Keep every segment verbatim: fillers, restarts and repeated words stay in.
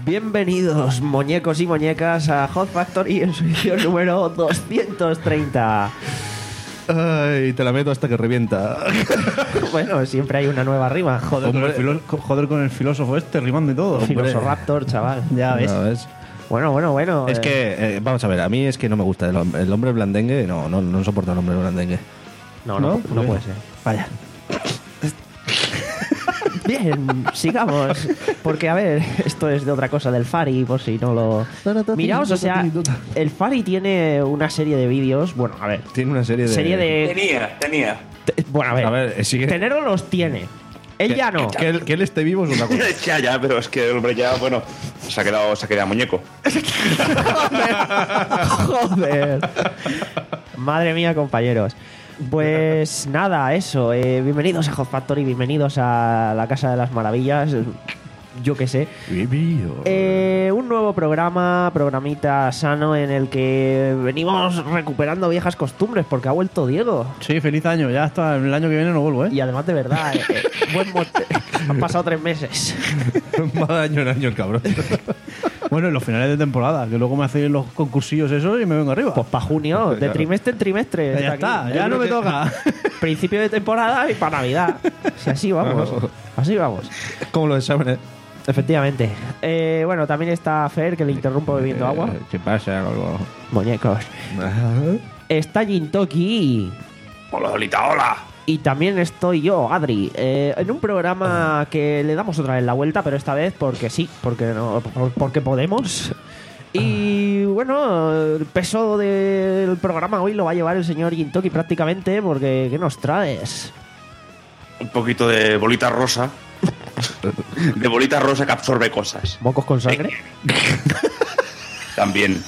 Bienvenidos, muñecos y muñecas, a Hot Factory en su edición número doscientos treinta. Ay, te la meto hasta que revienta. Bueno, siempre hay una nueva rima. Joder, con el, filo- joder con el filósofo este, rimando y todo. Filosoraptor, chaval. Ya ves. Ya ves. Bueno, bueno, bueno. Es eh, que, eh, vamos a ver, a mí es que no me gusta el, hom- el hombre blandengue, no, no, no soporto el hombre blandengue. No, no, ¿no? no, puede ser. Vaya. Bien, sigamos. Porque, a ver, esto es de otra cosa del Fari, por si no lo... Miraos, o sea, el Fari tiene una serie de vídeos. Bueno, a ver. Tiene una serie de... Serie de... Tenía, tenía. te- Bueno, a ver. A ver, eh, sigue... Tenerlo los tiene. Él ya no. Que él, que él esté vivo es una cosa. Ya, ya, pero es que el hombre ya, bueno, se ha quedado, se ha quedado muñeco. Joder. Madre mía, compañeros. Pues nada, eso. Eh, bienvenidos a Hot Factory, bienvenidos a la Casa de las Maravillas. Yo qué sé. Eh, un nuevo programa, programita sano en el que venimos recuperando viejas costumbres porque ha vuelto Diego. Sí, feliz año. Ya hasta el año que viene no vuelvo, ¿eh? Y además, de verdad, eh, eh, buen mote- han pasado tres meses. Más de año en año el cabrón. Bueno, en los finales de temporada, que luego me hacen los concursillos esos y me vengo arriba. Pues para junio, de trimestre en trimestre. ya está está, aquí. ya Yo no me creo que- toca. Principio de temporada y para Navidad. Si así vamos. Así vamos. Como los exámenes. Efectivamente. Eh, bueno, también está Fer, que le interrumpo bebiendo agua. Eh, ¿Qué pasa? Algo- Muñecos. Está Jintoki. Hola, Lolita, hola. Y también estoy yo, Adri, eh, en un programa que le damos otra vez la vuelta, pero esta vez porque sí, porque no, por- porque podemos. Y bueno, el peso del programa hoy lo va a llevar el señor Jintoki prácticamente, porque ¿qué nos traes? Un poquito de bolita rosa. De bolita rosa que absorbe cosas. ¿Mocos con sangre? También.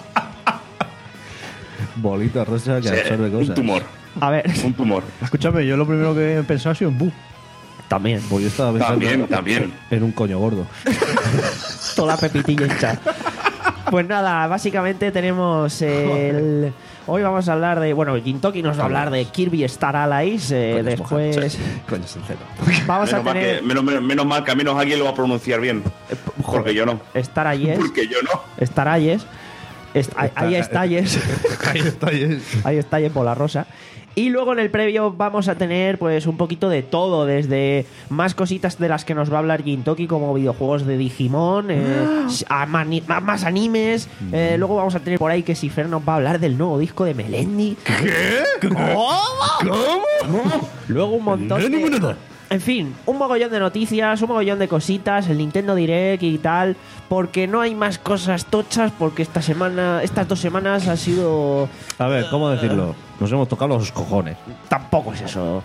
Bolita rosa que Sí, absorbe cosas. un tumor. A ver, Un tumor. Escúchame, yo lo primero que he pensado ha sido en Bu. también. Pues yo estaba pensando También, también. en un coño gordo. Toda pepitilla hincha. Pues nada, básicamente tenemos el... Hoy vamos a hablar de... Bueno, Jintoki nos va a hablar de Kirby Star Allies. eh, Coño, después mojados. Coño sincero. vamos Menos a mal, tener... que, menos, menos- menos mal que a menos alguien lo va a pronunciar bien. Porque yo no. Star Allies. Porque yo no. Star Allies. Est- ahí- Ahí está Allies. Ahí está, ahí es. Ahí está Allies por la rosa. Y luego en el previo vamos a tener pues un poquito de todo, desde más cositas de las que nos va a hablar Jintoki, como videojuegos de Digimon, eh, a mani- a más animes. Eh, luego vamos a tener por ahí que si Fer nos va a hablar del nuevo disco de Melendi. ¿Qué? ¿Cómo? ¿Cómo? Luego un montón de... En fin, un mogollón de noticias, un mogollón de cositas, el Nintendo Direct y tal, porque no hay más cosas tochas, porque esta semana, estas dos semanas ha sido... A ver, ¿cómo decirlo? Nos hemos tocado los cojones. Tampoco es eso.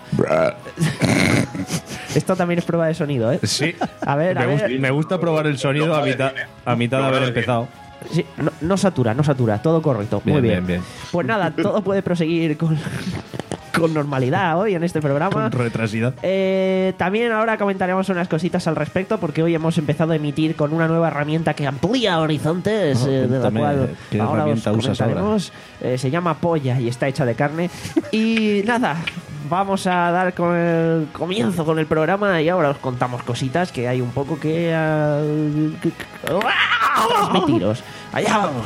Esto también es prueba de sonido, ¿eh? Sí. A ver, a me, ver. gusta, me gusta probar el sonido a mitad, a mitad de haber empezado. Sí, no, no satura, no satura, todo correcto. Muy Bien, bien. bien, bien. Pues nada, todo puede proseguir con, con normalidad hoy en este programa. Con retrasidad. Eh, también ahora comentaremos unas cositas al respecto, porque hoy hemos empezado a emitir con una nueva herramienta que amplía horizontes, Oh, eh, de la cuéntame, cual ¿qué ahora os herramienta usas comentaremos. Eh, se llama Polla y está hecha de carne. Y nada, vamos a dar con el comienzo con el programa y ahora os contamos cositas que hay un poco que, uh, que- que- ¡Ah! transmitiros. Allá vamos.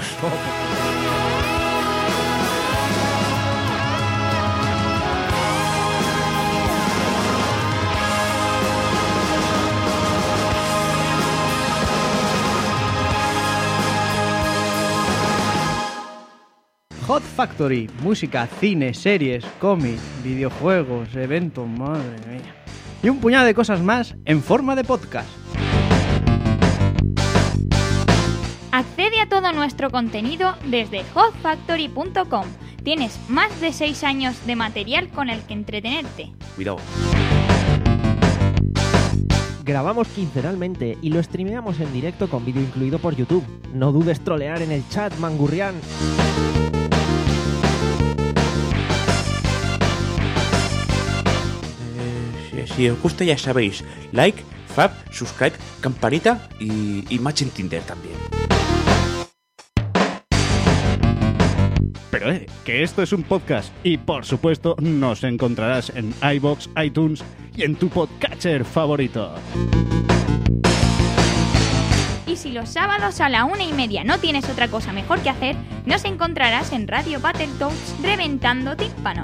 Hot Factory, música, cine, series, cómics, videojuegos, eventos, madre mía. Y un puñado de cosas más en forma de podcast. Accede a todo nuestro contenido desde hot factory punto com. Tienes más de seis años de material con el que entretenerte. Cuidado. Grabamos quincenalmente y lo streameamos en directo con vídeo incluido por YouTube. No dudes trolear en el chat, mangurrián. Eh, si, si os gusta, ya sabéis. Like, fab, subscribe, campanita y, y match en Tinder también. Pero eh, que esto es un podcast y por supuesto nos encontrarás en iVoox, iTunes y en tu podcatcher favorito. Y si los sábados a la una y media no tienes otra cosa mejor que hacer, nos encontrarás en Radio Battletoads reventando tímpanos.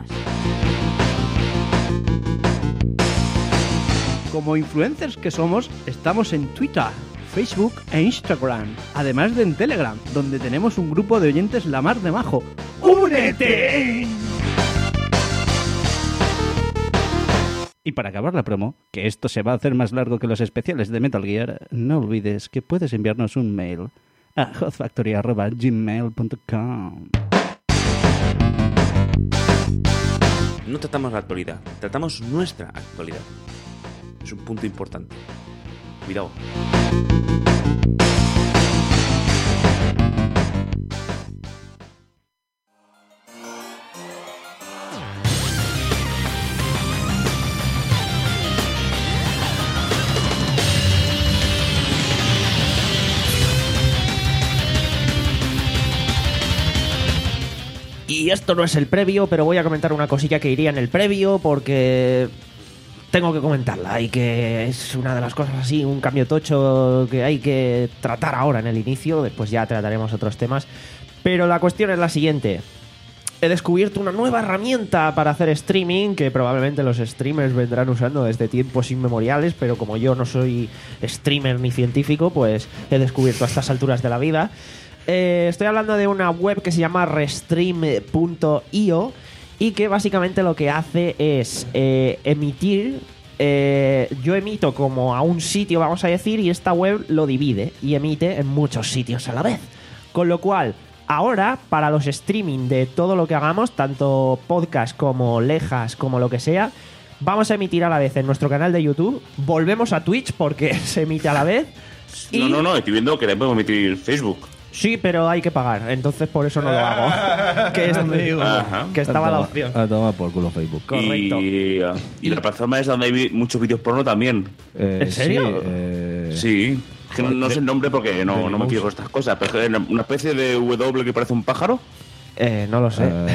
Como influencers que somos, estamos en Twitter, Facebook e Instagram, además de en Telegram, donde tenemos un grupo de oyentes la mar de majo. ¡Únete! Y para acabar la promo, que esto se va a hacer más largo que los especiales de Metal Gear, no olvides que puedes enviarnos un mail a hotfactory arroba gmail punto com. No tratamos la actualidad, tratamos nuestra actualidad. Es un punto importante. Cuidado. Y esto no es el previo, pero voy a comentar una cosilla que iría en el previo porque tengo que comentarla y que es una de las cosas así, un cambio tocho que hay que tratar ahora en el inicio, después ya trataremos otros temas. Pero la cuestión es la siguiente. He descubierto una nueva herramienta para hacer streaming que probablemente los streamers vendrán usando desde tiempos inmemoriales, pero como yo no soy streamer ni científico, pues he descubierto a estas alturas de la vida. Eh, estoy hablando de una web que se llama restream punto io y que básicamente lo que hace es eh, emitir. Eh, yo emito como a un sitio, vamos a decir, y esta web lo divide y emite en muchos sitios a la vez. Con lo cual, ahora, para los streaming de todo lo que hagamos, tanto podcast como lejas, como lo que sea, vamos a emitir a la vez en nuestro canal de YouTube. Volvemos a Twitch porque se emite a la vez. Y... No, no, no, estoy viendo que le podemos emitir Facebook. Sí, pero hay que pagar, entonces por eso no lo hago. que, es, Ajá. que estaba la opción. A tomar por culo Facebook. Correcto. Y, uh, y la plataforma es donde hay muchos vídeos porno también. Eh, ¿En serio? Sí. Eh... Sí. Es que no, no sé el nombre porque no, no me fijo estas cosas. Pero es una especie de W que parece un pájaro. Eh, no lo sé. Eh...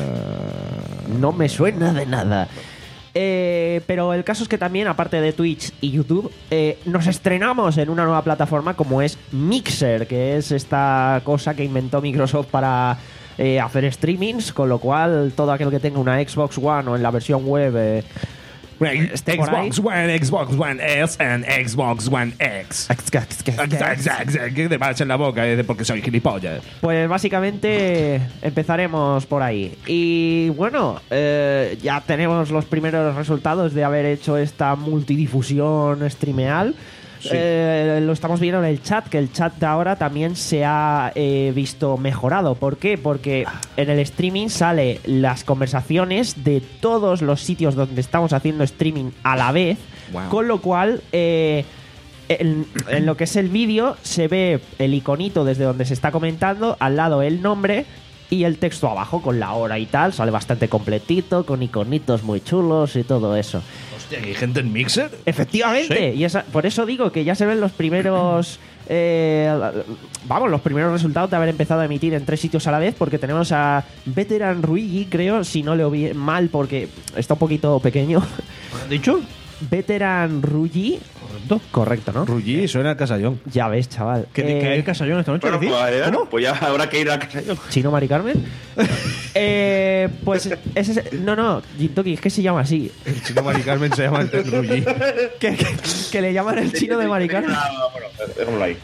No me suena de nada. Eh, pero el caso es que también, aparte de Twitch y YouTube, eh, nos estrenamos en una nueva plataforma como es Mixer, que es esta cosa que inventó Microsoft para eh, hacer streamings, con lo cual todo aquel que tenga una Xbox One o en la versión web eh, esté por ahí. Xbox One, Xbox One S and Xbox One X. ¿Qué te pasa en la boca? Eh? Porque soy gilipollas. Pues básicamente empezaremos por ahí. Y bueno, eh, ya tenemos los primeros resultados de haber hecho esta multidifusión streameal. Sí. Eh, lo estamos viendo en el chat, que el chat de ahora también se ha eh, visto mejorado. ¿Por qué? Porque en el streaming sale las conversaciones de todos los sitios donde estamos haciendo streaming a la vez. Wow. Con lo cual, eh, en, en lo que es el vídeo se ve el iconito desde donde se está comentando, al lado el nombre y el texto abajo con la hora y tal. Sale bastante completito, con iconitos muy chulos y todo eso. Hostia, ¿hay gente en Mixer? Efectivamente, ¿sí? Y esa, por eso digo que ya se ven los primeros eh, vamos, los primeros resultados de haber empezado a emitir en tres sitios a la vez, porque tenemos a Veteran Ruigi, creo, si no le oí mal porque está un poquito pequeño. ¿Has dicho? Veteran Ruigi. Correcto. Correcto, ¿no? Ruigi suena a Casallón. Ya ves, chaval. ¿Que, eh, que hay Casallón esta noche? Bueno, ¿decís? pues, ¿Cómo? pues ya habrá que ir a Casallón. ¿Chino Mari Carmen? eh, pues ese es, no, no, Jintoki, es que se llama así. El chino Mari Carmen se llama Ruigi. que, que, que le llaman el chino de Mari Carmen. Bueno, déjamelo ahí.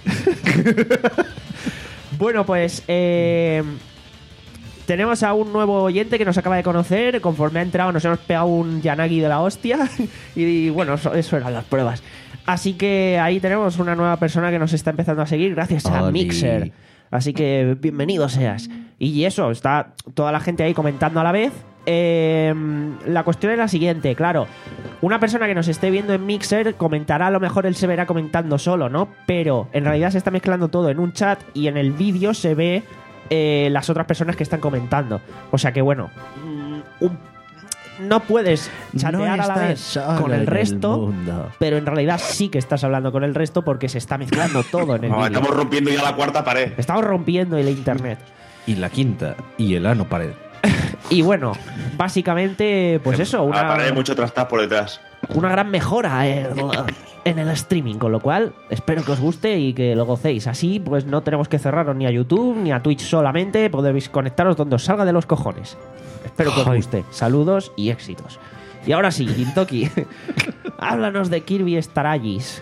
Bueno, pues eh, tenemos a un nuevo oyente que nos acaba de conocer. Conforme ha entrado nos hemos pegado un Yanagi de la hostia. Y bueno, eso, eso eran las pruebas. Así que ahí tenemos una nueva persona que nos está empezando a seguir gracias a Oli. Mixer. Así que bienvenido seas. Y eso, está toda la gente ahí comentando a la vez. Eh, la cuestión es la siguiente, claro. Una persona que nos esté viendo en Mixer comentará, a lo mejor él se verá comentando solo, ¿no? Pero en realidad se está mezclando todo en un chat y en el vídeo se ve eh, las otras personas que están comentando. O sea que bueno, un no puedes chatear No a la vez solo con en el el resto, mundo. pero en realidad sí que estás hablando con el resto porque se está mezclando todo en el No, vídeo. estamos rompiendo ya la cuarta pared. Estamos rompiendo el internet. Y la quinta. Y el ano pared. Y bueno, básicamente, pues eso, La pared hay una, mucho trastas por detrás. una gran mejora en, en el streaming, con lo cual espero que os guste y que lo gocéis. Así pues no tenemos que cerraros ni a YouTube ni a Twitch solamente, podéis conectaros donde os salga de los cojones. Espero que os Ay. guste. Saludos y éxitos. Y ahora sí, Gintoki, háblanos de Kirby Star Allies.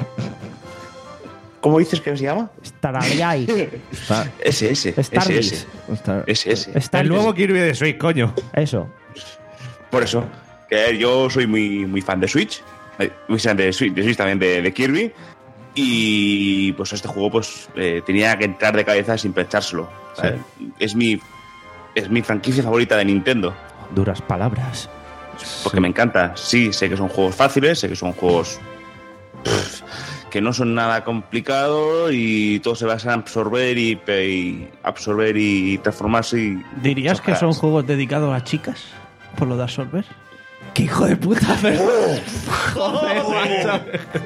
¿Cómo dices que se llama? Star Allies. Está, Ese, ese. Star Ese, Allies. ese. está- Ese, ese. Star El nuevo Allies. Kirby de Switch, coño. Eso. Por eso. Que yo soy muy, muy fan de Switch. eh, Muy fan de Switch, de Switch también de, de Kirby. Y pues este juego pues eh, tenía que entrar de cabeza sin pensárselo. ¿sabes? Es mi es mi franquicia favorita de Nintendo. Duras palabras. Porque me encanta. Sí, sé que son juegos fáciles, sé que son juegos pff, que no son nada complicados y todo se basa en absorber y, pe- y absorber y transformarse. Y ¿Dirías que son cracks. juegos dedicados a chicas? Por lo de absorber. ¡Qué hijo de puta! Joder, macho.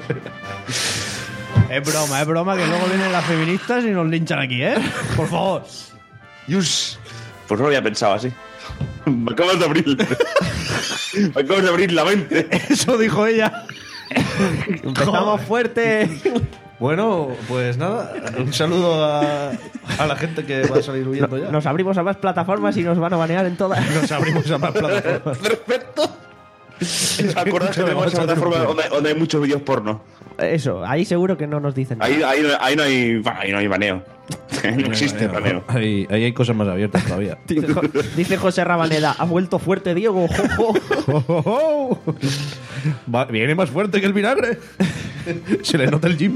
Es broma, es broma que luego vienen las feministas y nos linchan aquí, ¿eh? Por favor. Yus. Pues no lo había pensado así. Me acabas de abrir. Me acabas de abrir la mente. Eso dijo ella. Empezamos fuerte. Bueno, pues nada, un saludo a, a la gente que va a salir huyendo ya. Nos abrimos a más plataformas y nos van a banear en todas. Nos abrimos a más plataformas. Perfecto. ¿Acordáis que tenemos esa plataforma donde, donde hay muchos vídeos porno? Eso, ahí seguro que no nos dicen nada. Ahí, ahí, no- ahí, no hay, bah, ahí no hay baneo. No existe baneo. Ahí, ahí hay cosas más abiertas todavía. Dice, Jo- dice José Rabaneda, ha vuelto fuerte Diego. Jo, jo. Va- viene más fuerte que el vinagre. Se le nota el gym.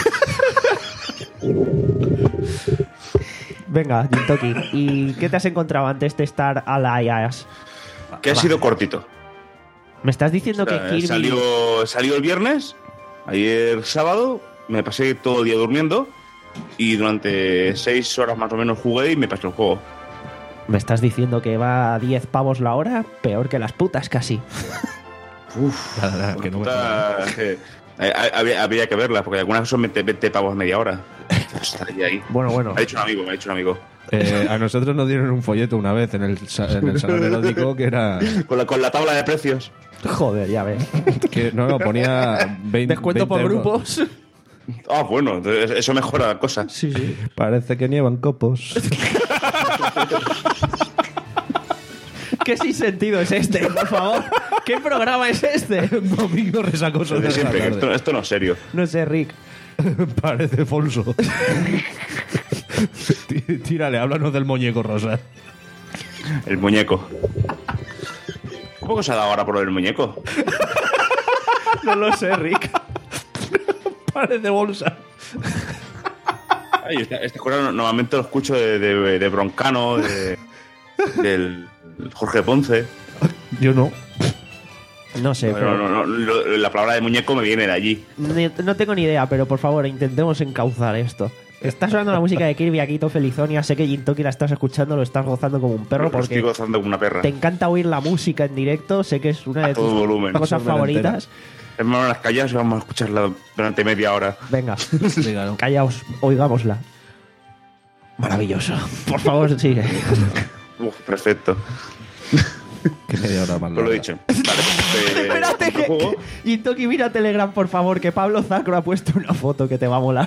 Venga, Gintoki, ¿y qué te has encontrado ante este Star Allies? Que ha sido cortito. ¿Me estás diciendo O sea, que Kirby... salió, salió el viernes, ayer sábado, me pasé todo el día durmiendo y durante seis horas más o menos jugué y me pasé el juego. ¿Me estás diciendo que va a diez pavos la hora? Peor que las putas, casi. Nada, nada, que no me Puta, que- eh, habría, habría que verla, porque algunas son veinte, veinte pavos media hora. Estaría ahí. Bueno, bueno. Me ha dicho un amigo, me ha dicho un amigo. Eh, a nosotros nos dieron un folleto una vez en el, sa- en el salón erótico que era. Con la, con la tabla de precios. Joder, ya ves. Que no, no, ponía veinte. Descuento por veinte euros. grupos. Ah, bueno, entonces eso mejora la cosa. Sí, sí. Parece que nievan copos. ¿Qué sin sentido es este, por favor? ¿Qué programa es este? Domingo resacoso Lo de de siempre, que la esto, tarde. esto no es serio. No sé, Rick. Parece falso. Tí- Tírale, háblanos del muñeco rosa. El muñeco. ¿Cómo que se ha dado ahora por el muñeco? No lo sé, Rick. Parece bolsa. Ay, esta, esta cosa no- normalmente lo escucho de, de- de Broncano, de, del Jorge Ponce. Yo no. No sé, Pero pero... no, no, lo- la palabra de muñeco me viene de allí. Ni- No tengo ni idea, pero por favor, intentemos encauzar esto. Está sonando la música de Kirby aquí, todo Felizonia. Sé que Gintoki la estás escuchando, lo estás gozando como un perro Lo estoy porque gozando como una perra. te encanta oír la música en directo. Sé que es una de A todo tus volumen. cosas Absorbe la favoritas. Hermano, las callas y vamos a escucharla durante media hora. Venga, Diga, no. callaos, oigámosla. Maravilloso. Por favor, sigue. Uf, perfecto. Que media hora más Pues lo he larga. dicho. Vale, pues, eh, Espérate, otro que, juego. que- Gintoki, mira Telegram, por favor, que Pablo Zacro ha puesto una foto que te va a molar.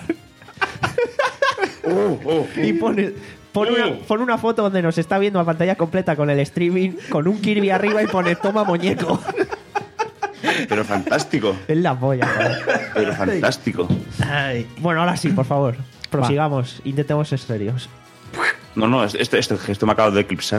Oh, oh. Y pone, pone, una, pone una foto donde nos está viendo a pantalla completa con el streaming, con un Kirby arriba y pone toma muñeco. Pero fantástico. Es la polla, joder. Pero fantástico. Ay. Bueno, ahora sí, por favor. Prosigamos, intentemos ser serios. No, no, esto, esto, esto me acabo de eclipsar.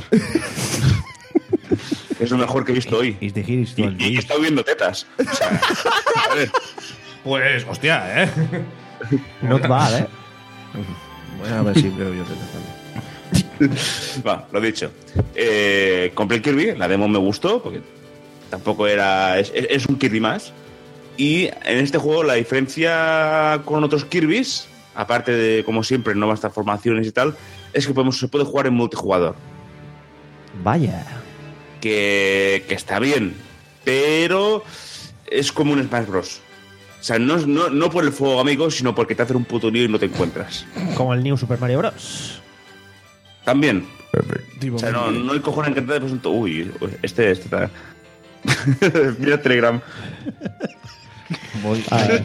Es lo mejor que he visto hoy. Is the here is Y, not y he this. estado viendo tetas. O sea, a ver, Pues, hostia, ¿eh? Not bad, ¿eh? Voy a ver si veo yo te va, lo dicho. Eh, compré el Kirby, la demo me gustó, porque tampoco era. Es, es- es un Kirby más. Y en este juego la diferencia con otros Kirbys, aparte de, como siempre, nuevas transformaciones y tal, es que podemos, se puede jugar en multijugador. Vaya. Que, que está bien, pero es como un Smash Bros. O sea, no, no, no por el fuego amigo, sino porque te hacen un puto lío y no te encuentras. Como el New Super Mario Bros. También. O sea, no, no hay cojones que te pues, uy, este, este tal. Mira Telegram. Voy.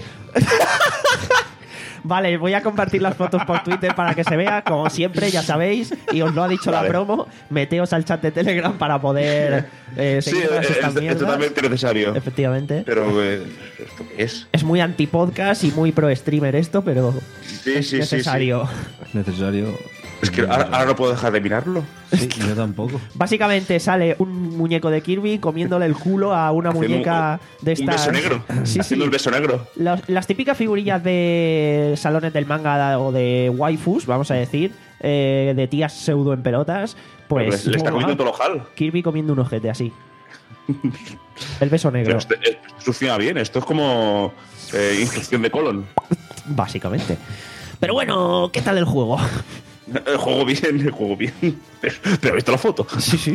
Vale, voy a compartir las fotos por Twitter para que se vea, como siempre, ya sabéis, y os lo ha dicho Vale. la promo, meteos al chat de Telegram para poder eh, Sí, seguir todas es, estas es- es mierdas. totalmente necesario. Efectivamente. Pero, eh, ¿esto qué es? Es muy anti-podcast y muy pro-streamer esto, pero Sí, es sí, sí, necesario. Necesario. Es que ahora, ahora no puedo dejar de mirarlo. Sí, yo tampoco. Básicamente sale un muñeco de Kirby comiéndole el culo a una Haciendo muñeca un, de un estas... beso negro. Sí, sí. Haciendo el beso negro. Los- las típicas figurillas de salones del manga o de waifus, vamos a decir, eh, de tías pseudo en pelotas, pues... Pues le está comiendo todo lo jal. Kirby comiendo un ojete así. El beso negro, Pero esto, esto funciona bien. Esto es como eh, infección de colon. básicamente. Pero bueno, ¿qué tal el juego? El juego bien, el juego bien. Pero, pero ¿has visto la foto? Sí, sí.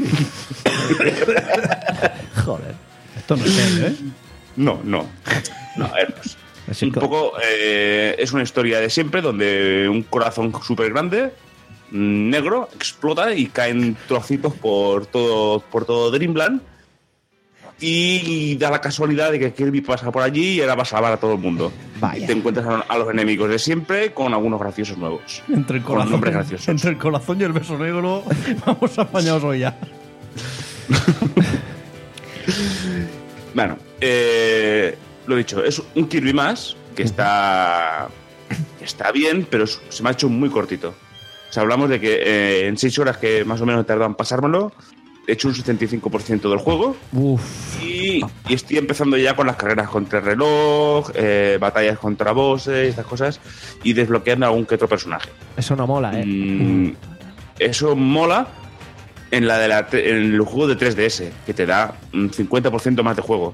Joder. Esto no es serio, ¿eh? No, no. No, a ver, pues, Así un co- poco eh, es una historia de siempre donde un corazón súper grande, mm, negro, explota y caen trocitos por todo, por todo Dreamland. Y da la casualidad de que Kirby pasa por allí y ahora va a salvar a todo el mundo. Vaya. Y te encuentras a, a los enemigos de siempre con algunos graciosos nuevos. Entre el Con corazón, nombres graciosos. entre el corazón y el beso negro, vamos apañados hoy ya. Bueno, eh, lo dicho, es un Kirby más que está, que está bien, pero es- se me ha hecho muy cortito. O sea, hablamos de que eh, en seis horas que más o menos he tardado en pasármelo, he hecho un setenta y cinco por ciento del juego Uf. y, y estoy empezando ya con las carreras contra el reloj, eh, batallas contra bosses, estas cosas, y desbloqueando algún que otro personaje. Eso no mola, ¿eh? Mm, eso mola en la de la te- en el juego de tres D S, que te da un cincuenta por ciento más de juego.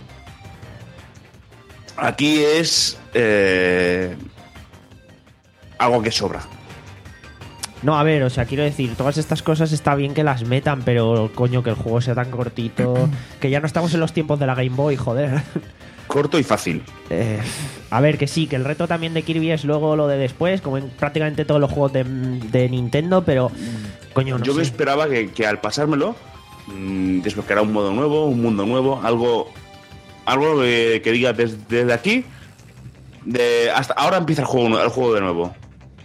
Aquí es eh, algo que sobra. No, a ver, o sea, quiero decir, todas estas cosas está bien que las metan, pero coño, que el juego sea tan cortito, que ya no estamos en los tiempos de la Game Boy, joder. Corto y fácil. Eh, a ver, que sí, que el reto también de Kirby es luego lo de después, como en prácticamente todos los juegos de, de Nintendo, pero coño, no Yo me sé. esperaba que, que al pasármelo mm, desbloqueara un modo nuevo, un mundo nuevo, algo algo que, que diga desde, desde aquí de hasta ahora empieza el juego, el juego de nuevo.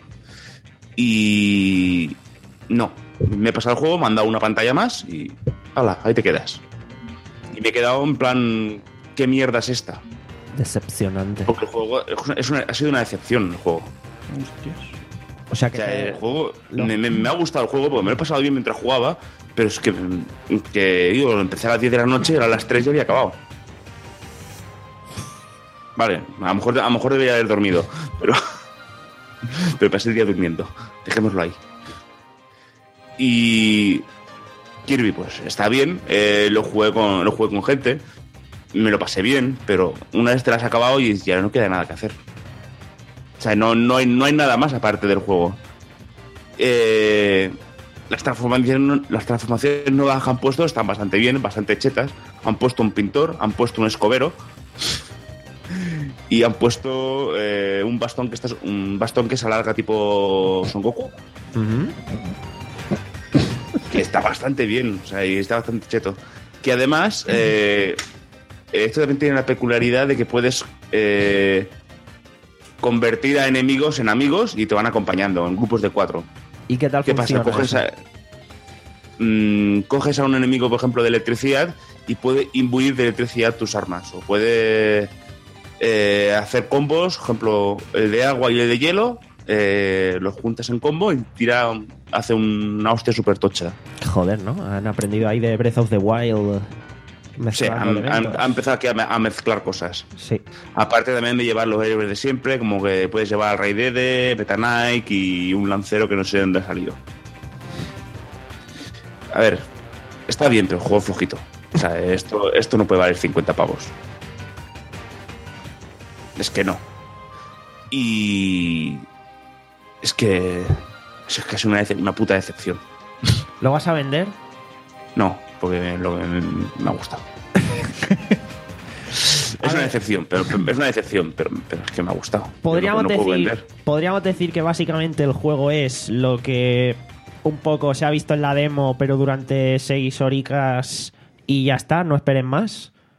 Y no, me he pasado el juego, me han dado una pantalla más y hala, ahí te quedas. Y me he quedado en plan, ¿qué mierda es esta? Decepcionante. Porque el juego es una- ha sido una decepción el juego. O sea, O que sea, te- el juego lo- me, me- me ha gustado el juego porque me lo he pasado bien mientras jugaba, pero es que, que digo, lo empecé a las diez de la noche y era a las tres y había acabado. Vale, a lo mejor, a lo mejor debería haber dormido, pero, pero pasé el día durmiendo. Dejémoslo ahí. Y Kirby, pues está bien, eh, lo, jugué con, lo jugué con gente, me lo pasé bien, pero una vez te lo has acabado y ya no queda nada que hacer. O sea, no, no, hay, no hay nada más aparte del juego. Eh, las, transformaciones, las transformaciones nuevas que han puesto están bastante bien, bastante chetas. Han puesto un pintor, han puesto un escobero y han puesto eh, un bastón que está, un bastón que se alarga tipo Son Goku, Ujú. que está bastante bien, o sea, y está bastante cheto. Que además, eh, esto también tiene la peculiaridad de que puedes eh, convertir a enemigos en amigos y te van acompañando en grupos de cuatro. ¿Y qué tal ¿Qué pasa? funciona Coges eso? a, mm, coges a un enemigo, por ejemplo, de electricidad y puede imbuir de electricidad tus armas. O puede eh, hacer combos, por ejemplo, el de agua y el de hielo, eh, los juntas en combo y tira, hace una hostia súper tocha. Joder, ¿no? Han aprendido ahí de Breath of the Wild. Sí, mezclando han, han- elementos. han empezado aquí a, me- a mezclar cosas. Sí. Aparte también de llevar los héroes de siempre, como que puedes llevar al Rey Dede, Meta Knight y un lancero que no sé de dónde ha salido. A ver, está bien, pero el juego es flojito. O sea, esto, esto no puede valer cincuenta pavos. Es que no. Y... Es que... Es que es una, dece- una puta decepción. ¿Lo vas a vender? No, porque lo que me, me ha gustado. Es una decepción, pero pero es una decepción, pero, pero es que me ha gustado. Yo Podríamos, no, no puedo decir, vender. podríamos decir que básicamente el juego es lo que un poco se ha visto en la demo, pero durante seis horicas y ya está, no esperen más.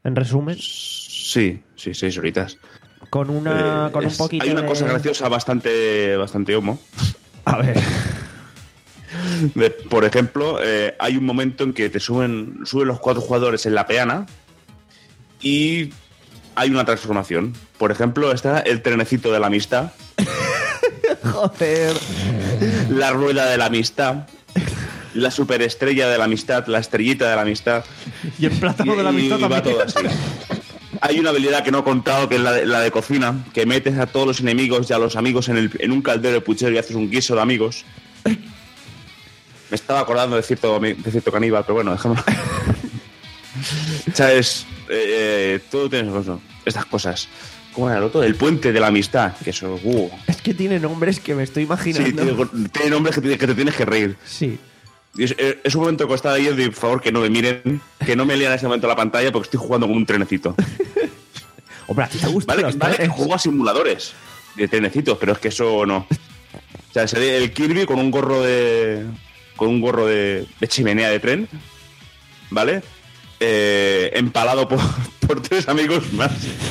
En resumen. Sí, sí, seis horitas. Con una. Eh, con un es- poquito Hay una de... cosa graciosa bastante, bastante homo. A ver. De- por ejemplo, eh, hay un momento en que te suben, suben los cuatro jugadores en la peana y hay una transformación. Por ejemplo, está el trenecito de la amistad, Joder. la rueda de la amistad, la superestrella de la amistad, la estrellita de la amistad. Y el plátano de la amistad y va también. todo así. Hay una habilidad que no he contado, que es la de, la de cocina, que metes a todos los enemigos y a los amigos en, el, en un caldero de puchero y haces un guiso de amigos. Me estaba acordando de cierto, de cierto caníbal, pero bueno, déjame. ¿Sabes? Eh, todo tienes eso, estas cosas. ¿Cómo era el otro? El puente de la amistad, que eso, uh. Es que tiene nombres que me estoy Sí, imaginando. tiene, tiene nombres que te, que te tienes que reír. Sí. Y es, es un momento que está ahí, de por favor, que no me miren, que no me lean en ese momento la pantalla porque estoy jugando con un trenecito. Hombre, ¿a ti te gustan Vale, los vale que trenes? juego a simuladores de trenecitos, pero es que eso no. O sea, sería el Kirby con un gorro de. con un gorro de, de chimenea de tren, ¿vale? Eh, empalado por, por tres amigos más.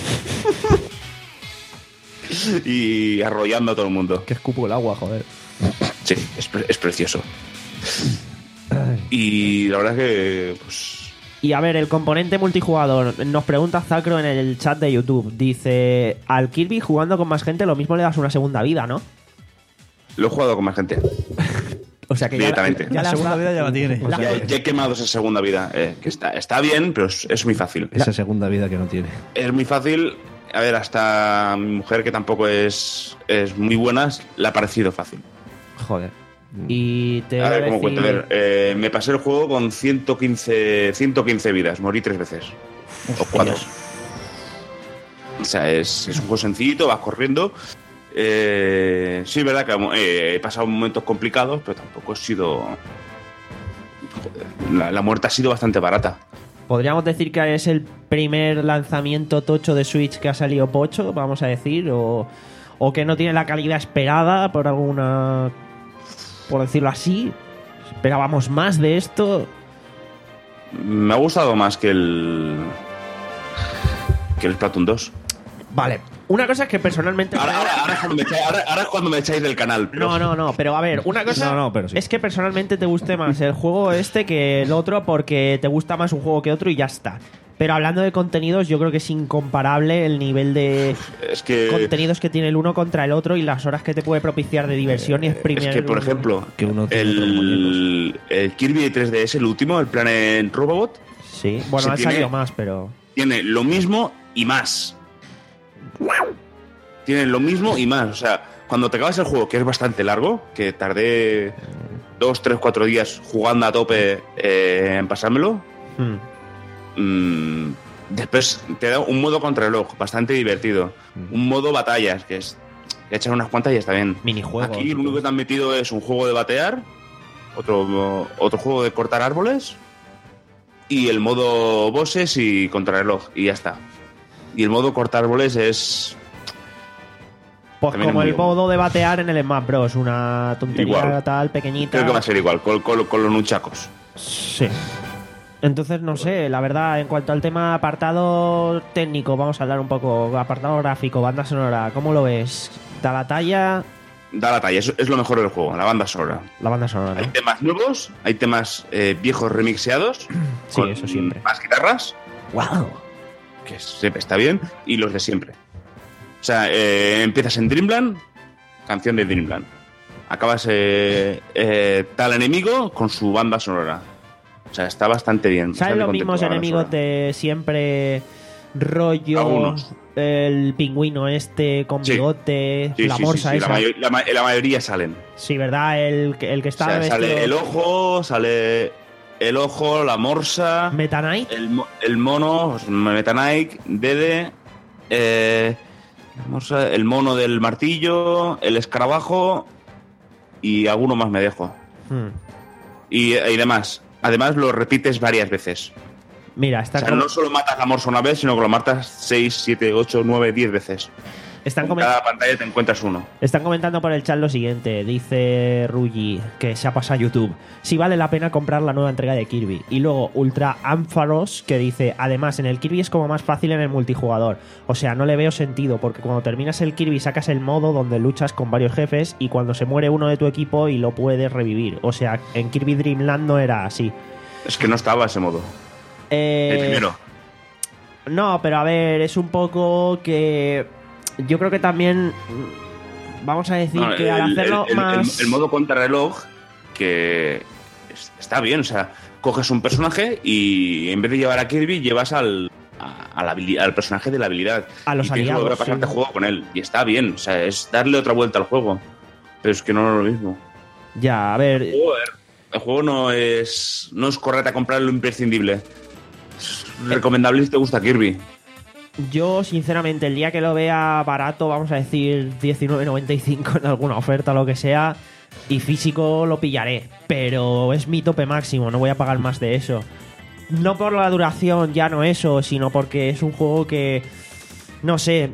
Y arrollando a todo el mundo. Que escupo el agua, joder. Sí, es, pre- es precioso. Y la verdad es que. Pues, Y a ver, el componente multijugador. Nos pregunta Zacro en el chat de YouTube. Dice: al Kirby jugando con más gente, lo mismo le das una segunda vida, ¿no? lo he jugado con más gente. O sea que ya, Directamente. ya La segunda has- vida ya la tiene. la- Ya, ya he quemado esa segunda vida. Eh, que está, está bien, pero es, es muy fácil. Esa segunda vida que no tiene. Es muy fácil. A ver, hasta mi mujer, que tampoco es, es muy buena, le ha parecido fácil. Joder. Y te A voy a ver, ¿cómo decir... cuento? A ver, eh, me pasé el juego con ciento quince, ciento quince vidas. Morí tres veces. O cuatro. O sea, es, es un juego sencillito, vas corriendo. Eh, sí, es verdad que eh, he pasado momentos complicados, pero tampoco he sido... La, la muerte ha sido bastante barata. Podríamos decir que es el primer lanzamiento tocho de Switch que ha salido pocho, vamos a decir, o, o que no tiene la calidad esperada por alguna... por decirlo así. Esperábamos más de esto. Me ha gustado más que el... que el Splatoon dos. Vale. Una cosa es que personalmente... Ahora, ahora, ahora es cuando me echáis, ahora- ahora es cuando me echáis del canal. pero- No, no, no, pero a ver, una cosa No, no, pero sí. es que personalmente te guste más el juego este que el otro porque te gusta más un juego que otro y ya está. Pero hablando de contenidos, yo creo que es incomparable el nivel de Es que... contenidos que tiene el uno contra el otro y las horas que te puede propiciar de diversión y exprimir. Es que, por ejemplo, Que uno tiene otros muñecos. el, el Kirby de tres D S, el último, el Planet Robobot, Sí, bueno, se ha tiene- salido más, pero... tiene lo mismo y más. Tiene lo mismo y más. O sea, cuando te acabas el juego, que es bastante largo, que tardé dos, tres, cuatro días jugando a tope eh, en pasármelo, Hmm. mm, después te da un modo contrarreloj bastante divertido. Un modo batallas, que es que echar unas cuantas y está bien. Minijuegos. Aquí lo único que te han metido es un juego de batear, otro, otro juego de cortar árboles y el modo bosses y contrarreloj, y ya está. Y el modo cortar árboles es... Pues también como es el muy modo de batear en el Smash Bros. Una tontería Igual. tal, pequeñita. Creo que va a ser igual, con, con- con los nunchacos. Sí. Entonces, no sé, la verdad, en cuanto al tema apartado técnico, vamos a hablar un poco, apartado gráfico, banda sonora, ¿cómo lo ves? ¿Da la talla? Da la talla, es, es lo mejor del juego, la banda sonora. La banda sonora, Hay ¿no? temas nuevos, hay temas eh, viejos remixeados. Sí, con eso siempre. Más guitarras, ¡Wow! que siempre está bien, y los de siempre. O sea, eh, empiezas en Dreamland, canción de Dreamland. Acabas eh, eh, tal enemigo con su banda sonora. O sea, está bastante bien. ¿Sabes bastante los contento mismos con la banda enemigos sonora. de siempre? Rollo, Algunos. el pingüino este con Sí. bigote, Sí, la sí, sí, morsa sí, esa. La, mayo- la ma- la mayoría salen. Sí, ¿verdad? El, que- el que O está sea, vestido... sale el ojo, sale el ojo, la morsa, Meta Knight. el, mo- el mono, Meta Knight, Dede, eh, la morsa, el mono del martillo, el escarabajo y alguno más me dejo. Hmm. Y, y demás. Además lo repites varias veces. Mira, O está sea, como- no solo matas la morsa una vez, sino que lo matas seis, siete, ocho, nueve, diez veces. Están En comentando. cada pantalla te encuentras uno. Están comentando por el chat lo siguiente. Dice Ruggi, que se ha pasado a YouTube, si vale la pena comprar la nueva entrega de Kirby. Y luego Ultra Ampharos, que dice, además en el Kirby es como más fácil en el multijugador. O sea, no le veo sentido, porque cuando terminas el Kirby sacas el modo donde luchas con varios jefes y cuando se muere uno de tu equipo y lo puedes revivir. O sea, en Kirby Dream Land no era así. Es que no estaba ese modo. Eh, El primero. No, pero a ver, es un poco que... Yo creo que también... Vamos a decir No, que al el, hacerlo el- el- más... el- el modo contrarreloj, que es- está bien, o sea, coges un personaje y en vez de llevar a Kirby, llevas al, a- a la habili- al personaje de la habilidad. A los y tienes que aliados, volver a pasarte sí. juego con él. Y está bien, o sea, es darle otra vuelta al juego. Pero es que no es lo mismo. Ya, a ver... Joder, el juego no es, no es correcto a comprar lo imprescindible. Es recomendable si te gusta Kirby. Yo, sinceramente, el día que lo vea barato, vamos a decir diecinueve noventa y cinco en alguna oferta o lo que sea, y físico lo pillaré. Pero es mi tope máximo, no voy a pagar más de eso. No por la duración, ya no eso, sino porque es un juego que... No sé...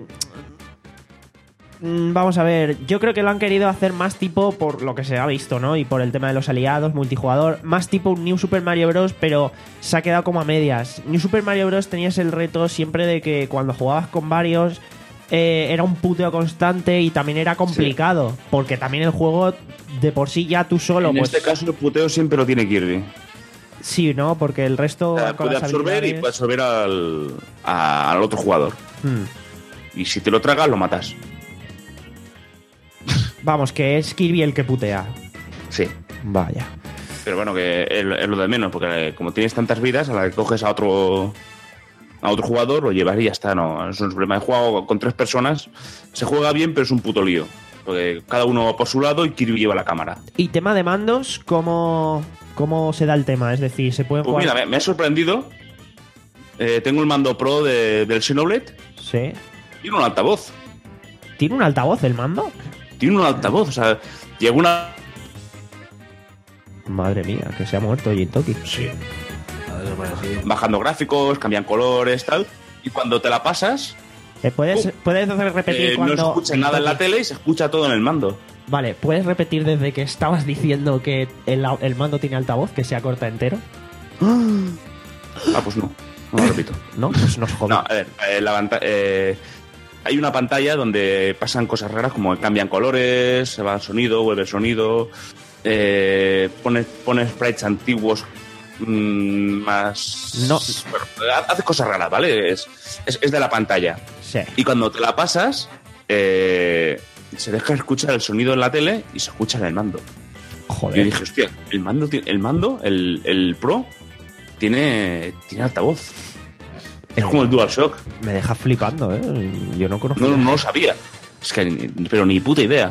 Mm, Vamos a ver, yo creo que lo han querido hacer más tipo por lo que se ha visto, ¿no? Y por el tema de los aliados, multijugador, más tipo un New Super Mario Bros, pero se ha quedado como a medias. New Super Mario Bros tenías el reto siempre de que cuando jugabas con varios eh, era un puteo constante y también era complicado, porque también el juego de por sí ya tú solo, en pues este caso, el puteo siempre lo tiene Kirby. sí, ¿no? Porque el resto O sea, con puede las absorber y habilidades- puede absorber al, a- al otro jugador. Hmm. Y si te lo tragas, lo matas. Vamos, que es Kirby el que putea. Sí. Vaya. Pero bueno, que es, es lo de menos, porque eh, como tienes tantas vidas, a la que coges a otro a otro jugador, lo llevas y ya está. No, eso no es un problema. He jugado con tres personas, se juega bien, pero es un puto lío. Porque cada uno por su lado y Kirby lleva la cámara. Y tema de mandos, ¿cómo, cómo se da el tema? Es decir, ¿se pueden Pues jugar? mira, me, me ha sorprendido. Eh, tengo el mando pro de- del Xenoblade. Sí. Tiene un altavoz. ¿Tiene un altavoz el mando? Tiene un altavoz. O sea, llega una. Madre mía, que se ha muerto Jintoki. Sí. Bajando gráficos, cambian colores, tal. Y cuando te la pasas, Eh, ¿puedes, Oh. ¿Puedes hacer repetir eh, no cuando... se escucha nada en la tele y se escucha todo en el mando. Vale, ¿puedes repetir desde que estabas diciendo que el, el mando tiene altavoz, que se corta entero? Ah, pues no. No lo repito. No, pues nos jode. No, a ver, eh, la panta- eh, hay una pantalla donde pasan cosas raras como que cambian colores, se va el sonido, vuelve el sonido, eh, pone, pone sprites antiguos mm, más... No. Bueno, hace cosas raras, ¿vale? Es, es, es de la pantalla. Sí. Y cuando te la pasas, eh, se deja escuchar el sonido en la tele y se escucha en el mando. Yo Joder. dije, hostia, el mando, ti- el mando, el, el Pro, tiene, tiene altavoz. Es como el DualShock. Me deja flipando, ¿eh? Yo no conozco... No, no, no lo sabía. Es que, ni- pero ni puta idea.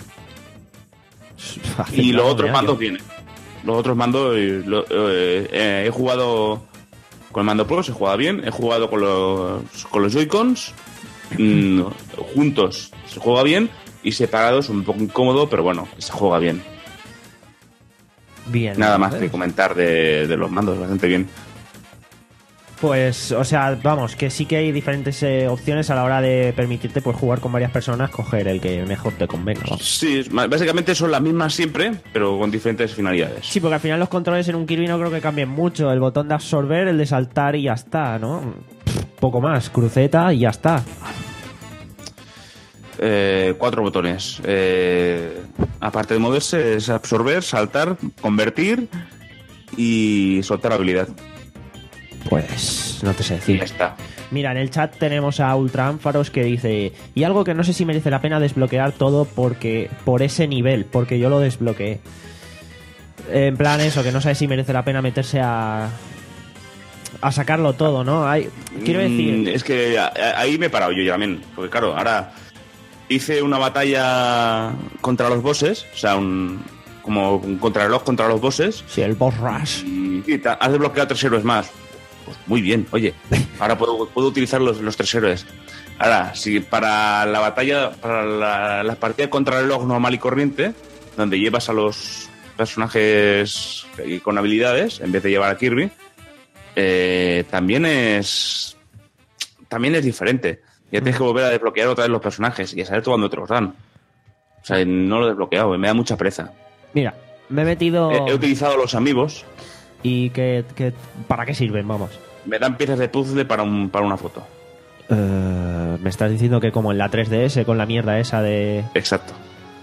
Hace Y los claro, otros ya, mandos yo- vienen. Los otros mandos, eh, lo- eh, eh, he jugado con el mando Pro, se juega bien. He jugado con los, con los Joy-Cons. mm, juntos se juega bien. Y separados un poco incómodo, pero bueno, se juega bien. Bien. Nada más ¿sabes? que comentar de, de los mandos, bastante bien. Pues, o sea, vamos, que sí que hay diferentes eh, opciones a la hora de permitirte pues jugar con varias personas, coger el que mejor te convenga. vamos. Sí, es- básicamente son las mismas siempre, pero con diferentes finalidades. Sí, porque al final los controles en un Kirby no creo que cambien mucho. El botón de absorber, el de saltar y ya está, ¿no? Pff, poco más, cruceta y ya está. Eh, cuatro botones. Eh, aparte de moverse, es absorber, saltar, convertir y soltar habilidad. Pues no te sé Y decir. ya está. Mira, en el chat tenemos a Ultra Ánfaros que dice: y algo que no sé si merece la pena desbloquear todo porque por ese nivel, porque yo lo desbloqueé. En plan eso, que no sé si merece la pena meterse a a sacarlo todo, ¿no? Hay, quiero Mm, decir, es que a- a- ahí me he parado yo también. Porque claro, ahora hice una batalla contra los bosses, o sea, un, como un contrarreloj contra los bosses. si el boss rush. Y, y ta- has desbloqueado tres héroes más. Pues muy bien, oye, ahora puedo, puedo utilizar los, los tres héroes. Ahora, si para la batalla, para la, la partida contra el log normal y corriente, donde llevas a los personajes con habilidades, en vez de llevar a Kirby, eh, también es también es diferente. Ya tienes que volver a desbloquear otra vez los personajes y a saber tú cuándo te los dan. O sea, no lo he desbloqueado, me da mucha pereza. Mira, me he metido... He, he utilizado los amigos. ¿Y que, que, para qué sirven? Vamos. Me dan piezas de puzzle para, un, para una foto. Uh, me estás diciendo que como en la tres D S con la mierda esa de... Exacto.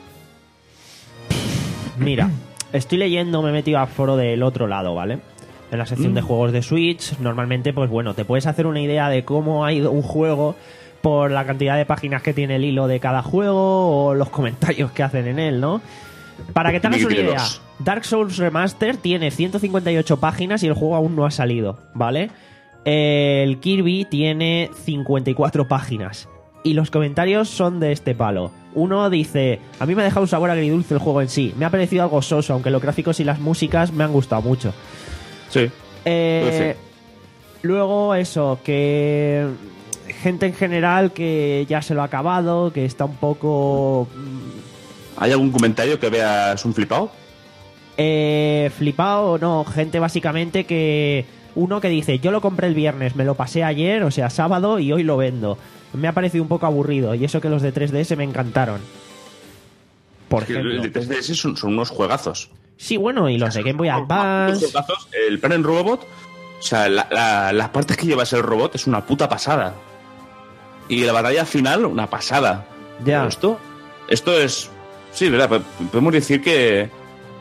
Mira, estoy leyendo, me he metido al foro del otro lado, ¿vale? En la sección mm. de juegos de Switch, normalmente, pues bueno, te puedes hacer una idea de cómo ha ido un juego por la cantidad de páginas que tiene el hilo de cada juego o los comentarios que hacen en él, ¿no? Para que te hagas una idea, Dark Souls Remaster tiene ciento cincuenta y ocho páginas y el juego aún no ha salido, ¿vale? El Kirby tiene cincuenta y cuatro páginas y los comentarios son de este palo. Uno dice: a mí me ha dejado un sabor agridulce el juego en sí, me ha parecido algo soso, aunque los gráficos y las músicas me han gustado mucho. Sí. Eh, luego eso, que gente en general que ya se lo ha acabado, que está un poco... ¿Hay algún comentario que veas un flipado? Eh, flipado, no, gente básicamente que... Uno que dice: yo lo compré el viernes, me lo pasé ayer, o sea, sábado, y hoy lo vendo. Me ha parecido un poco aburrido, y eso que los de tres D S me encantaron. Por es que ejemplo. Los de tres D S son, son unos juegazos. Sí, bueno, y los de Game Boy Advance... Los juegazos, el Planet Robot, o sea, la, la, las partes que llevas el robot es una puta pasada. Y la batalla final, una pasada. Ya. Pero esto, esto es... Sí, verdad, podemos decir que...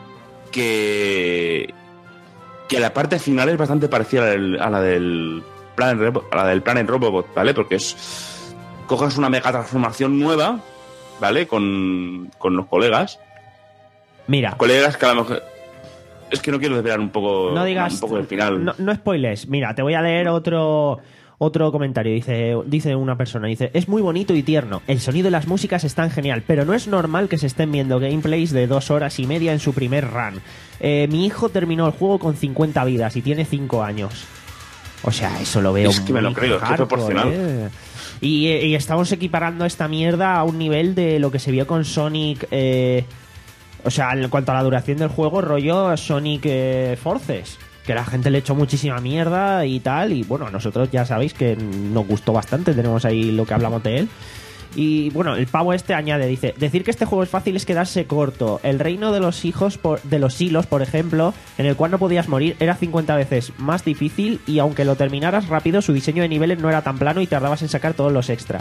Que... Que la parte final es bastante parecida a la del, a la del Planet, a la del Planet Robot, ¿vale? Porque es... Coges una mega transformación nueva, ¿vale? Con, con los colegas. Mira. Colegas que a lo mejor... Es que no quiero desvelar un poco, no digas, un poco el final. No, no spoilers. Mira, te voy a leer otro... Otro comentario, dice, dice una persona, dice: es muy bonito y tierno, el sonido y las músicas están genial, pero no es normal que se estén viendo gameplays de dos horas y media en su primer run. Eh, mi hijo terminó el juego con cincuenta vidas y tiene cinco años. O sea, eso lo veo es que me lo creo, hardcore, es proporcional. ¿eh? Y, y estamos equiparando esta mierda a un nivel de lo que se vio con Sonic... Eh, o sea, en cuanto a la duración del juego, rollo Sonic eh, Forces, que la gente le echó muchísima mierda y tal, y bueno, nosotros ya sabéis que nos gustó bastante, tenemos ahí lo que hablamos de él. Y bueno, el pavo este añade, dice: decir que este juego es fácil es quedarse corto. El reino de los hijos por, de los hilos, por ejemplo, en el cual no podías morir, era cincuenta veces más difícil, y aunque lo terminaras rápido, su diseño de niveles no era tan plano y tardabas en sacar todos los extra.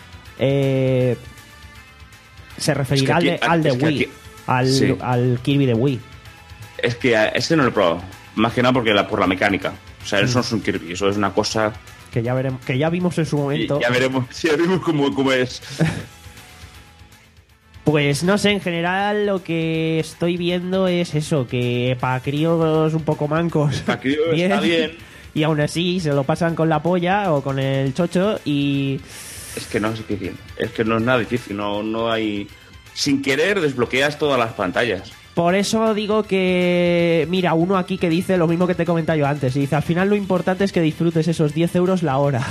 Eh, se referirá es que aquí, al de, al de Wii, aquí, al, sí. al Kirby de Wii. Es que ese no lo he probado. Más que nada porque la, por la mecánica. O sea, eso mm. no es un Kirby, eso es una cosa... Que ya veremos, que ya vimos en su momento. Ya veremos, ya vimos cómo, cómo es. Pues no sé, en general lo que estoy viendo es eso, que para críos un poco mancos... Para críos bien, está bien. Y aún así se lo pasan con la polla o con el chocho y... Es que no es difícil, es que no es nada difícil, no, no hay... Sin querer desbloqueas todas las pantallas. Por eso digo que... Mira, uno aquí que dice lo mismo que te he comentado yo antes. Y dice: al final lo importante es que disfrutes esos diez euros la hora.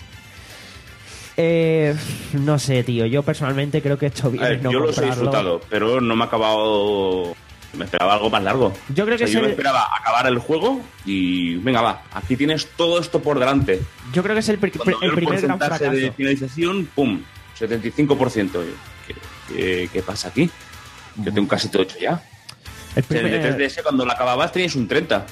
eh, no sé, tío. Yo personalmente creo que he hecho bien. A ver, no yo comprarlo. Los he disfrutado, pero no me ha acabado... Me esperaba algo más largo. Yo creo que o sea, yo el... me esperaba acabar el juego y... Venga, va. Aquí tienes todo esto por delante. Yo creo que es el, pr el primer gran fracaso. De finalización, pum. setenta y cinco por ciento. ¿Qué, qué, qué pasa aquí? Yo tengo casi todo hecho ya. El primer... En el tres D S cuando la acababas tenías un treinta.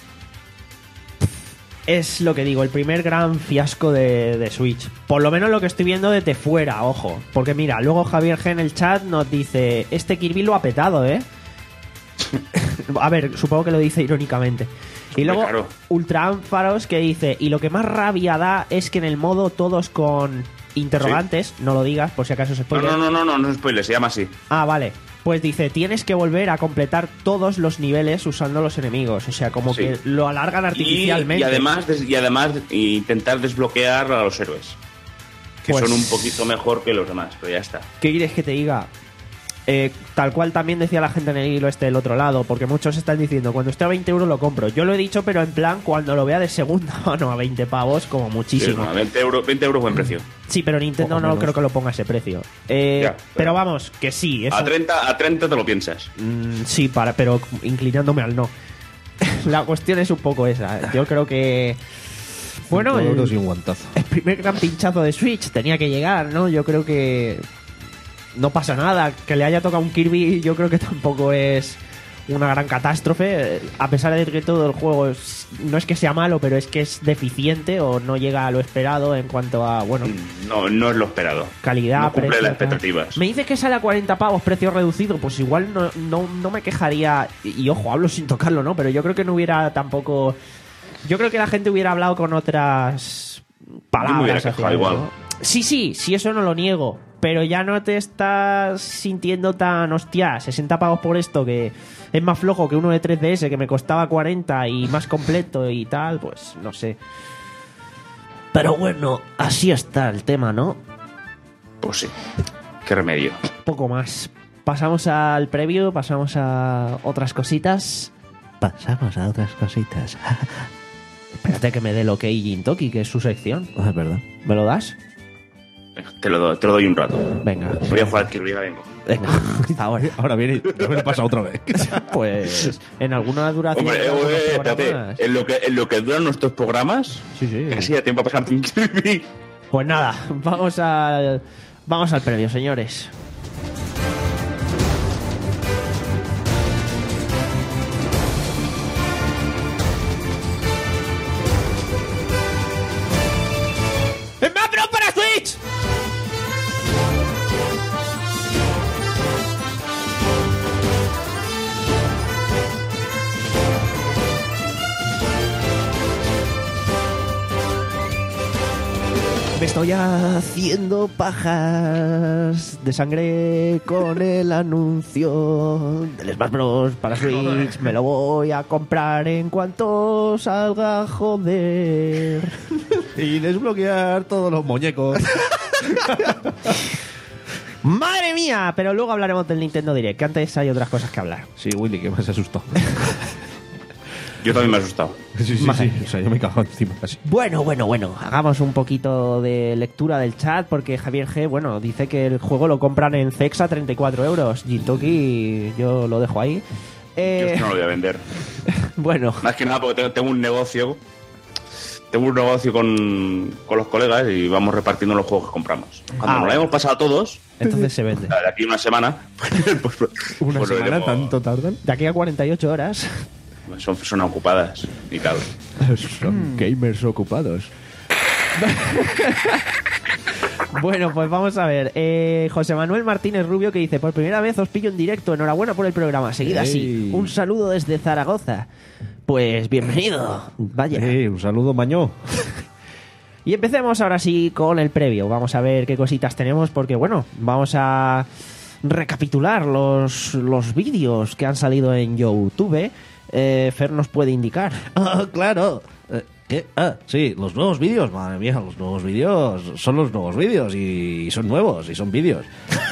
Es lo que digo, el primer gran fiasco de, de Switch. Por lo menos lo que estoy viendo desde fuera, ojo. Porque mira, luego Javier G en el chat nos dice: este Kirby lo ha petado, ¿eh? A ver, supongo que lo dice irónicamente. Y luego claro. Ultra Ánfaros que dice: y lo que más rabia da es que en el modo todos con interrogantes, ¿sí? No lo digas por si acaso se spoiler. No, no, no, no, no, no es spoiler, se llama así. Ah, vale. Pues dice: tienes que volver a completar todos los niveles usando los enemigos. O sea, como sí. que lo alargan artificialmente. Y, y además, y además intentar desbloquear a los héroes. Que pues, son un poquito mejor que los demás, pero ya está. ¿Qué quieres que te diga? Eh, tal cual también decía la gente en el hilo este del otro lado, porque muchos están diciendo: cuando esté a veinte euros lo compro. Yo lo he dicho, pero en plan cuando lo vea de segunda mano a veinte pavos, como muchísimo. Sí, no, veinte euros, veinte euros buen precio. Sí, pero Nintendo no creo que lo ponga a ese precio. Eh, ya, pero, pero vamos, que sí. Eso... A, treinta, a treinta te lo piensas. Mm, sí, para, pero inclinándome al no. La cuestión es un poco esa. Yo creo que Bueno, cinco el- euros y un guantazo. El primer gran pinchazo de Switch tenía que llegar, ¿no? Yo creo que no pasa nada. Que le haya tocado un Kirby, yo creo que tampoco es una gran catástrofe. A pesar de que todo el juego es- no es que sea malo, pero es que es deficiente o no llega a lo esperado en cuanto a, bueno, No, no es lo esperado. calidad, No cumple precio, las tal. expectativas. Me dice que sale a cuarenta pavos, precio reducido. Pues igual no, no, no me quejaría. Y, y ojo, hablo sin tocarlo, ¿no? Pero yo creo que no hubiera tampoco. Yo creo que la gente hubiera hablado con otras palabras. Yo me hubiera hacia quejado él, igual. ¿no? Sí, sí, sí, eso no lo niego. Pero ya no te estás sintiendo tan, hostia, sesenta pavos por esto, que es más flojo que uno de tres D S que me costaba cuarenta y más completo y tal, pues no sé. Pero bueno, así está el tema, ¿no? Pues sí. Qué remedio. Poco más. Pasamos al preview, pasamos a otras cositas. Pasamos a otras cositas. Espérate que me dé el ok Gintoki, que es su sección. Ah, es verdad. ¿Me lo das? Venga, Te lo, doy, te lo doy un rato. Venga. Voy a jugar al Kirby, ya vengo. Venga, ahora. Ahora viene y me lo pasa otra vez. Pues en alguna duración. Hombre, de eh, algunos eh, espérate. programas. En lo, que, en lo que duran nuestros programas, Sí, sí. casi da tiempo a pasar un Kirby. Pues nada, vamos al. Vamos al previo, señores. ¡Smash Bros para Switch! Me estoy haciendo pajas de sangre con el anuncio del Smash Bros. Para Switch. Me lo voy a comprar en cuanto salga, joder. Y desbloquear todos los muñecos. ¡Madre mía! Pero luego hablaremos del Nintendo Direct, que antes hay otras cosas que hablar. Sí, Willy, que me has asustado. Yo también me he asustado. Sí, sí, Madre sí. O sea, yo me he cagado encima casi. Bueno, bueno, bueno, hagamos un poquito de lectura del chat porque Javier G, bueno, dice que el juego lo compran en Cex a treinta y cuatro euros. Gintoki, yo lo dejo ahí. Yo Eh, esto no lo voy a vender. bueno, Más que nada porque tengo, tengo un negocio. Tengo un negocio con, con los colegas y vamos repartiendo los juegos que compramos. Cuando Ah, nos lo bueno. hayamos pasado todos, entonces se vende. de aquí a una semana, pues, pues, Una pues lo semana, iremos- tanto tardan. De aquí a cuarenta y ocho horas. Son personas ocupadas y tal. Son gamers ocupados. Bueno, pues vamos a ver. Eh, José Manuel Martínez Rubio que dice: por primera vez os pillo en directo. Enhorabuena por el programa. Seguid así. Ey. Un saludo desde Zaragoza. Pues bienvenido. Vaya. Eh, un saludo, Mañó. Y empecemos ahora sí con el previo. Vamos a ver qué cositas tenemos porque, bueno, vamos a recapitular los, los vídeos que han salido en YouTube. Eh, Fer nos puede indicar. Ah, claro. Eh, ¿Qué? Ah, sí, los nuevos vídeos. Madre mía, los nuevos vídeos son los nuevos vídeos y son nuevos y son vídeos.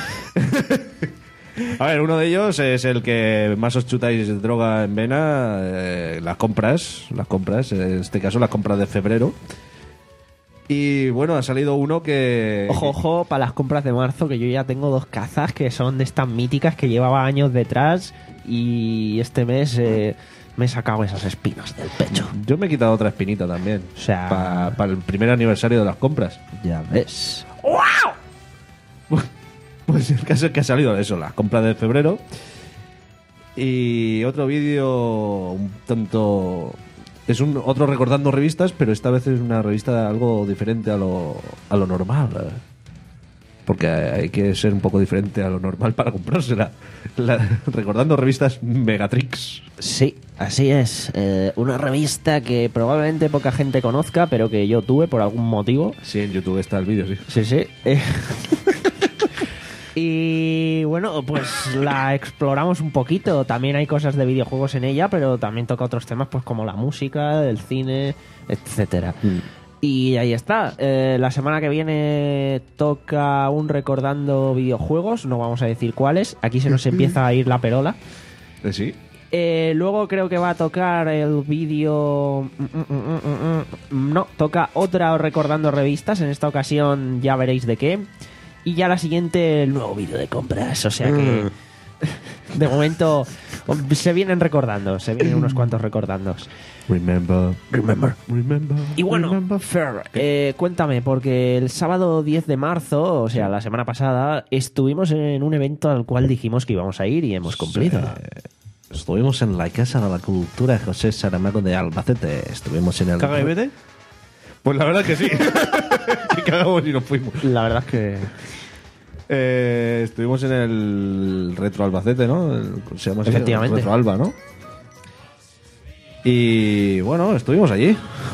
A ver, uno de ellos es el que más os chutáis droga en vena, eh, las compras, las compras, en este caso las compras de febrero. Y bueno, ha salido uno que... Ojo, ojo, para las compras de marzo, que yo ya tengo dos cazas que son de estas míticas que llevaba años detrás y este mes eh, me he sacado esas espinas del pecho. Yo me he quitado otra espinita también. O sea- Para el primer aniversario de las compras. Ya ves. Pues el caso es que ha salido eso, las compras de febrero. Y otro vídeo un tanto... Es un otro recordando revistas, pero esta vez es una revista algo diferente a lo, a lo normal. ¿eh? Porque hay que ser un poco diferente a lo normal para comprársela. La- recordando revistas Megatrix. Sí, así es. Eh, una revista que probablemente poca gente conozca, pero que yo tuve por algún motivo. Sí, en YouTube está el vídeo, sí. Sí, sí. Eh, y bueno, pues la exploramos un poquito. También hay cosas de videojuegos en ella, pero también toca otros temas pues como la música, el cine, etcétera. Y ahí está. Eh, la semana que viene toca un recordando videojuegos. No vamos a decir cuáles. Aquí se nos empieza a ir la perola. Eh, sí. Eh, luego creo que va a tocar el vídeo... mm, mm, mm, mm, mm. No, toca otra recordando revistas. En esta ocasión ya veréis de qué. Y ya la siguiente, el nuevo vídeo de compras. O sea que... De momento, Se vienen recordando, se vienen unos cuantos recordando. Remember, remember, remember. Y bueno, remember. Fer, eh, cuéntame, porque el sábado diez de marzo, o sea, la semana pasada, estuvimos en un evento al cual dijimos que íbamos a ir y hemos cumplido. Sí. Estuvimos en la Casa de la Cultura de José Saramago de Albacete. Estuvimos en el... ¿Caga y vete? Pues la verdad que sí. Y cagamos y nos fuimos. La verdad es que... Eh, estuvimos en el Retro Albacete, ¿no? El- se llama así, Efectivamente. Retro Alba, ¿no? Y bueno, estuvimos allí.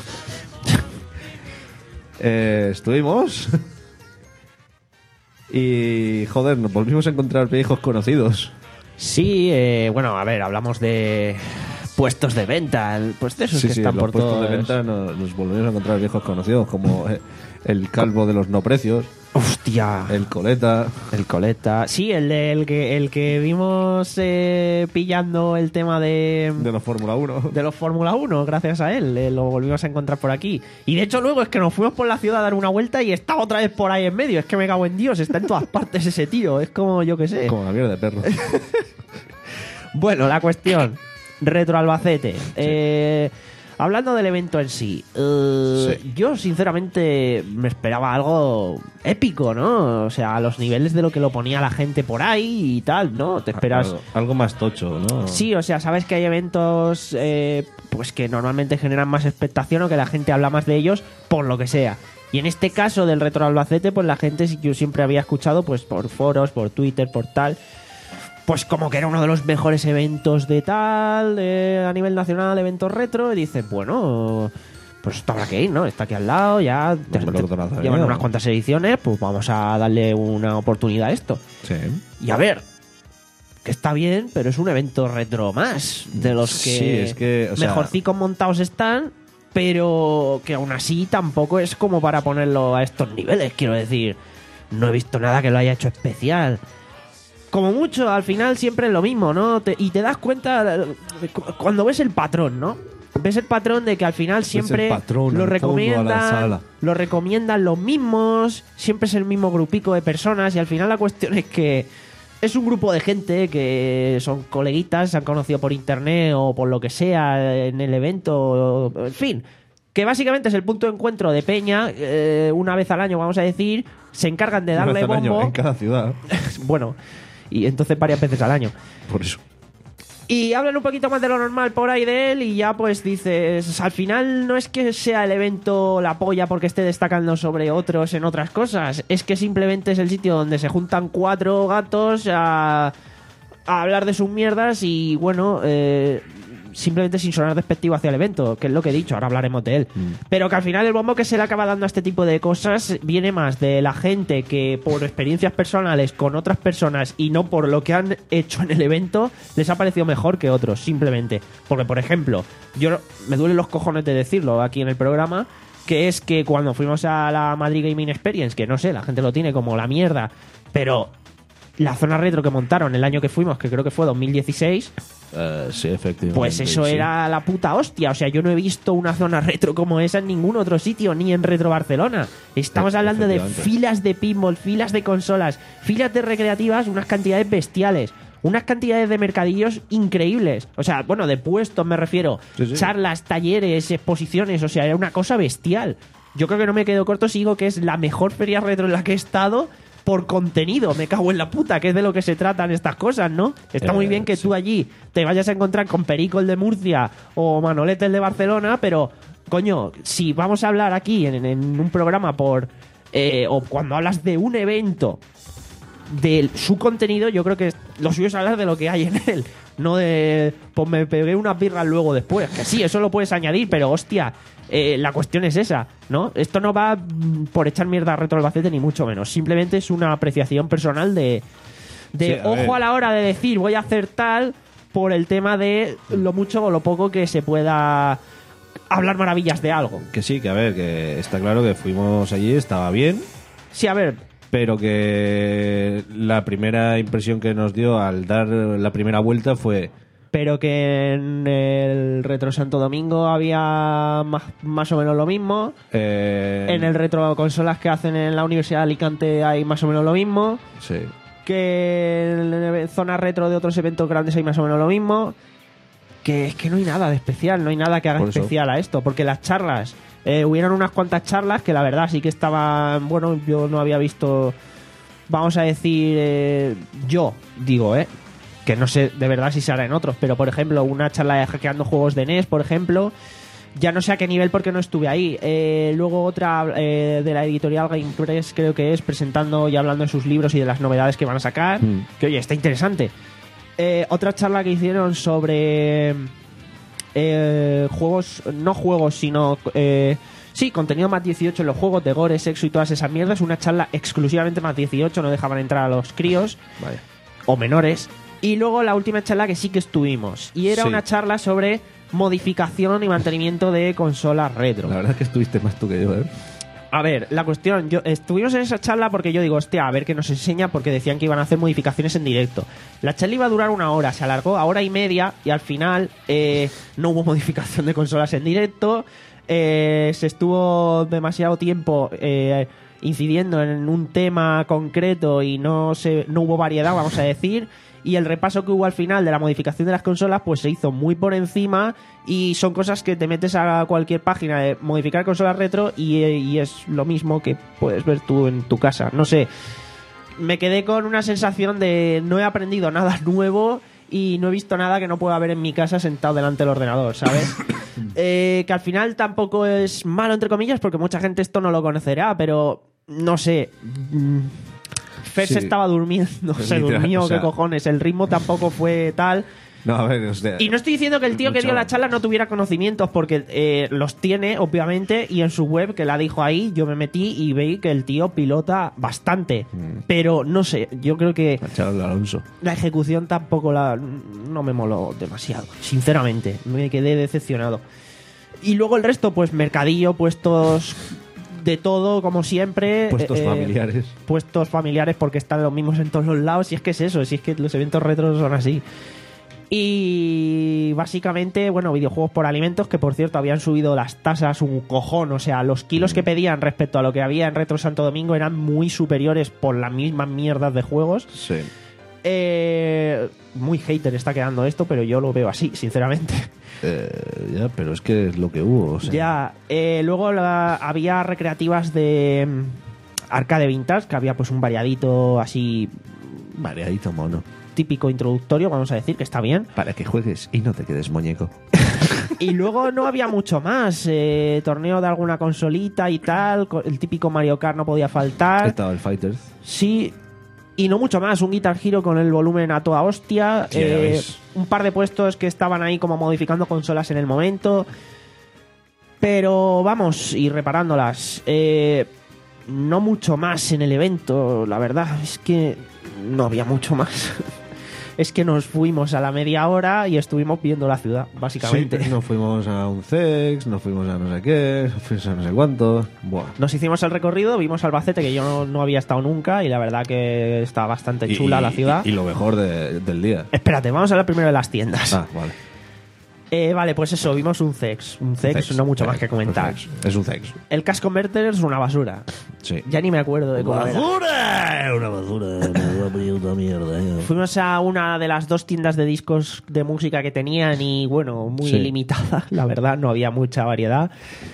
Eh, estuvimos. Y joder, nos volvimos a encontrar viejos conocidos. Sí, eh, bueno, a ver, hablamos de puestos de venta, pues de esos Sí, que sí, están en los por puestos todos. de venta nos, nos volvimos a encontrar viejos conocidos, como eh, el calvo de los no precios, Hostia, el, el coleta. coleta. Sí, el, de- el que el que vimos eh, pillando el tema de De los Fórmula uno. de los Fórmula uno, gracias a él, eh, lo volvimos a encontrar por aquí. Y de hecho luego es que nos fuimos por la ciudad a dar una vuelta y está otra vez por ahí en medio. Es que me cago en Dios, está en todas partes ese tío. Es como, yo qué sé. Como la mierda de perro. Bueno, la cuestión. Retro Albacete. Eh, hablando del evento en sí, eh, Sí. yo sinceramente me esperaba algo épico, ¿no? O sea, a los niveles de lo que lo ponía la gente por ahí y tal, ¿no? Te esperas... Algo, algo más tocho, ¿no? Sí, o sea, sabes que hay eventos eh, pues que normalmente generan más expectación o que la gente habla más de ellos por lo que sea. Y en este caso del Retro Albacete, pues la gente sí que yo siempre había escuchado pues por foros, por Twitter, por tal, pues como que era uno de los mejores eventos de tal, eh, a nivel nacional, eventos retro, y dices, bueno, pues esto habrá que ir, ¿no? Está aquí al lado, ya te- Hombre, te- lo conoces, llevan ¿no? unas cuantas ediciones, pues vamos a darle una oportunidad a esto. Sí. Y a ver, que está bien, pero es un evento retro más, de los que, Sí, es que, o sea- mejorcicos montados están, pero que aún así tampoco es como para ponerlo a estos niveles, quiero decir. No he visto nada que lo haya hecho especial. Como mucho, al final siempre es lo mismo, ¿no? Te- y te das cuenta de- de cu- cuando ves el patrón, ¿no? Ves el patrón de que al final siempre el patrón, lo el fondo a la recomiendan, sala. lo recomiendan los mismos, siempre es el mismo grupico de personas y al final la cuestión es que es un grupo de gente que son coleguitas, se han conocido por internet o por lo que sea en el evento, en fin, que básicamente es el punto de encuentro de Peña, eh, una vez al año vamos a decir, se encargan de Una darle vez al año bombo, en cada ciudad. bueno, y entonces varias veces al año. Por eso. Y hablan un poquito más de lo normal por ahí de él y ya pues dices, al final no es que sea el evento la polla porque esté destacando sobre otros en otras cosas, es que simplemente es el sitio donde se juntan cuatro gatos a, a hablar de sus mierdas y bueno, eh, simplemente sin sonar despectivo hacia el evento, que es lo que he dicho, ahora hablaremos de él. Pero que al final el bombo que se le acaba dando a este tipo de cosas viene más de la gente que por experiencias personales con otras personas y no por lo que han hecho en el evento, les ha parecido mejor que otros, simplemente. Porque, por ejemplo, yo me duelen los cojones de decirlo aquí en el programa, que es que cuando fuimos a la Madrid Gaming Experience, que no sé, la gente lo tiene como la mierda, pero la zona retro que montaron el año que fuimos, que creo que fue dos mil dieciséis, Eh, sí, efectivamente. pues eso sí. era la puta hostia. O sea, yo no he visto una zona retro como esa en ningún otro sitio, ni en Retro Barcelona. Estamos E- hablando de efectivamente. filas de pinball, filas de consolas, filas de recreativas, unas cantidades bestiales. Unas cantidades de mercadillos increíbles. O sea, bueno, de puestos me refiero. Sí, sí. Charlas, talleres, exposiciones. O sea, era una cosa bestial. Yo creo que no me quedo corto si digo que es la mejor feria retro en la que he estado por contenido. Me cago en la puta, que es de lo que se tratan estas cosas, ¿no? Está muy Eh, bien que sí. tú allí te vayas a encontrar con Perico el de Murcia o Manolete el de Barcelona, pero, coño, si vamos a hablar aquí en, en un programa por... eh, o cuando hablas de un evento, de su contenido, yo creo que lo suyo es hablar de lo que hay en él, no de pues me pegué unas birras luego después, que sí, eso lo puedes añadir, pero hostia, eh, la cuestión es esa, ¿no? Esto no va mm, por echar mierda a Retro Albacete ni mucho menos, simplemente es una apreciación personal de, de Sí, a ojo ver. a la hora de decir voy a hacer tal por el tema de lo mucho o lo poco que se pueda hablar maravillas de algo. Que sí, que a ver, que está claro que fuimos allí, estaba bien, Sí, a ver, pero que la primera impresión que nos dio al dar la primera vuelta fue... pero que en el Retro Santo Domingo había más, más o menos lo mismo. eh, En el Retro Consolas que hacen en la Universidad de Alicante hay más o menos lo mismo. Sí. Que en zonas retro de otros eventos grandes hay más o menos lo mismo. Que es que no hay nada de especial, no hay nada que haga Por eso. especial a esto. Porque las charlas, eh, hubieron unas cuantas charlas que la verdad sí que estaban... Bueno, yo no había visto... Vamos a decir... Eh, yo digo, ¿eh? Que no sé de verdad si se hará en otros. Pero, por ejemplo, una charla de hackeando juegos de N E S, por ejemplo... Ya no sé a qué nivel porque no estuve ahí. Eh, luego otra eh, de la editorial Game Press, creo que es, presentando y hablando de sus libros y de las novedades que van a sacar. Mm. Que oye, está interesante. Eh, otra charla que hicieron sobre eh, juegos, no juegos, sino... Eh, sí, contenido más dieciocho en los juegos, de gore, sexo y todas esas mierdas. Una charla exclusivamente más dieciocho, no dejaban entrar a los críos. Vale. O menores. Y luego la última charla que sí que estuvimos. Y era Sí. una charla sobre modificación y mantenimiento de consolas retro. La verdad es que estuviste más tú que yo, ¿eh? A ver, la cuestión, yo estuvimos en esa charla porque yo digo, hostia, a ver qué nos enseña, porque decían que iban a hacer modificaciones en directo. La charla iba a durar una hora, se alargó a hora y media y al final eh, no hubo modificación de consolas en directo. Eh, se estuvo demasiado tiempo eh, incidiendo en un tema concreto y no se, no hubo variedad, vamos a decir. Y el repaso que hubo al final de la modificación de las consolas pues se hizo muy por encima y son cosas que te metes a cualquier página de modificar consolas retro y, y es lo mismo que puedes ver tú en tu casa. No sé, me quedé con una sensación de no he aprendido nada nuevo y no he visto nada que no pueda ver en mi casa sentado delante del ordenador, ¿sabes? eh, que al final tampoco es malo, entre comillas, porque mucha gente esto no lo conocerá, pero no sé... mm, Fer se Sí. estaba durmiendo, se Literal, durmió, o sea- qué cojones, el ritmo tampoco fue tal. No, a ver, o sea, Y no estoy diciendo que el tío que dio mucho- la charla no tuviera conocimientos, porque eh, los tiene, obviamente, y en su web, que la dijo ahí, yo me metí y veí que el tío pilota bastante. Mm. Pero no sé, yo creo que a Charles Alonso. la ejecución tampoco la no me moló demasiado, sinceramente, me quedé decepcionado. Y luego el resto, pues mercadillo, puestos de todo, como siempre. Puestos eh, familiares. Puestos familiares porque están los mismos en todos los lados. Y es que es eso, si es que los eventos retro son así. Y básicamente, bueno, videojuegos por alimentos, que por cierto habían subido las tasas un cojón. O sea, los kilos que pedían respecto a lo que había en Retro Santo Domingo eran muy superiores por las mismas mierdas de juegos. Sí. Eh, muy hater está quedando esto, pero yo lo veo así, sinceramente. Eh, ya, pero es que es lo que hubo. O sea, Ya, eh, luego la- había recreativas de mm, arcade vintage, que había pues un variadito así variadito mono. típico introductorio, vamos a decir, que está bien. Para que juegues y no te quedes muñeco. Y luego no había mucho más, eh, torneo de alguna consolita y tal, co- el típico Mario Kart no podía faltar. Estaba el Fighters. Sí, y no mucho más, un Guitar Hero con el volumen a toda hostia, Sí, ya eh, ves. un par de puestos que estaban ahí como modificando consolas en el momento, pero vamos, y reparándolas. Eh, no mucho más en el evento, la verdad, es que no había mucho más. Es que nos fuimos a la media hora y estuvimos viendo la ciudad, básicamente. Sí, nos fuimos a un sex, nos fuimos a no sé qué, nos fuimos a no sé cuánto. Buah. Nos hicimos el recorrido, vimos Albacete, que yo no, no había estado nunca, y la verdad que está bastante chula Y- la ciudad. Y, y lo mejor de- del día. Espérate, vamos a hablar primero de las tiendas. Ah, vale. Eh, vale, pues eso, vimos un Zex. Un Zex, no mucho más que comentar. Un sex. Es un sex. El Cash Converter es una basura. Sí. Ya ni me acuerdo de cómo era. ¡Basura! Una basura. Una mierda. eh. Fuimos a una de las dos tiendas de discos de música que tenían y, bueno, muy Sí. limitada, la verdad, no había mucha variedad.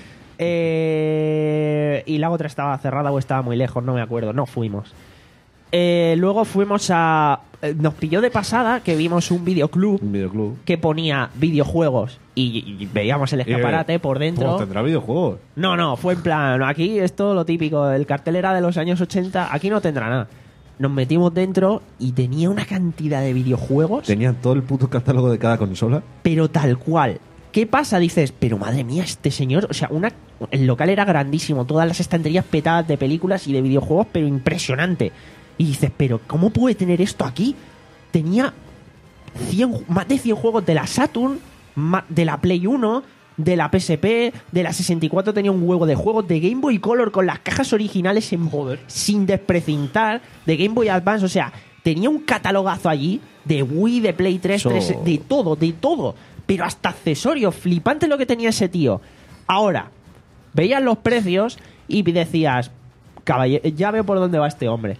Eh, y la otra estaba cerrada o estaba muy lejos, no me acuerdo, no fuimos. Eh, luego fuimos a... eh, Nos pilló de pasada que vimos un videoclub Un videoclub. que ponía videojuegos y, y veíamos el escaparate por dentro. Pues tendrá videojuegos. No, no, fue en plan, aquí es todo lo típico, el cartel era de los años ochenta, aquí no tendrá nada. Nos metimos dentro y tenía una cantidad de videojuegos, Tenían todo el puto catálogo de cada consola. pero tal cual. ¿Qué pasa? Dices, pero madre mía, este señor, o sea, una, el local era grandísimo, todas las estanterías petadas de películas y de videojuegos, pero impresionante. Y dices, pero ¿cómo puede tener esto aquí? Tenía cien, más de cien juegos de la Saturn, ma- de la Play uno, de la P S P, de la sesenta y cuatro tenía un huevo de juegos, de Game Boy Color con las cajas originales en sin desprecintar, de Game Boy Advance, o sea, tenía un catalogazo allí de Wii, de Play tres, Eso- tres, de todo, de todo, pero hasta accesorios, flipante lo que tenía ese tío. Ahora, veías los precios y decías, caballero, ya veo por dónde va este hombre.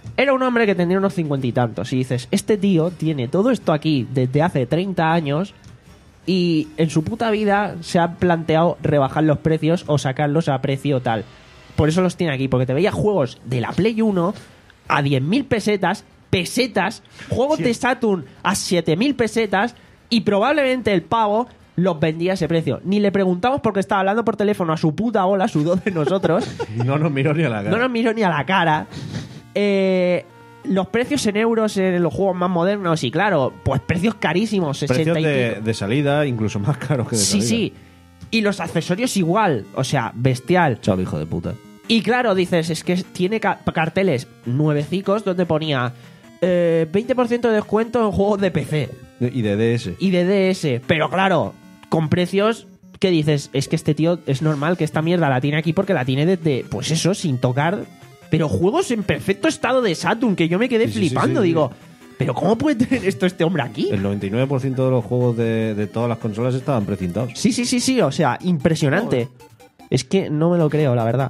Era un hombre que tenía unos cincuenta y tantos. Y dices, este tío tiene todo esto aquí desde hace treinta años y en su puta vida se ha planteado rebajar los precios o sacarlos a precio tal. Por eso los tiene aquí, porque te veía juegos de la Play uno a diez mil pesetas, pesetas, juegos de Saturn a siete mil pesetas y probablemente el pavo los vendía a ese precio. Ni le preguntamos porque estaba hablando por teléfono a su puta bola, sudó de nosotros. No nos miró ni a la cara. No nos miró ni a la cara. Eh, los precios en euros en los juegos más modernos, y claro, pues precios carísimos, sesenta Precios y de, pico. de salida, incluso más caros que de Sí, salida. sí. Y los accesorios igual, o sea, bestial. Chao, hijo de puta. Y claro, dices, es que tiene ca- carteles nuevecicos donde ponía eh, veinte por ciento de descuento en juegos de P C Y de D S. y de D S. Pero claro, con precios que dices, es que este tío es normal que esta mierda la tiene aquí porque la tiene desde, pues eso, sin tocar. Pero juegos en perfecto estado de Saturn, que yo me quedé Sí, sí, flipando. sí, sí, Digo, ¿pero cómo puede tener esto este hombre aquí? El noventa y nueve por ciento de los juegos de, de todas las consolas estaban precintados. Sí, sí, sí, sí, o sea, impresionante. Es que no me lo creo, la verdad.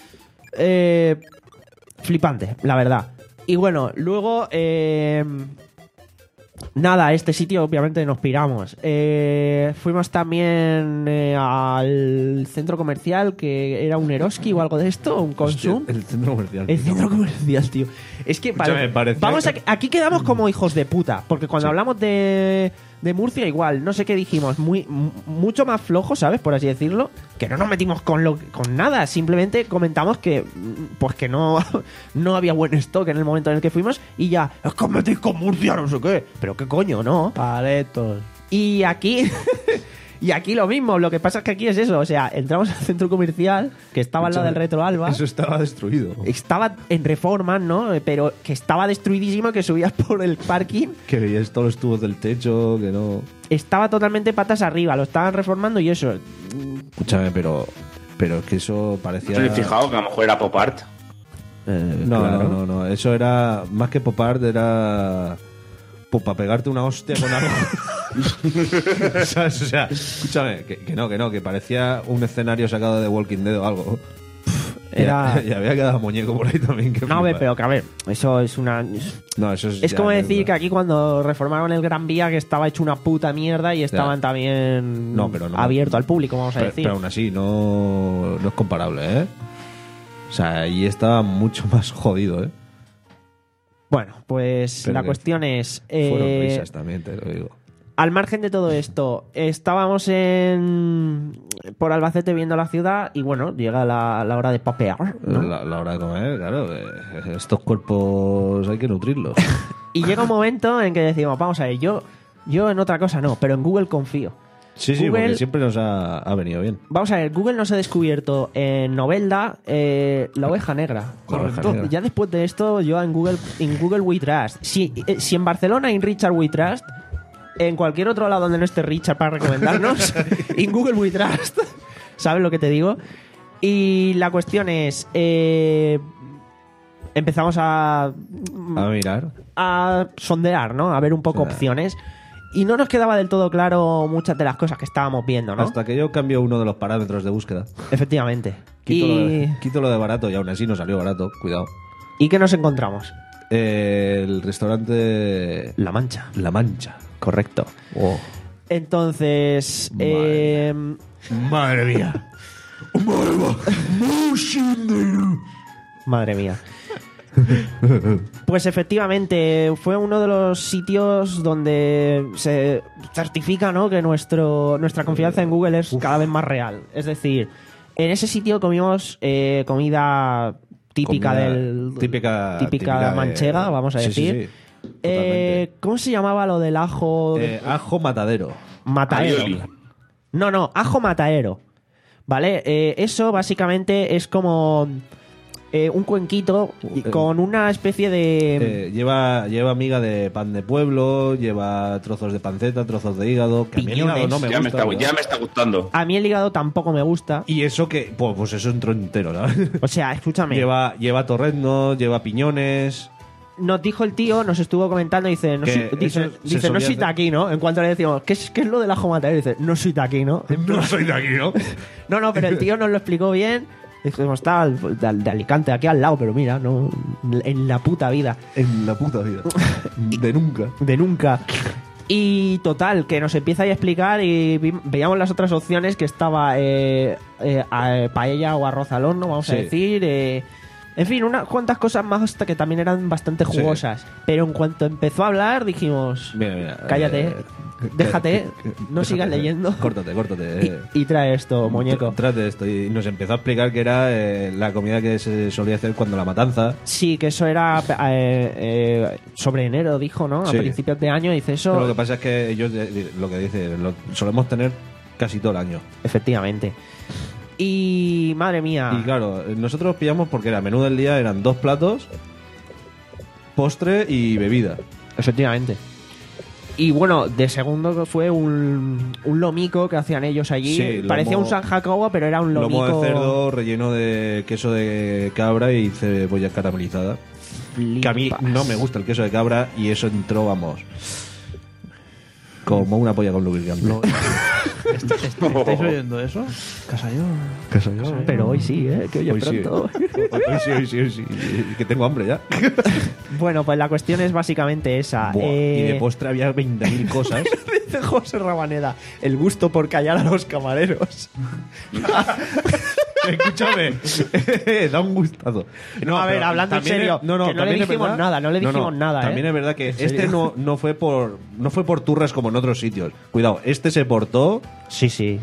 Eh, flipante, la verdad. Y bueno, luego... eh, nada, este sitio obviamente nos piramos. Eh, fuimos también eh, al centro comercial, que era un Eroski o algo de esto, un Consum. Hostia, el centro comercial. El centro comercial, tío. Es que Escúchame, pare- parecía vamos que- a- aquí quedamos como hijos de puta, porque cuando Sí. hablamos de, de Murcia igual, no sé qué dijimos, muy m- mucho más flojo, ¿sabes? Por así decirlo, que no nos metimos con lo con nada, simplemente comentamos que mm, pues que no no había buen stock en el momento en el que fuimos y ya, es que os metéis con Murcia, no sé qué, pero qué coño, ¿no? Paletos. Y aquí y aquí lo mismo, lo que pasa es que aquí es eso, o sea, entramos al centro comercial que estaba al lado del Retro Alba. Eso estaba destruido. Estaba en reforma, ¿no? Pero que estaba destruidísimo, que subías por el parking. Que veías todos los tubos del techo, que no... Estaba totalmente patas arriba, lo estaban reformando y eso. Escúchame, pero... Pero es que eso parecía... ¿No te has fijado que a lo mejor era pop art? Eh, No, claro. no, no, no. Eso era... Más que pop art, era... Pues para pegarte una hostia con algo. ¿Sabes? O sea, escúchame, que, que no, que no, que parecía un escenario sacado de Walking Dead o algo. Era- Y, y había quedado muñeco por ahí también. Que No, a ver, flipa. pero que a ver, eso es una. No, eso es. Es ya como mierda. decir que aquí cuando reformaron el Gran Vía, que estaba hecho una puta mierda y estaban también No, pero no. abierto al público, vamos a Pero, decir. pero aún así, no, no es comparable, ¿eh? O sea, ahí estaba mucho más jodido, ¿eh? Bueno, pues Pero la que cuestión es. Fueron eh, risas también, te lo digo. Al margen de todo esto, estábamos en por Albacete viendo la ciudad y bueno, llega la, la hora de papear, ¿no? La, la hora de comer, claro. eh, Estos cuerpos hay que nutrirlos. Y llega un momento en que decimos, vamos a ver, yo, yo en otra cosa no, pero en Google confío. Sí, sí, Google- porque siempre nos ha, ha venido bien. Vamos a ver, Google nos ha descubierto en Novelda eh, la oveja negra. La oveja negra. Ya después de esto, yo en Google, en Google We Trust. Si, eh, si en Barcelona hay Richard We Trust, en cualquier otro lado donde no esté Richard para recomendarnos, en Google We Trust. ¿Sabes lo que te digo? Y la cuestión es, eh, empezamos a, A mirar. a sondear, ¿no? A ver un poco Sí. opciones. Y no nos quedaba del todo claro muchas de las cosas que estábamos viendo, ¿no? Hasta que yo cambio uno de los parámetros de búsqueda. Efectivamente. Quito, lo Y, de, quito lo de barato y aún así no salió barato. Cuidado. ¿Y qué nos encontramos? Eh, el restaurante La Mancha. La Mancha. Correcto. Oh. Entonces, Madre eh, Madre mía. madre mía. Pues efectivamente fue uno de los sitios donde se certifica, ¿no?, que nuestro nuestra confianza en Google es cada vez más real. Es decir, en ese sitio comimos eh, comida típica Comida del típica, típica de- manchega, vamos a Sí, sí, decir. sí. Eh, ¿Cómo se llamaba lo del ajo? Eh, ajo matadero. Mataero. Aioli. No, no, ajo mataero. ¿Vale? Eh, eso básicamente es como eh, un cuenquito y Eh, con una especie de... Eh, lleva, lleva miga de pan de pueblo, lleva trozos de panceta, trozos de hígado. Que a mí el Piñones. hígado no me Ya me, gusta. está, cuidado. ya me está gustando. A mí el hígado tampoco me gusta. Y eso que, pues, pues eso entró entero, ¿sabes? O sea, escúchame. lleva, lleva torrezno, lleva piñones. Nos dijo el tío, nos estuvo comentando, dice, no Que soy, dice, eso se dice, no solía soy hacer. taquino. En cuanto le decimos, ¿qué es, qué es lo del ajo mataero? Dice, no soy taquino. No soy de aquí, ¿no? No, no, pero el tío nos lo explicó bien. Dijimos, está de, de Alicante, aquí al lado, pero mira, no, en la puta vida. En la puta vida. De nunca. De nunca. Y total, que nos empieza ahí a explicar y vi- veíamos las otras opciones que estaba eh, eh, a- paella o arroz al horno, vamos a Sí. decir. eh, en fin, unas cuantas cosas más hasta que también eran bastante Sí. jugosas. Pero en cuanto empezó a hablar, dijimos, Mira, mira. cállate, eh, déjate, no sigas déjate, leyendo. Córtate, córtate. eh. Y, y trae esto, muñeco. Tr- Trate esto. Y nos empezó a explicar que era eh, la comida que se solía hacer cuando la matanza. Sí, que eso era eh, eh, sobre enero, dijo, ¿no? Sí. A principios de año, dice eso. Pero lo que pasa es que ellos, de- de- lo que dice, lo solemos tener casi todo el año. Efectivamente. Y madre mía. Y claro, nosotros pillamos porque era menú del día, eran dos platos, postre y bebida. Efectivamente. Y bueno, de segundo fue un, un lomico que hacían ellos allí. Sí, lomo- Parecía un San Jacobo, pero era un lomico. Lomo de cerdo relleno de queso de cabra y cebolla caramelizada. Que a mí Flipas. no me gusta el queso de cabra y eso entró, vamos, como una polla con lubricante. ¿Estáis oyendo eso? Casallón. Pero hoy sí, ¿eh? Que oye Hoy sí. pronto. Hoy sí, hoy sí, hoy sí. Que tengo hambre ya. Bueno, pues la cuestión es básicamente esa. Buah, Eh, Y de postre había veinte mil cosas. Dice José Rabaneda, el gusto por callar a los camareros. Escúchame, da un gustazo. No, a ver, pero hablando en también serio, es- no, no, que no le también es dijimos verdad- nada, no le no, dijimos nada, También ¿eh? es verdad que ¿En este serio? no, no fue por no fue por turras como en otros sitios. Cuidado, este se portó Sí, sí.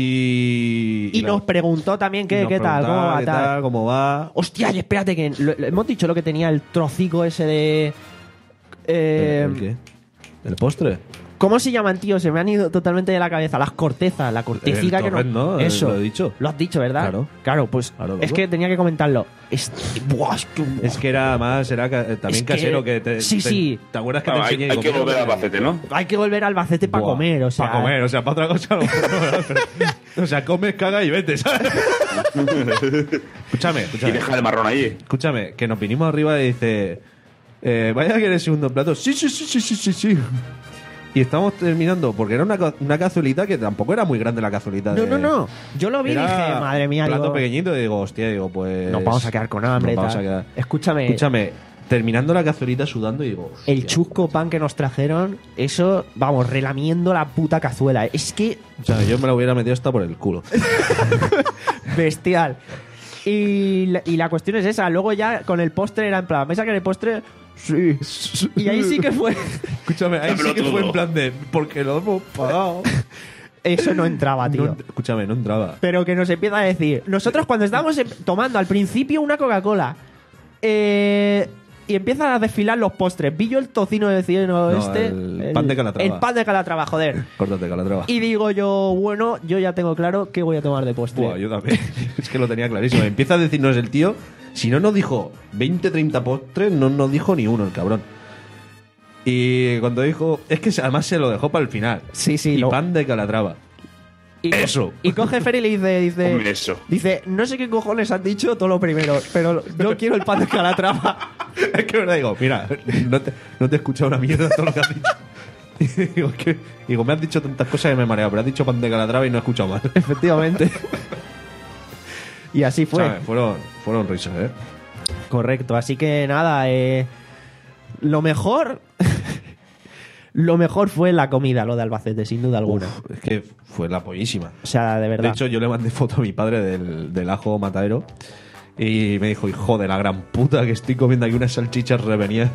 y Y nos preguntó también qué, y nos qué tal, cómo preguntaba va qué tal. tal, cómo va. Hostia, y espérate que lo- lo- hemos dicho lo que tenía el trocico ese de... eh, ¿El, el qué? ¿El postre? ¿Cómo se llaman, tío? Se me han ido totalmente de la cabeza. Las cortezas, la cortecica El que torrent, ¿no? Eso. Lo he dicho. Lo has dicho, ¿verdad? Claro. Claro, pues Claro, es loco. que tenía que comentarlo. Es, buah, es que, Es que era más, era ca- también Es que- casero que te, sí, te- sí. ¿Te acuerdas que Claro, te hay, enseñé hay que comer? volver al Albacete, ¿no? hay que volver a Albacete para Buah, comer, o sea... para comer, o sea, para otra cosa a lo mejor no, ¿verdad? Pero- o sea, comes, caga y vete, ¿sabes? escúchame, Y escúchame. deja el marrón allí. Escúchame, que nos vinimos arriba y dice, eh, ¿vaya a querer el segundo plato? Sí, sí, sí, sí, sí, sí, sí. Y estamos terminando, porque era una, ca- una cazuelita que tampoco era muy grande la cazuelita. No, de- no, no. Yo lo vi y Era dije, madre mía, plato digo, pequeñito y digo, hostia, digo, pues... nos vamos a quedar con hambre. nos vamos tal. a quedar. Escúchame, Escúchame, terminando la cazuelita sudando y digo, el hostia. chusco pan que nos trajeron, eso, vamos, relamiendo la puta cazuela. Es que O sea, yo me lo hubiera metido hasta por el culo. bestial. Y la, y la cuestión es esa. Luego ya con el postre era en plan, ¿vais a querer el postre? Sí. Y ahí sí que fue. Escúchame, ahí sí Dámelo que fue todo. en plan de, porque lo hemos pagado. Eso no entraba, tío. No ent- escúchame, no entraba. Pero que nos empieza a decir. Nosotros cuando estábamos em- tomando al principio una Coca-Cola. Eh, y empiezan a desfilar los postres. Vi yo el tocino de cieno No, este. el pan de Calatrava. El pan de Calatrava, joder. Córtate, Calatrava. Y digo yo, bueno, yo ya tengo claro qué voy a tomar de postre. Buah, yo también. Es que lo tenía clarísimo. Empieza a decirnos el tío, si no nos dijo veinte, treinta postres, no nos dijo ni uno el cabrón. Y cuando dijo, es que además se lo dejó para el final. Sí, sí, Y lo- pan de Calatrava. Y co- Eso. Y coge Fer y le dice, dice, Hombre, eso. dice, no sé qué cojones has dicho todo lo primero, pero yo quiero el pan de Calatrava. Es que verdad, digo, mira, no te, no te he escuchado una mierda todo lo que has dicho. Y digo, es que, digo, me has dicho tantas cosas que me he mareado, pero has dicho pan de Calatrava y no he escuchado más. Efectivamente. Y así fue. ¿Sabes? Fueron, fueron risas, ¿eh? Correcto, así que nada, eh, lo mejor, lo mejor fue la comida, lo de Albacete, sin duda alguna. Uf, es que fue la pollísima. O sea, de verdad. De hecho, yo le mandé foto a mi padre del, del ajo matadero y me dijo, hijo de la gran puta, que estoy comiendo aquí unas salchichas revenidas.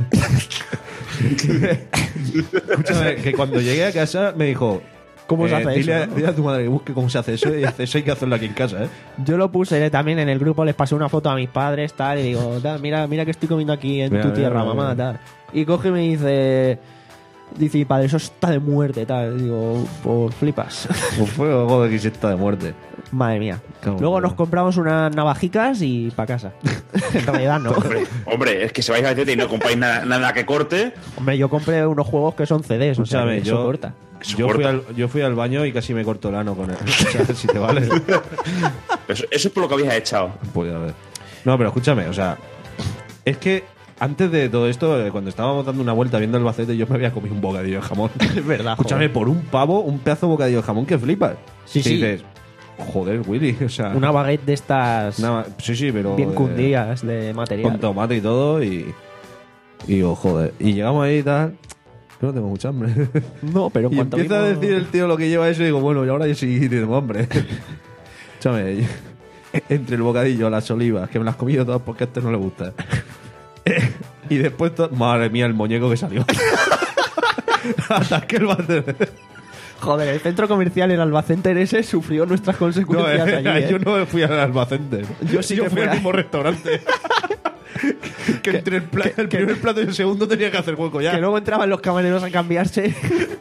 Escúchame, que cuando llegué a casa me dijo, ¿Cómo se eh, hace dile, eso, a- no? dile a tu madre que busque cómo se hace eso y dice, eso hay que hacerlo aquí en casa, ¿eh? Yo lo puse también en el grupo, les pasé una foto a mis padres, tal, y digo, "Tal, mira, mira que estoy comiendo aquí en Mira, tu mira, tierra, mira, mamá, mira. tal. Y coge y me dice, dice, mi padre, eso está de muerte, tal. Digo, pues flipas. Pues fue algo de quisista de muerte. Madre mía. Cago en Luego Dios. nos compramos unas navajicas y para casa. En realidad no. Hombre, hombre, es que se vais a Albacete y no compráis nada, nada que corte. Hombre, yo compré unos juegos que son C Ds, o sea, Escúchame, que eso yo, corta. Eso yo, fui corta. al, yo fui al baño y casi me corto el ano con él. O sea, si te vale. Eso, eso es por lo que habéis echado. Pues a ver. No, pero escúchame, o sea, es que antes de todo esto, eh, cuando estábamos dando una vuelta viendo el Albacete, yo me había comido un bocadillo de jamón. Es verdad, Escúchame, joder. por un pavo, un pedazo de bocadillo de jamón que flipas. Sí, Y sí. dices, Joder, Willy, o sea... Una baguette de estas una- sí, sí, pero... bien eh, cundidas de material. con tomate y todo y... Y digo, joder. Y llegamos ahí y tal... Que no tengo mucha hambre. No, pero en Y cuanto empieza a vimos- decir el tío lo que lleva eso y digo, bueno, y ahora yo sí tengo hambre. Escúchame, entre el bocadillo, las olivas, que me las he comido todas porque a este no le gusta. Y después, to- madre mía, el muñeco que salió. Ataque el váter. Joder, el centro comercial en Albacete en ese sufrió nuestras No, consecuencias eh, allí, ¿eh? yo no fui al Albacete. Yo sí que fui fui al a- mismo restaurante. que entre el, pla- el primer plato y el segundo tenía que hacer hueco ya. Que luego entraban los camareros a cambiarse.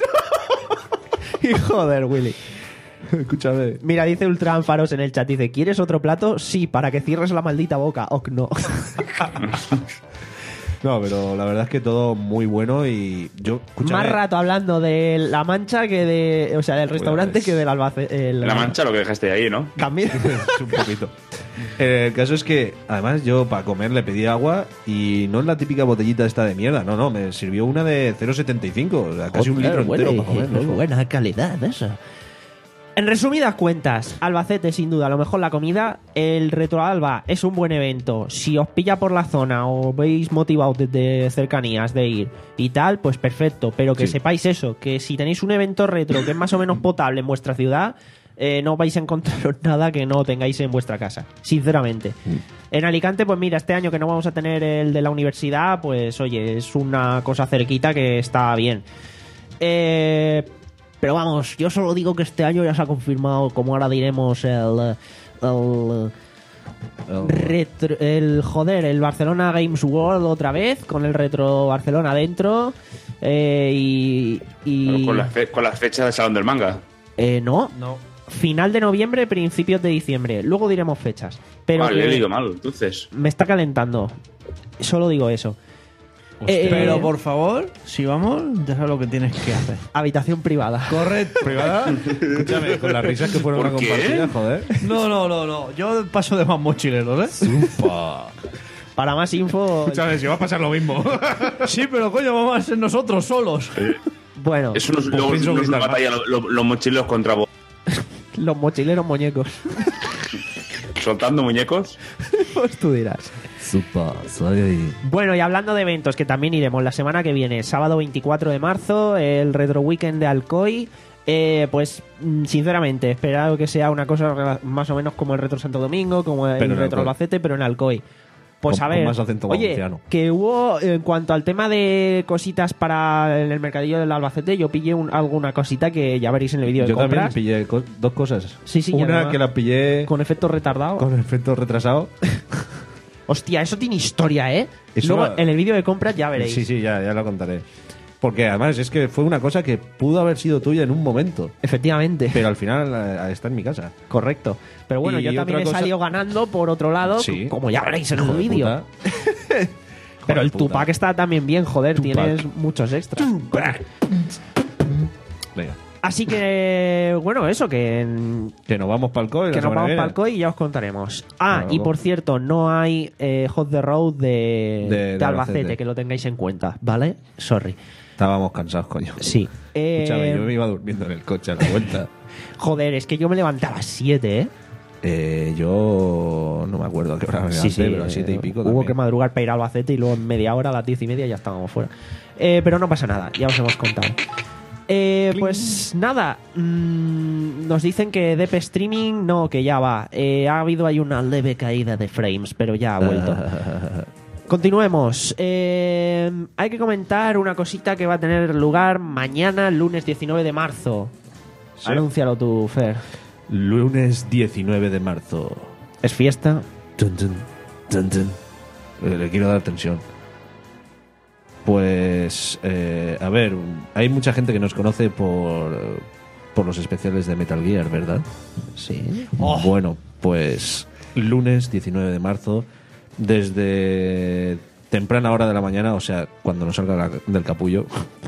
Y joder, Willy. Escúchame. Mira, dice Ultra Anfaros en el chat, dice, ¿quieres otro plato? Sí, para que cierres la maldita boca. O no. No, pero la verdad es que todo muy bueno y yo... Escúchame, Más rato hablando de La Mancha que de... O sea, del restaurante Pues- que del Albacete. el- La mancha lo que dejaste ahí, ¿no? También. Es un poquito. Eh, el caso es que, además, yo para comer le pedí agua y no es la típica botellita esta de mierda, no, no, me sirvió una de cero coma setenta y cinco, o sea, casi un litro entero para comer. ¿no? buena calidad eso. En resumidas cuentas, Albacete sin duda, a lo mejor la comida, el Retroalba es un buen evento. Si os pilla por la zona o veis motivados desde cercanías de ir y tal, pues perfecto. Pero que Sí. sepáis eso, que si tenéis un evento retro que es más o menos potable en vuestra ciudad, eh, no vais a encontraros nada que no tengáis en vuestra casa, sinceramente. En Alicante, pues mira, este año que no vamos a tener el de la universidad, pues oye, es una cosa cerquita que está bien. Eh... Pero vamos, yo solo digo que este año ya se ha confirmado, como ahora diremos, el. El. El- retro- el joder, el Barcelona Games World otra vez, con el Retro Barcelona dentro. Eh, y. y Con, la fe- con las fechas del Salón del Manga. eh, no, No. final de noviembre, principios de diciembre. Luego diremos fechas. Pero Ah, le he que leído mal, entonces. me está calentando. Solo digo eso. Eh, Pero por favor, si vamos, ya sabes lo que tienes que hacer. habitación privada. Correcto. ¿Privada? Escúchame, con las risas que fueron ¿Por a qué? compartir, joder. No, no, no, no. Yo paso de más mochileros, ¿eh? Ufa. Para más info. Escúchame, si va a pasar lo mismo. Sí, pero coño, vamos a ser nosotros solos. Bueno, Es unos, luego, pienso no es una gritar batalla lo- lo- los mochileros contra vos. los mochileros muñecos. Soltando muñecos. Pues tú dirás. Supa, soy... Bueno, y hablando de eventos, que también iremos la semana que viene, sábado veinticuatro de marzo, el Retro Weekend de Alcoy. Eh, pues, mm, sinceramente, esperado que sea una cosa rela- más o menos como el Retro Santo Domingo, como el Pero en Retro Alcoy. Albacete, pero en Alcoy. Pues Con- a ver, con más acento oye, valenciano. que hubo, en cuanto al tema de cositas para en el mercadillo del Albacete, yo pillé un- alguna cosita que ya veréis en el vídeo de Yo también compras, pillé co- dos cosas. Sí, sí, y Una además- que la pillé con efecto retardado. con efecto retrasado. Hostia, eso tiene historia, ¿eh? Eso Luego, va- en el vídeo de compras ya veréis. Sí, sí, ya, ya lo contaré. Porque además es que fue una cosa que pudo haber sido tuya en un momento. Efectivamente. Pero al final eh, está en mi casa. Correcto. Pero bueno, Y yo también he otra cosa- salido ganando por otro lado, Sí. como ya veréis en el Hijo de vídeo. puta. Pero el Hijo de puta. Tupac está también bien, joder, Tupac. tienes muchos extras. Venga. Así que, bueno, eso, que, Que nos vamos para el COI. que nos vamos para el COI y ya os contaremos. Ah, Bueno, y vamos. por cierto, no hay eh, Hot the Road de, De- de de Albacete, Albacete. que lo tengáis en cuenta, ¿vale? Sorry. Estábamos cansados, coño. Sí. Eh, Escúchame, yo me iba durmiendo en el coche a la vuelta. Joder, es que yo me levanté a las siete, ¿eh? Eh, yo no me acuerdo a qué hora me levanté, pero a siete y pico Hubo también. que madrugar para ir a Albacete y luego en media hora, a las diez y media, ya estábamos fuera. Eh, pero no pasa nada, ya os hemos contado. Eh, pues nada, mm, nos dicen que D P Streaming no, que ya va. Eh, ha habido ahí una leve caída de frames, pero ya ha vuelto. Continuemos. Eh, hay que comentar una cosita que va a tener lugar mañana, lunes diecinueve de marzo. Sí. Anúncialo tú, Fer. Lunes diecinueve de marzo. Es fiesta. Tun, tun, tun, tun. Eh, Le quiero dar tensión. Pues, eh, a ver, hay mucha gente que nos conoce por, por los especiales de Metal Gear, ¿verdad? Sí. Bueno, pues lunes diecinueve de marzo, desde temprana hora de la mañana, o sea, cuando nos salga la- del capullo,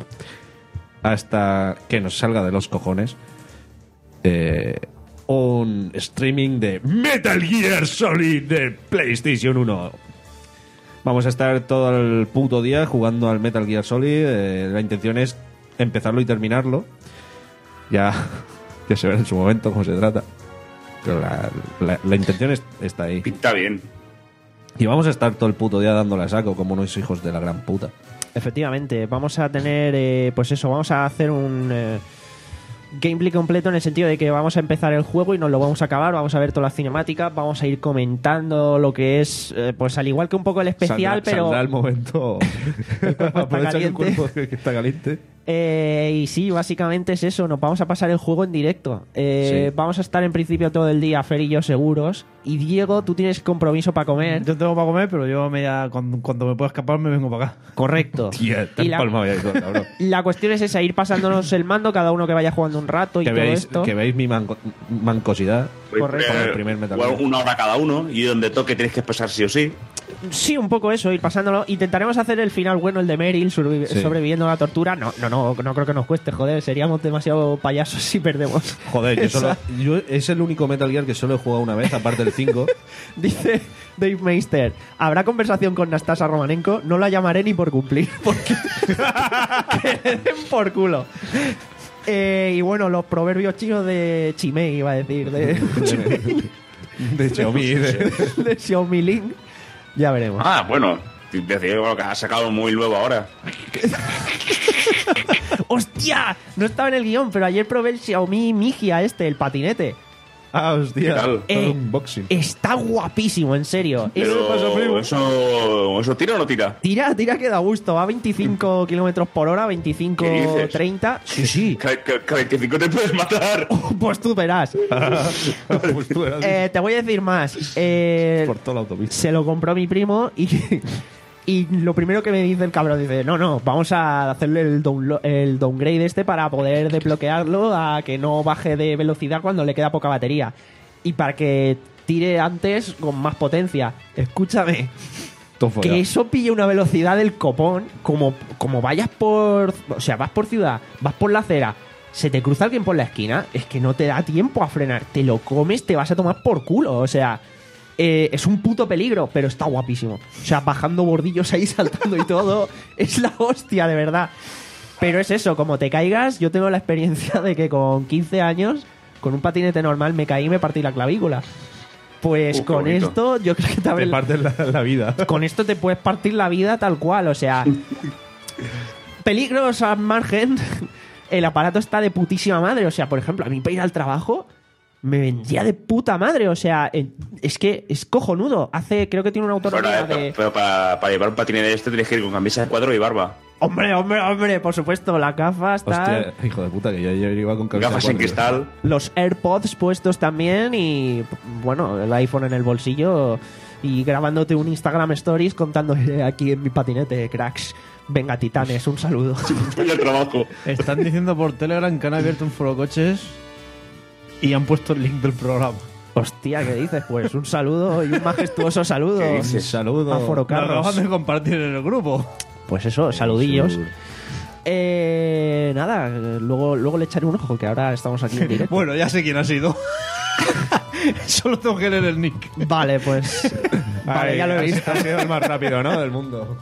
hasta que nos salga de los cojones, eh, un streaming de Metal Gear Solid de PlayStation uno. Vamos a estar todo el puto día jugando al Metal Gear Solid. eh, la intención es empezarlo y terminarlo. Ya, ya se verá en su momento cómo se trata. Pero la, la, la intención es- está ahí. Pinta bien. Y vamos a estar todo el puto día dándole a saco como unos hijos de la gran puta. Efectivamente, vamos a tener, eh, pues eso, vamos a hacer un eh, gameplay completo en el sentido de que vamos a empezar el juego y nos lo vamos a acabar, vamos a ver todas las cinemáticas, vamos a ir comentando lo que es, eh, pues al igual que un poco el especial, Saldrá- pero... saldrá el momento. está Aprovecha que el caliente. cuerpo que que está caliente. Eh, y sí, básicamente es eso, nos vamos a pasar el juego en directo. Eh, Sí. Vamos a estar en principio todo el día, Fer y yo seguros. Y Diego, tú tienes compromiso para comer. Yo tengo para comer, pero yo me ya, cuando, cuando me pueda escapar me vengo para acá. Correcto. Tía, te Y has la, palmado ya y todo, cabrón. la cuestión es esa, ir pasándonos el mando, cada uno que vaya jugando un rato y Que todo veis, esto. que veis mi manco- mancosidad. Correcto. Como el primer Metal Igual Gear. una hora cada uno y donde toque tienes que pasar sí o sí. Sí, un poco eso, ir pasándolo. Intentaremos hacer el final bueno, el de Meryl, sobrevi- Sí. sobreviviendo a la tortura. No, no, no, no creo que nos cueste, joder, seríamos demasiado payasos si perdemos. Joder, yo Esa. solo, yo, es el único Metal Gear que solo he jugado una vez, aparte del cinco. Dice Dave Meister, habrá conversación con Nastasa Romanenko, no la llamaré ni por cumplir, porque que le den por culo. Eh, y bueno, los proverbios chinos de Chimei, iba a decir, de, De Xiaomi. de- de Xiaomi Link. Ya veremos. Ah, bueno. Decir bueno, que ha sacado un móvil nuevo ahora. ¡Hostia! No estaba en el guión, pero ayer probé el Xiaomi Migia este, el patinete. Ah, hostia. ¿Qué tal? Todo Eh, un boxing. Está guapísimo, en serio. Es- Pero eso, ¿eso tira o no tira? Tira, tira que da gusto. Va a veinticinco kilómetros por hora, veinticinco, ¿Qué dices? treinta. Sí, sí. Que, que, que veinticinco te puedes matar. Pues tú verás. Pues tú eras Eh, te voy a decir más. Eh, por toda la autopista. se lo compró mi primo y, y lo primero que me dice el cabrón, dice, no, no, vamos a hacerle el, downlo- el downgrade este para poder desbloquearlo a que no baje de velocidad cuando le queda poca batería. Y para que tire antes con más potencia. Escúchame. Todo follado. Que eso pille una velocidad del copón, como, como vayas por... O sea, vas por ciudad, vas por la acera, se te cruza alguien por la esquina, es que no te da tiempo a frenar. Te lo comes, te vas a tomar por culo. O sea, eh, es un puto peligro, pero está guapísimo. O sea, bajando bordillos ahí, saltando y todo. Es la hostia, de verdad. Pero es eso, como te caigas, yo tengo la experiencia de que con quince años, con un patinete normal, me caí y me partí la clavícula. Pues Uh, qué con bonito. esto, yo creo que te Te abre partes la, la vida. con esto te puedes partir la vida tal cual, o sea, peligros al margen, el aparato está de putísima madre, o sea, por ejemplo, a mí para ir al trabajo me vendría de puta madre, o sea, eh, es que es cojonudo, hace, creo que tiene una Pero, autonomía eh, de... pero para, para llevar un patinete de este tienes que ir con camisa de cuadro y barba. Hombre, hombre, hombre, por supuesto, las gafas, tal, Hostia, hijo de puta, que yo, yo iba con cabeza Gafas de en cuadro. cristal. los AirPods puestos también y, bueno, el iPhone en el bolsillo y grabándote un Instagram Stories contando "Eh, aquí en mi patinete, cracks. Venga, titanes, un saludo. Voy al trabajo. Están diciendo por Telegram que han abierto un foro coches y han puesto el link del programa. Hostia, ¿qué dices? Pues un saludo y un majestuoso saludo ¿Qué Un dices? saludo. a Foro Lo Carros. acaban de compartir en el grupo. Pues eso, saludillos. Su- Eh, nada, eh, luego, luego le echaré un ojo, que ahora estamos aquí en directo. Bueno, ya sé quién ha sido. Solo tengo que leer el nick. Vale, pues. Vale, Ay, ya lo he ha- visto. Ha sido el más rápido, ¿no? Del mundo.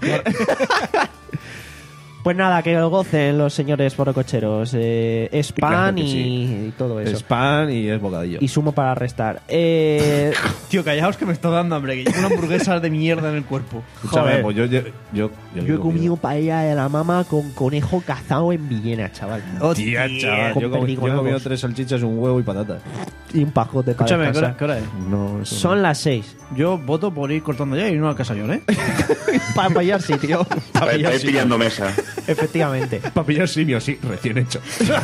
Pues nada, que lo gocen los señores forococheros. Eh, es pan Claro que y, sí. y todo eso. Es pan y es bocadillo. Y sumo para restar. Eh, Tío, callaos que me está dando hambre, que llevo una hamburguesa de mierda en el cuerpo. Escúchame, joder. pues yo, yo, yo, yo he comido paella de la mama con conejo cazado en Villena, chaval. Tía, chaval. Con Yo, comí- yo he comido perdigonados. tres salchichas, un huevo y patatas. Y un pajote para Escúchame, ¿qué hora, descansar. qué hora es? No, eso Son las seis. Yo voto por ir cortando ya y no al casallón, ¿eh? Para pillar sitio. Para ir pillando mesa. Efectivamente. no. Para pillar simio, sí, recién hecho.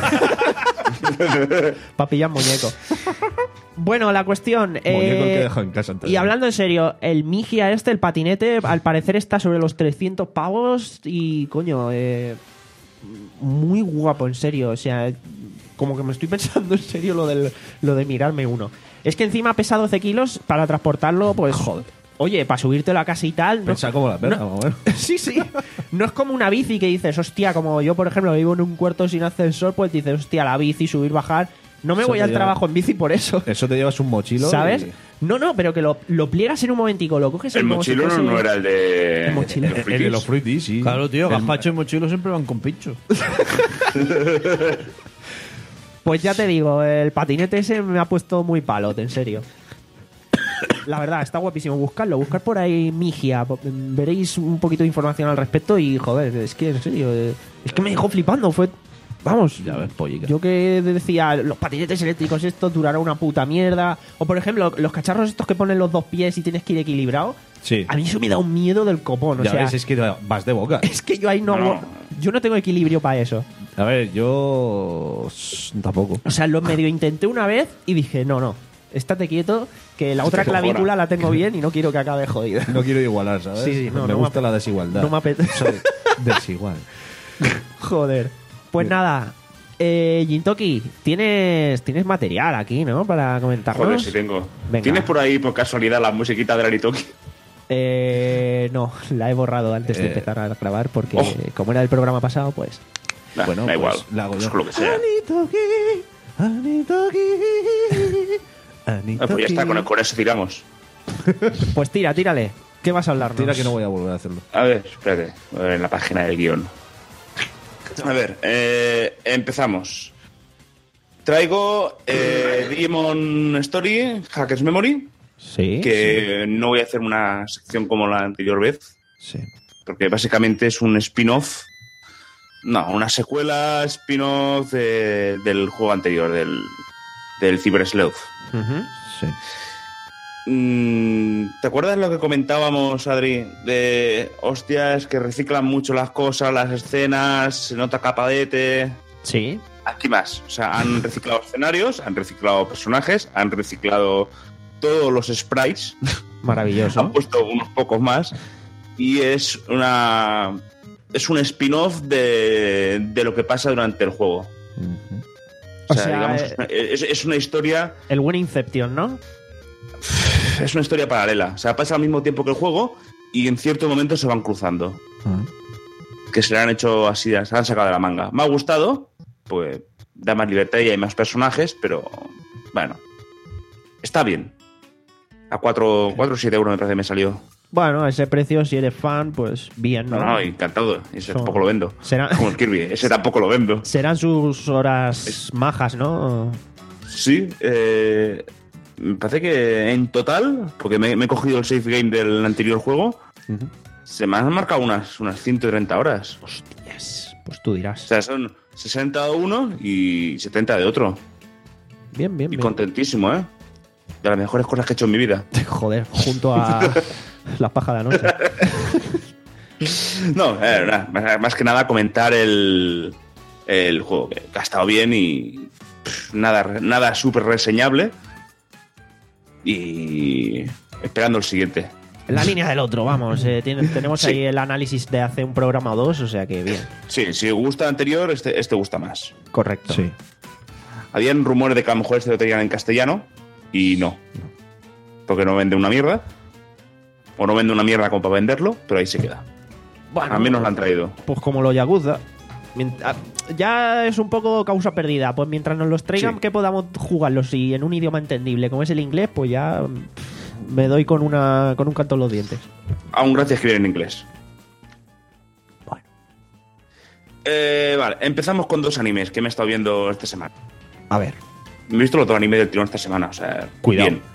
Para pillar muñeco. Bueno, la cuestión. Muñeco el que eh, he dejado en casa antes y de- hablando en serio, el Migia este, el patinete, al parecer está sobre los trescientos pavos y, coño, eh, muy guapo, en serio. O sea, como que me estoy pensando en serio lo, del, lo de mirarme uno. Es que encima pesa doce kilos para transportarlo, pues, joder. Oye, para subírtelo a casa y tal. no- Pensaba como la perra, no- vamos a ver. Sí, sí. No es como una bici que dices, hostia, como yo, por ejemplo, vivo en un cuarto sin ascensor, pues dices, hostia, la bici, subir, bajar. No me Eso voy te al lleva- trabajo en bici por eso. Eso te llevas un mochilo. ¿Sabes? y- No, no, pero que lo, lo pliegas en un momentico, lo coges El en como si mochilo no, fuese- no era el de. El mochilo. los El frikis. de los fruitis, sí. Claro, tío, El- gazpacho y mochilo siempre van con pincho. Pues ya te digo, el patinete ese me ha puesto muy palote, en serio. La verdad, está guapísimo. Buscarlo, buscar por ahí Migia. Veréis un poquito de información al respecto y, joder, es que, en serio, eh, es que me dejó flipando. Fue, vamos, Ya ves, pollica. yo que decía, los patinetes eléctricos estos durarán una puta mierda. O, por ejemplo, los cacharros estos que ponen los dos pies y tienes que ir equilibrado. Sí. A mí eso me da un miedo del copón. O Ya sea, ves, es que vas de boca. es que yo ahí no, No. yo no tengo equilibrio para eso. A ver, yo s- tampoco. O sea, lo medio intenté una vez y dije, no, no, estate quieto, que la otra Te cojona. clavícula la tengo bien y no quiero que acabe jodida. No quiero igualar, ¿sabes? Sí, sí, no, me no gusta me- la desigualdad. No me apetece. Soy desigual. Joder. Pues nada, eh, Jintoki, tienes, tienes material aquí, ¿no? Para comentarnos. Joder, si tengo. Venga. ¿Tienes por ahí, por casualidad, la musiquita de Aritoki? Eh, no, la he borrado antes de Eh. empezar a grabar porque Oh. como era el programa pasado, pues... Nah, Bueno, da pues, igual. la hago yo. Pues lo que sea. Anitoki, Anitoki, Ah, pues ya está, con, el- con eso tiramos. Pues tira, tírale. ¿Qué vas a hablarnos? Tira que no voy a volver a hacerlo. A ver, espérate, voy a ver en la página del guión. A ver, eh, empezamos. Traigo eh, Digimon Story, Hackers Memory, Sí. que no voy a hacer una sección como la anterior vez, Sí. porque básicamente es un spin-off, no, una secuela spin-off de- del juego anterior, del, del Cyber Sleuth. Ujú. Sí. Mm, ¿Te acuerdas lo que comentábamos, Adri? De hostias que reciclan mucho las cosas, las escenas, se nota capadete. Sí. Aquí más. O sea, han reciclado escenarios, han reciclado personajes, han reciclado todos los sprites, Maravilloso. han puesto unos pocos más. Y es una. Es un spin-off de, de lo que pasa durante el juego. Ujú. O O sea, sea, digamos, eh, es, es una historia. El buen Inception, ¿no? Es una historia paralela. O sea, pasa al mismo tiempo que el juego y en cierto momento se van cruzando. Ah. Que se le han hecho así, se han sacado de la manga. Me ha gustado, pues da más libertad y hay más personajes, pero bueno, está bien. A cuatro o siete euros me parece que me salió. Bueno, a ese precio, si eres fan, pues bien, ¿no? No, no, encantado. Ese Son- tampoco lo vendo. Será- Como el Kirby, ese tampoco lo vendo. Serán sus horas majas, ¿no? Sí, eh, me parece que en total, porque me, me he cogido el save game del anterior juego, Ujú. se me han marcado unas, unas ciento treinta horas. Hostias. Pues tú O dirás. sea, son sesenta de uno y setenta de otro. Bien, bien, Y bien. contentísimo, ¿eh? De las mejores cosas que he hecho en mi vida. Joder, junto a las pajas de la noche. No, eh, nada, más, más que nada comentar el, el juego, que ha estado bien y pff, nada, nada súper reseñable. Y esperando el siguiente. En la línea del otro, vamos. eh, tiene- tenemos Sí. ahí el análisis de hace un programa o dos, o sea que bien. Sí, si gusta el anterior, este, este gusta más. Correcto. Sí. Habían rumores de que a lo mejor este lo tenían en castellano y no. Porque no vende una mierda. O no vende una mierda como para venderlo, pero ahí se queda. Bueno, A mí nos lo han traído. Pues como los Yakuza. Mient- ah, Ya es un poco causa perdida. Pues mientras nos los traigan, Sí. que podamos jugarlos y en un idioma entendible, como es el inglés, pues ya pff, me doy con una con un canto en los dientes. Aún gracias escribir en inglés. Bueno. Eh, vale, empezamos con dos animes que me he estado viendo esta semana. A ver. Me he visto los dos animes del tirón esta semana, o sea, Cuidado. bien.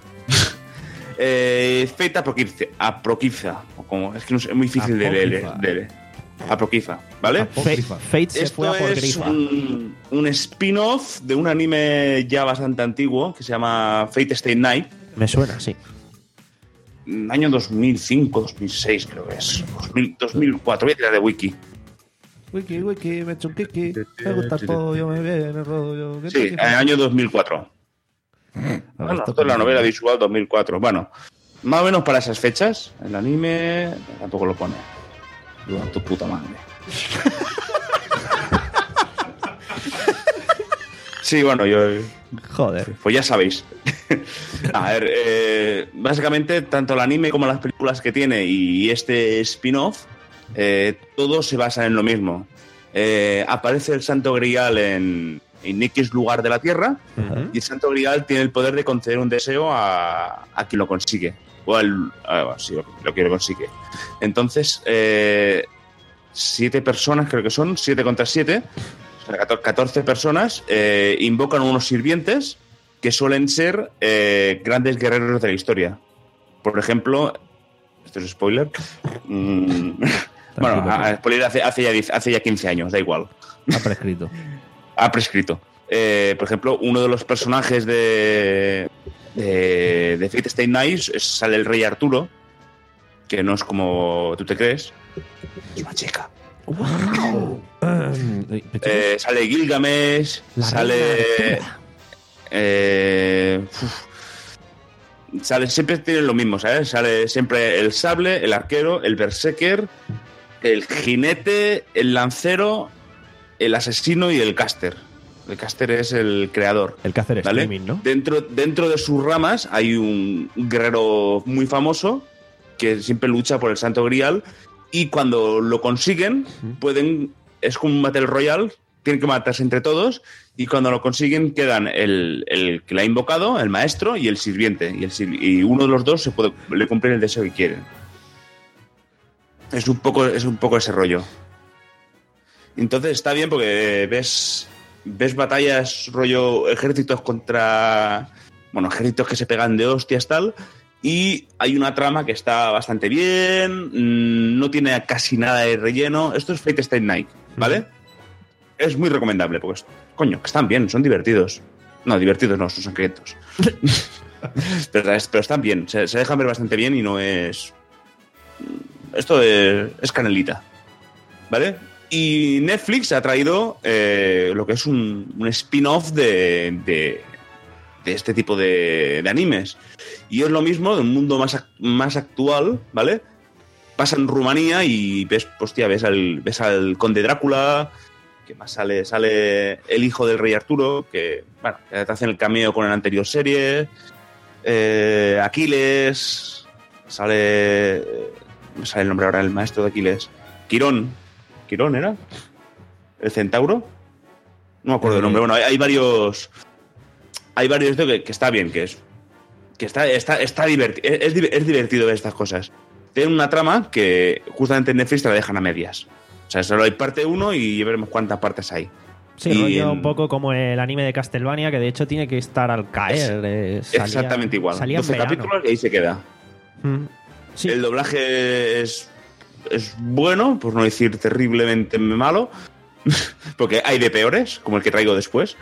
eh, Fate Aproquiza, Aproquiza, o como, es que no sé, es muy difícil de leer. Apócrifa. de leer. Aproquiza, ¿vale? Apócrifa. Fate se Esto fue a por es grifa. un, un spin-off de un anime ya bastante antiguo que se llama Fate Stay Night. Me suena, sí. Año dos mil cinco, dos mil seis creo que es. dos mil, dos mil cuatro, voy a tirar de wiki. Wiki, wiki, me echo un kiki. Me gusta el pollo, me viene el rollo. Sí, en el año dos mil cuatro. Bueno, esto es la novela visual dos mil cuatro. Bueno, más o menos para esas fechas, el anime tampoco lo pone. Digo, tu puta madre. Sí, bueno, yo... Joder. Pues ya sabéis. A ver, eh, básicamente, tanto el anime como las películas que tiene y este spin-off, eh, todo se basa en lo mismo. Eh, aparece el Santo Grial en, en X lugar de la Tierra, y el Santo Grial tiene el poder de conceder un deseo a, a quien lo consigue. O al, a, sí, lo que lo consigue. Entonces, eh, siete personas, creo que son, siete contra siete. O sea, catorce personas eh, invocan unos sirvientes que suelen ser eh, grandes guerreros de la historia. Por ejemplo, esto es spoiler. Mm, bueno, a, a spoiler hace, hace, ya, diez, hace ya quince años, da igual. Ha prescrito. Ha prescrito. Eh, por ejemplo, uno de los personajes de, de, de Fate Stay Night es, sale el rey Arturo, que no es como tú te crees. Es una chica. ¡Wow! Eh, sale Gilgamesh, La sale. Eh, uf, sale, siempre tienen lo mismo, ¿sabes? Sale siempre el sable, el arquero, el berserker, el jinete, el lancero, el asesino y el caster. El caster es el creador. El que hace ¿vale? streaming, ¿no? Dentro, dentro de sus ramas hay un guerrero muy famoso que siempre lucha por el Santo Grial y cuando lo consiguen pueden, es como un Battle Royale, tienen que matarse entre todos y cuando lo consiguen quedan el, el que la ha invocado, el maestro y el sirviente y, el, y uno de los dos se puede, le cumplen el deseo que quieren. Es un poco, es un poco ese rollo. Entonces está bien porque ves ves batallas rollo ejércitos contra, bueno, ejércitos que se pegan de hostias tal, y hay una trama que está bastante bien, no tiene casi nada de relleno. Esto es Fate Stay Night, ¿vale? Mm. Es muy recomendable porque, coño, que están bien, son divertidos. No, divertidos no, son sangrientos. pero, pero están bien, se, se dejan ver bastante bien y no es... Esto es, es canelita, ¿vale? Y Netflix ha traído eh, lo que es un, un spin-off de, de, de este tipo de, de animes. Y es lo mismo, de un mundo más, más actual, ¿vale? Pasa en Rumanía y ves, hostia, ves al, ves al conde Drácula, que más sale, sale el hijo del rey Arturo, que, bueno, te hacen el cameo con la anterior serie, eh, Aquiles, sale, me sale el nombre ahora, el maestro de Aquiles, Quirón. ¿Quirón era? ¿El centauro? No me acuerdo el nombre. Bueno, hay, hay varios. Hay varios de que, que está bien, que es. Que está, está, está divertido. Es, es divertido ver estas cosas. Tienen una trama que justamente en Netflix te la dejan a medias. O sea, solo hay parte uno y veremos cuántas partes hay. Sí, y rollo en... un poco como el anime de Castlevania, que de hecho tiene que estar al caer. Eh, salía, exactamente igual. Salía doce capítulos y ahí se queda. Mm. Sí. El doblaje es. Es bueno, por no decir terriblemente malo, porque hay de peores, como el que traigo después.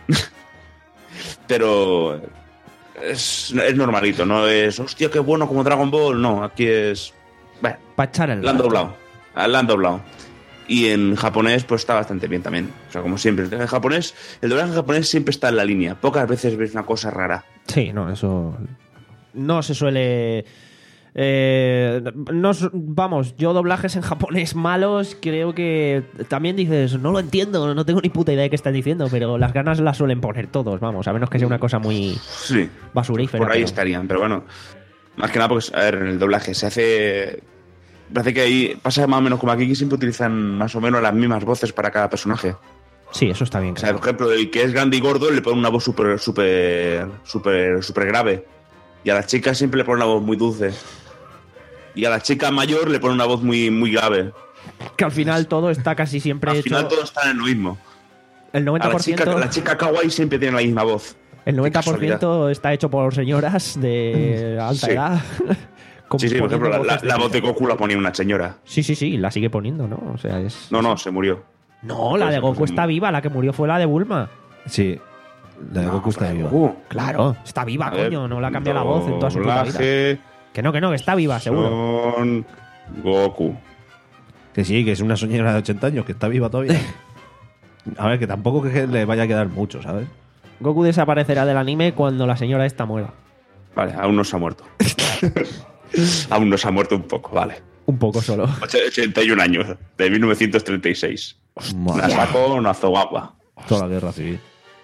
Pero es, es normalito, no es, hostia, qué bueno como Dragon Ball. No, aquí es... Bueno, para echar el la han doblado. La han doblado. Y en japonés, pues está bastante bien también. O sea, como siempre. En japonés, el doblaje en japonés siempre está en la línea. Pocas veces ves una cosa rara. Sí, no, eso... No se suele... Eh, no, vamos, yo doblajes en japonés malos creo que también dices, no lo entiendo, no tengo ni puta idea de qué estás diciendo, pero las ganas las suelen poner todos, vamos, a menos que sea una cosa muy sí, basurífera. Por ahí pero... estarían, pero bueno, más que nada porque, a ver, en el doblaje se hace... Parece que ahí pasa más o menos como aquí, que siempre utilizan más o menos las mismas voces para cada personaje. Sí, eso está bien. O sea, por ejemplo, el que es grande y gordo le pone una voz súper, súper, súper, súper grave. Y a la chica siempre le pone una voz muy dulce. Y a la chica mayor le pone una voz muy, muy grave. Que al final todo está casi siempre al hecho... Al final todo está en lo mismo. El noventa por ciento... A la chica, la chica kawaii siempre tiene la misma voz. El noventa por ciento está hecho por señoras de alta sí. edad. Sí, sí, por ejemplo, la, la, la voz de Goku la ponía una señora. Sí, sí, sí, la sigue poniendo, ¿no? O sea, es... No, no, se murió. No, la de Goku está viva, la que murió fue la de Bulma. Sí, la de no, Goku está viva. Goku. Claro, está viva, ver, coño, no le ha cambiado la voz en toda su puta vida. Que no, que no, que está viva, seguro. Son Goku. Que sí, que es una señora de ochenta años, que está viva todavía. A ver, que tampoco que le vaya a quedar mucho, ¿sabes? Goku desaparecerá del anime cuando la señora esta muera. Vale, aún no se ha muerto. Aún no se ha muerto un poco, vale. Un poco solo. ochenta y un años, de mil novecientos treinta y seis. Nasako Nazogawa. Toda la guerra civil.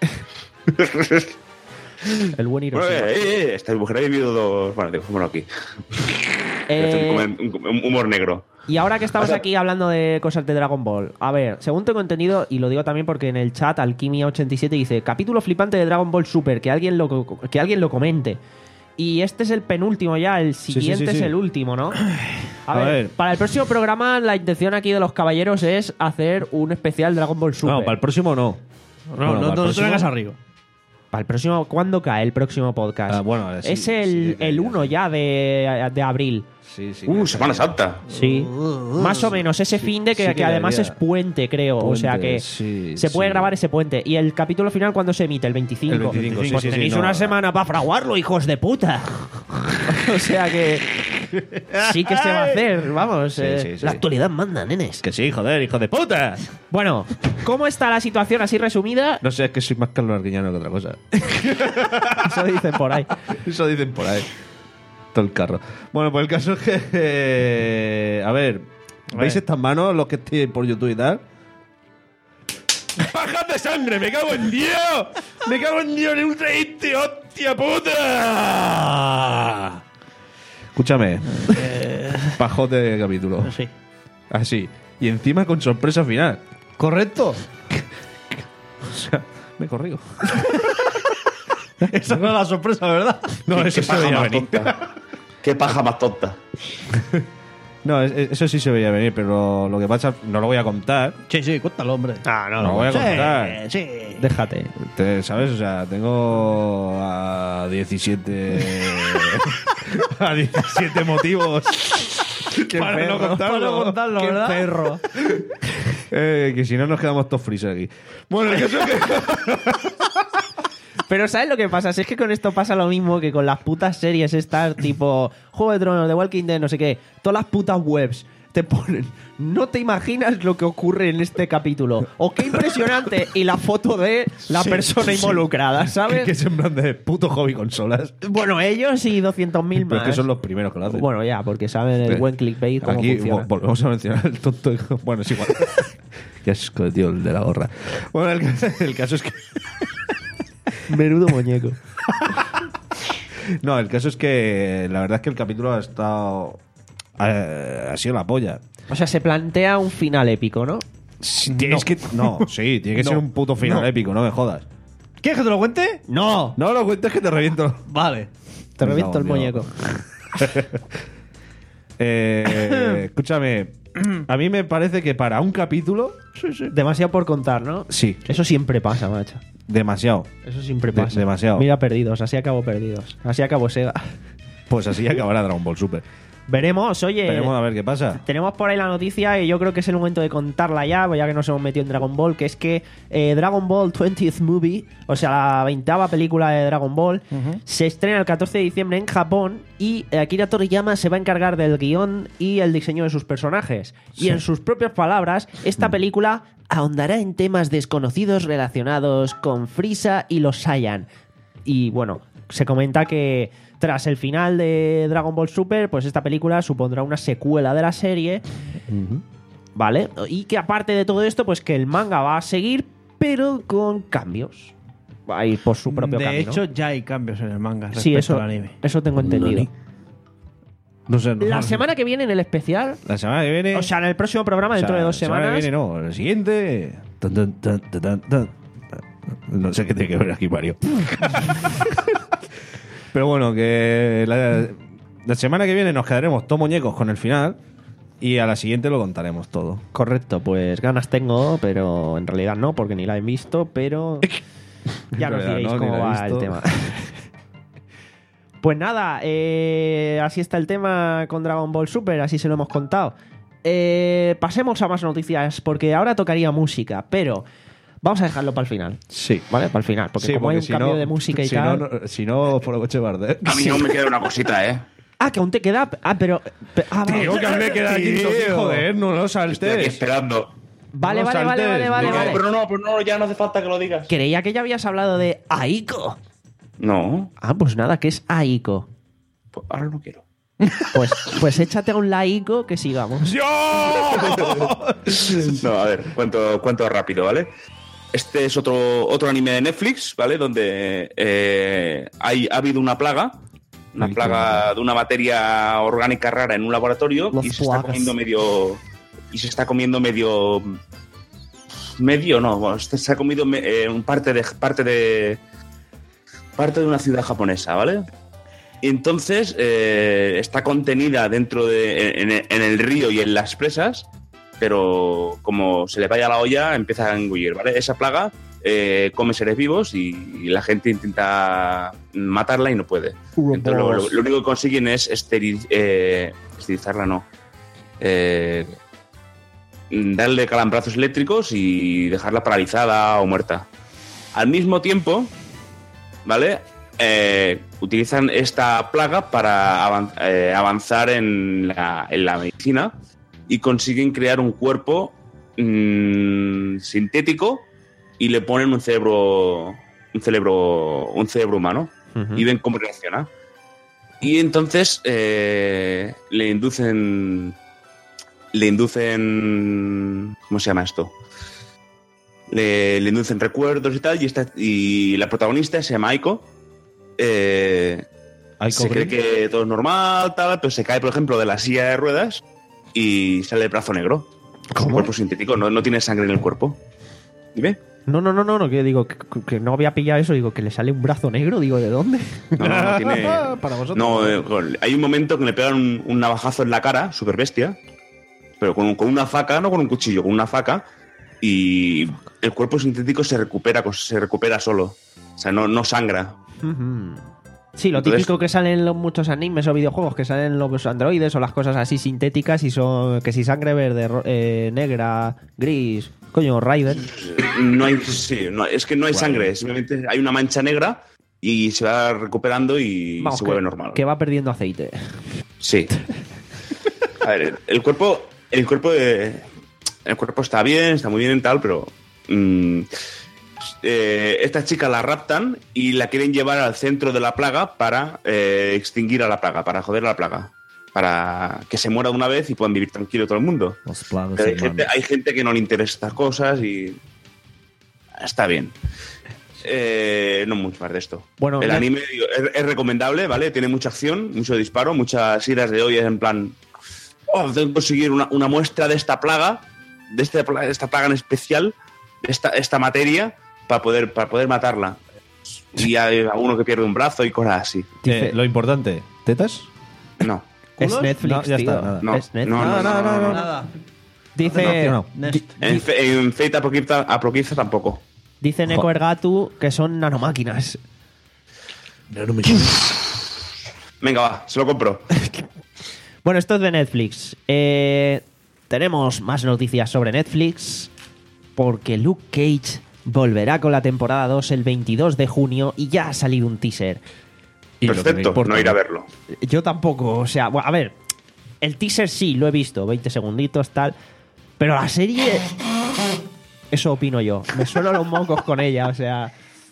El buen Hiroshima. Bueno, eh, eh, esta mujer ha vivido dos... Bueno, dejémoslo aquí. Eh, un, un humor negro. Y ahora que estamos o sea, aquí hablando de cosas de Dragon Ball, a ver, según tengo entendido, y lo digo también porque en el chat Alquimia ochenta y siete dice, capítulo flipante de Dragon Ball Super, que alguien lo, que alguien lo comente. Y este es el penúltimo ya, el siguiente sí, sí, sí, es sí. el último, ¿no? A, A ver, ver. para el próximo programa la intención aquí de los caballeros es hacer un especial Dragon Ball Super. No, para el próximo no. No, Bueno, no, para el no te próximo- vengas arriba. Para el próximo, ¿cuándo cae el próximo podcast? Ah, bueno, sí, es sí, el, sí, el ya. uno ya de, de abril. Sí, sí. Uh, Semana Santa. Sí. Más o menos ese fin de que, sí que que además debería. es puente, creo. o sea Puente, que sí, se puede sí. grabar ese puente. ¿Y el capítulo final cuándo se emite? El veinticinco. El veinticinco, sí, Pues sí, sí, tenéis no. una semana para fraguarlo, hijos de puta. o sea que sí que se va a hacer, vamos. Sí, eh, sí, sí. La actualidad manda, nenes. Que sí, joder, hijo de puta. Bueno, ¿cómo está la situación así resumida? No sé, es que soy más Carlos Arguiñano que otra cosa. Eso dicen por ahí. Eso dicen por ahí. Todo el carro. Bueno, pues el caso es que. eh, a ver, ¿veis estas manos, los que estéis por YouTube y tal? ¡Pajas de sangre! ¡Me cago en Dios! ¡Me cago en Dios! ¡En un reíste! ¡Hostia puta! Escúchame. Pajote de capítulo. Sí. Así. Y encima con sorpresa final. ¿Correcto? O sea, me corrijo. Esa no es la sorpresa, ¿verdad? No, ¿Qué eso se paja veía más venir. tonta? ¿Qué paja más tonta? No, es- es- eso sí se veía venir, pero lo que pasa, no lo voy a contar. Sí, sí, cuéntalo, hombre. Ah, no, No lo voy a Sí, contar. sí. Déjate. Te- ¿Sabes? O sea, tengo a diecisiete. a diecisiete motivos. para perro. no contarlo. Para no contarlo, Qué ¿verdad? perro. Eh, que si no nos quedamos todos frisos aquí. Bueno, el caso es que. Pero ¿sabes lo que pasa? Si es que con esto pasa lo mismo que con las putas series estas, tipo Juego de Tronos, The Walking Dead, no sé qué. Todas las putas webs te ponen. No te imaginas lo que ocurre en este capítulo. O qué impresionante. Y la foto de la persona involucrada, ¿sabes? que es en plan de puto hobby consolas. Bueno, ellos y doscientos mil Pero más. es que son los primeros que lo hacen. Bueno, ya, porque saben el Eh, buen clickbait cómo Aquí funciona. vo- volvemos a mencionar el tonto. Bueno, es igual. Qué asco, tío, el de la gorra. Bueno, el, caso- el caso es que. Menudo muñeco. No, el caso es que la verdad es que el capítulo ha estado. Ha, ha sido la polla. O sea, se plantea un final épico, ¿no? Tienes que. No, sí, tiene que ser un puto final No. épico, no me jodas. ¿Quieres que te lo cuente? ¡No! No lo cuentes que te reviento. Vale. Te Me reviento el cago en muñeco. Eh, escúchame, a mí me parece que para un capítulo. Demasiado por contar, ¿no? Sí, Eso siempre pasa, macho. demasiado. Eso siempre De- pasa. demasiado. Mira, perdidos. Así acabo perdidos. Así acabo Sega. Pues así acabará Dragon Ball Super. Veremos, oye. Veremos a ver qué pasa. Tenemos por ahí la noticia y yo creo que es el momento de contarla ya, ya que nos hemos metido en Dragon Ball, que es que eh, Dragon Ball twentieth Movie, o sea, la veinteava película de Dragon Ball, se estrena el catorce de diciembre en Japón y Akira Toriyama se va a encargar del guión y el diseño de sus personajes. Y en sus propias palabras, esta película ahondará en temas desconocidos relacionados con Frieza y los Saiyan. Y bueno, se comenta que tras el final de Dragon Ball Super, pues esta película supondrá una secuela de la serie, ¿vale? Y que aparte de todo esto, pues que el manga va a seguir, pero con cambios. Va a ir por su propio de camino. hecho, ya hay cambios en el manga respecto sí, eso, al anime. eso tengo entendido. No sé. no La sé. semana que viene en el especial, La semana que viene. o sea, en el próximo programa, o sea, dentro de dos la semana semanas, que viene no, el siguiente. Tan, tan, tan, tan, tan, tan. No sé qué tiene que ver aquí, Mario. Pero bueno, que la, la semana que viene nos quedaremos todos muñecos con el final y a la siguiente lo contaremos todo. correcto, pues ganas tengo, pero en realidad no, porque ni la he visto, pero ya En nos realidad diréis no, ni cómo la he va el visto. tema. Pues nada, eh, así está el tema con Dragon Ball Super, así se lo hemos contado. Eh, pasemos a más noticias, porque ahora tocaría música, pero vamos a dejarlo para el final. Sí. ¿Vale? Para el final, porque Sí, como hay un si cambio no- de música y si tal. No, no- si no, por coche barde. A mí aún me queda una cosita, ¿eh? Ah, que aún te queda. Ah, pero. pe- Ah, vale. Tío, que aún le queda aquí, Tío. joder, no lo Estoy aquí saltes. esperando. Vale, no vale, vale, saltes, vale, vale, no, vale. Pero no, pero no, ya no hace falta que lo digas. Creía que ya habías hablado de Aiko. No, Ah, pues nada, que es Aiko. pues ahora no quiero. Pues, pues échate a un laico que sigamos. No, a ver, cuento, cuento rápido, ¿vale? Este es otro, otro anime de Netflix, ¿vale? Donde eh, hay, ha habido una plaga, una Ay, qué plaga de una materia orgánica rara en un laboratorio Los y se está plagas. comiendo medio... Y se está comiendo medio... Medio, no, bueno, se ha comido me- eh, un parte de... Parte de parte de una ciudad japonesa, ¿vale? Y entonces eh, está contenida dentro de en, en el río y en las presas, pero como se le vaya la olla empieza a engullir, ¿vale? Esa plaga eh, come seres vivos y, y la gente intenta matarla y no puede. Entonces lo, lo- lo único que consiguen es esteril- eh, esterilizarla, no. Eh, darle calambrazos eléctricos y dejarla paralizada o muerta. Al mismo tiempo, ¿vale? Eh, utilizan esta plaga para avan- eh, avanzar en la, en la medicina y consiguen crear un cuerpo mm, sintético y le ponen un cerebro un cerebro un cerebro humano Ujú. y ven cómo reacciona. Y entonces eh, le inducen le inducen ¿cómo se llama esto? Le, le inducen recuerdos y tal y esta y la protagonista se llama Aiko. Eh, Aiko se cree Green. que todo es normal, tal, pero se cae, por ejemplo, de la silla de ruedas y sale el brazo negro. Es un cuerpo sintético, no, no tiene sangre en el cuerpo. ¿Dime? No, no, no, no, no, que digo que, que no había pillado eso, digo que le sale un brazo negro, digo, ¿de dónde? No, no, no tiene. Para vosotros. No, eh, con- hay un momento que le pegan un, un navajazo en la cara, súper bestia, pero con, con una faca, no con un cuchillo, con una faca, y el cuerpo sintético se recupera, se recupera solo. O sea, no, no sangra. Ujú. Sí, lo Entonces- típico que salen en los muchos animes o videojuegos, que salen los androides o las cosas así sintéticas y son que si sangre verde, ro- eh, negra, gris, coño, Raiden. No hay, sí, no, es que no hay sangre, simplemente hay una mancha negra y se va recuperando y Vamos, se que, vuelve normal. que va perdiendo aceite. Sí. A ver, el cuerpo, el cuerpo, de- el cuerpo está bien, está muy bien y tal, pero mm, eh, esta chica la raptan y la quieren llevar al centro de la plaga para eh, extinguir a la plaga, para joder a la plaga, para que se muera de una vez y puedan vivir tranquilo todo el mundo. Los plagas Pero hay, gente, humanas. hay gente que no le interesa estas cosas y está bien. Eh, no mucho más de esto. Bueno, el ya- anime digo, es, es recomendable, ¿vale? Tiene mucha acción, mucho disparo, muchas iras de olla en plan, oh, tengo que conseguir una, una muestra de esta plaga, de, este, pla- de esta plaga en especial, de esta, esta materia, para poder, para poder matarla. Y hay alguno que pierde un brazo y cosas así. Eh, lo importante, ¿tetas? No. Es ¿Culos? Netflix, No, ya tío. está, nada. No, Es Netflix. no, no, no, no, no. Nada. Dice, No, Next. En, Fe- en Fate Apocalypse, Apocalypse tampoco. dice Neko Ergatu que son nanomáquinas. Venga, va, se lo compro. Bueno, esto es de Netflix. Eh, tenemos más noticias sobre Netflix porque Luke Cage volverá con la temporada dos el veintidós de junio y ya ha salido un teaser. Y lo que me Perfecto, importa, no ir a verlo. Yo tampoco, o sea, bueno, a ver, el teaser sí lo he visto, veinte segunditos, tal, pero la serie, eso opino yo. Me suelo los mocos con ella, o sea,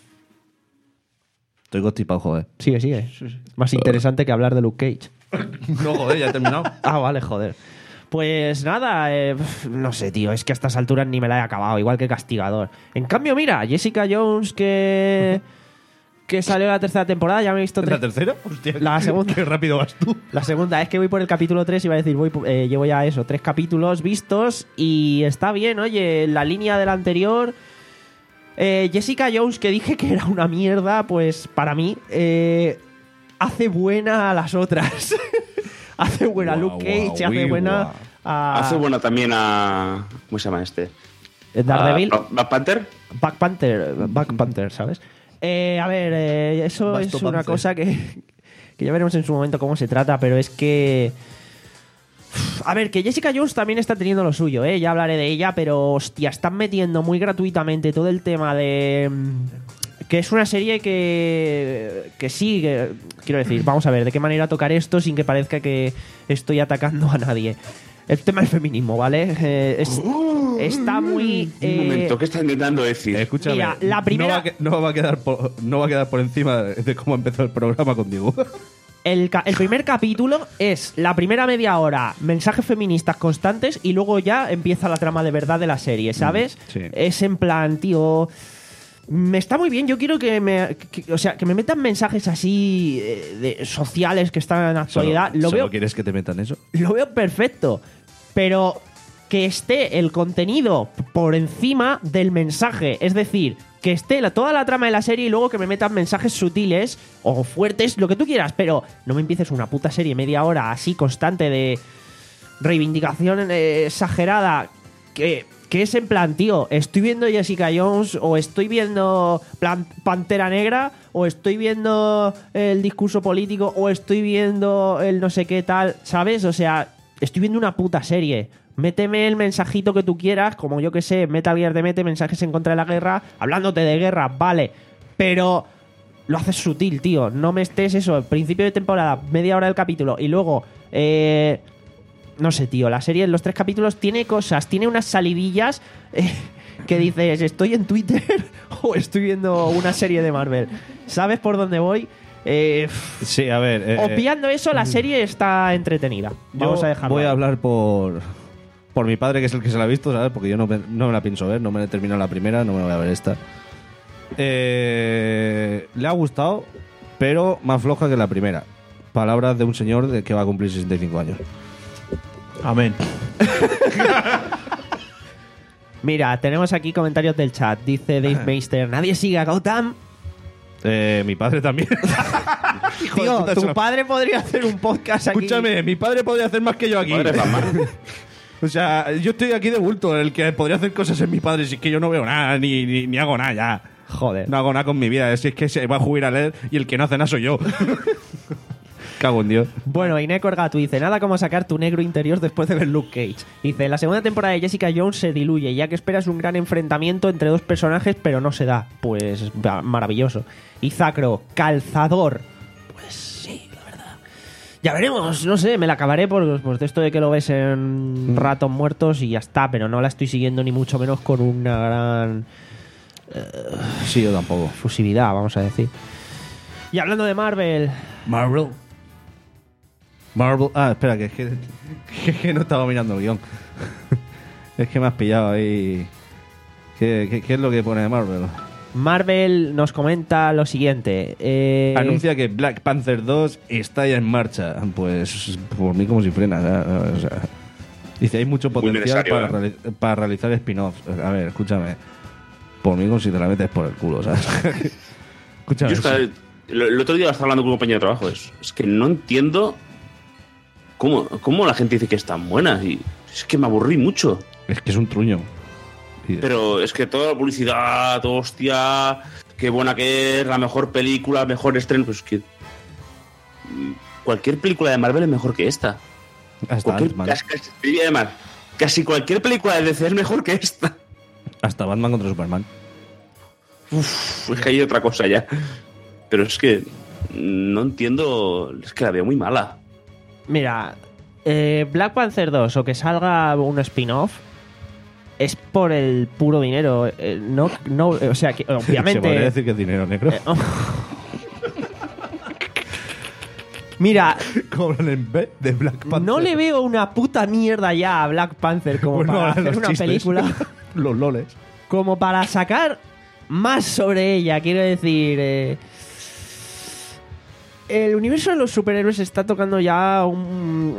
Estoy constipado, joder. sigue, sigue. Más interesante que hablar de Luke Cage. No, joder, ya he terminado. Ah, vale, joder. Pues nada, eh, no sé, tío, es que a estas alturas ni me la he acabado, igual que Castigador. En cambio, mira, Jessica Jones que que salió la tercera temporada, ya me he visto ¿Es la tres. tercera? Hostia, La segunda. Qué rápido vas tú. La segunda es que voy por el capítulo tres, iba a decir, voy por- eh, llevo ya eso, tres capítulos vistos y está bien, oye, la línea del anterior. eh, Jessica Jones, que dije que era una mierda, pues para mí eh, hace buena a las otras. hace buena a Guau, Luke Cage, guau, hace uy, buena guau. a Hace buena también a. ¿Cómo se llama este? Daredevil, A Black Panther. Black Panther, Black Panther, ¿sabes? Eh, a ver, eh, eso Basto es una Panther. cosa que, que ya veremos en su momento cómo se trata, pero es que... A ver, que Jessica Jones también está teniendo lo suyo, ¿eh? Ya hablaré de ella, pero hostia, están metiendo muy gratuitamente todo el tema de... mm, Que es una serie que... Que sí, que- quiero decir, vamos a ver, de qué manera tocar esto sin que parezca que estoy atacando a nadie. El tema del feminismo, ¿vale? Eh, es- está muy... Un eh, momento, ¿qué está intentando decir? Eh, escúchame. Mira, la primera- No va, a que- no va a quedar por, no va a quedar por encima de cómo empezó el programa contigo. El, ca- el primer capítulo es la primera media hora, mensajes feministas constantes y luego ya empieza la trama de verdad de la serie, ¿sabes? sí. Es en plan, tío... Me está muy bien, yo quiero que me... que- o sea, que me metan mensajes así eh, de, sociales que están en la actualidad. ¿Solo, lo, solo veo, quieres que te metan eso? lo veo perfecto, pero que esté el contenido por encima del mensaje. Es decir, que esté la, toda la trama de la serie y luego que me metan mensajes sutiles o fuertes, lo que tú quieras, pero no me empieces una puta serie media hora así constante de reivindicación eh, exagerada que, que es en plan, tío, estoy viendo Jessica Jones o estoy viendo plan, Pantera Negra o estoy viendo el discurso político o estoy viendo el no sé qué tal, ¿sabes? O sea, estoy viendo una puta serie. Méteme el mensajito que tú quieras, como yo que sé, Metal Gear te mete mensajes en contra de la guerra, hablándote de guerra, vale, pero lo haces sutil, tío. No me estés eso, principio de temporada, media hora del capítulo y luego, eh, no sé, tío, la serie en los tres capítulos tiene cosas, tiene unas salidillas eh, que dices, estoy en Twitter o estoy viendo una serie de Marvel. ¿Sabes por dónde voy? Eh, Sí, a ver. eh, obviando eso, la serie está entretenida. Vamos yo a dejarlo voy ahí. a hablar por por mi padre, que es el que se la ha visto, ¿sabes? Porque yo no, me- no me la pienso ver, no me he terminado la primera, no me voy a ver esta. Eh, le ha gustado, pero más floja que la primera. Palabras de un señor de que va a cumplir sesenta y cinco años. Amén. Mira, tenemos aquí comentarios del chat. Dice Dave Meister, nadie sigue a Gotham. Eh, mi padre también. Hijo de Tío, puta, tu se lo- padre podría hacer un podcast aquí. Escúchame, mi padre podría hacer más que yo aquí. Madre Batman. O sea, yo estoy aquí de bulto. El que podría hacer cosas es mi padre. Si es que yo no veo nada, ni, ni, ni hago nada ya. Joder. No hago nada con mi vida. Si es que se va a jugar a leer y el que no hace nada soy yo. Cago en Dios. Bueno, Ineco Orgatu dice, nada como sacar tu negro interior después de ver Luke Cage. Dice, la segunda temporada de Jessica Jones se diluye, ya que esperas un gran enfrentamiento entre dos personajes, pero no se da. Pues va- maravilloso. Y Zacro, calzador. Pues sí, la verdad. Ya veremos, no sé, me la acabaré por, por esto de que lo ves en ratos muertos y ya está, pero no la estoy siguiendo ni mucho menos con una gran Sí, yo tampoco. fusividad, vamos a decir. Y hablando de Marvel, Marvel. Marvel. Ah, espera, que es que, que, es que no estaba mirando el guión. Es que me has pillado ahí. ¿Qué, qué, qué es lo que pone de Marvel? Marvel nos comenta lo siguiente. Eh, Anuncia que Black Panther dos está ya en marcha. Pues por mí como si frena. ¿eh? O sea, dice, hay mucho potencial necesario, para, ¿eh? reali- para realizar spin-offs. A ver, escúchame. Por mí como si te la metes por el culo, ¿sabes? Escúchame. Yo es que, el, el otro día estaba hablando con un compañero de trabajo. Es, es que no entiendo cómo, cómo la gente dice que están buenas. Y es que me aburrí mucho. Es que es un truño. Y- Pero es que toda la publicidad, hostia, qué buena que es, la mejor película, mejor estreno. Pues es que. mm, Cualquier película de Marvel es mejor que esta. Hasta Cualquier, Ant-Man. casi, casi- y además, casi cualquier película de D C es mejor que esta. Hasta Batman contra Superman. Uf, es que hay otra cosa ya. Pero es que no entiendo. Es que la veo muy mala. Mira, eh, Black Panther dos o que salga un spin-off es por el puro dinero. eh, no, no, o sea, que Se obviamente. podría decir que es dinero negro. eh, oh. Mira, Cobran en B de Black Panther. no le veo una puta mierda ya a Black Panther como Bueno, para ahora hacer los una chistes. película. Los loles. Como para sacar más sobre ella, quiero decir. eh, el universo de los superhéroes está tocando ya un,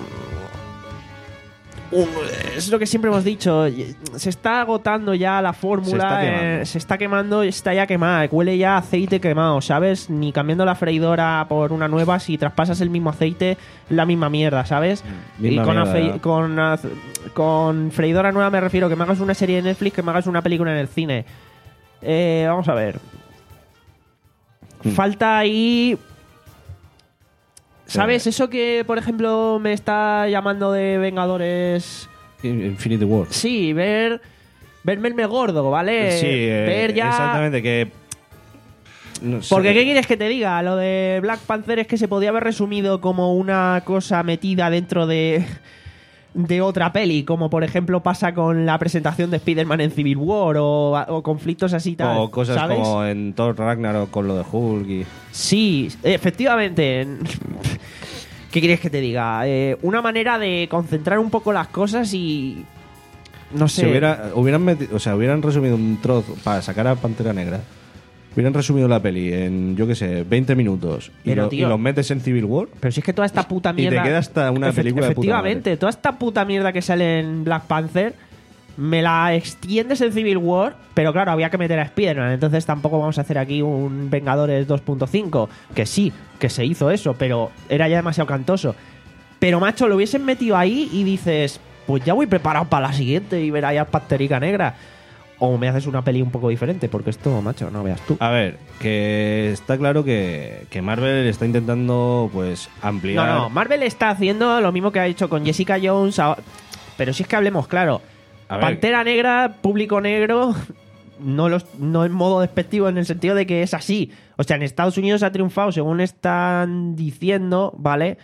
un- es lo que siempre hemos dicho. Se está agotando ya la fórmula. Se está quemando. eh, se está quemando y está ya quemada. Huele ya a aceite quemado, ¿sabes? Ni cambiando la freidora por una nueva, si traspasas el mismo aceite, la misma mierda, ¿sabes? y Misma con, mierda. afe- con, az- con freidora nueva me refiero que me hagas una serie de Netflix, que me hagas una película en el cine. Eh, vamos a ver. Hmm. Falta ahí. ¿Sabes? Eso que, por ejemplo, me está llamando de Vengadores. Infinity War. Sí, ver. Verme el gordo, ¿vale? Sí, eh, ver ya. exactamente, que... no sé. Porque, ¿qué quieres que te diga? Lo de Black Panther es que se podía haber resumido como una cosa metida dentro de, de otra peli, como por ejemplo pasa con la presentación de Spider-Man en Civil War o, o conflictos así tal. O cosas ¿sabes? como en Thor Ragnarok con lo de Hulk y... Sí, efectivamente. ¿Qué quieres que te diga? Eh, una manera de concentrar un poco las cosas y... No sé. Si hubiera, hubieran meti- o sea, hubieran resumido un trozo para sacar a Pantera Negra. Hubieran resumido la peli en, yo qué sé, veinte minutos y, Pero, lo, tío, y los metes en Civil War. Pero si es que toda esta puta Y te mierda. queda hasta una Efe- película de puta Efectivamente, madre. toda esta puta mierda que sale en Black Panther me la extiendes en Civil War, pero claro, había que meter a Spider-Man, entonces tampoco vamos a hacer aquí un Vengadores dos punto cinco, que sí, que se hizo eso, pero era ya demasiado cantoso. Pero, macho, lo hubiesen metido ahí y dices, pues ya voy preparado para la siguiente y ver ahí a Panterica Negra. O me haces una peli un poco diferente, porque esto, macho, no veas tú. A ver, que está claro que, que Marvel está intentando, pues, ampliar... No, no, Marvel está haciendo lo mismo que ha hecho con Jessica Jones, a- pero si es que hablemos claro. A ver. Pantera Negra, público negro, no, los, no en modo despectivo, en el sentido de que es así. O sea, en Estados Unidos ha triunfado, según están diciendo, ¿vale?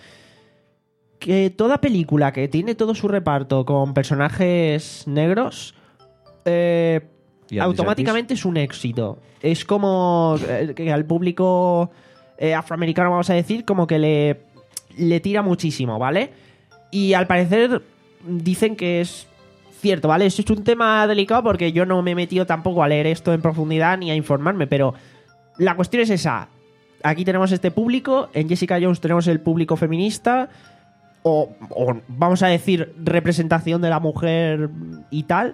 Que toda película que tiene todo su reparto con personajes negros, eh, ¿Y automáticamente es un éxito. Es como eh, que al público eh, afroamericano, vamos a decir, como que le, le tira muchísimo, ¿vale? Y al parecer dicen que es cierto, ¿vale? Eso es un tema delicado porque yo no me he metido tampoco a leer esto en profundidad ni a informarme, pero la cuestión es esa. Aquí tenemos este público, en Jessica Jones tenemos el público feminista, o, o vamos a decir representación de la mujer y tal,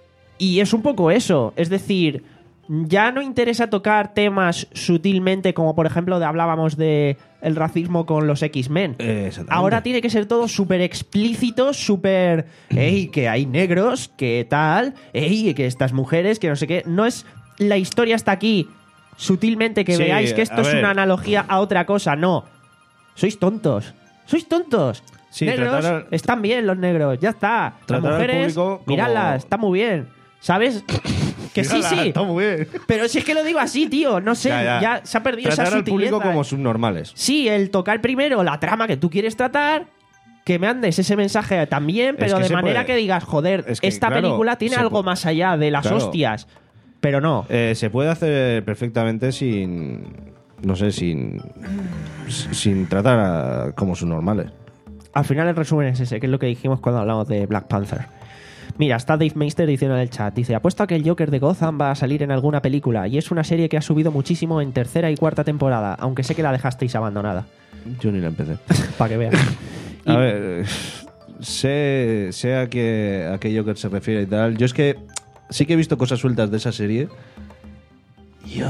y es un poco eso, es decir, ya no interesa tocar temas sutilmente como por ejemplo de, hablábamos de el racismo con los X-Men. Eh, exactamente. Ahora tiene que ser todo súper explícito, súper, ey, que hay negros, que tal, ey, que estas mujeres, que no sé qué. No es la historia hasta aquí sutilmente que Sí, veáis que esto a es ver. una analogía a otra cosa, no. Sois tontos, sois tontos. Sí, negros, tratar al- están bien los negros, ya está. Las Tratar al mujeres, público como- miradlas, está muy bien. ¿Sabes? Que sí, Mírala, sí. Está muy bien. Pero si es que lo digo así, tío, no sé, Ya, ya, ya. se ha perdido esa Tratar al sutileza. público como subnormales. Sí, el tocar primero la trama que tú quieres tratar, que me andes ese mensaje también, pero que de se manera puede. que digas, joder, Es que, esta claro, película tiene se algo pu- más allá de las Claro. hostias. Pero no. Eh, se puede hacer perfectamente sin... No sé, sin... Sin tratar a- como subnormales. Al final el resumen es ese, que es lo que dijimos cuando hablamos de Black Panther. Mira, está Dave Meister diciendo en el chat, dice, apuesto a que el Joker de Gotham va a salir en alguna película, y es una serie que ha subido muchísimo en tercera y cuarta temporada, aunque sé que la dejasteis abandonada. Yo ni la empecé. Para que veas. Y- A ver, sé, sé a qué, a qué Joker se refiere y tal. Yo es que sí que he visto cosas sueltas de esa serie. Ya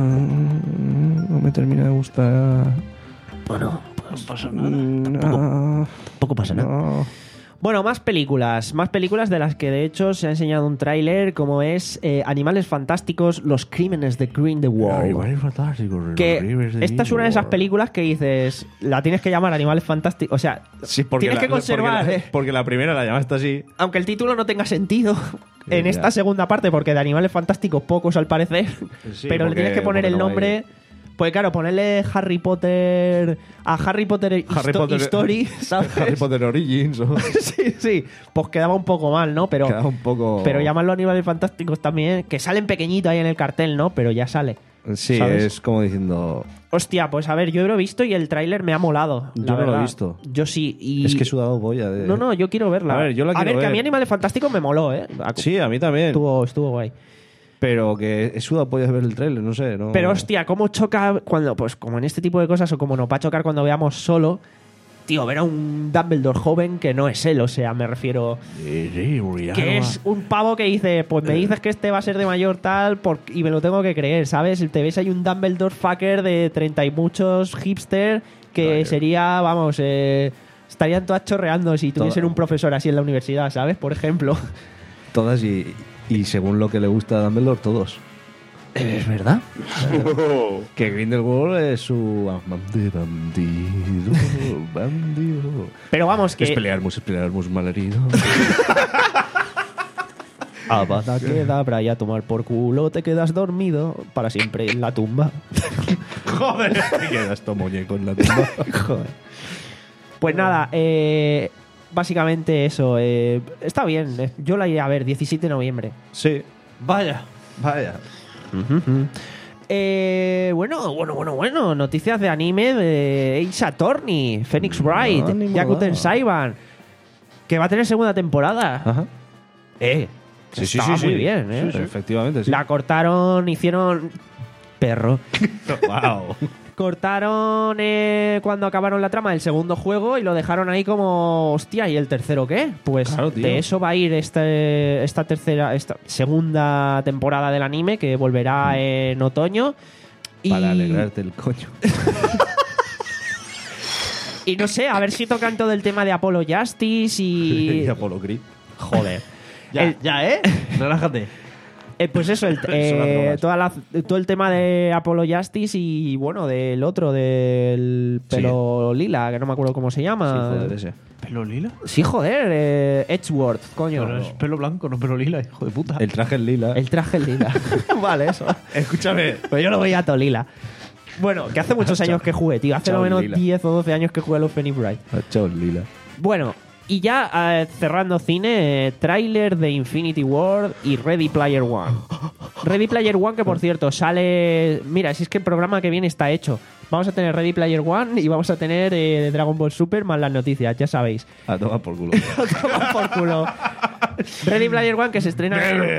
no me termina de gustar. Bueno, No pasa nada. No, tampoco pasa nada. no. Bueno, más películas, más películas de las que de hecho se ha enseñado un tráiler, como es eh, Animales Fantásticos, Los Crímenes de Grindelwald. Animales fantásticos. Que Rivers de esta es una de esas Grindelwald. películas que dices, la tienes que llamar Animales Fantásticos, o sea, Sí, porque tienes la- que conservar, porque la, eh, porque la primera la llamaste así. aunque el título no tenga sentido en Ya. esta segunda parte, porque de Animales Fantásticos pocos al parecer, Sí, pero le porque- tienes que poner porque el no nombre. Pues claro, ponerle Harry Potter a Harry Potter, Harry Histo- Potter- History, ¿sabes? Harry Potter Origins. O... sí, sí, pues quedaba un poco mal, ¿no? Pero Queda un poco. Pero llamarlo Animales Fantásticos también, que salen pequeñito ahí en el cartel, ¿no? Pero ya sale. Sí, ¿sabes? es como diciendo. Hostia, pues a ver, yo lo he visto y el tráiler me ha molado. la Yo no lo he verdad. visto. Yo sí. Y... Es que he sudado polla. De... No, no, yo quiero verla. A ver, yo la quiero ver, que a ver. mí Animales Fantásticos me moló, ¿eh? Sí, a mí también. Estuvo, estuvo guay. Pero que he sudado polla de ver el trailer, no sé. No... Pero hostia, ¿cómo choca cuando, pues como en este tipo de cosas o como nos va a chocar cuando veamos solo, tío, ver a un Dumbledore joven que no es él, o sea, me refiero... Que es un pavo que dice, pues me dices que este va a ser de mayor tal por- y me lo tengo que creer, ¿sabes? Te ves ahí un Dumbledore fucker de treinta y muchos hipster que sería, vamos, eh, estarían todas chorreando si tuviesen Toda- un profesor así en la universidad, ¿sabes? Por ejemplo. Todas y, y según lo que le gusta a Dumbledore, todos. ¿Es verdad? Que Grindelwald es su amante bandido, bandido. Pero vamos, que... Espelearmus, espelearmus malherido. Avada Kedavra y a tomar por culo te quedas dormido para siempre en la tumba. Joder, te quedas tu muñeco en la tumba. Joder. Pues nada, eh, básicamente eso. eh, está bien. eh, Yo la iré a ver, diecisiete de noviembre. Sí, Vaya. vaya. Eh, bueno, bueno, bueno, bueno. Noticias de anime de Ace Attorney, Phoenix Wright, ánimo, Yakuten va. Saiban, que va a tener segunda temporada. Ajá. Eh, Sí, sí, estaba sí, muy sí. bien, eh. Sí, sí, efectivamente, sí. La cortaron, hicieron... Perro. Wow. Cortaron eh, cuando acabaron la trama del segundo juego y lo dejaron ahí como, hostia, ¿y el tercero qué? Pues Claro, tío. de eso va a ir este, esta tercera, esta segunda temporada del anime que volverá en otoño. Y, Para alegrarte el coño. y no sé, a ver si tocan todo el tema de Apollo Justice y... Y Apollo Creed. Joder. Ya, El- ya, ¿eh? Relájate. Eh, pues eso, el, eh, Sonando drogas. toda la- todo el tema de Apollo Justice y bueno, del otro, del pelo lila, que no me acuerdo cómo se Sí, llama. joder, ese. ¿Pelo lila? Sí, joder, eh, Edgeworth, coño. Pero es pelo blanco, no pelo lila, hijo de puta. El traje es lila. El traje lila. Vale, eso. Escúchame. Pues yo lo veía todo lila. Bueno, que hace muchos años que jugué, tío. Hace Chao, lo menos lila. diez o doce años que jugué a los Penny Bright. Chao, lila. Bueno, y ya eh, cerrando cine, eh, tráiler de Infinity War y Ready Player One. Ready Player One, que por cierto, sale... Mira, si es que el programa que viene está hecho. Vamos a tener Ready Player One y vamos a tener eh, Dragon Ball Super más las noticias, ya sabéis. A tomar por culo. Toma por culo. Ready Player One que se estrena...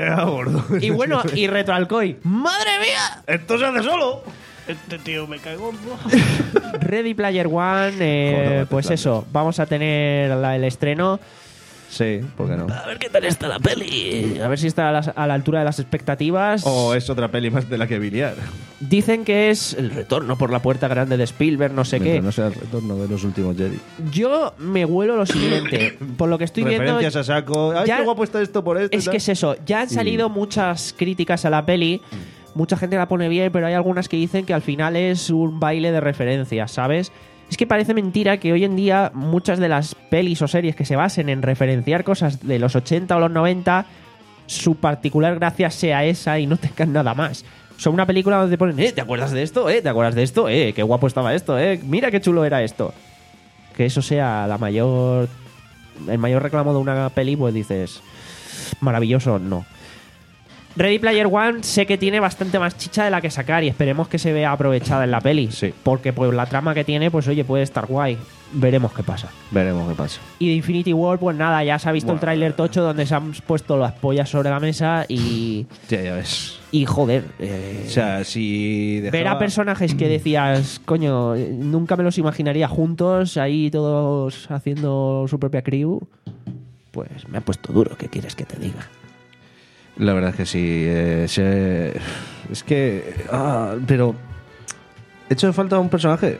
y bueno, y Retro Alcoy. ¡Madre mía! ¡Esto se hace solo! Este tío me cae gordo. Ready Player One, eh, Joder, pues claro. eso, vamos a tener la- el estreno. Sí, ¿por qué no? A ver qué tal está la peli. A ver si está a la, a la altura de las expectativas. O es otra peli más de la que biliar. Dicen que es el retorno por la puerta grande de Spielberg, no sé Mientras qué. no sea el retorno de los últimos Jedi. Yo me huelo lo siguiente. Por lo que estoy viendo. Referencias a saco. ¡Ay, ya- qué guapo está esto por esto! y Es tal! que es eso. Ya han salido muchas críticas a la peli. Mucha gente la pone bien, pero hay algunas que dicen que al final es un baile de referencias, ¿sabes? Es que parece mentira que hoy en día muchas de las pelis o series que se basen en referenciar cosas de los ochenta o los noventa, su particular gracia sea esa y no tengan nada más. Son una película donde te ponen, eh, ¿te acuerdas de esto? Eh, ¿te acuerdas de esto? Eh, qué guapo estaba esto, eh, mira qué chulo era esto. Que eso sea la mayor... el mayor reclamo de una peli, pues dices, maravilloso, no. Ready Player One sé que tiene bastante más chicha de la que sacar y esperemos que se vea aprovechada en la peli. Sí. Porque pues la trama que tiene, pues oye, puede estar guay. Veremos qué pasa. Veremos qué pasa. Y de Infinity War, pues nada, ya se ha visto Bueno. el tráiler tocho donde se han puesto las pollas sobre la mesa y... Ya, ya ves. Y joder... eh, O sea, si dejaba... ver a personajes que decías, coño, nunca me los imaginaría juntos, ahí todos haciendo su propia crew, pues me ha puesto duro, ¿qué quieres que te diga? La verdad es que sí. eh, se- Es que... Ah, pero... ¿He hecho falta un personaje?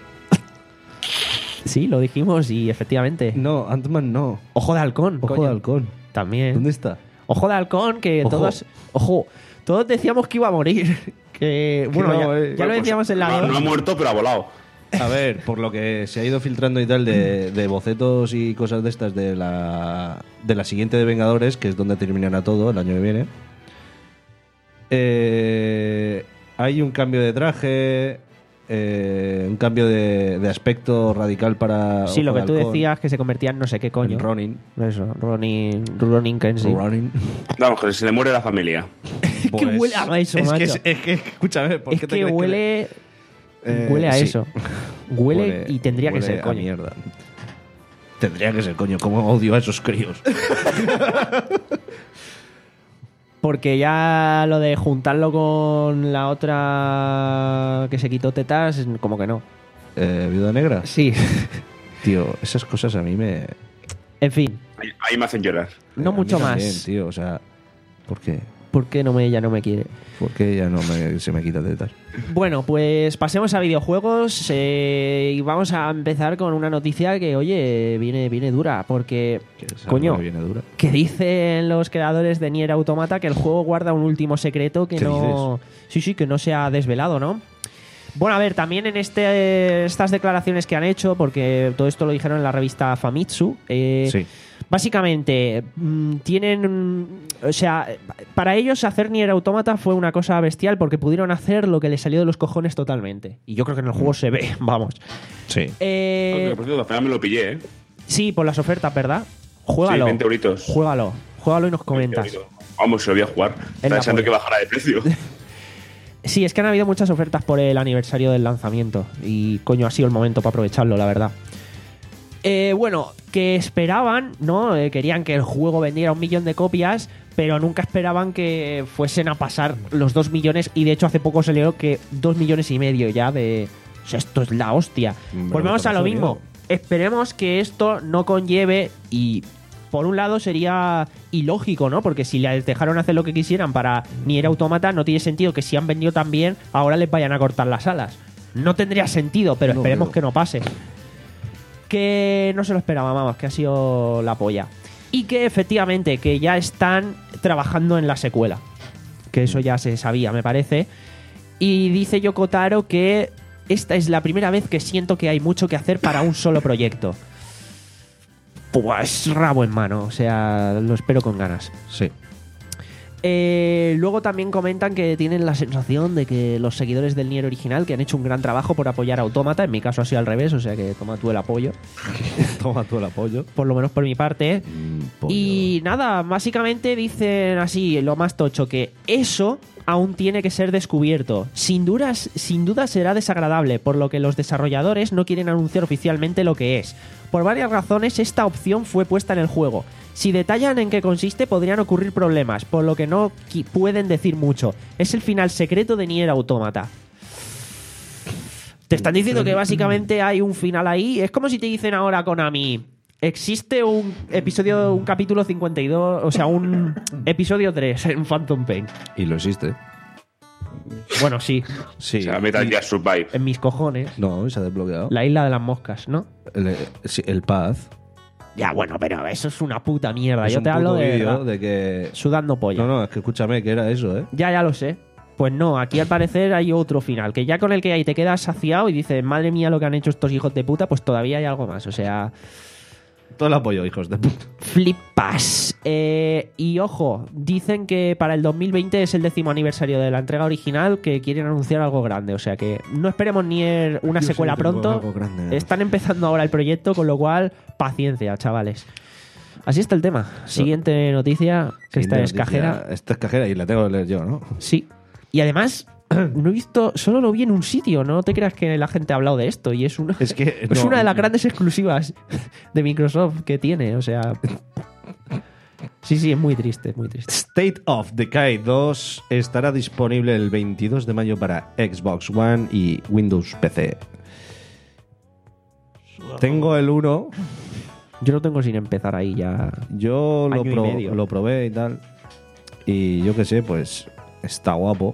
Sí, lo dijimos y efectivamente. No, Ant-Man no. Ojo de halcón. Ojo coño. de halcón. También. ¿Dónde está? Ojo de halcón, que Ojo. todos. Ojo, todos decíamos que iba a morir. Que. Bueno, no, ya, eh. ya lo Pues, decíamos en la. no, dos. no ha muerto, pero ha volado. A ver, por lo que se ha ido filtrando y tal de, de bocetos y cosas de estas de la, de la siguiente de Vengadores, que es donde terminará todo el año que viene, eh, hay un cambio de traje, eh, un cambio de, de aspecto radical para... Sí, lo Ojo que de tú Halcón, decías que se convertía en no sé qué coño. en Ronin. Eso, Ronin. Ronin Kenshi. Ronin. Vamos, que se le muere la familia. Es que huele a eso, es, que, macho. es, es que, escúchame, ¿por Es qué te que crees huele. Eh, huele a sí. eso. Huele, y tendría que huele ser a coño. mierda. Tendría que ser coño, como odio a esos críos. Porque ya lo de juntarlo con la otra que se quitó tetas, como que no. Eh, ¿Viuda negra? Sí. Tío, esas cosas a mí me... En fin, Ahí, ahí me hacen llorar. no a mí mucho también, más. tío, o sea, ¿por qué? ¿Por qué no me, ella no me quiere? ¿Por qué ella no me, se me quita tetas? Bueno, pues pasemos a videojuegos eh, y vamos a empezar con una noticia que, oye, viene, viene dura, porque, Que esa coño, me viene dura. que dicen los creadores de Nier Automata que el juego guarda un último secreto que ¿Qué no... Sí, sí, que no se ha desvelado, ¿no? Bueno, a ver, también en este, estas declaraciones que han hecho, porque todo esto lo dijeron en la revista Famitsu, eh, Sí. básicamente mm, tienen... mm, O sea, para ellos hacer Nier Automata fue una cosa bestial porque pudieron hacer lo que les salió de los cojones totalmente. Y yo creo que en el juego se ve, vamos. Sí. Eh, Por cierto, al final me lo pillé, ¿eh? sí, por las ofertas, ¿verdad? Juégalo. Sí, veinte euritos. Juégalo. Juégalo y nos comentas. veinte euritos. Vamos, se lo voy a jugar. Está la deseando polla. que bajara de precio. Sí, es que han habido muchas ofertas por el aniversario del lanzamiento. Y coño, ha sido el momento para aprovecharlo, la verdad. Eh, bueno, que esperaban, ¿no? Eh, querían que el juego vendiera un millón de copias, pero nunca esperaban que fuesen a pasar los dos millones. Y de hecho, hace poco salió que dos millones y medio ya de, O sea, esto es la hostia. Mm, Volvemos pero a lo pasó, mismo. tío. Esperemos que esto no conlleve y... Por un lado sería ilógico, ¿no? Porque si les dejaron hacer lo que quisieran para Nier Automata, no tiene sentido que si han vendido tan bien, ahora les vayan a cortar las alas. No tendría sentido, pero No esperemos creo. que no pase. Que no se lo esperaba, vamos, que ha sido la polla. Y que efectivamente, que ya están trabajando en la secuela. Que eso ya se sabía, me parece. Y dice Yoko Taro que esta es la primera vez que siento que hay mucho que hacer para un solo proyecto. Pues rabo en mano, o sea, lo espero con ganas. Sí. Eh, luego también comentan que tienen la sensación de que los seguidores del Nier original, que han hecho un gran trabajo por apoyar a Autómata, en mi caso ha sido al revés, o sea que toma tú el apoyo, Toma tú el apoyo. por lo menos por mi parte. Mm, pollo. Y nada, básicamente dicen así, lo más tocho, que eso aún tiene que ser descubierto. Sin dudas, sin duda será desagradable, por lo que los desarrolladores no quieren anunciar oficialmente lo que es. Por varias razones, esta opción fue puesta en el juego. Si detallan en qué consiste, podrían ocurrir problemas, por lo que no qui- pueden decir mucho. Es el final secreto de Nier Automata. Te están diciendo que básicamente hay un final ahí. Es como si te dicen ahora Konami, existe un episodio, un capítulo cincuenta y dos, o sea, un episodio tres en Phantom Pain. Y lo existe. Bueno, sí, Sí. O sea, Metal Gear Survive. en mis cojones. No, se ha desbloqueado. La isla de las moscas, ¿no? El, sí, el Paz. Ya, bueno, pero eso es una puta mierda. Es Yo un te hablo puto de, vídeo verdad. de que... Sudando polla. No, no, es que escúchame, que era eso, ¿eh? Ya, ya lo sé. Pues no, aquí al parecer hay otro final, que ya con el que ahí te quedas saciado y dices, madre mía lo que han hecho estos hijos de puta, pues todavía hay algo más. O sea, Todo el apoyo, hijos de puta. flipas. Eh, y ojo, dicen que para el dos mil veinte es el décimo aniversario de la entrega original, que quieren anunciar algo grande. O sea que no esperemos ni er- una Yo secuela sí tengo pronto. algo grande. Están empezando ahora el proyecto, con lo cual, paciencia, chavales. Así está el tema. Siguiente noticia, que esta Siguiente es noticia. cajera. Esta es cajera y la tengo que leer yo, ¿no? Sí. Y además, no he visto, solo lo vi en un sitio. No te creas que la gente ha hablado de esto. Y es una, Es que es no. una de las grandes exclusivas de Microsoft que tiene. O sea. Sí, sí, es muy triste, es muy triste. State of Decay dos estará disponible el veintidós de mayo para Xbox One y Windows P C. Tengo el uno. Yo lo tengo sin empezar ahí ya. Yo lo, Año y pro- medio. lo probé y tal. Y yo qué sé, pues está guapo.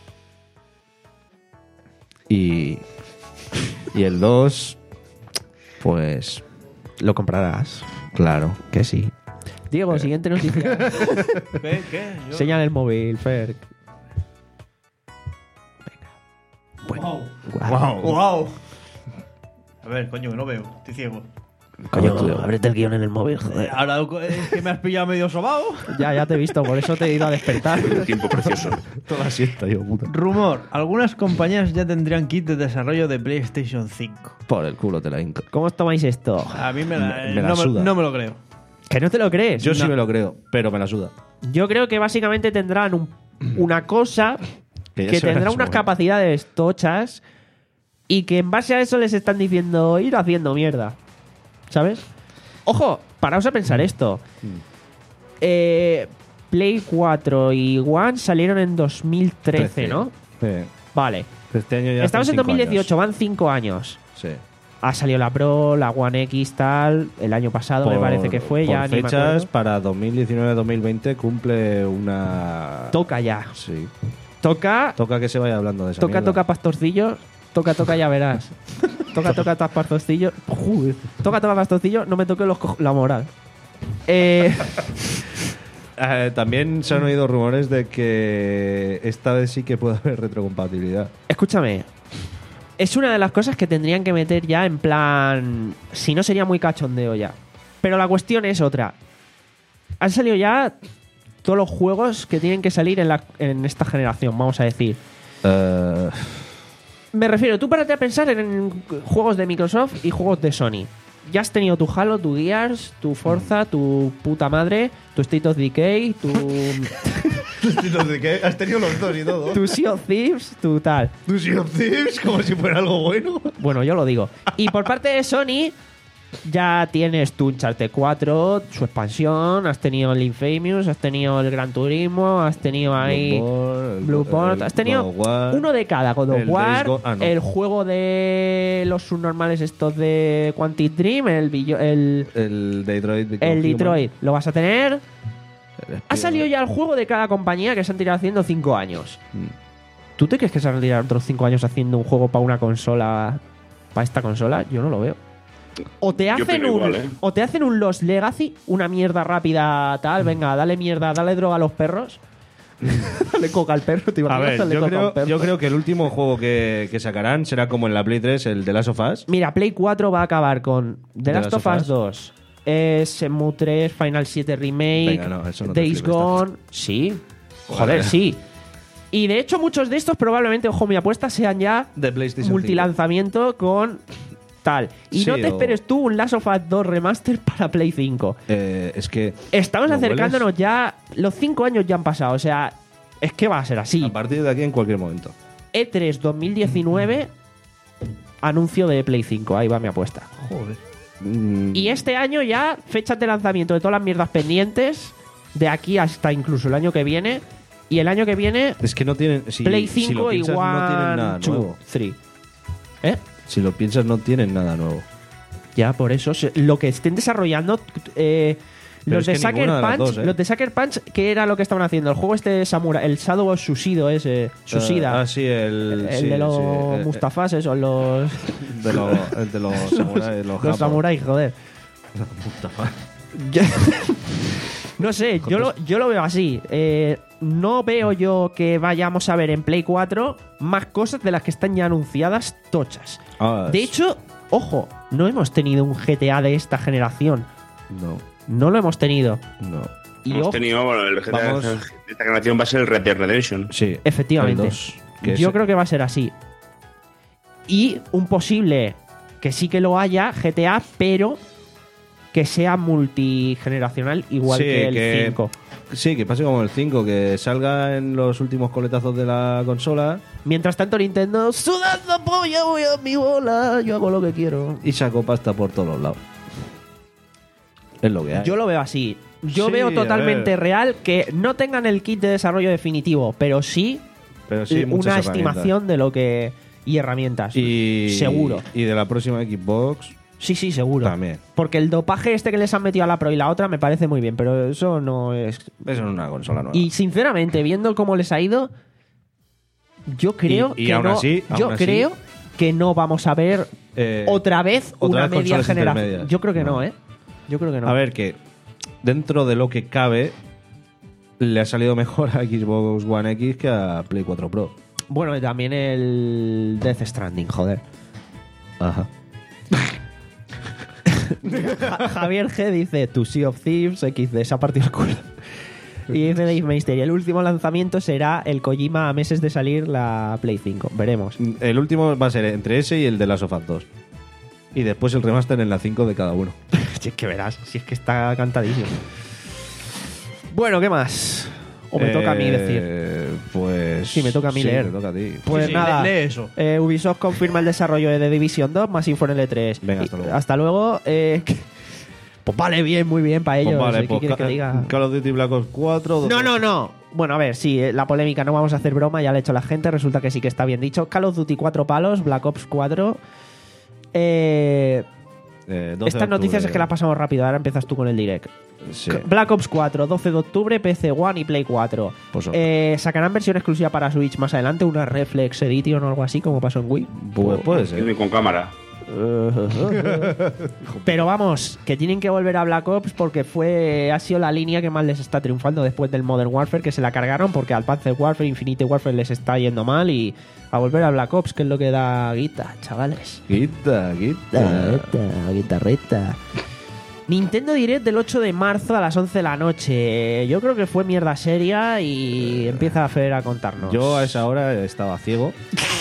Y, y el dos, pues Lo comprarás. claro. Que sí. Diego, siguiente noticia. ¿Qué? ¿Qué? Yo- Señala el móvil, Fer. Wow. Guau. Wow. A ver, coño, que no veo. Estoy ciego. Coño, ábrete el guión en el móvil, joder. Ahora es que me has pillado medio sobao. Ya, ya te he visto, por eso te he ido a despertar. Tiempo precioso. Toda la siesta, yo puta. Rumor. Algunas compañías ya tendrían kit de desarrollo de PlayStation cinco. Por el culo te la hinco. ¿Cómo os tomáis esto? A mí me, la, Me- me la no, suda. me, no me lo creo. ¿Que no te lo crees? Yo sí No. me lo creo, pero me la suda. Yo creo que básicamente tendrán un- una cosa Que ya que se verá tendrá en su unas momento. capacidades tochas y que en base a eso les están diciendo ir haciendo mierda. ¿Sabes? Ojo, paraos a pensar esto. Eh, Play cuatro y One salieron en dos mil trece, ¿no? Sí. Vale. Este año ya Estamos hacen en dos cinco mil dieciocho, años. van cinco años. Sí. Ha salido la Pro, la One X, tal. El año pasado me Por- parece que fue, por ya ni me fechas acuerdo. para dos mil diecinueve dos mil veinte cumple una... Toca ya. Sí. Toca, Toca que se vaya hablando de esa toca, mierda. toca, pastorcillo. Toca, toca, ya verás. Toca, toca, toca, pastorcillo. Joder. Toca, toca, pastorcillo. No me toque los co- la moral. Eh, Eh, también se han oído rumores de que esta vez sí que puede haber retrocompatibilidad. escúchame. Es una de las cosas que tendrían que meter ya en plan. Si no, sería muy cachondeo ya. Pero la cuestión es otra. Han salido ya todos los juegos que tienen que salir en, la, en esta generación, vamos a decir. Eh, Me refiero, tú párate a pensar en juegos de Microsoft y juegos de Sony. Ya has tenido tu Halo, tu Gears, tu Forza, tu puta madre, tu State of Decay, tu, ¿De qué? Has tenido los dos y todo. tu Sea of Thieves, tu tal. Tu Sea of Thieves como si fuera algo bueno. Bueno, yo lo digo. Y por parte de Sony, ya tienes tu Uncharted cuatro, su expansión, has tenido el Infamous, has tenido el Gran Turismo, has tenido ahí Bloodborne, el- Blueborne, el has tenido God of War, uno de cada, God of el War, Days Gone- ah, no. el juego de los subnormales estos de Quantic Dream, el, billo- el, El Detroit. Become el Human, Detroit, lo vas a tener. el Ha Spider-Man. salido ya el juego de cada compañía que se han tirado haciendo cinco años. Mm. ¿Tú te crees que se van a tirar otros cinco años haciendo un juego para una consola, para esta consola? Yo no lo veo. O te Yo hacen opino un, igual, ¿eh? o te hacen un Lost Legacy, una mierda rápida tal, venga, dale mierda, dale droga a los perros. dale coca al perro, te A imaginas ver, darle yo coca a un creo, perro? yo creo que el último juego que, que sacarán será como en la Play tres, el de Last of Us. Mira, Play cuatro va a acabar con The Last of Us dos, eh, Shenmue tres, Final siete Remake, Venga, no, eso no te Days flipes Gone. Sí, joder, Joder. sí. Y de hecho, muchos de estos probablemente, ojo, mi apuesta, sean ya De PlayStation multilanzamiento con tal. Y Sí, no te o- esperes tú un Last of Us dos Remaster para Play cinco. Eh, es que Estamos ¿lo acercándonos hueles? ya. Los cinco años ya han pasado. O sea, es que va a ser así. a partir de aquí en cualquier momento. E tres dos mil diecinueve, anuncio de Play cinco. Ahí va mi apuesta. Mm, Y este año ya, fechas de lanzamiento de todas las mierdas pendientes. De aquí hasta incluso el año que viene. Y el año que viene, es que no tienen. Si, Play si cinco lo y piensas, One, no tienen nada two, nuevo. three. ¿Eh? Si lo piensas, no tienen nada nuevo. Ya, por eso. se- Lo que estén desarrollando. eh, Pero los, es de que Sucker ninguna de las Punch, dos, ¿eh? los de Sucker Punch, ¿qué era lo que estaban haciendo? El juego este de Samurai, el Shadow of Susido ese. Susida. Ah, ah, sí, el. el sí, de los sí, eh, Mustafas, esos, los. De los, el de los samuráis, los, los japos. samuráis, joder. Mustafa. Yo- no sé, yo lo, yo lo veo así. Eh, no veo yo que vayamos a ver en Play cuatro más cosas de las que están ya anunciadas tochas. Ah, De es- hecho, ojo, no hemos tenido un G T A de esta generación. No, No lo hemos tenido. no. Y Hemos ojo, tenido, bueno, el G T A Vamos. de esta generación va a ser el Red Dead Redemption. Sí. efectivamente. el dos, que Yo es- creo que va a ser así. Y un posible que sí que lo haya, G T A, pero que sea multigeneracional igual Sí, que el que- cinco. Sí, que pase como el cinco, que salga en los últimos coletazos de la consola Mientras tanto, Nintendo, sudando polla, voy a mi bola, yo hago lo que quiero. y sacó pasta por todos los lados. Es lo que hay. Yo lo veo así. Yo Sí, veo a totalmente ver. real que no tengan el kit de desarrollo definitivo, pero sí, Pero sí, una muchas estimación de lo que. Y herramientas. herramientas. Y, Seguro. Y de la próxima Xbox Sí, sí, seguro. también. Porque el dopaje este que les han metido a la Pro y la otra me parece muy bien, pero eso no es. Eso es una consola nueva. Y sinceramente, viendo cómo les ha ido, yo creo Y- y que aún no. así- yo aún así- creo que no vamos a ver Eh, otra vez otra una vez media consolas generación. intermedias. Yo creo que no. No. ¿eh? Yo creo que no. A ver, que dentro de lo que cabe, le ha salido mejor a Xbox One X que a Play cuatro Pro. Bueno, y también el Death Stranding, joder. Ajá. Ja- Javier G dice: To Sea of Thieves, equis de, se ha partido el culo. Y dice Dave Meister: y el último lanzamiento será el Kojima a meses de salir la Play cinco. Veremos. El último va a ser entre ese y el de Last of Us dos. Y después el remaster en la cinco de cada uno. Si es que verás, si es que está cantadísimo. Bueno, ¿qué más? O me toca a mí decir. Eh, Pues. Sí, me toca a mí sí, leer. Me toca a ti. Pues sí, nada, lee- lee eso. eh, Ubisoft confirma el desarrollo de The Division dos, más info en el E tres. Venga, hasta Y- luego. Hasta luego. eh, pues vale, bien, muy bien para ellos. Pues vale, ¿qué pues quieres Ca- que diga? Call of Duty Black Ops cuatro. No, no, no. Bueno, a ver, sí, eh, la polémica, no vamos a hacer broma, ya le he hecho a la gente, resulta que sí que está bien dicho. Call of Duty cuatro palos, Black Ops cuatro. Eh, Eh, doce estas de noticias octubre. es que las pasamos rápido, ahora empiezas tú con el direct. Sí. Black Ops cuatro, doce de octubre, P C One y Play cuatro. Pues, Eh, sacarán versión exclusiva para Switch más adelante, una Reflex Edition o algo así, como pasó en Wii. Pues puede ser. Y con cámara. Pero vamos, que tienen que volver a Black Ops porque fue ha sido la línea que más les está triunfando después del Modern Warfare, que se la cargaron porque al Panzer Warfare, Infinite Warfare les está yendo mal, y a volver a Black Ops, que es lo que da guita, chavales. Guita, guita. Guitarreta, guitarreta. Nintendo Direct del ocho de marzo a las once de la noche. Yo creo que fue mierda seria y empieza a Fer a contarnos. Yo a esa hora estaba ciego.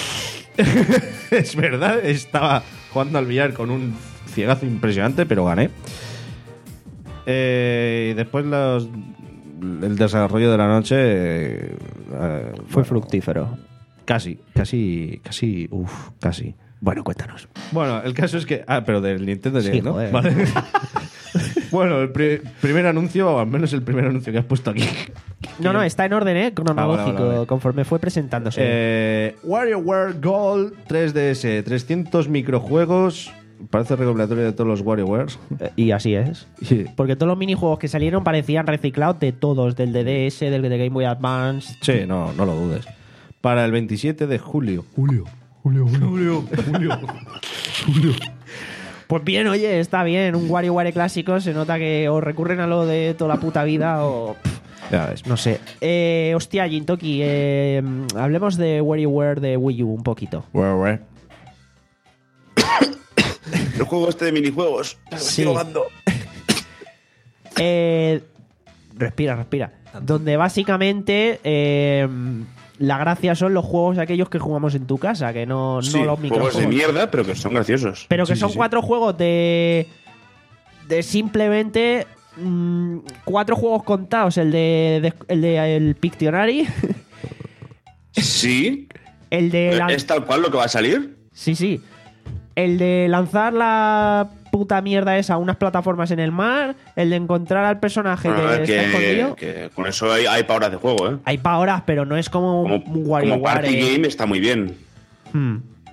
Es verdad, estaba jugando al billar con un ciegazo impresionante, pero gané. Eh, y después los, el desarrollo de la noche eh, Fue fructífero. Casi, casi, casi, uff, casi. Bueno, cuéntanos. Bueno, el caso es que... Ah, pero del Nintendo Sí, Direct, ¿no? joder. Vale. Bueno, el pri- primer anuncio, o al menos el primer anuncio que has puesto aquí. No, no, está en orden, ¿eh? Cronológico, Ah, vale, vale, vale. conforme fue presentándose. Eh, WarioWare Gold tres D S, trescientos microjuegos. Parece recopilatorio de todos los WarioWares. Eh, y así es. Sí. Porque todos los minijuegos que salieron parecían reciclados de todos, del de D S, del de Game Boy Advance. Sí, no, no lo dudes. Para el veintisiete de julio. Julio. Julio, julio, julio. Julio. Pues bien, oye, está bien. Un WarioWare clásico, se nota que o recurren a lo de toda la puta vida o... pff, Ya ves. no sé. Eh, hostia, Jintoki, eh, hablemos de WarioWare de Wii U un poquito. WarioWare. El juego este de minijuegos. Me lo Sí. estoy ahogando. Eh, respira, respira. Donde básicamente eh, la gracia son los juegos aquellos que jugamos en tu casa, que no, Sí, no los juegos microjuegos. de mierda, pero que son graciosos. Pero que Sí, son sí, sí. cuatro juegos de. de simplemente. mm, cuatro juegos contados. El de. de- el de el Pictionary. Sí. El de. lan- ¿Es tal cual lo que va a salir? Sí, sí. El de lanzar la puta mierda esa a unas plataformas en el mar. El de encontrar al personaje Bueno, a que ver, está escondido. que, que con eso hay, hay pa' horas de juego, ¿eh? Hay pa' horas, pero no es como, Como, un como WarioWare. party eh. game está muy bien. Hmm.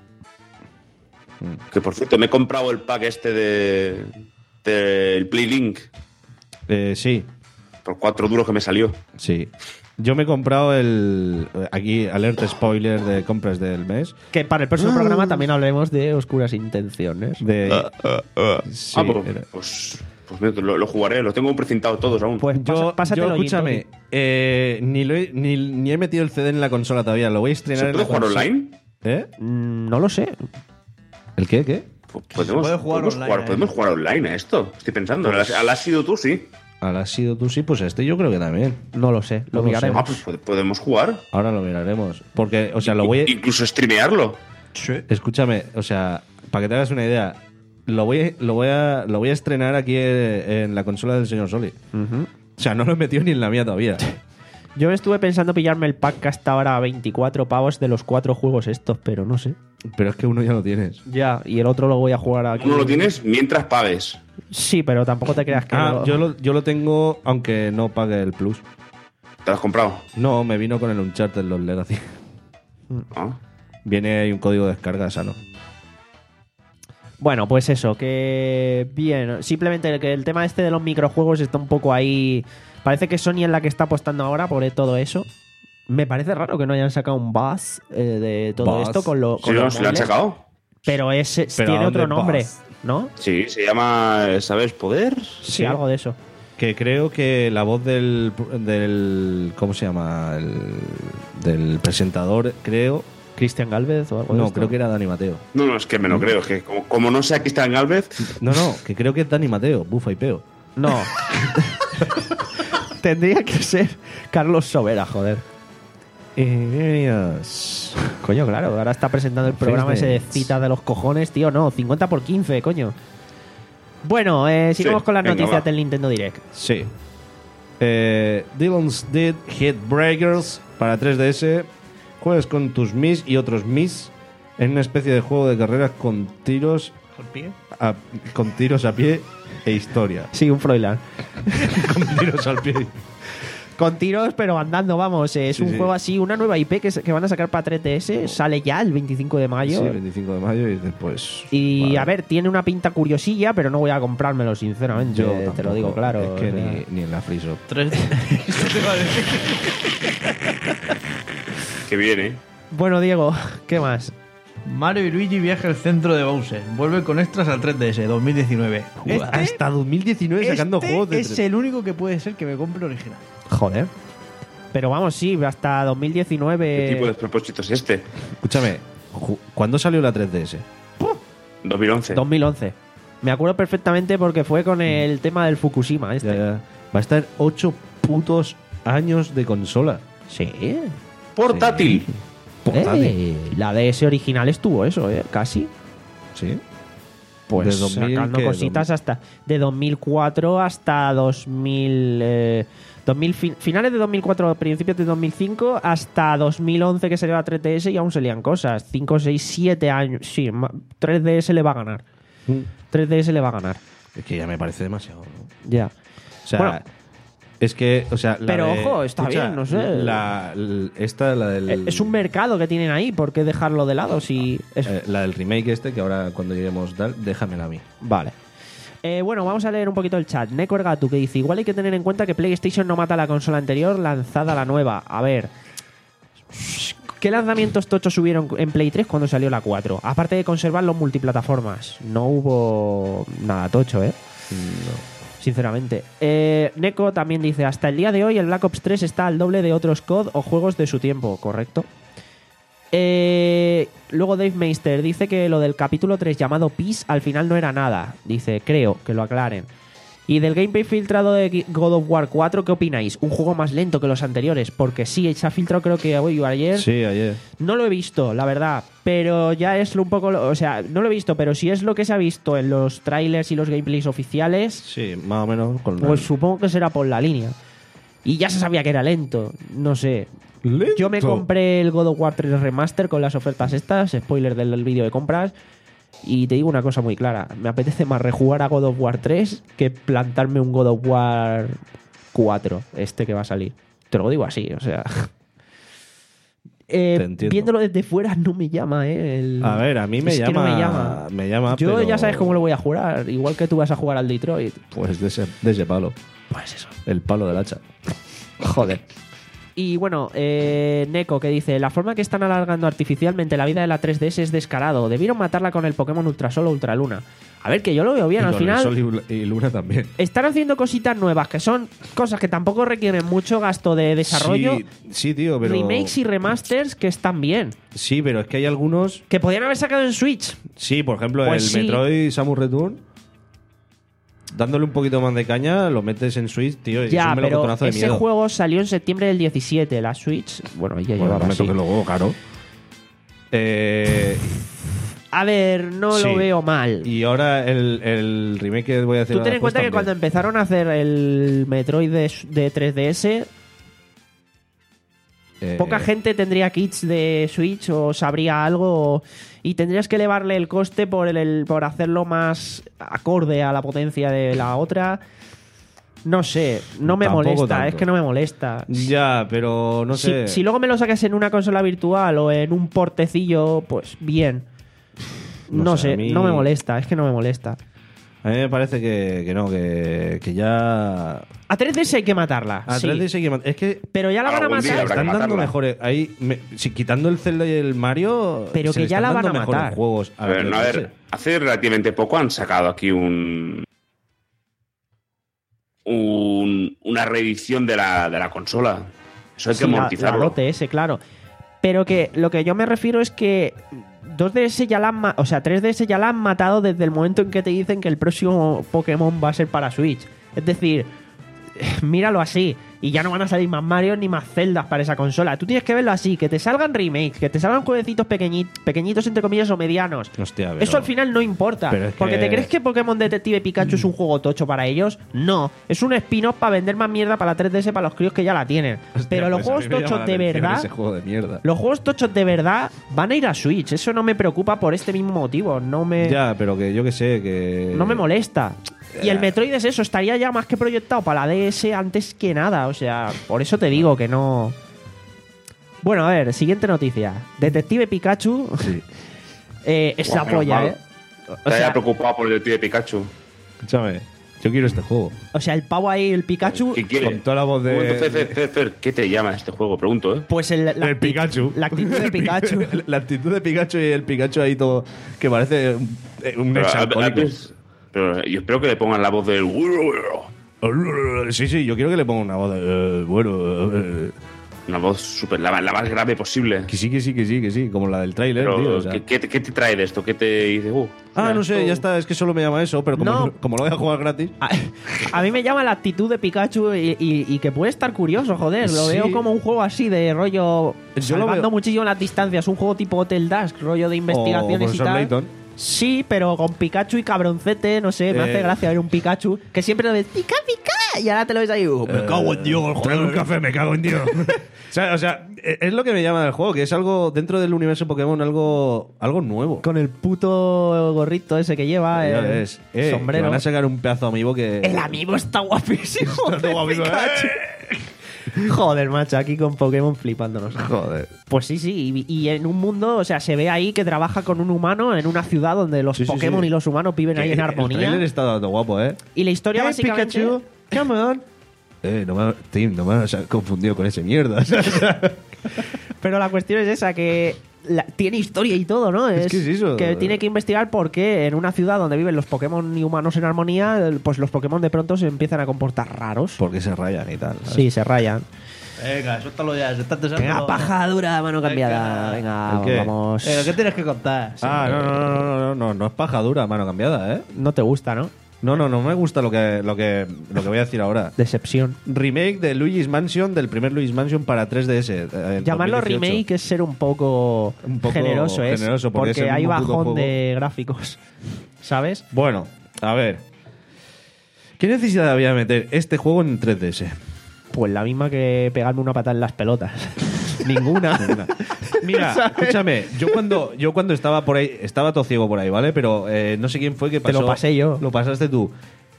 Que por cierto, me he comprado el pack este de del Playlink Eh, sí, por cuatro duros que me salió. sí. Yo me he comprado el... Aquí, alerta spoiler de compras del mes. Que para el próximo programa también hablemos de oscuras intenciones. De... Sí, ah, pues, era- pues, pues mira, lo, lo jugaré, lo tengo precintado todos aún. Pues Yo, pasa- pásatelo, yo, escúchame, Jintoki. eh, ni, lo he, ni, ni he metido el C D en la consola todavía. Lo voy a estrenar ¿Se en puede la jugar consola. online? ¿Eh? Mm, no lo sé. ¿El qué? ¿Qué? Podemos, puede jugar podemos online jugar, a podemos eso. jugar online a esto. Estoy pensando. ¿Al ¿Al has sido tú? Sí. Ahora has sido tú, sí, pues este yo creo que también. No lo sé. Lo No lo miraremos. Ah, pues pod- podemos jugar. Ahora lo miraremos. Porque, o sea, lo voy a... Incluso streamearlo. Escúchame, o sea, para que te hagas una idea, lo voy, a- lo voy, a, lo voy a estrenar aquí eh, en la consola del señor Soli. Ujú. O sea, no lo he metido ni en la mía todavía. Yo estuve pensando pillarme el pack que hasta ahora a veinticuatro pavos de los cuatro juegos estos, pero no sé. Pero es que uno ya lo tienes. Ya, y el otro lo voy a jugar aquí. Uno lo tienes mientras pagues. Sí, pero tampoco te creas que. Ah, lo- yo lo, yo lo tengo aunque no pague el plus. ¿Te lo has comprado? No, me vino con el Uncharted Los Legacy. Ah. Viene ahí un código de descarga sano. Bueno, pues eso, que bien. Simplemente que el tema este de los microjuegos está un poco ahí. Parece que Sony es la que está apostando ahora por todo eso. Me parece raro que no hayan sacado un buzz eh, de todo Buzz. esto con, lo, ¿Sí, con lo, los ¿sí lo han móviles. sacado? Pero es, es- Pero ¿a tiene dónde otro nombre, Buzz? ¿no? Sí, se llama, ¿sabes? Poder. Sí, algo de eso. Que creo que la voz del, del ¿cómo se llama? El, del presentador, creo. Cristian Galvez o algo de No, esto. creo que era Dani Mateo. No, no, es que me lo creo. Es que como, como no sea Cristian Galvez, No, no, que creo que es Dani Mateo, bufa y peo. No. Tendría que ser Carlos Sobera, joder. Coño, claro, ahora está presentando el programa ese de citas de los cojones, tío. No, cincuenta por quince, coño. Bueno, eh, sigamos Sí, con las venga, noticias va. del Nintendo Direct. Sí. Eh, Dylan's Dead Hit Breakers para tres D S. Juegas con tus Mis y otros Mis en una especie de juego de carreras con tiros a, con tiros a pie e historia. Sí, un Froilán. Con tiros al pie. Con tiros, pero andando, vamos. eh, Es Sí, un sí. juego así, una nueva I P que, se- que van a sacar para tres D S. Sale ya el veinticinco de mayo. Sí, veinticinco de mayo y después. Y vale. a ver, tiene una pinta curiosilla, pero no voy a comprármelo, sinceramente. Yo te lo tampoco. digo claro. Es que o sea. ni, ni en la free shop. Tres. que viene. Bueno, Diego, ¿qué más? Mario y Luigi viaja al centro de Bowser. Vuelve con extras al tres D S dos mil diecinueve. Este- Hasta dos mil diecinueve sacando este juegos de es tres- el único que puede ser que me compre original. Joder. Pero vamos, sí, hasta dos mil diecinueve. ¿Qué tipo de propósito es este? Escúchame, ju- ¿cuándo salió la tres D S? dos mil once. dos mil once. Me acuerdo perfectamente porque fue con el tema del Fukushima. Este. Ya, ya. Va a estar ocho putos años de consola. Sí. Portátil. Portátil. Eh, la D S original estuvo eso, ¿eh? Casi. Sí. Pues ¿De dos mil sacando qué? cositas hasta de dos mil cuatro hasta dos mil, eh, dos mil fin- finales de dos mil cuatro, principios de dos mil cinco hasta dos mil once que salió la tres D S y aún salían cosas. cinco, seis, siete años. Sí, ma- tres D S le va a ganar. tres D S le va a ganar. Es que ya me parece demasiado, ¿no? Ya. O sea, Bueno. es que, o sea, la Pero, de- ojo, está bien, no sé. La, l- esta, la del. Eh, Es un mercado que tienen ahí, ¿por qué dejarlo de lado? Si es... eh, la del remake este, que ahora cuando lleguemos tal, déjamela a mí. Vale. Eh, bueno, vamos a leer un poquito el chat. Neko Ergatu, que dice: igual hay que tener en cuenta que PlayStation no mata a la consola anterior lanzada la nueva. A ver, ¿qué lanzamientos tochos hubieron en Play tres cuando salió la cuatro? Aparte de conservar los multiplataformas. No hubo nada tocho, ¿eh? Sinceramente. Eh, Neko también dice: hasta el día de hoy el Black Ops tres está al doble de otros C O D o juegos de su tiempo. Correcto. Eh, luego Dave Meister dice que lo del capítulo tres llamado Peace al final no era nada. Dice, creo, que lo aclaren. Y del gameplay filtrado de God of War cuatro, ¿qué opináis? Un juego más lento que los anteriores, porque sí, se ha filtrado creo que hoy o ayer. Sí, ayer. No lo he visto, la verdad, pero ya es un poco... lo- O sea, no lo he visto, pero si es lo que se ha visto en los trailers y los gameplays oficiales, Sí, más o menos. Con pues supongo que será por la línea. Y ya se sabía que era lento, no sé. Yo me compré el God of War tres Remaster con las ofertas estas, spoiler del vídeo de compras, y te digo una cosa muy clara, me apetece más rejugar a God of War tres que plantarme un God of War cuatro, este que va a salir. Te lo digo así, o sea... Eh, Te entiendo. viéndolo desde fuera no me llama, ¿eh? El- A ver, a mí me es que llama. no me llama. me llama, Yo pero- ya sabes cómo lo voy a jugar, igual que tú vas a jugar al Detroit. Pues de ese, de ese palo. Pues eso. El palo del hacha. Joder. Y bueno, eh, Neko que dice: la forma que están alargando artificialmente la vida de la tres D S es descarado. Debieron matarla con el Pokémon Ultrasol o Ultraluna. A ver, que yo lo veo bien. Y Al con final el Sol y, y Luna también. están haciendo cositas nuevas, que son cosas que tampoco requieren mucho gasto de desarrollo. Sí, sí, tío, pero. Remakes y remasters que están bien. Sí, pero es que hay algunos. Que podían haber sacado en Switch. Sí, por ejemplo, Pues el sí. Metroid Samus Return. Dándole un poquito más de caña, lo metes en Switch, tío. y es Ya, un pero melocotonazo de ese miedo. juego salió en septiembre del diecisiete. La Switch, bueno, ya Bueno, llevaba no me así. toques luego, claro. Eh, A ver, no Sí. lo veo mal. y ahora el, el remake que voy a hacer. Tú ten ahora, en pues, cuenta que también. cuando empezaron a hacer el Metroid de, de tres D S, Eh, poca gente tendría kits de Switch o sabría algo o- y tendrías que elevarle el coste por, el, el- por hacerlo más acorde a la potencia de la otra. No sé, no me Tampoco molesta, tanto. es que no me molesta. Ya, pero no Si, sé. si luego me lo sacas en una consola virtual o en un portecillo, pues bien. No No, sé, sé, a mí- no me molesta, es que no me molesta. A mí me parece que, que no, que, que ya. A tres D S hay que matarla. A sí. tres D S hay que mat- Es que Pero ya la van a Algún día matar. habrá que están dando matarla. mejores. Ahí, me- si, quitando el Zelda y el Mario. Pero se que le ya están la van dando a mejores matar. juegos A ver, no, a tres D ver, S. hace relativamente poco han sacado aquí un. un- una reedición de la, de la consola. Eso hay que Sí, la- la amortizarlo. O T S, claro. Pero que lo que yo me refiero es que dos D S ya la han ma- o sea, tres D S ya la han matado desde el momento en que te dicen que el próximo Pokémon va a ser para Switch. Es decir, míralo así. Y ya no van a salir más Mario ni más Zeldas para esa consola. Tú tienes que verlo así, que te salgan remakes, que te salgan jueguecitos pequeñi- pequeñitos entre comillas o medianos. Hostia, pero- Eso al final no importa. Pero es Porque que- ¿te crees que Pokémon Detective Pikachu es un juego tocho para ellos? No. Es un spin-off para vender más mierda para la tres D S para los críos que ya la tienen. Hostia, Pero los pues a juegos mí me llama tochos la de atención verdad... Ese juego de mierda. Los juegos tochos de verdad van a ir a Switch. Eso no me preocupa por este mismo motivo. No me, Ya, pero que yo que sé, que. no me molesta. Y el Ya. Metroid es eso, estaría ya más que proyectado para la D S antes que nada. O sea, por eso te digo que no. Bueno, a ver, siguiente noticia. Detective Pikachu Sí. eh, es la Buah, menos polla, mal. ¿eh? O Te haya sea, preocupado por el tío de Pikachu. Escúchame, yo quiero este juego. o sea, el pavo ahí, el Pikachu. ¿Qué quiere? Con toda la voz de- Un momento, Fer, Fer, Fer, Fer, ¿qué te llama este juego? Pregunto, ¿eh? Pues el, la, El acti- Pikachu. La actitud de Pikachu. La actitud de Pikachu y el Pikachu ahí todo. Que parece un, un Pero, a- exalcohólico. a- pero yo espero que le pongan la voz del. Sí, sí, yo quiero que le ponga una voz de. eh, bueno. eh, Una voz súper. La, la más grave posible. que sí, que sí, que sí, que sí. Como la del tráiler, Pero, tío. o sea. ¿qué, qué te- qué te trae de esto? ¿Qué te dice? Uh, Ah, mira, no sé, esto- ya está. Es que solo me llama eso, pero como, No. como lo voy a jugar gratis. A, a mí me llama la actitud de Pikachu y, y- y que puede estar curioso, joder. Lo Sí. veo como un juego así de rollo. Yo lo salvando veo- muchísimo las distancias. Un juego tipo Hotel Dusk, rollo de O investigaciones y Profesor tal. Layton. Sí, pero con Pikachu y cabroncete, no sé, me Eh. hace gracia ver un Pikachu que siempre lo ves pica, pica, y ahora te lo ves ahí. "Oh, me cago en Dios, Trae un joder". café, me cago en Dios. O sea, o sea, es lo que me llama del juego, que es algo dentro del universo Pokémon, algo, algo nuevo. Con el puto gorrito ese que lleva, Ya el ves. Eh, que sombrero. van a sacar un pedazo amiibo que. El amigo está guapísimo. Está de guapísimo, Pikachu. Joder, macho, aquí con Pokémon flipándonos. Joder. Pues sí, sí, y, y en un mundo, o sea, se ve ahí que trabaja con un humano en una ciudad donde los Sí, sí, Pokémon sí. y los humanos viven ahí en El armonía. trailer está dando guapo, ¿eh? Y la historia Hey, básicamente... Pikachu, come on. Eh, no me, Tim, no me has confundido con ese mierda. Pero la cuestión es esa, que la- tiene historia y todo, ¿no? Es que es eso. Que tiene que investigar por qué en una ciudad donde viven los Pokémon y humanos en armonía, pues los Pokémon de pronto se empiezan a comportar raros. Porque se rayan y tal. ¿sabes? Sí, se rayan. Venga, suéltalo ya, se está deseando. Venga, paja dura, mano cambiada. Venga, ¿El qué? vamos. Venga, ¿qué tienes que contar? Ah, no, no, no, no, no, no, no es paja dura, mano cambiada, ¿eh? No te gusta, ¿no? No, no, no me gusta lo que, lo que, lo que voy a decir ahora. Decepción. Remake de Luigi's Mansion, del primer Luigi's Mansion para tres D S. eh, el Llamarlo dos mil dieciocho. remake es ser un poco, Un poco generoso, ¿eh? generoso, porque es el hay mismo puto bajón juego. de gráficos, ¿sabes? Bueno, a ver. ¿Qué necesidad había de meter este juego en tres D S? Pues la misma que pegarme una patada en las pelotas. Ninguna. Mira, ¿Sabes? escúchame, yo cuando, yo cuando estaba por ahí, estaba todo ciego por ahí, ¿vale? Pero eh, no sé quién fue que Te pasó. lo pasé yo. Lo pasaste tú.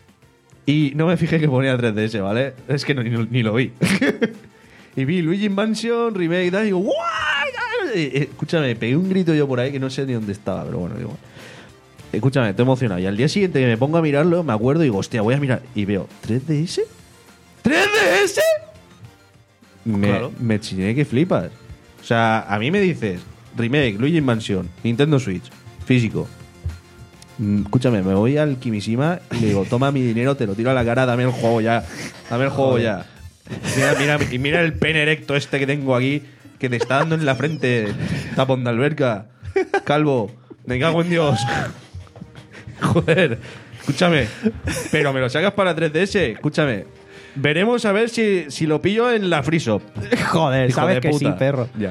Y no me fijé que ponía tres D S, ¿vale? Es que no- ni, ni lo vi. Y vi Luigi Mansion, remake y tal, y digo, ¡guau! Y, eh, Escúchame, pegué un grito yo por ahí que no sé ni dónde estaba, pero bueno, digo. Escúchame, estoy emocionado. Y al día siguiente que me pongo a mirarlo, me acuerdo y digo, hostia, voy a mirar. Y veo, ¿tres D S? ¿tres D S? Me, Claro. me chiné que flipas. O sea, a mí me dices, remake, Luigi Mansion, Nintendo Switch, físico. Mm, Escúchame, me voy al Kimishima y le digo, toma mi dinero, te lo tiro a la cara, dame el juego ya. Dame el juego ya. Mira, mira, y mira el pene erecto este que tengo aquí, que te está dando en la frente, tapón de alberca. Calvo, me cago en Dios. Joder, escúchame. Pero me lo sacas para tres D S, escúchame. Veremos a ver si, si lo pillo en la Free Shop. Joder, Hijo sabes de que puta. sí, perro. Ya.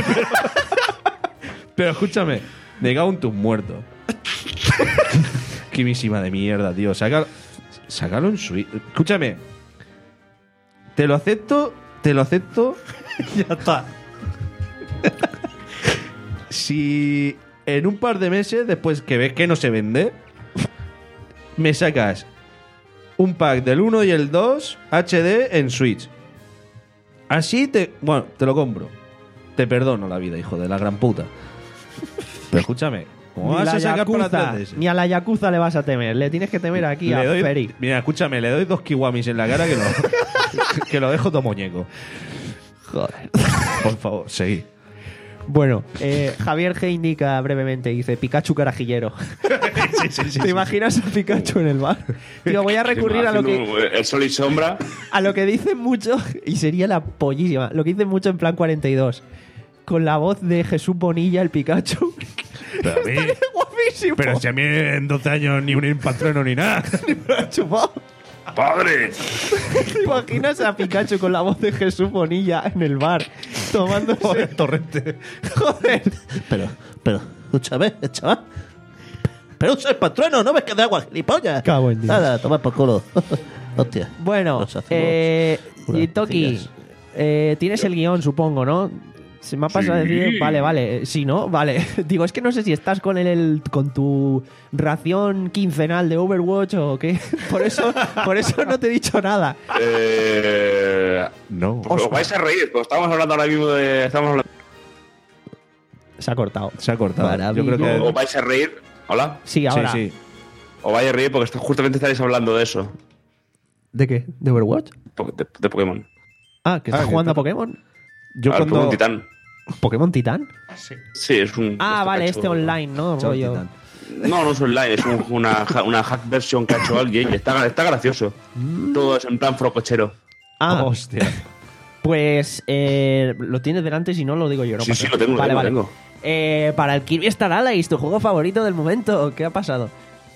Pero escúchame, me cago en tus muertos. Quimísima de mierda, tío. Sácalo, sácalo en Switch. Escúchame. Te lo acepto, te lo acepto. Ya está. Si en un par de meses, después que ves que no se vende, me sacas un pack del uno y el dos H D en Switch. Así te... Bueno, te lo compro. Te perdono la vida, hijo de la gran puta. Pero escúchame, ¿cómo Ni, vas la a sacar para Yakuza, tres D S? ni a la Yakuza le vas a temer. Le tienes que temer aquí a Le doy- Feri. Mira, escúchame, le doy dos kiwamis en la cara que lo, que lo dejo todo muñeco. Joder. Por favor, seguí. Bueno, eh, Javier G indica brevemente, dice Pikachu carajillero. ¿Te imaginas a Pikachu en el bar? Tío, voy a recurrir a lo que Haciendo El sol y sombra. a lo que dicen mucho, y sería la pollísima, lo que dicen mucho en Plan cuarenta y dos, con la voz de Jesús Bonilla, el Pikachu. Pero a mí, Guapísimo. pero si a mí en doce años ni un patrono ni nada. Chupado. ¡Padre! ¿Te imaginas a Pikachu con la voz de Jesús Bonilla en el bar tomándose Torrente. Joder. Pero, pero, escúchame, chaval. Pero usa el patrono, no ves que de agua, gilipollas. Cago en Dios. Nada, toma por culo. Hostia. Bueno, Nos hacemos eh, unas y Toki, cosillas. eh, tienes el guión, supongo, ¿no? Se me ha pasado a Sí. decir, vale, vale, sí, ¿no? Vale. Digo, es que no sé si estás con el, el- con tu ración quincenal de Overwatch o qué. Por eso, por eso no te he dicho nada. Eh, No. os vais a reír, pues estamos hablando ahora mismo de. Estamos hablando, Se ha cortado. Se ha cortado. Yo creo que... ¿Os vais a reír? ¿Hola? Sí, ahora. Sí, sí. Os vais a reír porque esto- justamente estaréis hablando de eso. ¿De qué? ¿De Overwatch? De, de Pokémon. Ah, que estás Ah, que jugando está- a Pokémon. Yo Al cuando... Pokémon Titán. ¿Pokémon Titán? Sí, es un. Ah, vale, cacho- este online, ¿no? Chao, Rollo. Titán. No, no es online, es un- una, ja- una hack version que ha hecho alguien y está, está gracioso. Todo es en plan frocochero. Ah, Hostia. pues eh, lo tienes delante, si no lo digo yo. No Sí, pasa sí, nada. lo tengo, lo vale, tengo, vale. lo tengo. Eh, para el Kirby Star Allies, tu juego favorito del momento, ¿qué ha pasado?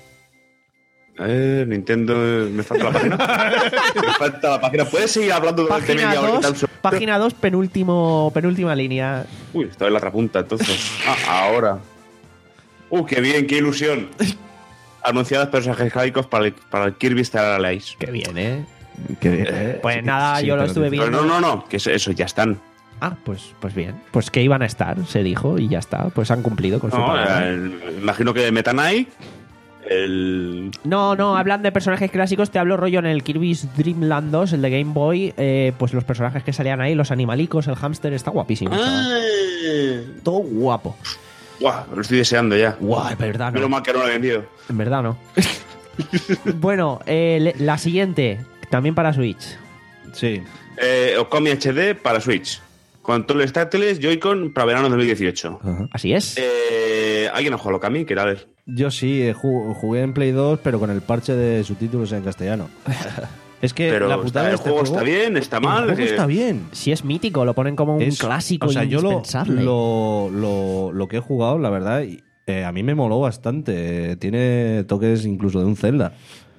Eh, Nintendo, me falta la página. me falta la página. ¿Puedes seguir hablando durante Página media hora? dos, página dos, penúltimo, penúltima línea. Uy, estaba en la otra punta entonces. Ah, ahora. Uh, qué bien, qué ilusión. Anunciados personajes clásicos para el, para el Kirby Star Allies. Qué bien, ¿eh? Qué bien, ¿eh? Pues Sí, nada, sí, yo lo pero estuve dice- viendo. Pero no, no, no, que eso, eso ya están. Ah, pues, pues bien. Pues que iban a estar, se dijo, y ya está. Pues han cumplido con su No, palabra. el- imagino que Meta Knight, el... No, no, hablan de personajes clásicos. Te hablo rollo en el Kirby's Dream Land dos, el de Game Boy. Eh, pues los personajes que salían ahí, los animalicos, el hámster, está guapísimo. chaval. Todo guapo. Guau, lo estoy deseando ya. Guau, en verdad Menos no. mal que no lo he vendido. En verdad no. Bueno, eh, le- la siguiente, también para Switch. Sí. Eh, Okami H D para Switch. Controles táctiles, Joy-Con para verano dos mil dieciocho. Ajá. Así es. Eh, ¿Alguien ha jugado a Okami? Quiero ver. Yo sí, eh, ju- jugué en Play dos, pero con el parche de subtítulos en castellano. Es que Pero la está- putada de el este juego está bien, está el mal. juego que- está bien. Si es mítico, lo ponen como un Es- clásico o sea, yo lo, indispensable. lo, lo, lo que he jugado, la verdad, y, eh, a mí me moló bastante. Eh, Tiene toques incluso de un Zelda.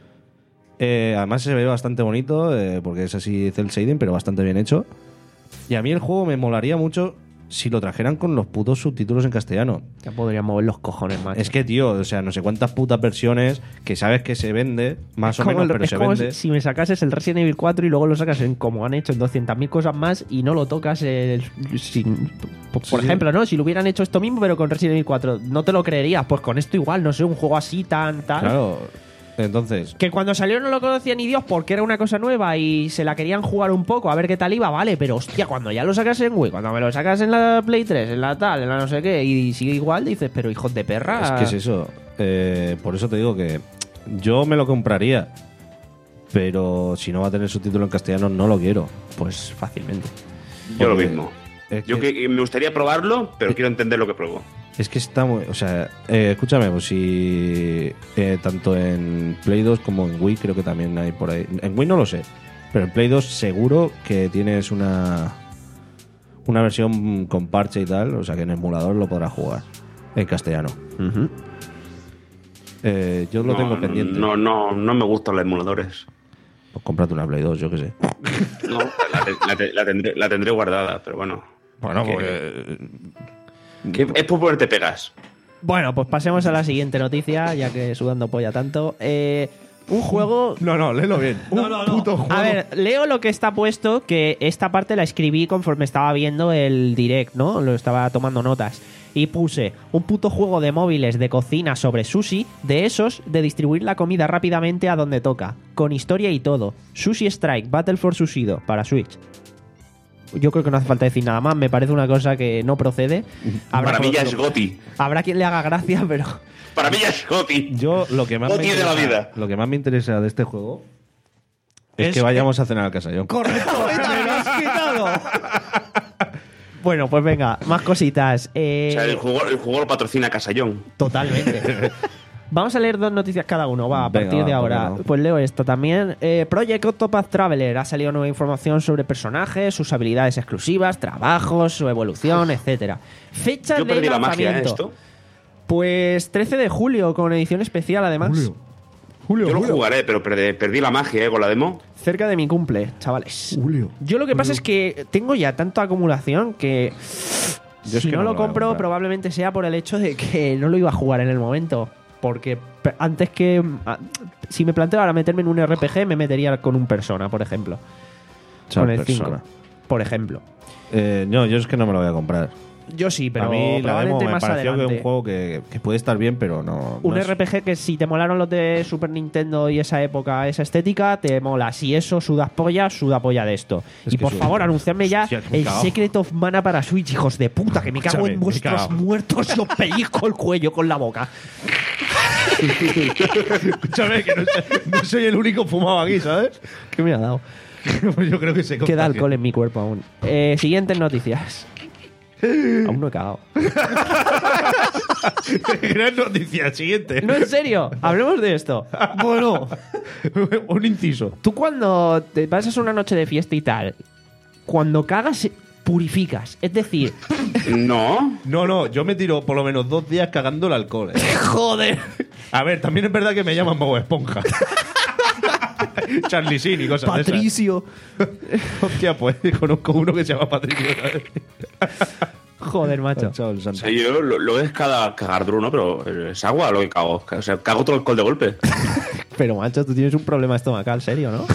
Eh, además se ve bastante bonito, eh, porque es así cel shading, pero bastante bien hecho. Y a mí el juego me molaría mucho si lo trajeran con los putos subtítulos en castellano. Ya podrían mover los cojones más. Es que, tío, o sea, no sé cuántas putas versiones que sabes que se vende, más o Como menos, el- pero es se como vende. si- si me sacases el Resident Evil cuatro y luego lo sacas en como han hecho en doscientas mil cosas más y no lo tocas el- sin- por, Sí, por sí. ejemplo, ¿no? Si lo hubieran hecho esto mismo pero con Resident Evil cuatro, no te lo creerías. Pues con esto igual, no sé, un juego así tan tal. Claro. Entonces, Que cuando salió no lo conocía ni Dios porque era una cosa nueva y se la querían jugar un poco a ver qué tal iba, vale, pero hostia, cuando ya lo sacas en Wii, cuando me lo sacas en la Play tres, en la tal, en la no sé qué, y sigue igual, dices, pero hijos de perra. es que es eso. Eh, por eso te digo que yo me lo compraría, pero si no va a tener subtítulo en castellano, no lo quiero. Pues fácilmente. Yo lo Porque mismo. Es Yo que, que me gustaría probarlo, pero quiero entender lo que pruebo. es que está muy. O sea, eh, escúchame, pues si. eh, tanto en Play dos como en Wii, creo que también hay por ahí. En Wii no lo sé, pero en Play dos seguro que tienes una. Una versión con parche y tal, o sea que en emulador lo podrás jugar en castellano. Eh, yo lo No, tengo no, pendiente. No, no, no me gustan los emuladores. Pues cómprate una Play dos, yo qué sé. No, la, te- la te- la tendré, la tendré guardada, pero bueno. Bueno, Que- pues. Que es por ponerte pegas. Bueno, pues pasemos a la siguiente noticia, ya que sudando polla tanto. Eh, un juego. No, no, léelo bien. Un puto juego. A ver, leo lo que está puesto, que esta parte la escribí conforme estaba viendo el direct, ¿no? Lo estaba tomando notas. Y puse un puto juego de móviles de cocina sobre sushi, de esos, de distribuir la comida rápidamente a donde toca, con historia y todo. Sushi Strike Battle for Sushido para Switch. Yo creo que no hace falta decir nada más, me parece una cosa que no procede. Habrá, Para mí ya por- es Goti. habrá quien le haga gracia, pero... Para mí ya es Goti. Yo lo que más me Goti de la interesa, vida. lo que más me interesa de este juego es, Es que vayamos a cenar al Casallón. ¡Correcto! ¡Me lo has quitado! Bueno, pues venga, más cositas. Eh, O sea, el juego, el juego lo patrocina Casallón. Totalmente. Vamos a leer dos noticias cada uno, va, a Venga, partir de va, ahora. ¿por qué no? Pues leo esta también. Eh, Project Octopath Traveler. Ha salido nueva información sobre personajes, sus habilidades exclusivas, trabajos, su evolución, etcétera. Fecha Yo de perdí la magia, ¿eh? lanzamiento. Esto. Pues trece de julio, con edición especial además. Julio, Yo lo jugaré, pero perdí, perdí la magia, ¿eh? Con la demo. Cerca de mi cumple, chavales. Julio. Yo lo que pasa es que tengo ya tanta acumulación que Yo es si que no, no lo lo voy a compro comprar. probablemente sea por el hecho de que no lo iba a jugar en el momento. Porque pe- antes que... ah, Si me planteo ahora meterme en un R P G, me metería con un Persona, por ejemplo. Chao, con el Persona. cinco, por ejemplo. Eh, no, yo es que no me lo voy a comprar. Yo sí, pero a mí la demo probablemente me más pareció que adelante. un juego que, que puede estar bien, pero no. Un no es- R P G que si te molaron los de Super Nintendo y esa época, esa estética, te mola. Si eso, sudas polla, suda polla de esto. Es y que por suda. favor, anunciadme ya Hostia, que me he el cagado. Secret of Mana para Switch, hijos de puta, que me cago Escúchame, en me he vuestros cagado. muertos y os pellizco el cuello con la boca. Escúchame, que no, soy- no soy el único fumado aquí, ¿sabes? ¿Qué me ha dado? Pues yo creo que se Queda contagia. alcohol en mi cuerpo aún. Eh, siguientes noticias. Aún no he cagado. Gran noticia, siguiente. No, en serio, hablemos de esto. Bueno, Un inciso. tú cuando te pasas una noche de fiesta y tal, cuando cagas, purificas. Es decir, No. No, no, yo me tiro por lo menos dos días cagando el alcohol. ¿eh? joder. A ver, también es verdad que me llaman Bob Esponja. Charlie Sheen y cosas de esas. Patricio. Hostia, pues conozco uno que se llama Patricio. ¿sabes? Joder, macho. Chao, el O santo. sea, yo lo, lo es cada cagardru, ¿no? Pero es agua lo que cago. O sea, cago todo el alcohol de golpe. Pero, macho, tú tienes un problema estomacal, serio, ¿no?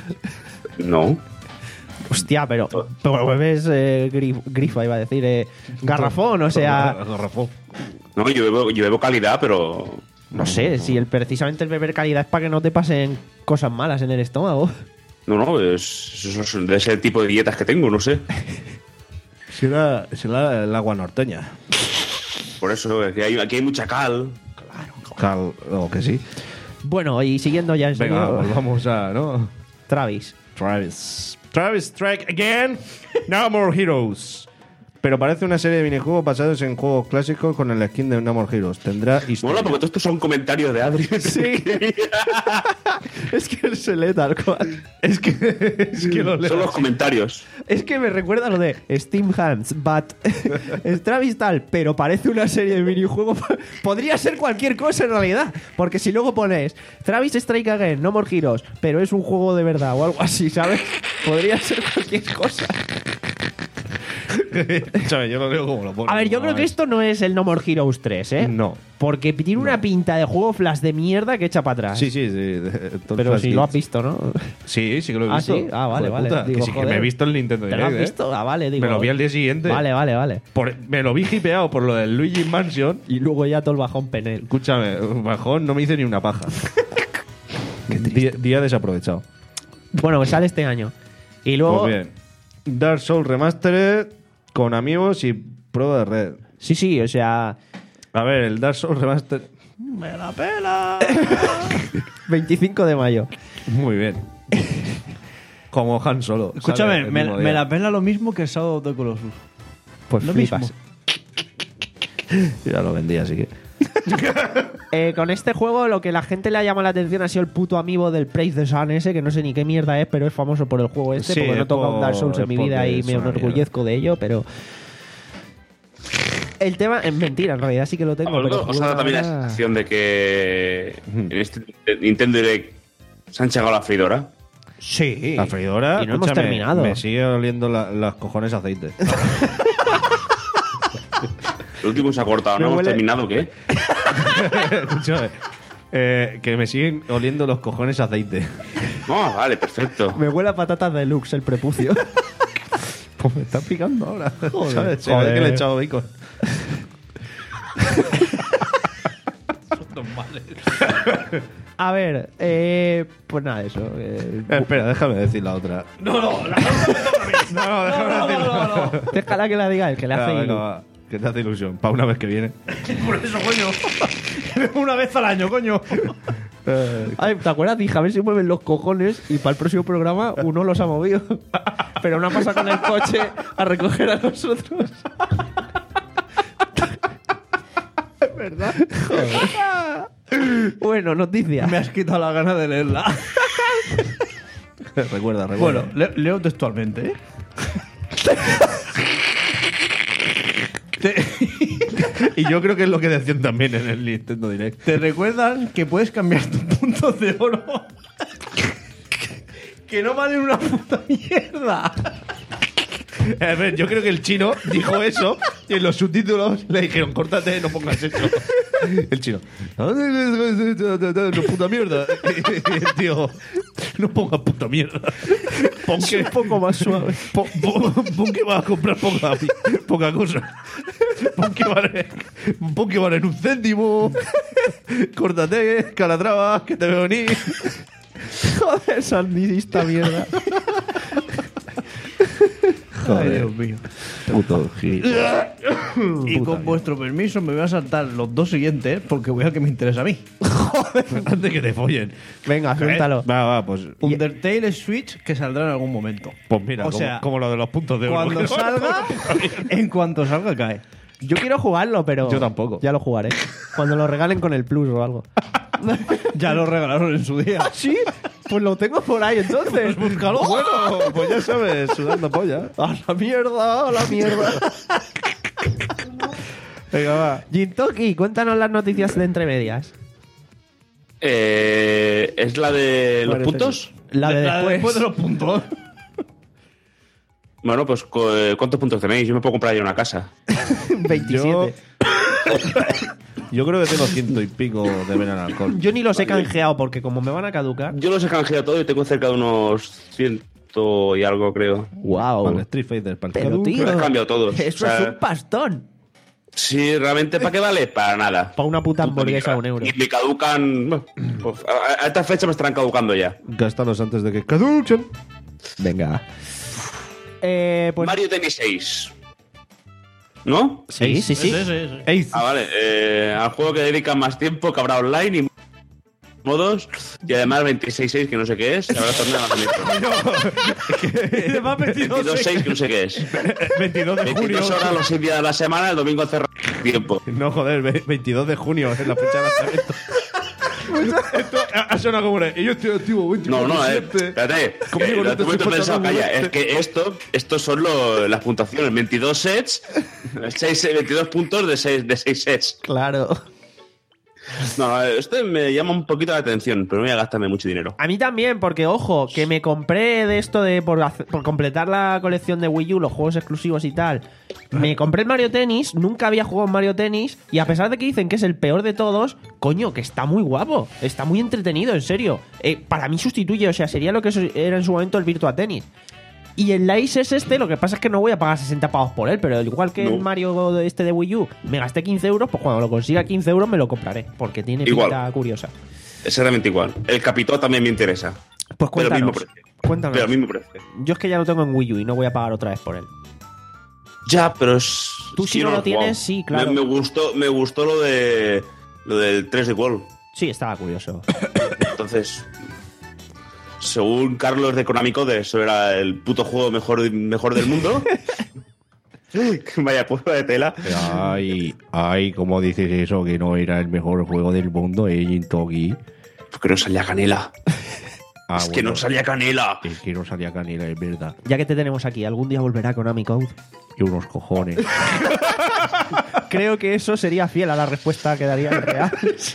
No. Hostia, pero, pero bebes eh, grif- grifa, iba a decir, eh, garrafón, o sea, Garrafón. No, yo bebo, yo bebo calidad, pero. no sé, si el, precisamente el beber calidad es para que no te pasen cosas malas en el estómago. No, no, es, es de ese tipo de dietas que tengo, no sé. Será, será el agua norteña. Por eso, es que hay, aquí hay mucha cal. Cal, o que sí. Bueno, y siguiendo ya en Venga, serio, volvamos a, ¿no? Travis. Travis. Travis Strike Again. No More Heroes. Pero parece una serie de minijuegos basados en juegos clásicos con el skin de No More Heroes. Tendrá historia. Mola, porque todos estos son comentarios de Adri. Sí. Es que se lee tal cual. Es que, es que lo leo. Son los comentarios. Es que me recuerda lo de Steam Hands, but es Travis tal, pero parece una serie de minijuegos. Podría ser cualquier cosa en realidad. Porque si luego pones Travis Strike Again, No More Heroes, pero es un juego de verdad o algo así, ¿sabes? Podría ser cualquier cosa. Escúchame, yo lo leo como lo pongo. A ver, yo creo que esto no es el No More Heroes tres, ¿eh? No. Porque tiene una pinta de juego flash de mierda que echa para atrás. Sí, sí, sí. de- entonces Pero si sí. lo has visto, ¿no? Sí, sí que lo he Ah, visto. ¿sí? Ah, vale, Hijo de vale. puta, Digo, que sí que joder. me he visto el Nintendo ¿Te lo Direct, has ¿eh? visto? Ah, vale, digo. Me lo vi al día siguiente. Vale, vale, vale. Por- me lo vi hipeado por lo del Luigi Mansion. Y luego ya todo el bajón penel. Escúchame, bajón, no me hice ni una paja. día, día desaprovechado. Bueno, pues sale este año. Y luego. Pues bien. Dark Souls Remastered con amigos y prueba de red. Sí, sí, o sea. A ver, el Dark Souls Remastered. ¡Me la pela! veinticinco de mayo. Muy bien. Como Han Solo. Escúchame, sale el me, mismo me día. la pela lo mismo que Shadow of the Colossus. Pues Lo flipas. mismo. Ya lo vendí, así que. Eh, con este juego lo que la gente le ha llamado la atención ha sido el puto amiibo del Praise the Sun ese, que no sé ni qué mierda es, pero es famoso por el juego este, Sí, porque no he es tocado un por- Dark Souls en es mi vida porque y es me una enorgullezco de ello, pero... El tema es mentira, en realidad sí que lo tengo. A pero vosotros os ha dado también la ahora- sensación de que en este Nintendo Direct se han chegado la freidora. Sí. La freidora. Y no hemos escúchame, terminado. Me sigue oliendo la- las cojones a aceite. El último se ha cortado, Me ¿no hemos huele- terminado o qué? Escúchame. Eh, que me siguen oliendo los cojones a aceite. No, vale, perfecto. Me huele a patatas deluxe el prepucio. Pues me está picando ahora. Joder. ¿Sabes? Se ve Joder. que le he echado bacon. A ver, eh, pues nada, eso. eh, Eh, espera, déjame decir la otra. No, no, la No, no, déjame decir la otra. déjala que la diga él, que le hace Venga, ilu. va, que te hace ilusión. Para una vez que viene. Por eso, coño. Una vez al año, coño. Ay, ¿te acuerdas? Dije, a ver si mueven los cojones y para el próximo programa uno los ha movido. Pero no pasa con el coche a recoger a nosotros. Es verdad. Joder. Bueno, noticias. Me has quitado la gana de leerla. recuerda, recuerda. Bueno, le- leo textualmente, ¿eh? Te, y yo creo que es lo que decían también en el Nintendo Direct. te recuerdan que puedes cambiar tus puntos de oro. Que no valen una puta mierda. A ver, yo creo que el chino dijo eso y en los subtítulos le dijeron, córtate, no pongas eso. El chino, no, puta mierda. Y el tío, no pongas puta mierda. Pon que, Un poco más suave. pon, pon- pon que vas a comprar poca, poca cosa. Pon que vale, pon que vale en un céntimo. Córtate, calatrava, que te veo venir. Joder, sandinista mierda. Ay, Dios mío. Puto Y con vuestro permiso me voy a saltar los dos siguientes porque voy al que me interesa a mí. Antes que te follen. Venga, suéltalo. Va, va, pues, Undertale Switch que saldrá en algún momento. pues mira, O como, sea, como lo de los puntos de oro. Cuando salga, en cuanto salga cae. Yo quiero jugarlo, pero. Yo tampoco. Ya lo jugaré. Cuando lo regalen con el Plus o algo. Ya lo regalaron en su día. ¿Sí? Pues lo tengo por ahí entonces. Búscalo. Bueno, pues ya sabes, sudando polla. A la mierda, a la mierda. Venga, va. Jintoki, cuéntanos las noticias de entre medias. Eh, ¿Es la de los Parece puntos? La de La después. después de los puntos. Bueno, pues ¿cuántos puntos tenéis? Yo me puedo comprar ya una casa. veintisiete. Yo creo que tengo ciento y pico de vena en alcohol. Yo ni los he canjeado porque como me van a caducar. Yo los he canjeado todo y tengo cerca de unos ciento y algo, creo. Wow. Para el Street Fighter, para el Pero Hadouken. tío, Los he cambiado todos. eso O sea, es un pastón. Sí, realmente, ¿para qué vale? Para nada. Para una puta Puta hamburguesa a mierda. un euro. Y me caducan... bueno, pues, a, a esta fecha me estarán caducando ya. Gástalos antes de que caduquen. Venga. Eh, pues Mario Tennis seis. ¿No? sí, sí, sí. Ace. Ah, vale. Eh, al juego que dedica más tiempo, que habrá online y modos. Y además veintiséis seis, que no sé qué es. Y habrá torneo de lanzamiento. veintidós seis, que no sé qué es. veintidós de junio. veintidós horas los seis días de la semana, el domingo cerrado tiempo. No, joder, ve- veintidós de junio es la fecha de lanzamiento. Esto ha ha sonado como una... Y yo estoy activo veintidós No, no, eh, siete. espérate. Conmigo Que no no te te estoy he pensado, portando calla. muy Es que esto, estos son lo- las puntuaciones. veintidós sets, seis, veintidós puntos de seis, de seis sets. Claro. No, esto me llama un poquito la atención, pero no voy a gastarme mucho dinero. A mí también, porque ojo, que me compré de esto de por, hace- por completar la colección de Wii U, los juegos exclusivos y tal. Me compré el Mario Tennis, nunca había jugado en Mario Tennis, y a pesar de que dicen que es el peor de todos, coño, que está muy guapo, está muy entretenido, en serio. Eh, para mí sustituye, o sea, sería lo que eso era en su momento el Virtua Tennis. Y el Lice es este, lo que pasa es que no voy a pagar sesenta pavos por él, pero igual que No. el Mario este de Wii U, me gasté quince euros, pues cuando lo consiga quince euros me lo compraré, porque tiene Igual. pinta curiosa. Exactamente igual. El Capitó también me interesa. Pues Pero al mismo cuéntanos, precio. cuéntanos. Pero al mismo precio. Yo es que ya lo tengo en Wii U y no voy a pagar otra vez por él. Ya, pero es. Tú es si que no yo lo he jugado. tienes, sí, claro. Me, me gustó, me gustó lo de. Lo del tres D World. Sí, estaba curioso. Entonces. Según Carlos de Konami Code, eso era el puto juego mejor, mejor del mundo. Vaya prueba de tela. Ay, ay, ¿cómo dices eso? Que no era el mejor juego del mundo, eh, Jintoki. Porque no salía canela. Ah, es que no salía canela. Es que no salía canela, es verdad. Ya que te tenemos aquí, algún día volverá Konami Code. Y unos cojones. Creo que eso sería fiel a la respuesta que daría el real.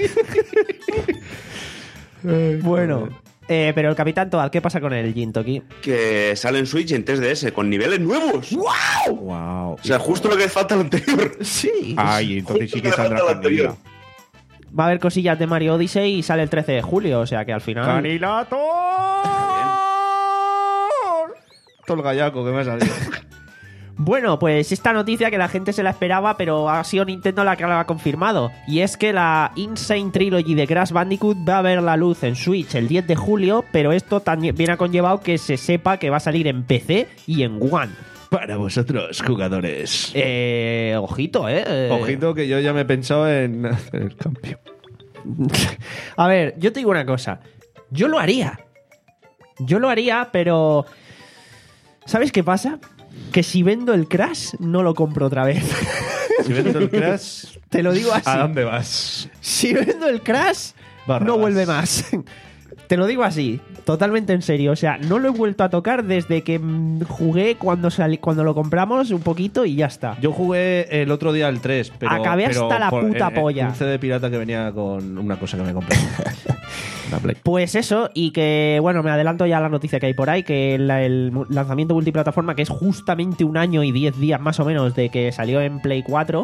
Bueno, eh, pero el Capitán Toad, ¿qué pasa con el Jintoki? Que sale en Switch y en tres D S con niveles nuevos. ¡Wow! Wow. O sea, justo lo que falta lo anterior. Sí. Ay, entonces sí que saldrá Justo lo que canela. falta lo Va a haber cosillas de Mario Odyssey y sale el trece de julio, o sea que al final... ¡Canilato! Todo el gallaco que me ha salido. Bueno, pues esta noticia que la gente se la esperaba, pero ha sido Nintendo la que la ha confirmado. Y es que la Insane Trilogy de Crash Bandicoot va a ver la luz en Switch el diez de julio, pero esto también ha conllevado que se sepa que va a salir en P C y en One. Para vosotros, jugadores. Eh, ojito, eh. Ojito que yo ya me he pensado en hacer el cambio. A ver, yo te digo una cosa. Yo lo haría. Yo lo haría, pero... ¿Sabes qué pasa? Que si vendo el Crash, no lo compro otra vez. Si vendo el Crash, Te lo digo así. ¿a dónde vas? Si vendo el Crash, Barrabás. no vuelve más. Te lo digo así, totalmente en serio. O sea, no lo he vuelto a tocar desde que mm, jugué cuando, sali- cuando lo compramos un poquito y ya está. Yo jugué el otro día el tres, pero... Acabé pero hasta la por- puta en- en polla. Un C D pirata que venía con una cosa que me compré. Una Play. Pues eso, y que, bueno, me adelanto ya a la noticia que hay por ahí, que la- el mu- lanzamiento multiplataforma, que es justamente un año y diez días más o menos de que salió en Play cuatro,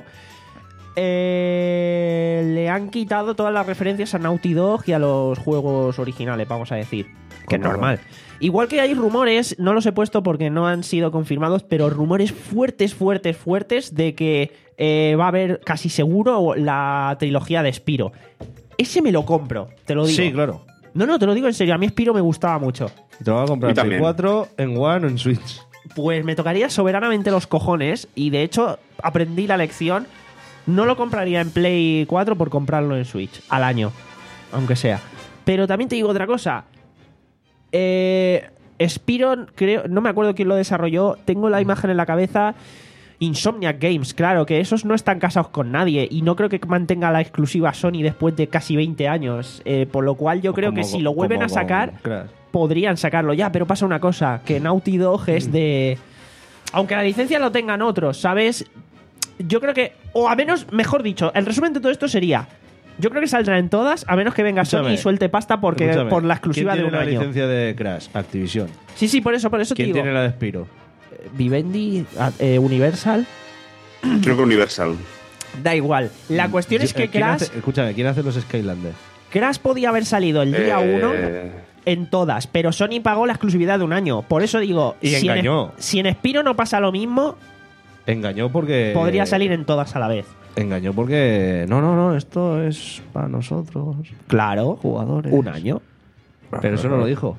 eh, le han quitado todas las referencias a Naughty Dog y a los juegos originales, vamos a decir. Que es Como normal. Igual que hay rumores, no los he puesto porque no han sido confirmados, pero rumores fuertes, fuertes, fuertes de que eh, va a haber casi seguro la trilogía de Spyro. Ese me lo compro, te lo digo. Sí, claro. No, no, te lo digo en serio. A mí Spyro me gustaba mucho. Te lo voy a comprar Y en Play también. cuatro, en One o en Switch. Pues me tocaría soberanamente los cojones y de hecho aprendí la lección. No lo compraría en Play cuatro por comprarlo en Switch al año, aunque sea. Pero también te digo otra cosa. Eh, Spyro, creo, no me acuerdo quién lo desarrolló. Tengo la imagen en la cabeza. Insomniac Games, claro, que esos no están casados con nadie y no creo que mantenga la exclusiva Sony después de casi veinte años. Eh, por lo cual yo creo Como- que si lo vuelven como a sacar, con Crash. podrían sacarlo ya. Pero pasa una cosa, que Naughty Dog es de... Aunque la licencia lo tengan otros, ¿sabes? Yo creo que... O a menos, mejor dicho, el resumen de todo esto sería... Yo creo que saldrá en todas, a menos que venga Sony Escúchame. y suelte pasta porque Escúchame, por la exclusiva ¿quién de tiene un la año. licencia de Crash? Activision. Sí, sí, por eso, por eso te ¿Quién digo. tiene la de Spyro? Vivendi, eh, Universal. Creo que Universal. Da igual. La cuestión es que ¿Quién Crash, hace- escúchame, ¿quién hace los Skylanders? Crash podía haber salido el día Eh, uno en todas, pero Sony pagó la exclusividad de un año. Por eso digo, Y si, engañó. En, si en Spiro no pasa lo mismo, Engañó porque... podría salir en todas a la vez. Engañó porque... No, no, no, esto es para nosotros. Claro, Jugadores. un año. Pero eso no lo dijo.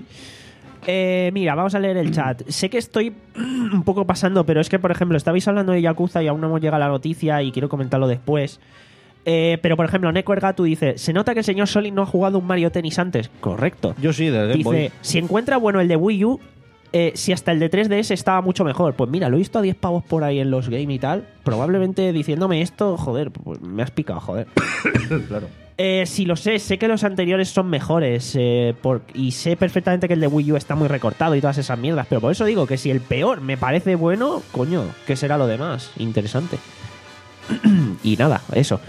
Eh, mira, vamos a leer el chat. Sé que estoy un poco pasando, pero es que, por ejemplo, estabais hablando de Yakuza y aún no hemos llegado a la noticia y quiero comentarlo después. Eh, pero, por ejemplo, Neko Ergatu dice: se nota que el señor Solid no ha jugado un Mario Tennis antes. Correcto. Yo sí, del Game Boy. Dice: si encuentra bueno el de Wii U, eh, si hasta el de tres D S estaba mucho mejor. Pues mira, lo he visto a diez pavos por ahí en los game y tal. Probablemente diciéndome esto, joder, pues me has picado, joder. Claro. Eh, sí lo sé, sé que los anteriores son mejores eh, por- y sé perfectamente que el de Wii U está muy recortado y todas esas mierdas, pero por eso digo que si el peor me parece bueno, coño, ¿qué será lo demás? Interesante. Y nada, eso.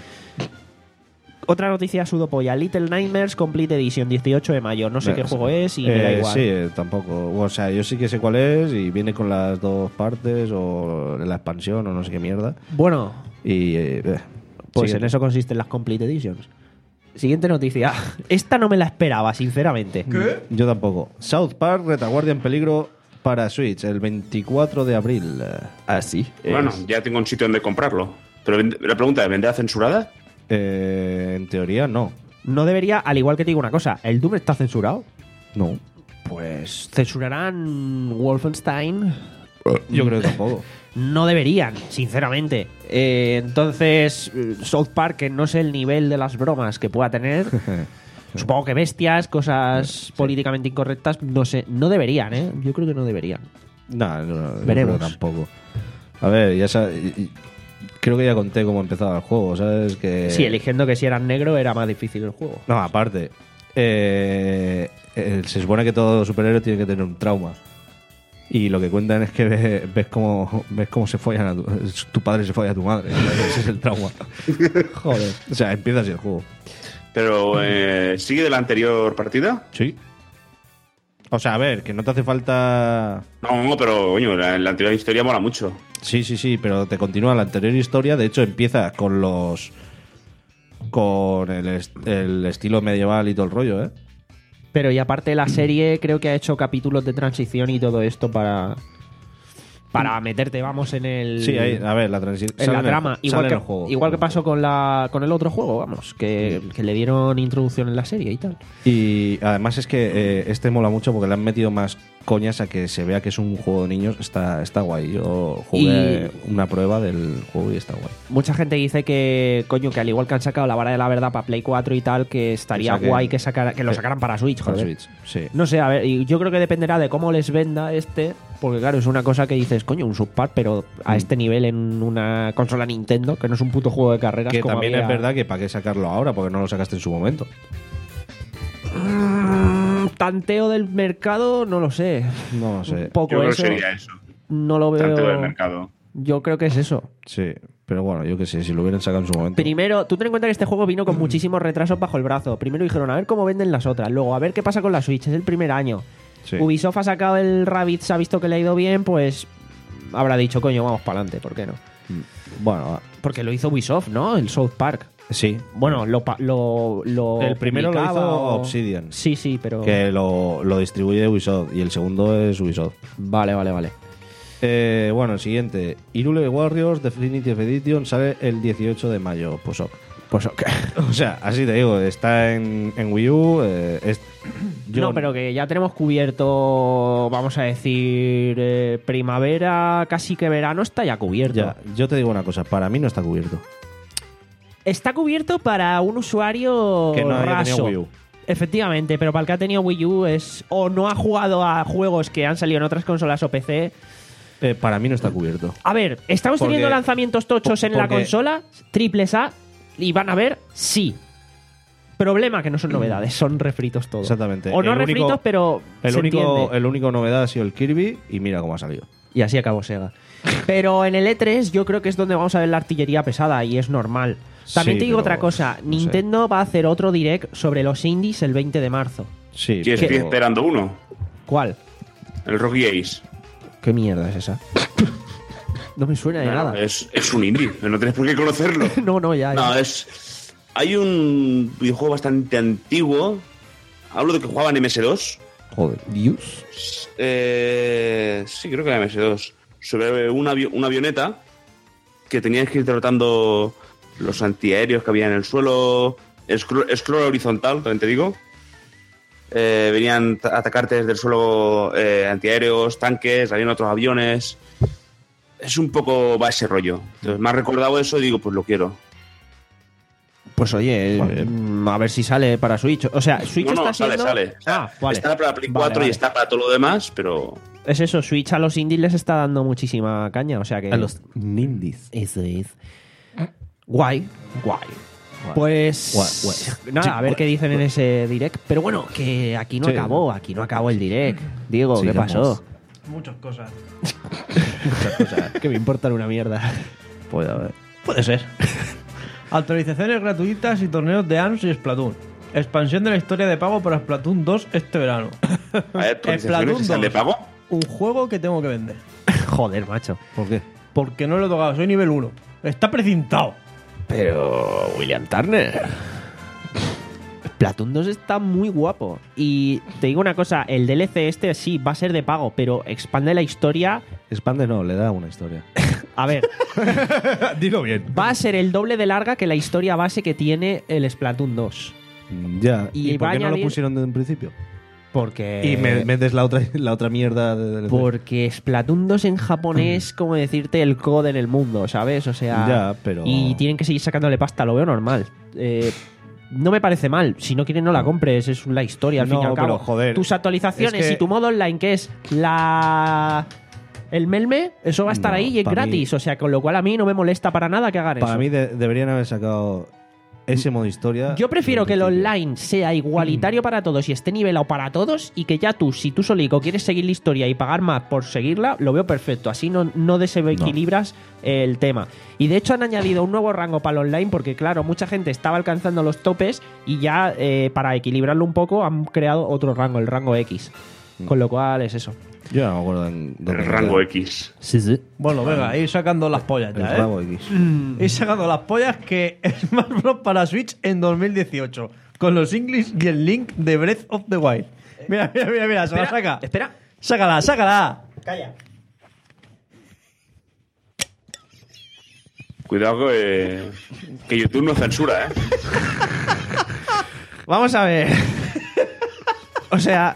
Otra noticia sudopolla, Little Nightmares Complete Edition, dieciocho de mayo. No sé qué juego es y me da Eh, igual. Sí, eh, tampoco. O sea, yo sí que sé cuál es y viene con las dos partes o la expansión o no sé qué mierda. Bueno, Y... eh, eh, pues siguiente. en eso consisten las Complete Editions. Siguiente noticia. Esta no me la esperaba, sinceramente. Yo tampoco. South Park, Retaguardia en peligro para Switch, el veinticuatro de abril. Ah, sí. Bueno, ya tengo un sitio donde comprarlo. Pero vend- la pregunta, ¿vendrá censurada? Eh, en teoría, no. No debería, al igual que te digo una cosa, ¿el Doom está censurado? No. Pues censurarán Wolfenstein. Yo creo que tampoco. No deberían, sinceramente. Eh, entonces, eh, South Park, que no sé el nivel de las bromas que pueda tener. Supongo que bestias, cosas políticamente incorrectas, no sé, no deberían, ¿eh? Yo creo que no deberían. No, no, no, yo Veremos. creo que tampoco. A ver, ya sa- y- y- creo que ya conté cómo empezaba el juego, ¿sabes? Que... Sí, eligiendo que si eran negro era más difícil el juego. No, aparte. eh, eh, se supone que todo superhéroe tiene que tener un trauma. Y lo que cuentan es que ve- ves cómo ves cómo se follan a tu, tu padre se folla a tu madre. Ese es el trauma. Joder. O sea, empieza así el juego. Pero, eh, ¿sigue de la anterior partida? Sí. O sea, a ver, que no te hace falta... No, no, pero, coño, la, la anterior historia mola mucho. Sí, sí, sí, pero te continúa la anterior historia. De hecho, empieza con los... Con el, est- el estilo medieval y todo el rollo, ¿eh? Pero y aparte la serie creo que ha hecho capítulos de transición y todo esto para para meterte, vamos, en el Sí, ahí, a ver, la transición... en la trama, igual que juego. igual que pasó con la con el otro juego, vamos, que, que le dieron introducción en la serie y tal. Y además es que eh, este mola mucho porque le han metido más coñas a que se vea que es un juego de niños. Está, está guay. Yo jugué una prueba del juego y está guay. Mucha gente dice que, coño, que al igual que han sacado la vara de la verdad para Play cuatro y tal, que estaría Que saquen- guay que sacara, que lo que- sacaran para Switch, Para joder. Switch, sí. No sé, a ver, y yo creo que dependerá de cómo les venda este, porque claro, es una cosa que dices, coño, un subpar, pero a Mm. este nivel en una consola Nintendo, que no es un puto juego de carreras. Que como también había- es verdad que para qué sacarlo ahora, porque no lo sacaste en su momento. Mm, Tanteo del mercado, no lo sé. No lo sé. Un poco Yo creo eso. que sería eso. No lo veo. Tanto del mercado. Yo creo que es eso. Sí, pero bueno, yo qué sé, si lo hubieran sacado en su momento. Primero, tú ten en cuenta que este juego vino con muchísimos retrasos bajo el brazo. Primero dijeron, a ver cómo venden las otras. Luego, a ver qué pasa con la Switch. Es el primer año. Sí. Ubisoft ha sacado el Rabbids, ha visto que le ha ido bien, pues habrá dicho, coño, vamos para adelante. ¿Por qué no? Bueno, Porque lo hizo Ubisoft, ¿no? El South Park. sí. Bueno, lo, pa- lo, lo El primero lo publicaba hizo o- Obsidian. Sí, sí, pero... Que lo, lo distribuye Ubisoft y el segundo es Ubisoft. Vale, vale, vale. Eh, bueno, el siguiente. Hyrule Warriors Definitive Edition sale el dieciocho de mayo. Pues ok. Pues ok. O sea, así te digo, está en, en Wii U. eh, es- yo- No, pero que ya tenemos cubierto, vamos a decir, eh, primavera, casi que verano, está ya cubierto. Ya, yo te digo una cosa, para mí no está cubierto. Está cubierto para un usuario Que no haya raso. tenido Wii U. Efectivamente, pero para el que ha tenido Wii U es o no ha jugado a juegos que han salido en otras consolas o P C. Eh, para mí no está cubierto. A ver, ¿estamos Porque- teniendo lanzamientos tochos po- en la porque- consola? Triples A. ¿Y van a ver? Sí. Problema que no son novedades, son refritos todos. Exactamente. O no El único- refritos, pero El se único, entiende. el único novedad ha sido el Kirby y mira cómo ha salido. Y así acabó Sega. Pero en el E tres yo creo que es donde vamos a ver la artillería pesada y es normal. También Sí, te digo pero otra cosa. no sé. Nintendo va a hacer otro direct sobre los indies el veinte de marzo. Sí, Sí, estoy pero- esperando uno. ¿Cuál? El Rocky Ace. ¿Qué mierda es esa? No me suena de Bueno, nada. es, es un indie, no tienes por qué conocerlo. No, no, ya, ya. No, es. Hay un videojuego bastante antiguo. Hablo de que jugaba en eme ese dos. Joder. Dios. Eh, sí, creo que era eme ese dos. Sobre una, avi- una avioneta que tenías que ir derrotando los antiaéreos que había en el suelo. Scroll, scroll horizontal, también te digo. Eh, venían a atacarte desde el suelo eh, antiaéreos, tanques, habían otros aviones. Es un poco va ese rollo. Entonces me ha recordado eso y digo, pues lo quiero. Pues oye, Vale. mm, a ver si sale para Switch. O sea, Switch No, no, está sale, siendo... sale. Está, Ah, vale. está para Play Vale, cuatro vale. y está para todo lo demás, pero Es eso, Switch a los indies les está dando muchísima caña, o sea que... A los Nindis. Eso es. Guay, guay. Pues Guay, guay. nada, a ver qué dicen en ese direct. Pero bueno, que aquí no Sí. acabó, aquí no acabó el direct. Diego, ¿qué Sigamos. pasó? Muchas cosas. Muchas cosas que me importan una mierda. Pues a ver. Puede ser. Actualizaciones gratuitas y torneos de A R M S y Splatoon. Expansión de la historia de pago para Splatoon dos este verano. a ver, actualizaciones Splatoon están de dos. pago. Un juego que tengo que vender. Joder, macho. ¿Por qué? Porque no lo he tocado, soy nivel uno. Está precintado. Pero William Turner. Splatoon dos está muy guapo. Y te digo una cosa, el D L C este sí va a ser de pago, pero expande la historia. Expande no, le da una historia. A ver, Dilo bien. va a ser el doble de larga que la historia base que tiene el Splatoon dos. Ya. Y ¿Y, por va qué a no lo añadir- pusieron de un principio? Porque. Y me metes la otra, la otra mierda de, de- Porque Splatoon dos en japonés, como decirte, el C O D en el mundo, ¿sabes? O sea. Ya, pero- Y tienen que seguir sacándole pasta, lo veo normal. Eh, no me parece mal. Si no quieres, no la compres. Es la historia, al No, fin y al cabo. pero, joder, Tus actualizaciones es que- y tu modo online, que es la. El Melme, eso va a estar No, ahí y es pa' gratis. mí- O sea, con lo cual a mí no me molesta para nada que hagan Para eso. mí de- deberían haber sacado ese modo historia. Yo prefiero que el desde principio. online sea igualitario para todos y esté nivelado para todos y que ya tú, si tú solico quieres seguir la historia y pagar más por seguirla, lo veo perfecto. Así no, no desequilibras el tema. Y de hecho han añadido un nuevo rango para el online porque, claro, mucha gente estaba alcanzando los topes y ya eh, para equilibrarlo un poco han creado otro rango, el rango X. Con lo cual es eso. Yo no me acuerdo en dónde El rango era. X. Sí, sí. Bueno, venga, ir sacando las pollas El ya, ¿eh? rango X. Ir sacando las pollas que Smash Bros. Para Switch en dos mil dieciocho. Con los English y el link de Breath of the Wild. Mira, mira, mira, mira, se la saca. Espera. Sácala, sácala. Calla. Cuidado que, que YouTube no censura, ¿eh? Vamos a ver. O sea,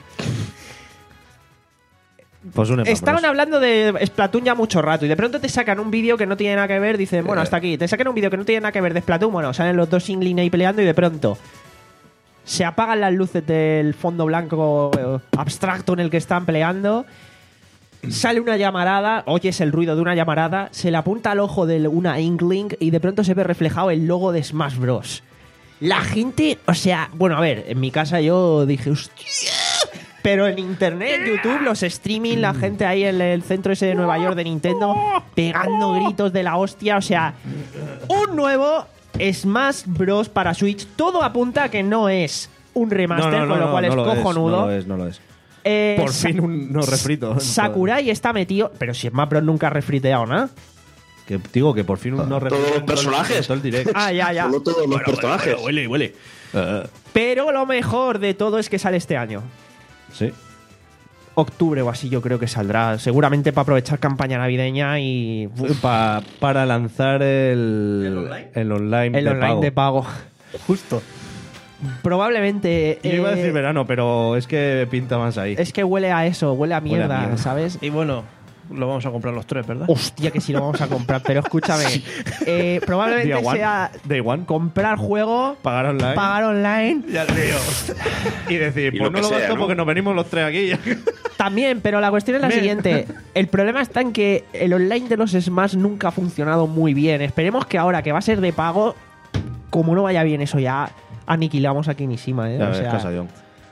Pues un estaban hablando de Splatoon ya mucho rato y de pronto te sacan un vídeo que no tiene nada que ver, dicen, bueno, hasta aquí. Te sacan un vídeo que no tiene nada que ver de Splatoon, bueno, salen los dos Singling ahí peleando y de pronto se apagan las luces del fondo blanco eh, abstracto en el que están peleando. Sale una llamarada, oyes el ruido de una llamarada, se le apunta al ojo de una Inkling y de pronto se ve reflejado el logo de Smash Bros. La gente, o sea, bueno, a ver, en mi casa yo dije, hostia. Pero en internet, YouTube, los streaming, la gente ahí en el centro ese de Nueva York de Nintendo pegando gritos de la hostia. O sea, un nuevo Smash Bros. Para Switch. Todo apunta a que no es un remaster, con lo cual es cojonudo. No lo es, no lo es. Eh, Por Sa- fin un no refrito. Sakurai está metido, pero si Smash Bros. Nunca ha refriteado nada. Que digo que por fin un no refrito. Todos los en todo el- personajes. en todo el direct. Ah, ya, ya. Solo todos los personajes. Huele, huele. Pero lo mejor de todo es que sale este año. Sí. Octubre o así yo creo que saldrá. Seguramente para aprovechar campaña navideña y... uf, Pa- para lanzar el, el online, el de online pago. de pago. Justo. Probablemente... Yo iba a eh, decir verano, pero es que pinta más ahí. Es que huele a eso, huele a Huele a mierda, mierda. ¿sabes? Y bueno, lo vamos a comprar los tres, ¿verdad? Hostia, que sí lo vamos a comprar. Pero escúchame, eh, probablemente Day one. sea Day one. comprar juego, Pagar online. pagar online. Ya lío. Y decir, Y pues lo no que lo sea, gasto ¿no? porque nos venimos los tres aquí. También, pero la cuestión es la Me- siguiente. El problema está en que el online de los Smash nunca ha funcionado muy bien. Esperemos que ahora que va a ser de pago, como no vaya bien eso, ya aniquilamos a Kimishima, ¿eh? Ya O ves, sea, Casallón.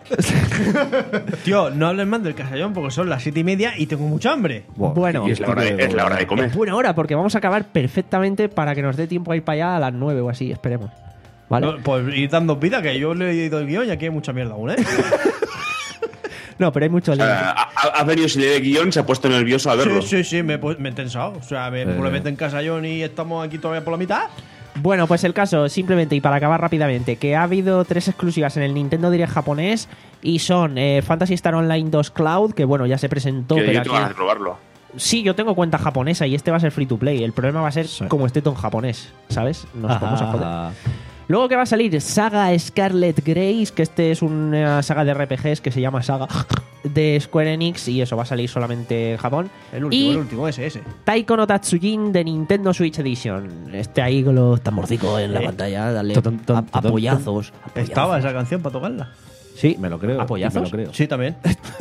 Tío, no hables más del casallón porque son las siete y media y tengo mucha hambre. Buah, Bueno. Y es la hora de, es la hora de comer. es buena hora porque vamos a acabar perfectamente para que nos dé tiempo a ir para allá a las nueve o así, esperemos. ¿Vale? No, pues ir dando vida, que yo le he leído el guión y aquí hay mucha mierda aún, ¿eh? No, pero hay mucho O link. sea, ha, ha venido sin leer el guión, se ha puesto nervioso a verlo. Sí, sí, sí, me, he pu- me he tensado. O sea, me, Eh. probablemente en casa John y estamos aquí todavía por la mitad. Bueno, pues el caso, simplemente, y para acabar rápidamente, que ha habido tres exclusivas en el Nintendo Direct japonés y son eh, Phantasy Star Online dos Cloud, que bueno, ya se presentó, Que pero yo aquí... tengo ganas de probarlo. Sí, yo tengo cuenta japonesa y este va a ser free to play. El problema va a ser como esté todo en japonés, ¿sabes? Nos vamos a joder. Ah, Luego que va a salir Saga Scarlet Grace, que este es una saga de R P Gs que se llama Saga de Square Enix y eso va a salir solamente en Japón. El último, Y el último, ese, ese. Taiko no Tatsujin de Nintendo Switch Edition. Este ahí con los tamborcicos en la Eh. pantalla, dale Totón, ton, a- totón, apoyazos, apoyazos. Estaba esa canción para tocarla. Sí, me lo creo. ¿Apoyazos? Me lo creo. Sí, también.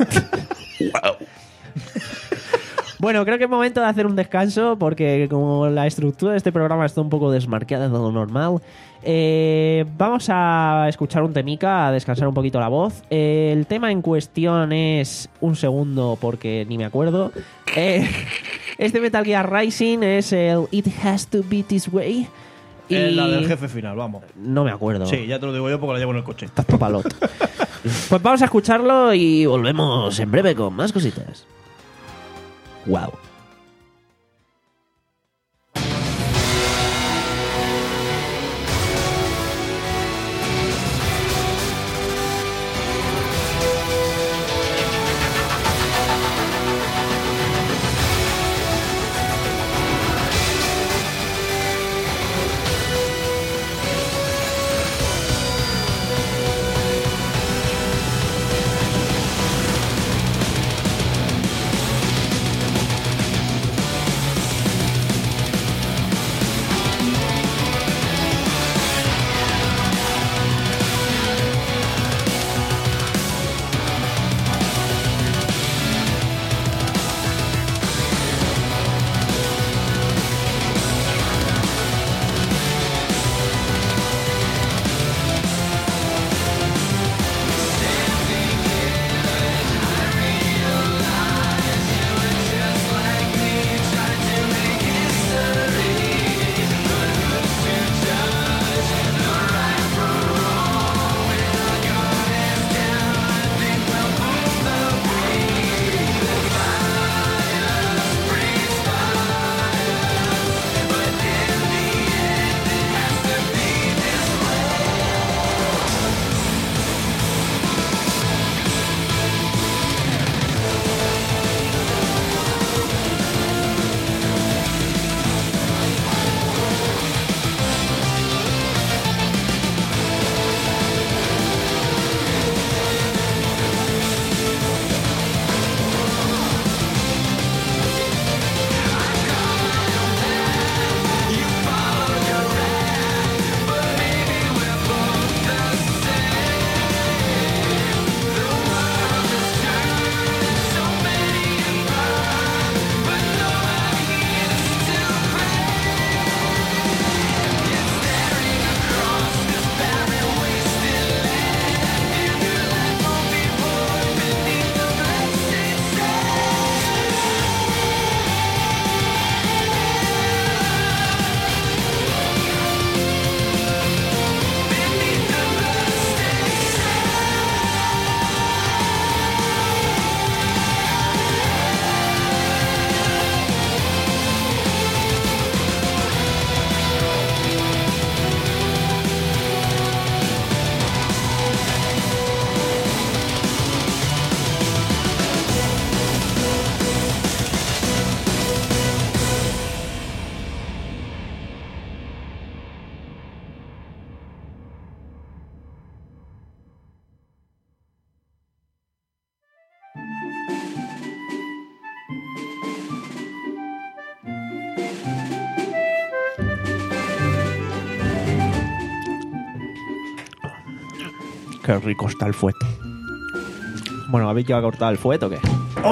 Bueno, creo que es momento de hacer un descanso porque como la estructura de este programa está un poco desmarcada de lo normal, eh, vamos a escuchar un temica, a descansar un poquito la voz. Eh, el tema en cuestión es un segundo porque ni me acuerdo. Eh, este Metal Gear Rising es el It Has to Be This Way. Y Es la del jefe final, vamos. no me acuerdo. Sí, ya te lo digo yo porque la llevo en el coche. Estás papalot. Pues vamos a escucharlo y volvemos en breve con más cositas. Wow. Qué rico está el fuet. Bueno, ¿habéis ya cortado el fuet o qué?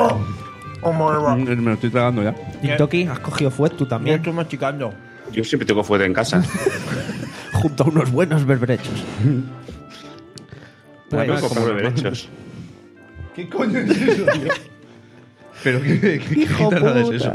Mm, Me lo estoy tragando ya. Y Toki, has cogido fuet tú Yo también. estoy machicando. Yo siempre tengo fuerte en casa. Junto a unos buenos berberechos. Pues, Pues, como derechos. ¿Qué coño es eso, tío? Pero qué, qué, qué Hijo guitarra es puta. eso.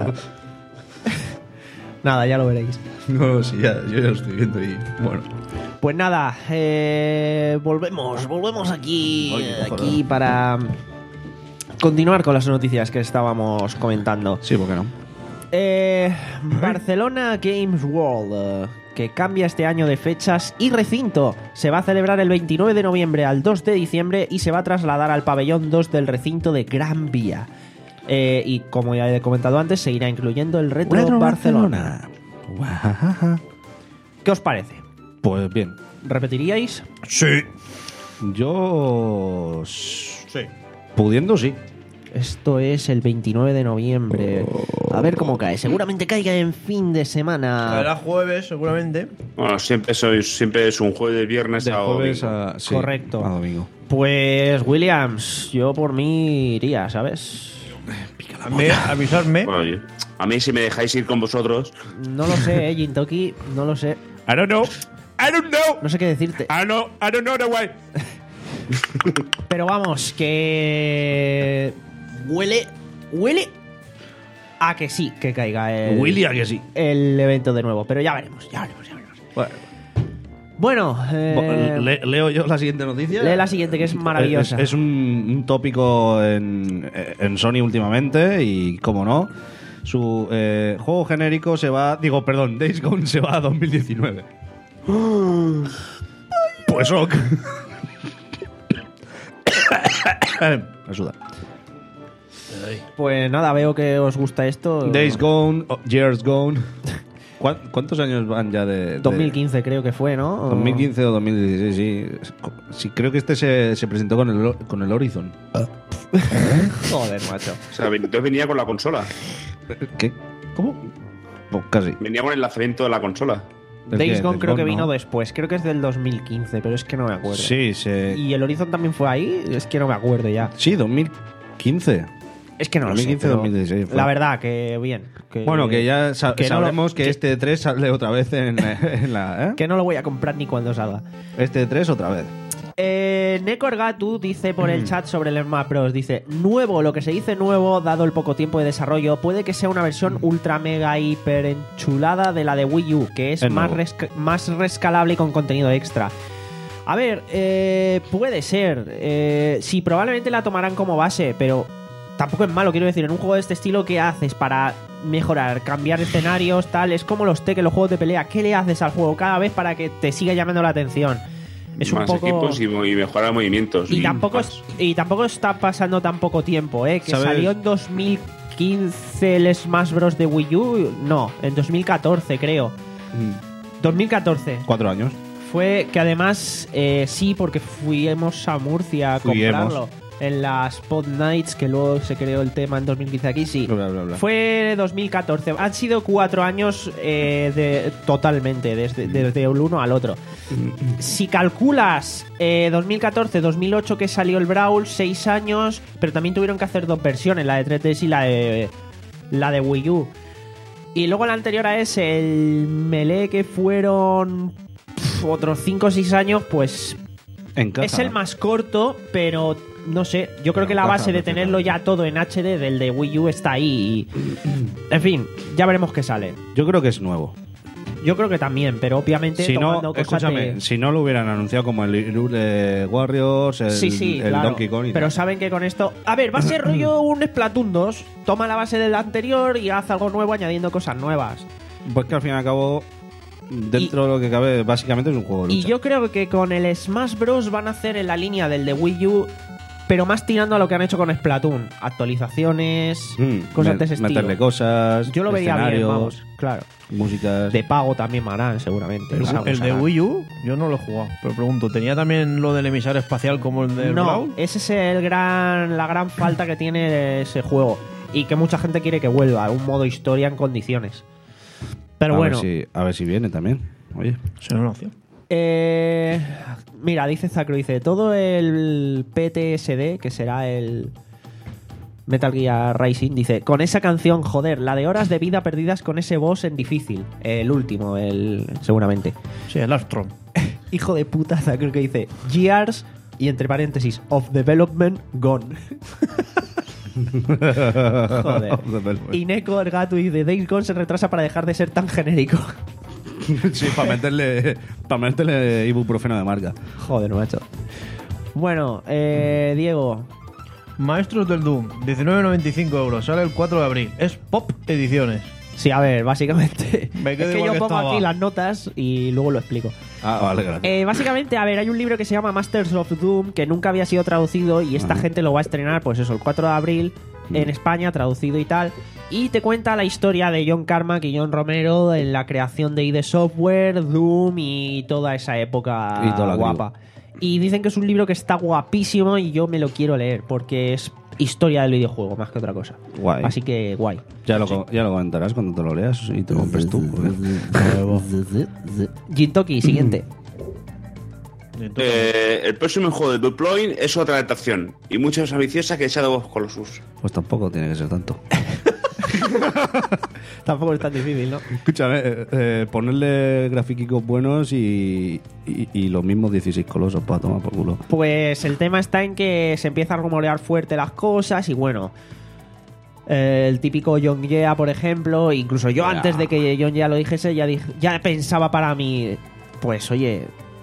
Nada, ya lo veréis. No, sí, ya, yo ya lo estoy viendo y bueno. Pues nada, eh, volvemos, volvemos aquí, Oye, por aquí para, continuar con las noticias que estábamos comentando. Sí, ¿por qué no? Eh, Barcelona Games World, eh, que cambia este año de fechas y recinto. Se va a celebrar el veintinueve de noviembre al dos de diciembre y se va a trasladar al pabellón dos del recinto de Gran Vía. Eh, y como ya he comentado antes, seguirá incluyendo el Retro, Retro Barcelona. Barcelona. ¿Qué os parece? Pues bien. ¿Repetiríais? Sí. Yo... Sí. Pudiendo, sí. Esto es el veintinueve de noviembre. A ver cómo cae. Seguramente caiga en fin de semana. Será jueves, seguramente. Bueno, siempre, soy, siempre es un jueves, viernes De a jueves domingo. a... sí, Correcto. a domingo. Pues Williams, yo por mí iría, ¿sabes? A mí, avisarme. Bueno, yo- a mí si me dejáis ir con vosotros, No lo sé, eh, Jintoki, no lo sé. I don't know. I don't know. No sé qué decirte. I don't know. I don't know the way. Pero vamos, que huele, huele a que sí, que caiga el, Willy, ¿a que sí? el evento de nuevo. Pero ya veremos, ya veremos, ya veremos. Bueno, Bueno, eh, le- leo yo la siguiente noticia. lee la siguiente, que es maravillosa. Es, es un, un tópico en, en Sony últimamente y, como no, su eh, juego genérico se va... Digo, perdón, Days Gone se va a dos mil diecinueve. Pues ok. Ayuda. Pues nada, veo que os gusta esto. Days Gone, oh, Years Gone. ¿Cuán- ¿Cuántos años van ya de...? de- dos mil quince creo que fue, ¿no? dos mil quince o dos mil dieciséis, sí. Sí, creo que este se, se presentó con el, con el Horizon. Joder, macho. o sea, entonces venía con la consola. ¿Qué? ¿Cómo? Pues casi. Venía con el lanzamiento de la consola. ¿El Days qué? Gone ¿Del creo que Gone, vino no? después. Creo que es del dos mil quince, pero es que no me acuerdo. Sí, se... ¿Y el Horizon también fue ahí? Es que no me acuerdo ya. Sí, dos mil quince. Es que no lo sé. dos mil quince, pero dos mil dieciséis fue. La verdad, que bien. Que, Bueno, que ya sa- que no lo- sabremos que, que- este tres sale otra vez en, en la... ¿eh? Que no lo voy a comprar ni cuando salga. Este tres otra vez. Eh, Neko Orgatu dice por Mm. el chat sobre el Smash Bros. Dice, nuevo, lo que se dice nuevo, dado el poco tiempo de desarrollo, puede que sea una versión ultra mega hiper enchulada de la de Wii U, que es Es más, nuevo. resca- más rescalable y con contenido extra. A ver, eh, puede ser. Eh, sí, probablemente la tomarán como base, pero tampoco es malo, quiero decir, en un juego de este estilo, ¿qué haces para mejorar, cambiar escenarios, tal? Es como los Tekken, los juegos de pelea. ¿Qué le haces al juego cada vez para que te siga llamando la atención? Es un más poco... equipos y, mo- y mejorar movimientos. Y tampoco, más. es- y tampoco está pasando tan poco tiempo, ¿eh? Que ¿Sabes? salió en dos mil quince el Smash Bros. De Wii U. No, en dos mil catorce, creo. dos mil catorce. Cuatro años. Fue que además, eh, sí, porque fuimos a Murcia a Fuimos. comprarlo. En las Pod Nights, que luego se creó el tema en dos mil quince aquí, sí. Bla, bla, bla. Fue dos mil catorce. Han sido cuatro años eh, de, totalmente, desde, desde el uno al otro. Si calculas eh, dos mil catorce dos mil ocho que salió el Brawl, seis años, pero también tuvieron que hacer dos versiones, la de tres D S y la de, la de Wii U. Y luego la anterior a ese, el Melee, que fueron pf, otros cinco o seis años, pues Encaja. es el más corto, pero no sé, yo creo Pero que la encaja base de tenerlo ya todo en H D del de Wii U está ahí. Y, en fin, ya veremos qué sale. Yo creo que es nuevo. Yo creo que también, pero obviamente Si no, tomando cosas escúchame, de- si no lo hubieran anunciado como el Hyrule Warriors, el, Sí, sí, el claro. Donkey Kong y Pero tal. saben que con esto... A ver, va a ser rollo un Splatoon dos. Toma la base del anterior y haz algo nuevo añadiendo cosas nuevas. Pues que al fin y al cabo, dentro de lo que cabe, básicamente es un juego de Y lucha. yo creo que con el Smash Bros. Van a hacer en la línea del de Wii U, pero más tirando a lo que han hecho con Splatoon. Actualizaciones, Mm, cosas me- de ese estilo. meterle cosas, Yo lo vería bien, escenarios, vamos, claro. músicas. De pago también me harán, seguramente. El, Algo el de harán. Wii U, yo no lo he jugado. Pero pregunto, ¿tenía también lo del emisario espacial como el del No, Brawl? ese es el gran, la gran falta que tiene ese juego. Y que mucha gente quiere que vuelva, un modo historia en condiciones. Pero a bueno, Ver si, a ver si viene también. Oye. Será una opción. eh, mira, dice Zacro, dice, todo el P T S D, que será el Metal Gear Rising, dice, con esa canción, joder, la de horas de vida perdidas con ese boss en difícil. El último, el seguramente. Sí, el Astron. Hijo de puta, Zacro, que dice, Gears, y entre paréntesis, of development gone. Joder. Y Neko el gato dice, Days Gone se retrasa para dejar de ser tan genérico. Sí, para meterle, para meterle ibuprofeno de marca. Joder, macho. Bueno, eh, Diego, Maestros del Doom, diecinueve noventa y cinco euros. Sale el cuatro de abril. Es Pop Ediciones. Sí, a ver, básicamente. Me Es quedo que igual yo que pongo estaba. aquí las notas y luego lo explico. Ah, vale, gracias. Eh, básicamente, a ver, hay un libro que se llama Masters of Doom que nunca había sido traducido y esta Ajá. gente lo va a estrenar, pues eso, el cuatro de abril en España, traducido y tal. Y te cuenta la historia de John Carmack y John Romero en la creación de I D Software, Doom y toda esa época Y toda la guapa. Y dicen que es un libro que está guapísimo y yo me lo quiero leer porque es historia del videojuego más que otra cosa. Guay. Así que guay. Ya lo, co- ya lo comentarás cuando te lo leas y te lo compres tú. porque- Gintoki, siguiente. Eh, el próximo juego de Duploin es otra adaptación y mucho más ambiciosa que Shadow of Colossus. Pues tampoco tiene que ser tanto. Tampoco es tan difícil, ¿no? Escúchame, eh, eh, ponerle grafiquicos buenos y, y, y los mismos dieciséis colosos para tomar por culo. Pues el tema está en que se empieza a rumorear fuerte las cosas y bueno, eh, el típico John Yea, por ejemplo, incluso yo Ya. antes de que John Yea lo dijese, ya, dij- ya pensaba para mí, pues oye,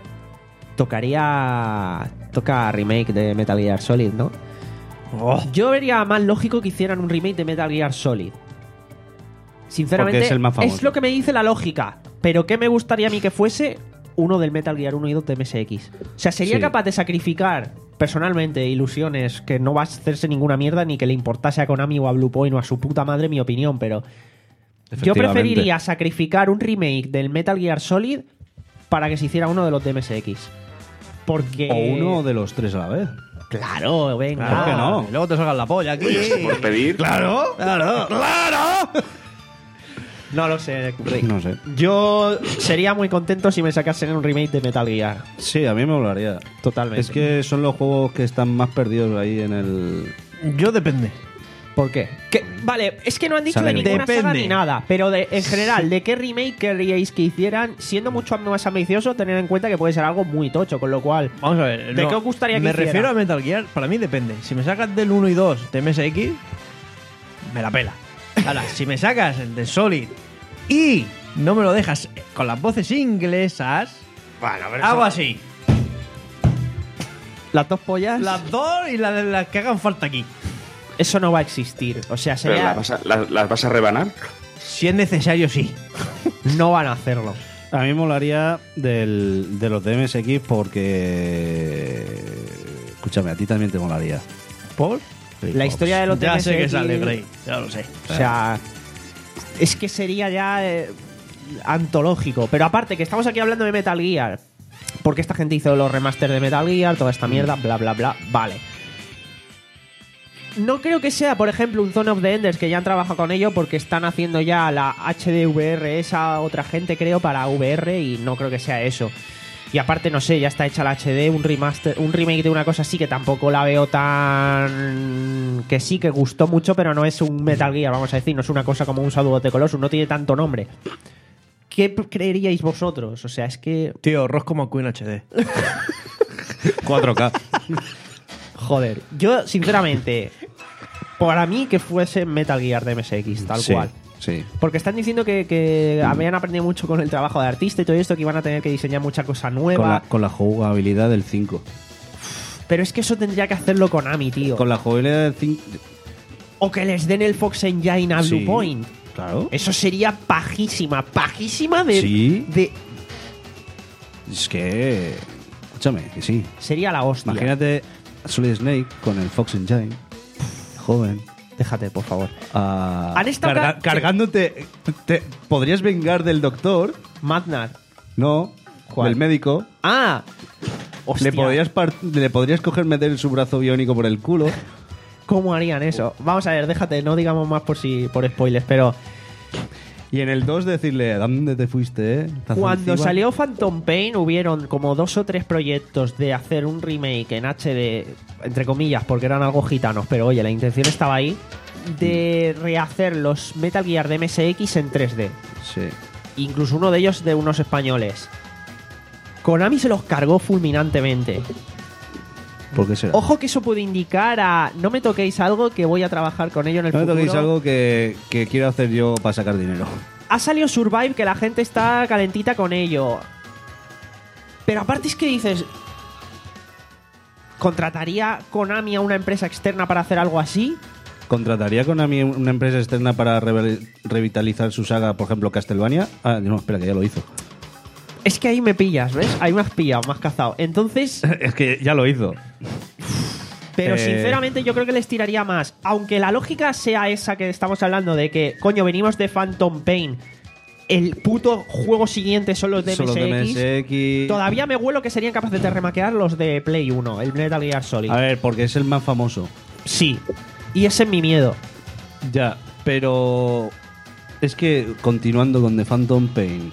tocaría, toca remake de Metal Gear Solid, ¿no? Yo vería más lógico que hicieran un remake de Metal Gear Solid. Sinceramente, Porque es el más famoso. lo que me dice la lógica. Pero ¿qué me gustaría a mí que fuese uno del Metal Gear uno y dos de M S X? O sea, sería Sí. capaz de sacrificar personalmente ilusiones que no va a hacerse ninguna mierda ni que le importase a Konami o a Bluepoint o a su puta madre mi opinión, pero yo Efectivamente. preferiría sacrificar un remake del Metal Gear Solid para que se hiciera uno de los de M S X. Porque... O uno de los tres a la vez. Claro, venga. Claro que no. Y luego te salgan la polla aquí. Por pedir. ¡Claro! ¡Claro! ¡Claro! No lo sé, Rick. No sé. Yo sería muy contento si me sacasen un remake de Metal Gear. Sí, a mí me molaría. Totalmente. Es que son los juegos que están más perdidos ahí en el... Yo depende. ¿Por qué? Que- vale, es que no han dicho Sale de bien. ninguna saga Depende. ni nada, pero de- en general, ¿de qué remake querríais que hicieran? Siendo mucho más ambicioso, tener en cuenta que puede ser algo muy tocho, con lo cual... Vamos a ver. ¿De no, qué os gustaría que Me hiciera? refiero a Metal Gear, para mí depende. Si me sacas del uno y dos de M S X, me la pela. Ahora, si me sacas el de Solid y no me lo dejas con las voces inglesas, Bueno, pero hago así. Las dos pollas, Las dos y las, las que hagan falta aquí. eso no va a existir. O sea, Pero sería... las vas, a, las- las vas a rebanar. Si es necesario, sí. no van a hacerlo. A mí me molaría del, de los de M S X porque... Escúchame, a ti también te molaría. ¿Por? La historia de los Ya sé que M S X, sale Grey, ya lo sé. O sea, es que sería ya eh, antológico. Pero aparte, que estamos aquí hablando de Metal Gear, porque esta gente hizo los remasters de Metal Gear, toda esta mierda, bla, bla, bla. Vale. No creo que sea, por ejemplo, un Zone of the Enders, que ya han trabajado con ello, porque están haciendo ya la H D V R, esa otra gente, creo, para V R, y no creo que sea eso. Y aparte, no sé, ya está hecha la H D, un remaster, un remake de una cosa así que tampoco la veo tan... que sí, que gustó mucho, pero no es un Metal Gear, vamos a decir, no es una cosa como un Shadow of the Colossus, no tiene tanto nombre. ¿Qué p- creeríais vosotros? O sea, es que... Tío, Roscoe McQueen H D. cuatro K. Joder, yo, sinceramente, para mí que fuese Metal Gear de M S X, tal Sí, cual. Sí. Porque están diciendo que, que habían aprendido mucho con el trabajo de artista y todo esto, que iban a tener que diseñar mucha cosa nueva. Con la, con la jugabilidad del cinco. Pero es que eso tendría que hacerlo Konami, tío. Con la jugabilidad del cinco... O que les den el Fox Engine a Sí. Bluepoint. Claro. Eso sería pajísima, pajísima de, Sí. de... Es que... Escúchame, que sí. Sería la hostia. Imagínate a Solid Snake con el Fox Engine. Joven. Déjate, por favor. Ah, Han estado carga- ca- cargándote... Te, ¿Podrías vengar del doctor? Madnar. No. ¿Cuál? Del médico. Ah. Hostia. Le podrías, par- le podrías coger meter su brazo biónico por el culo. ¿Cómo harían eso? Vamos a ver, déjate, no digamos más por si por spoilers, pero Y en el dos decirle, ¿a dónde te fuiste, eh? ¿Estás cuando encima? salió Phantom Pain hubieron como dos o tres proyectos de hacer un remake en H D, entre comillas, porque eran algo gitanos, pero oye, la intención estaba ahí, de rehacer los Metal Gear de M S X en tres D. Sí. Incluso uno de ellos de unos españoles. Konami se los cargó fulminantemente. ¿Por qué será? Ojo que eso puede indicar a no me toquéis algo que voy a trabajar con ello en el no me futuro. toquéis algo que, que quiero hacer yo para sacar dinero. Ha salido Survive, que la gente está calentita con ello. Pero aparte es que dices... ¿Contrataría Konami a una empresa externa para hacer algo así? ¿Contrataría Konami una empresa externa para re- revitalizar su saga, por ejemplo, Castlevania? Ah, no, espera, que ya lo hizo. Es que ahí me pillas, ¿ves? Ahí me has pillado, me has cazado. Entonces, Es que ya lo hizo. pero Eh. sinceramente yo creo que les tiraría más. Aunque la lógica sea esa que estamos hablando de que, coño, venimos de Phantom Pain, el puto juego siguiente son los de Solo de M S X. M S X. Todavía me huelo que serían capaces de remaquear los de Play uno, el Metal Gear Solid. A ver, porque es el más famoso. Sí. Y ese es mi miedo. Ya, pero es que continuando con The Phantom Pain,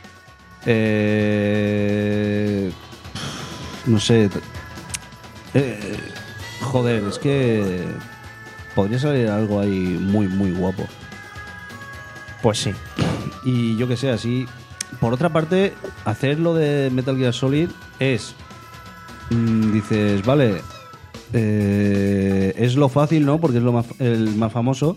eh, no sé, eh, joder, es que podría salir algo ahí muy, muy guapo. Pues sí. Y yo que sé, así. Por otra parte, hacer lo de Metal Gear Solid es. mm, dices, vale. eh, es lo fácil, ¿no? Porque es lo más, el más famoso.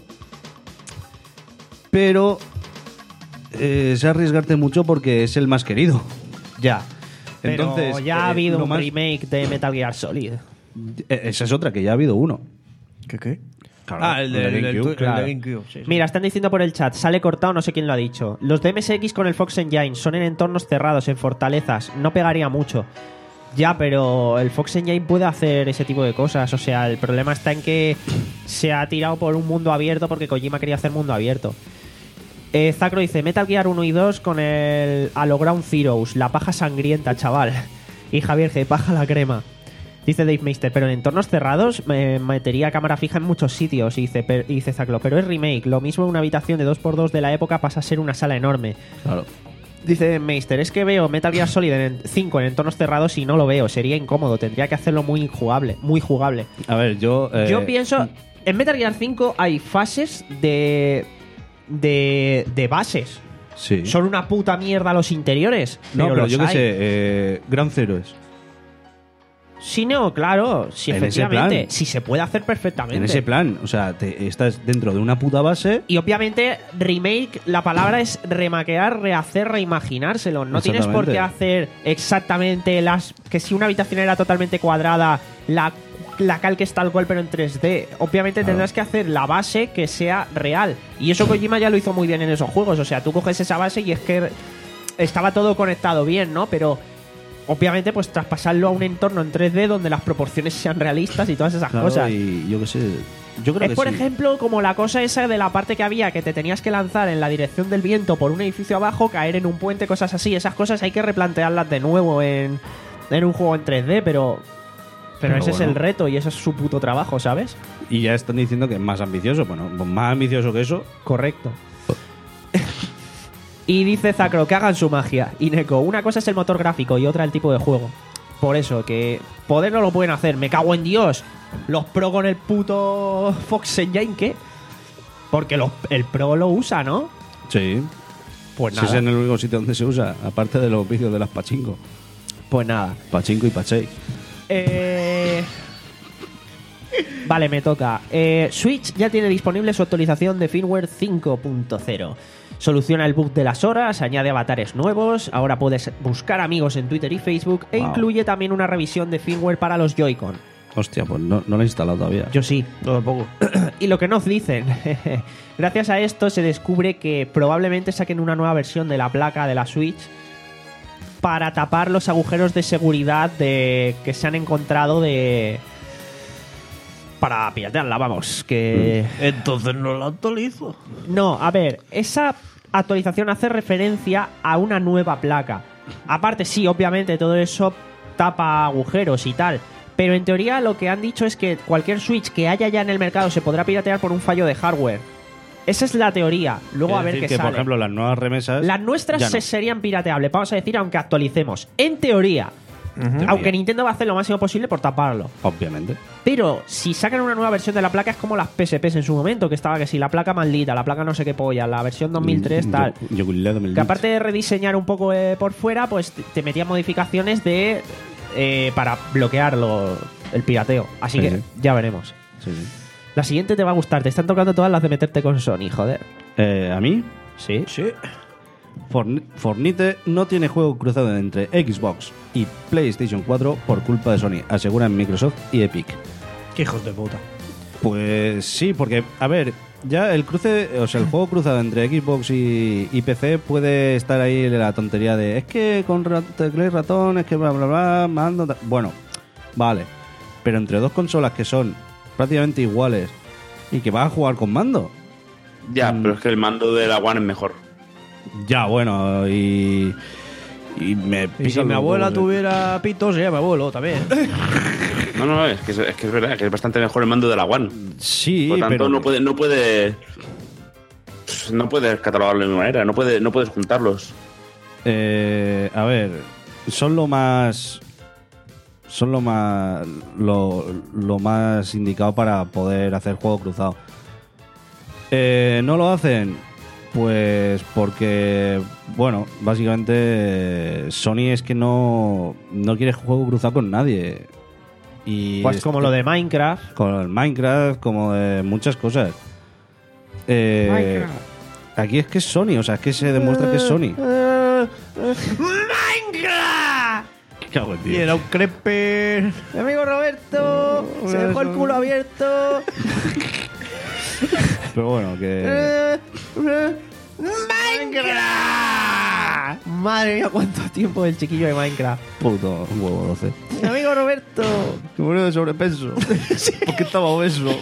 Pero. Eh, es arriesgarte mucho porque es el más querido. Ya. Entonces. Pero ya ha eh, habido lo un más- remake de Metal Gear Solid. eh, Esa es otra, que ya ha habido uno. ¿Qué qué? Claro, Ah, el de, el de el del GameCube, tu- el de claro. GameCube, sí, sí. Mira, están diciendo por el chat, sale cortado, no sé quién lo ha dicho. Los de M S X con el Fox Engine son en entornos cerrados, en fortalezas, no pegaría mucho. Ya, pero el Fox Engine puede hacer ese tipo de cosas. O sea, el problema está en que se ha tirado por un mundo abierto porque Kojima quería hacer mundo abierto. Eh, Zacro dice, Metal Gear uno y dos con el Hologround Zeroes, la paja sangrienta, chaval. Y Javier G, paja la crema. Dice Dave Meister, pero en entornos cerrados me metería cámara fija en muchos sitios. Y dice, per- y dice Zaclo, pero es remake. Lo mismo una habitación de dos por dos de la época pasa a ser una sala enorme. Claro. Dice Meister, es que veo Metal Gear Solid en cinco en entornos cerrados y no lo veo. Sería incómodo. Tendría que hacerlo muy jugable. Muy jugable. A ver, yo. eh, Yo pienso, en Metal Gear cinco hay fases de... De, de bases. Sí. Son una puta mierda los interiores. No, pero los yo qué hay. sé, eh, Gran Zeroes. Sí, no, claro. Sí, En ese efectivamente. plan. Sí, se puede hacer perfectamente. En ese plan, o sea, te, estás dentro de una puta base. Y obviamente, remake, la palabra es remaquear, rehacer, reimaginárselo. No tienes por qué hacer exactamente las. Que si una habitación era totalmente cuadrada, la, la calques tal cual, pero en tres D. Obviamente Claro. tendrás que hacer la base que sea real. Y eso Kojima ya lo hizo muy bien en esos juegos. O sea, tú coges esa base y es que estaba todo conectado bien, ¿no? Pero. Obviamente, pues traspasarlo a un entorno en tres D donde las proporciones sean realistas y todas esas Claro, cosas. y yo qué sé. Yo creo Es que por sí. ejemplo como la cosa esa de la parte que había que te tenías que lanzar en la dirección del viento por un edificio abajo, caer en un puente, cosas así. Esas cosas hay que replantearlas de nuevo en, en un juego en tres D, pero pero, Pero ese bueno. es el reto y ese es su puto trabajo, ¿sabes? Y ya están diciendo que es más ambicioso. Bueno, pues más ambicioso que eso. Correcto. Y dice Zacro que hagan su magia. Y Neko, una cosa es el motor gráfico y otra el tipo de juego. Por eso, que poder no lo pueden hacer. Me cago en Dios. Los Pro con el puto Fox Engine, ¿qué? Porque los- el Pro lo usa, ¿no? Sí. Pues Si nada. es en el único sitio donde se usa, aparte de los vídeos de las pachinko. Pues nada. Pachinko y pachei. Eh... Vale, me toca. Eh, Switch ya tiene disponible su actualización de firmware cinco punto cero. Soluciona el bug de las horas, añade avatares nuevos, ahora puedes buscar amigos en Twitter y Facebook e Wow. incluye también una revisión de firmware para los Joy-Con. Hostia, pues no, no lo he instalado todavía. Yo sí. No, tampoco. Y lo que nos dicen, gracias a esto se descubre que probablemente saquen una nueva versión de la placa de la Switch para tapar los agujeros de seguridad de que se han encontrado de... Para piratearla, vamos, que... Entonces no lo actualizo. No, a ver, esa actualización hace referencia a una nueva placa. Aparte, sí, obviamente todo eso tapa agujeros y tal. Pero en teoría lo que han dicho es que cualquier Switch que haya ya en el mercado se podrá piratear por un fallo de hardware. Esa es la teoría. Luego Es a ver decir, qué que, sale. por ejemplo, las nuevas remesas. Las nuestras ya no. se serían pirateables, vamos a decir, aunque actualicemos. En teoría. Aunque Nintendo va a hacer lo máximo posible por taparlo. Obviamente. Pero si sacan una nueva versión de la placa es como las P S Ps en su momento, que estaba que si la placa maldita, la placa no sé qué polla, la versión dos mil tres tal. Yo, yo, yo, yo, Que aparte de rediseñar un poco eh, por fuera, pues te- te metía modificaciones de eh, para bloquearlo el pirateo. Así Sí, que sí. ya veremos. Sí, sí. La siguiente te va a gustar. Te están tocando todas las de meterte con Sony, joder. Eh, ¿A mí? Sí. Sí. Forn- Fornite no tiene juego cruzado entre Xbox y PlayStation cuatro por culpa de Sony, aseguran Microsoft y Epic. Qué hijos de puta. Pues sí, porque, a ver, ya el cruce, o sea, el juego cruzado entre Xbox y, y P C puede estar ahí la tontería de es que con ra- teclado y ratón, es que bla, bla, bla, mando. ta-". Bueno, vale, pero entre dos consolas que son prácticamente iguales y que vas a jugar con mando. Ya, Mm. pero es que el mando de la One es mejor. Ya, bueno, y. Y me Y pican si mi los abuela huevos, eh. tuviera pitos, sería mi abuelo también. No, no, es que es, es que es verdad, que es bastante mejor el mando de la One. Sí, Por lo tanto, pero. no puede, no puede. No puedes catalogarlo de ninguna manera, no, puede, no puedes juntarlos. Eh, a ver, son lo más. Son lo más. Lo, lo más indicado para poder hacer juego cruzado. Eh, ¿No lo hacen? Pues porque, bueno, básicamente eh, Sony es que no, no quiere juego cruzado con nadie. Y Pues como este- lo de Minecraft. Con el Minecraft, como de muchas cosas. Eh, aquí es que es Sony, o sea, es que se demuestra que es Sony. ¡Minecraft! Cago en Y Dios. era un crepe. Mi amigo Roberto se dejó el culo abierto. Pero bueno, que. Eh, eh, ¡Minecraft! Madre mía, cuánto tiempo el chiquillo de Minecraft. Puto huevo doce. Mi amigo Roberto. Que murió de sobrepeso. Porque estaba obeso.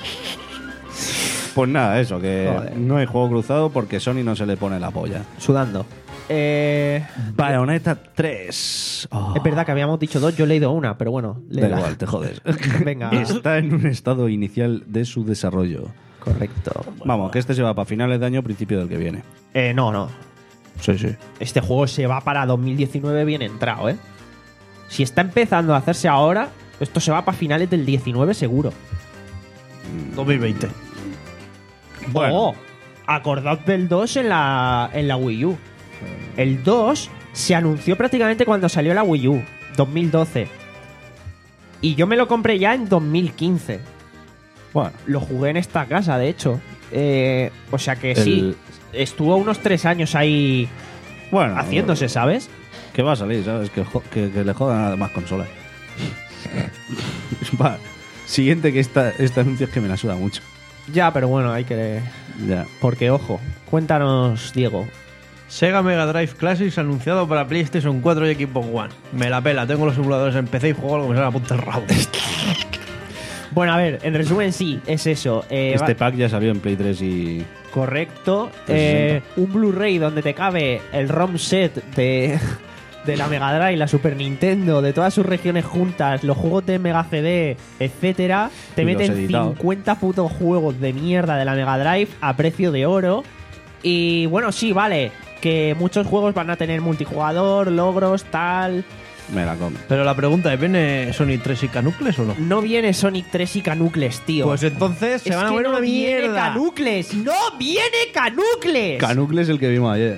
Pues nada, eso, que Joder. no hay juego cruzado porque Sony no se le pone la polla. Sudando. Eh, Bayonetta tres. Oh. Es verdad que habíamos dicho dos, yo he leído una, pero bueno. Da léela. igual, te jodes. Venga. Está en un estado inicial de su desarrollo. Correcto. Vamos, que este se va para finales de año, principio del que viene. Eh, no, no. Sí, sí. Este juego se va para dos mil diecinueve bien entrado, ¿eh? Si está empezando a hacerse ahora, esto se va para finales del diecinueve seguro. dos mil veinte. Bueno. Oh, acordaos del dos en la, en la Wii U. El dos se anunció prácticamente cuando salió la Wii U, dos mil doce. Y yo me lo compré ya en dos mil quince. Bueno, Lo jugué en esta casa, de hecho. Eh, o sea que El- sí, estuvo unos tres años ahí bueno. haciéndose, ¿sabes? Que va a salir, ¿sabes? Que, jo- que, que le jodan a demás consolas. Va. Siguiente, que esta, este anuncio es que me la suda mucho. Ya, pero bueno, hay que... Ya. Porque, ojo, cuéntanos, Diego. Sega Mega Drive Classics anunciado para PlayStation cuatro y Xbox One. Me la pela, tengo los simuladores en P C y juego algo que me sale a punta del rabo. Bueno, a ver, en resumen sí, es eso. Eh, Este va- pack ya salió en Play tres y... Correcto. trescientos Eh, un Blu-ray donde te cabe el ROM set de, de la Mega Drive, la Super Nintendo, de todas sus regiones juntas, los juegos de Mega C D, etcétera. Te Y los meten editados. cincuenta putos juegos de mierda de la Mega Drive a precio de oro. Y bueno, sí, vale, que muchos juegos van a tener multijugador, logros, tal. Me la come. Pero la pregunta es, ¿viene Sonic tres y Canucles o no? No viene Sonic tres y Canucles, tío. Pues entonces se es van a que ver no una viene mierda. Canucles, no viene Canucles. Canucles es el que vimos ayer.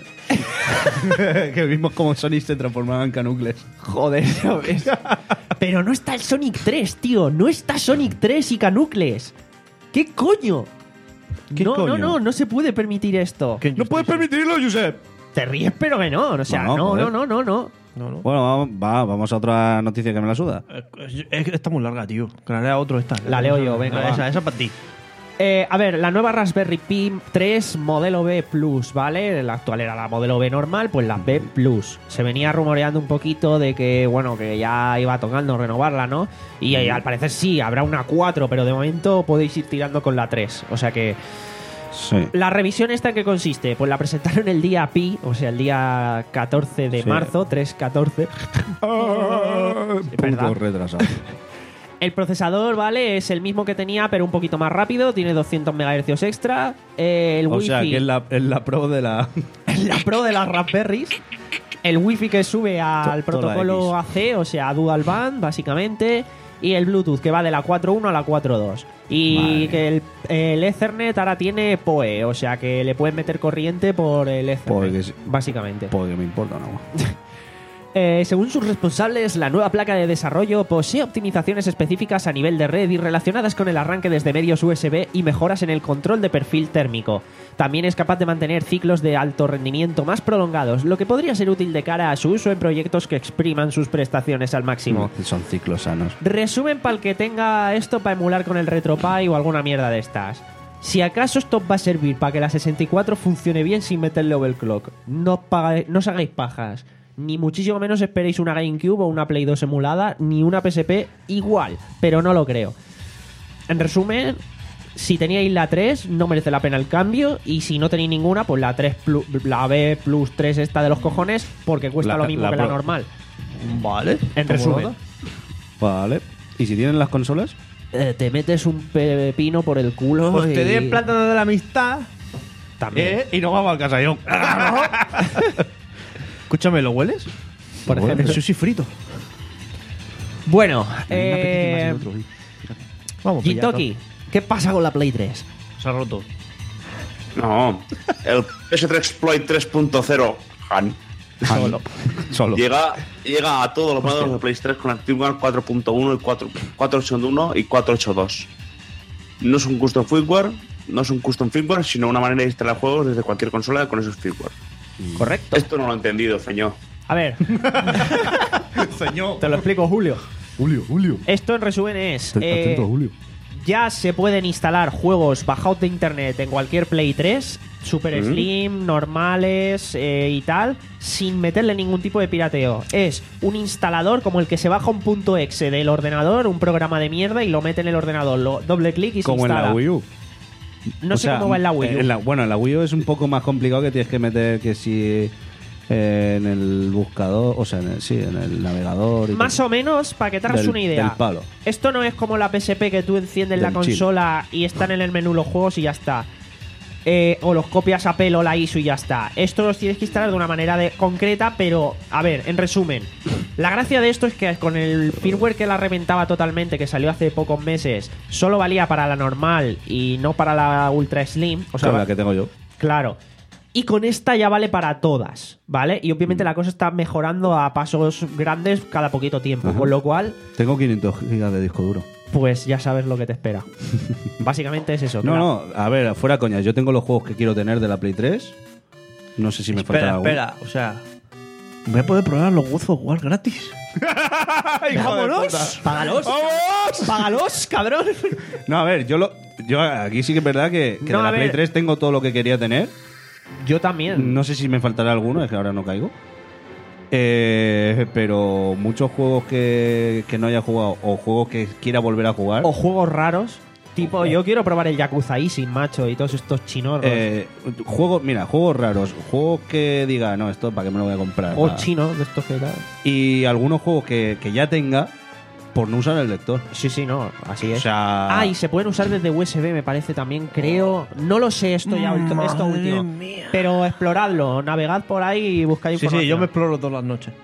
Que vimos como Sonic se transformaba en Canucles. Joder, ¿sabes? Pero no está el Sonic tres, tío. No está Sonic tres y Canucles. ¿Qué coño? ¿Qué no, coño? no, no, no se puede permitir esto. ¿Qué ¡No puedes permitirlo, Josep! Te ríes, pero que no. O sea, No, no, joder. no, no, no, no. No, no. Bueno, vamos, va, vamos a otra noticia que me la suda. Eh, Es que está muy larga, tío. Que la lea otro esta. La leo yo, venga, Ah, va. Esa, esa para ti. Eh, a ver, la nueva Raspberry Pi tres modelo B Plus, ¿vale? La actual era la modelo B normal, pues la B Plus. Se venía rumoreando un poquito de que, bueno, que ya iba tocando renovarla, ¿no? Y eh, al parecer sí, habrá una cuatro, pero de momento podéis ir tirando con la tres. O sea que... Sí. La revisión esta en qué consiste, pues la presentaron el día Pi, o sea, el día catorce de Sí. marzo, tres catorce. verdad. Punto retrasado. El procesador, ¿vale? Es el mismo que tenía, pero un poquito más rápido, tiene doscientos megahercios extra. Eh, el O wifi, sea, que es la, es la pro de la... la pro de las Raspberries. El wifi que sube al To- toda protocolo X. A C, o sea, Dual Band, básicamente. Y el Bluetooth, que va de la cuatro punto uno a la cuatro punto dos. Y Madre que el, el Ethernet ahora tiene P O E, o sea que le pueden meter corriente por el Ethernet, Porque sí. básicamente. Porque me importa, no. Eh, según sus responsables, la nueva placa de desarrollo posee optimizaciones específicas a nivel de red y relacionadas con el arranque desde medios U S B y mejoras en el control de perfil térmico. También es capaz de mantener ciclos de alto rendimiento más prolongados, lo que podría ser útil de cara a su uso en proyectos que expriman sus prestaciones al máximo. Son ciclos sanos. Resumen para el que tenga esto para emular con el RetroPie o alguna mierda de estas. Si acaso esto os va a servir para que la sesenta y cuatro funcione bien sin meterle overclock, no, pagáis, no os hagáis pajas. Ni muchísimo menos esperéis una GameCube o una Play dos emulada, ni una P S P igual, pero no lo creo. En resumen, si teníais la tres, no merece la pena el cambio, y si no tenéis ninguna, pues la tres plus, la B plus tres esta de los cojones, porque cuesta La- lo mismo la que la Pro. normal. Vale. En resumen, Vale. ¿Y si tienen las consolas? eh, te metes un pepino por el culo Pues y... te doy el plátano de la amistad. También. Y nos vamos al casallón. Escúchame, ¿lo hueles? Por ejemplo. El sushi frito. Bueno, eh... Vamos, Gintoki, ¿qué pasa con la Play tres? Se ha roto. No, el P S tres Exploit tres punto cero Han Solo. Solo. llega, llega a todos los modelos de Play tres con el firmware cuatro punto uno y cuatro, cuatrocientos ochenta y uno y cuatrocientos ochenta y dos. No es un custom firmware, no es un custom firmware, sino una manera de instalar juegos desde cualquier consola con esos firmware. Correcto. Esto no lo he entendido, señor. A ver, Señor. te lo explico, Julio. Julio, Julio. Esto en resumen es... eh, Atento, Julio. ya se pueden instalar juegos bajados de internet en cualquier Play tres, Super Mm. Slim, normales eh, y tal, sin meterle ningún tipo de pirateo. Es un instalador como el que se baja un punto exe del ordenador, un programa de mierda, y lo mete en el ordenador, lo doble clic y se Como en instala. la Wii U. No O sé sea, cómo va en la Wii U. en la- bueno, en la Wii U es un poco más complicado, que tienes que meter que si eh, en el buscador, o sea, en el, sí, en el navegador. Y Más todo. o menos, para que te hagas Del- una idea. del palo. Esto no es como la P S P que tú enciendes la Del chip. consola y están en el menú los juegos y ya está. Eh, o los copias a pelo la I S O y ya está. Esto los tienes que instalar de una manera de, concreta, pero, a ver, en resumen. La gracia de esto es que con el firmware que la reventaba totalmente, que salió hace pocos meses, solo valía para la normal y no para la Ultra Slim. O sea, Con la que tengo yo. claro. Y con esta ya vale para todas, ¿vale? Y Mm. obviamente la cosa está mejorando a pasos grandes cada poquito tiempo. Ajá. Con lo cual, Tengo quinientos gigas de disco duro. pues ya sabes lo que te espera. Básicamente es eso. No, claro. no, a ver, fuera coña. Yo tengo los juegos que quiero tener de la Play tres. No sé si me falta Espera, alguno. espera. O sea, voy a poder probar los God of War gratis. ¡Vámonos! ¡Págalos! ¡Págalos, cabrón! No, a ver, yo lo. Yo aquí sí que es verdad que, que No, de la a ver. Play tres tengo todo lo que quería tener. Yo también. No sé si me faltará alguno, es que ahora no caigo. Eh, pero muchos juegos que, que no haya jugado o juegos que quiera volver a jugar. O juegos raros. Tipo, yo quiero probar el Yakuza Easy, macho, y todos estos chinorros. eh, juegos, mira, juegos raros, juegos que diga, no, esto para qué me lo voy a comprar. o Va. chinos, de estos que tal. Y algunos juegos que, que ya tenga por no usar el lector. Sí, sí, no, así O es. sea, Ah, y se pueden usar desde U S B, me parece también, creo. No lo sé esto ya, ulti- esto último. Pero exploradlo, navegad por ahí y buscad Sí, información. sí, yo me exploro todas las noches.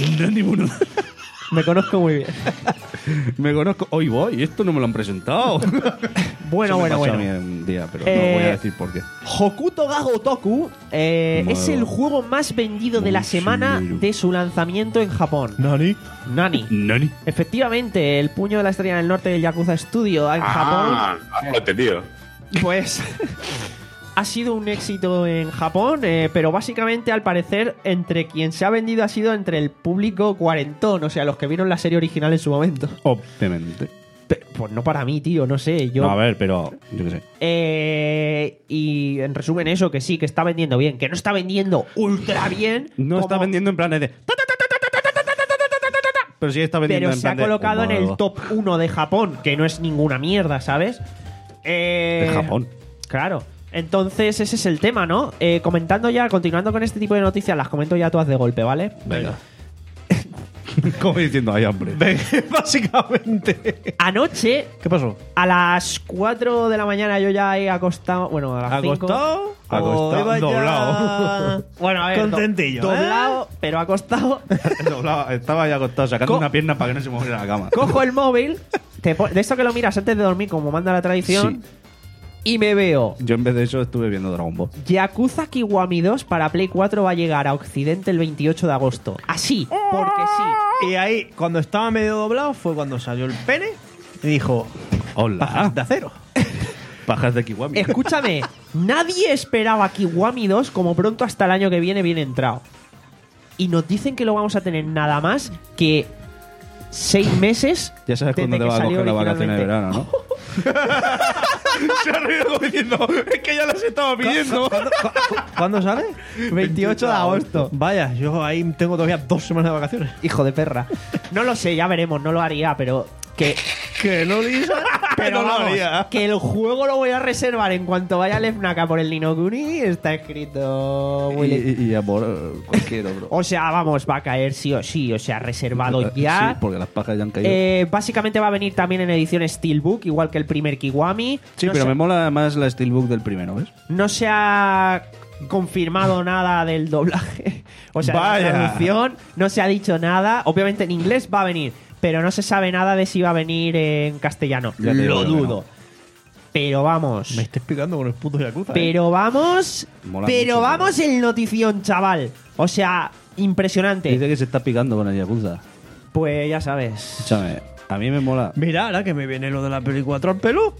Me conozco muy bien. me conozco. Hoy voy, esto no me lo han presentado. Bueno, Eso me bueno, pasó bueno. a mí un día, pero Eh, no voy a decir por qué. Hokuto ga Gotoku eh, Madre. es el juego más vendido de la Uy, semana sí. de su lanzamiento en Japón. Nani. Nani. Nani. Efectivamente, el puño de la estrella del norte del Yakuza Studio en Ah, ah, no lo he entendido. Japón, pues ha sido un éxito en Japón, eh, pero básicamente al parecer entre quien se ha vendido ha sido entre el público cuarentón, o sea, los que vieron la serie original en su momento. Obviamente. Pe- pues no para mí, tío, no sé, yo... No, a ver, pero yo qué sé. Eh, y en resumen eso, que sí, que está vendiendo bien, que no está vendiendo ultra bien. No como- está vendiendo en planes de. Pero sí está vendiendo Pero en se ha plan de- colocado en el Madre. top uno de Japón, que no es ninguna mierda, ¿sabes? Eh, De Japón. Claro. Entonces, ese es el tema, ¿no? Eh, comentando ya, continuando con este tipo de noticias, las comento ya todas de golpe, ¿vale? Venga. Como diciendo, hay hambre. Básicamente. Anoche, ¿Qué pasó? a las cuatro de la mañana, yo ya he acostado. Bueno, a las cinco. ¿Acostado? Acostado, ¿O iba ya doblado. Bueno, a ver. do- Contentillo, ¿eh? Doblado, pero acostado. Doblaba- Estaba ya acostado, sacando Co- una pierna para que no se moviera la cama. Cojo el móvil, te pon- de esto que lo miras antes de dormir, como manda la tradición, y me veo Yo en vez de eso estuve viendo Dragon Ball. Yakuza Kiwami dos para Play cuatro va a llegar a Occidente el veintiocho de agosto. Así, porque sí. Y ahí, cuando estaba medio doblado, fue cuando salió el pene y dijo: Hola. pajas de acero. Pajas de Kiwami. Escúchame, nadie esperaba Kiwami dos como pronto hasta el año que viene bien entrado. Y nos dicen que lo vamos a tener nada más que seis meses. Ya sabes desde cuándo te que va a salió coger las vacaciones de originalmente. verano, ¿no? Se ha reído como diciendo, es que ya las estaba pidiendo. ¿Cuándo, cu- cu- ¿cuándo sale? veintiocho de agosto. Vaya, yo ahí tengo todavía dos semanas de vacaciones. Hijo de perra. No lo sé, ya veremos, no lo haría, pero que Que no dice. pero No lo vamos, haría. que el juego lo voy a reservar en cuanto vaya al Fnac por el Ni no Kuni, está escrito Y, Willy. y, y amor, eh, cualquier otro. O sea, vamos, va a caer sí o sí, o sea, reservado ya. Sí, porque las pajas ya han caído. Eh, básicamente va a venir también en edición Steelbook, igual que el primer Kiwami. sí, no pero se, me mola más la Steelbook del primero, ¿ves? no se ha confirmado nada del doblaje, o sea, de Vaya. la traducción, no se ha dicho nada. Obviamente en inglés va a venir, pero no se sabe nada de si va a venir en castellano. Ya te digo Lo que dudo. no. Pero vamos. Me estés picando con el puto Yakuza. ¿eh? Pero vamos. Mola pero mucho, vamos el notición, chaval. O sea, impresionante. Dice que se está picando con el Yakuza. Pues ya sabes. Escúchame, a mí me mola. Mira, ahora que me viene lo de la Play cuatro al pelo.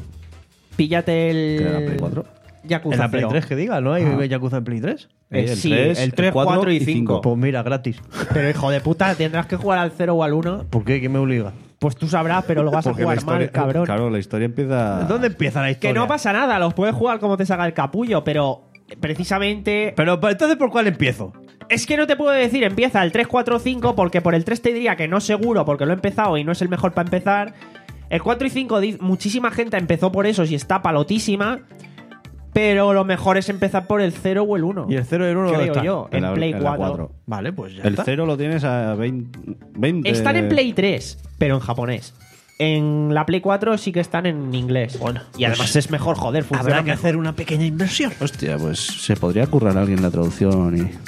Píllate el. ¿Qué era la Play cuatro? Yakuza En la Play cero. tres, que diga, ¿no? ¿Hay Ah. Yakuza en Play tres? Eh, el sí, tres, el tres, cuatro cuatro y y cinco. cinco. Pues mira, gratis. Pero hijo de puta, tendrás que jugar al cero o al uno. ¿Por qué? ¿Quién me obliga? Pues tú sabrás, pero lo vas a Porque la jugar historia, mal, cabrón. Claro, la historia empieza. ¿Dónde empieza la Que historia? no pasa nada, los puedes jugar como te salga el capullo, pero precisamente. Pero pero entonces, ¿por cuál empiezo? Es que no te puedo decir empieza el tres, cuatro, cinco, porque por el tres te diría que no seguro, porque lo he empezado y no es el mejor para empezar. El cuatro y cinco, di- muchísima gente empezó por esos y está palotísima. Pero lo mejor es empezar por el cero o el uno. ¿Y el cero y el uno dónde Creo está? yo, En en, la- Play en la cuatro. cuatro. Vale, pues ya El está. cero lo tienes a veinte. veinte. Están en Play tres, pero en japonés. En la Play cuatro sí que están en inglés. Bueno, y además es mejor, joder, funciona Habrá que mejor. hacer una pequeña inversión. Hostia, pues se podría currar a alguien la traducción y.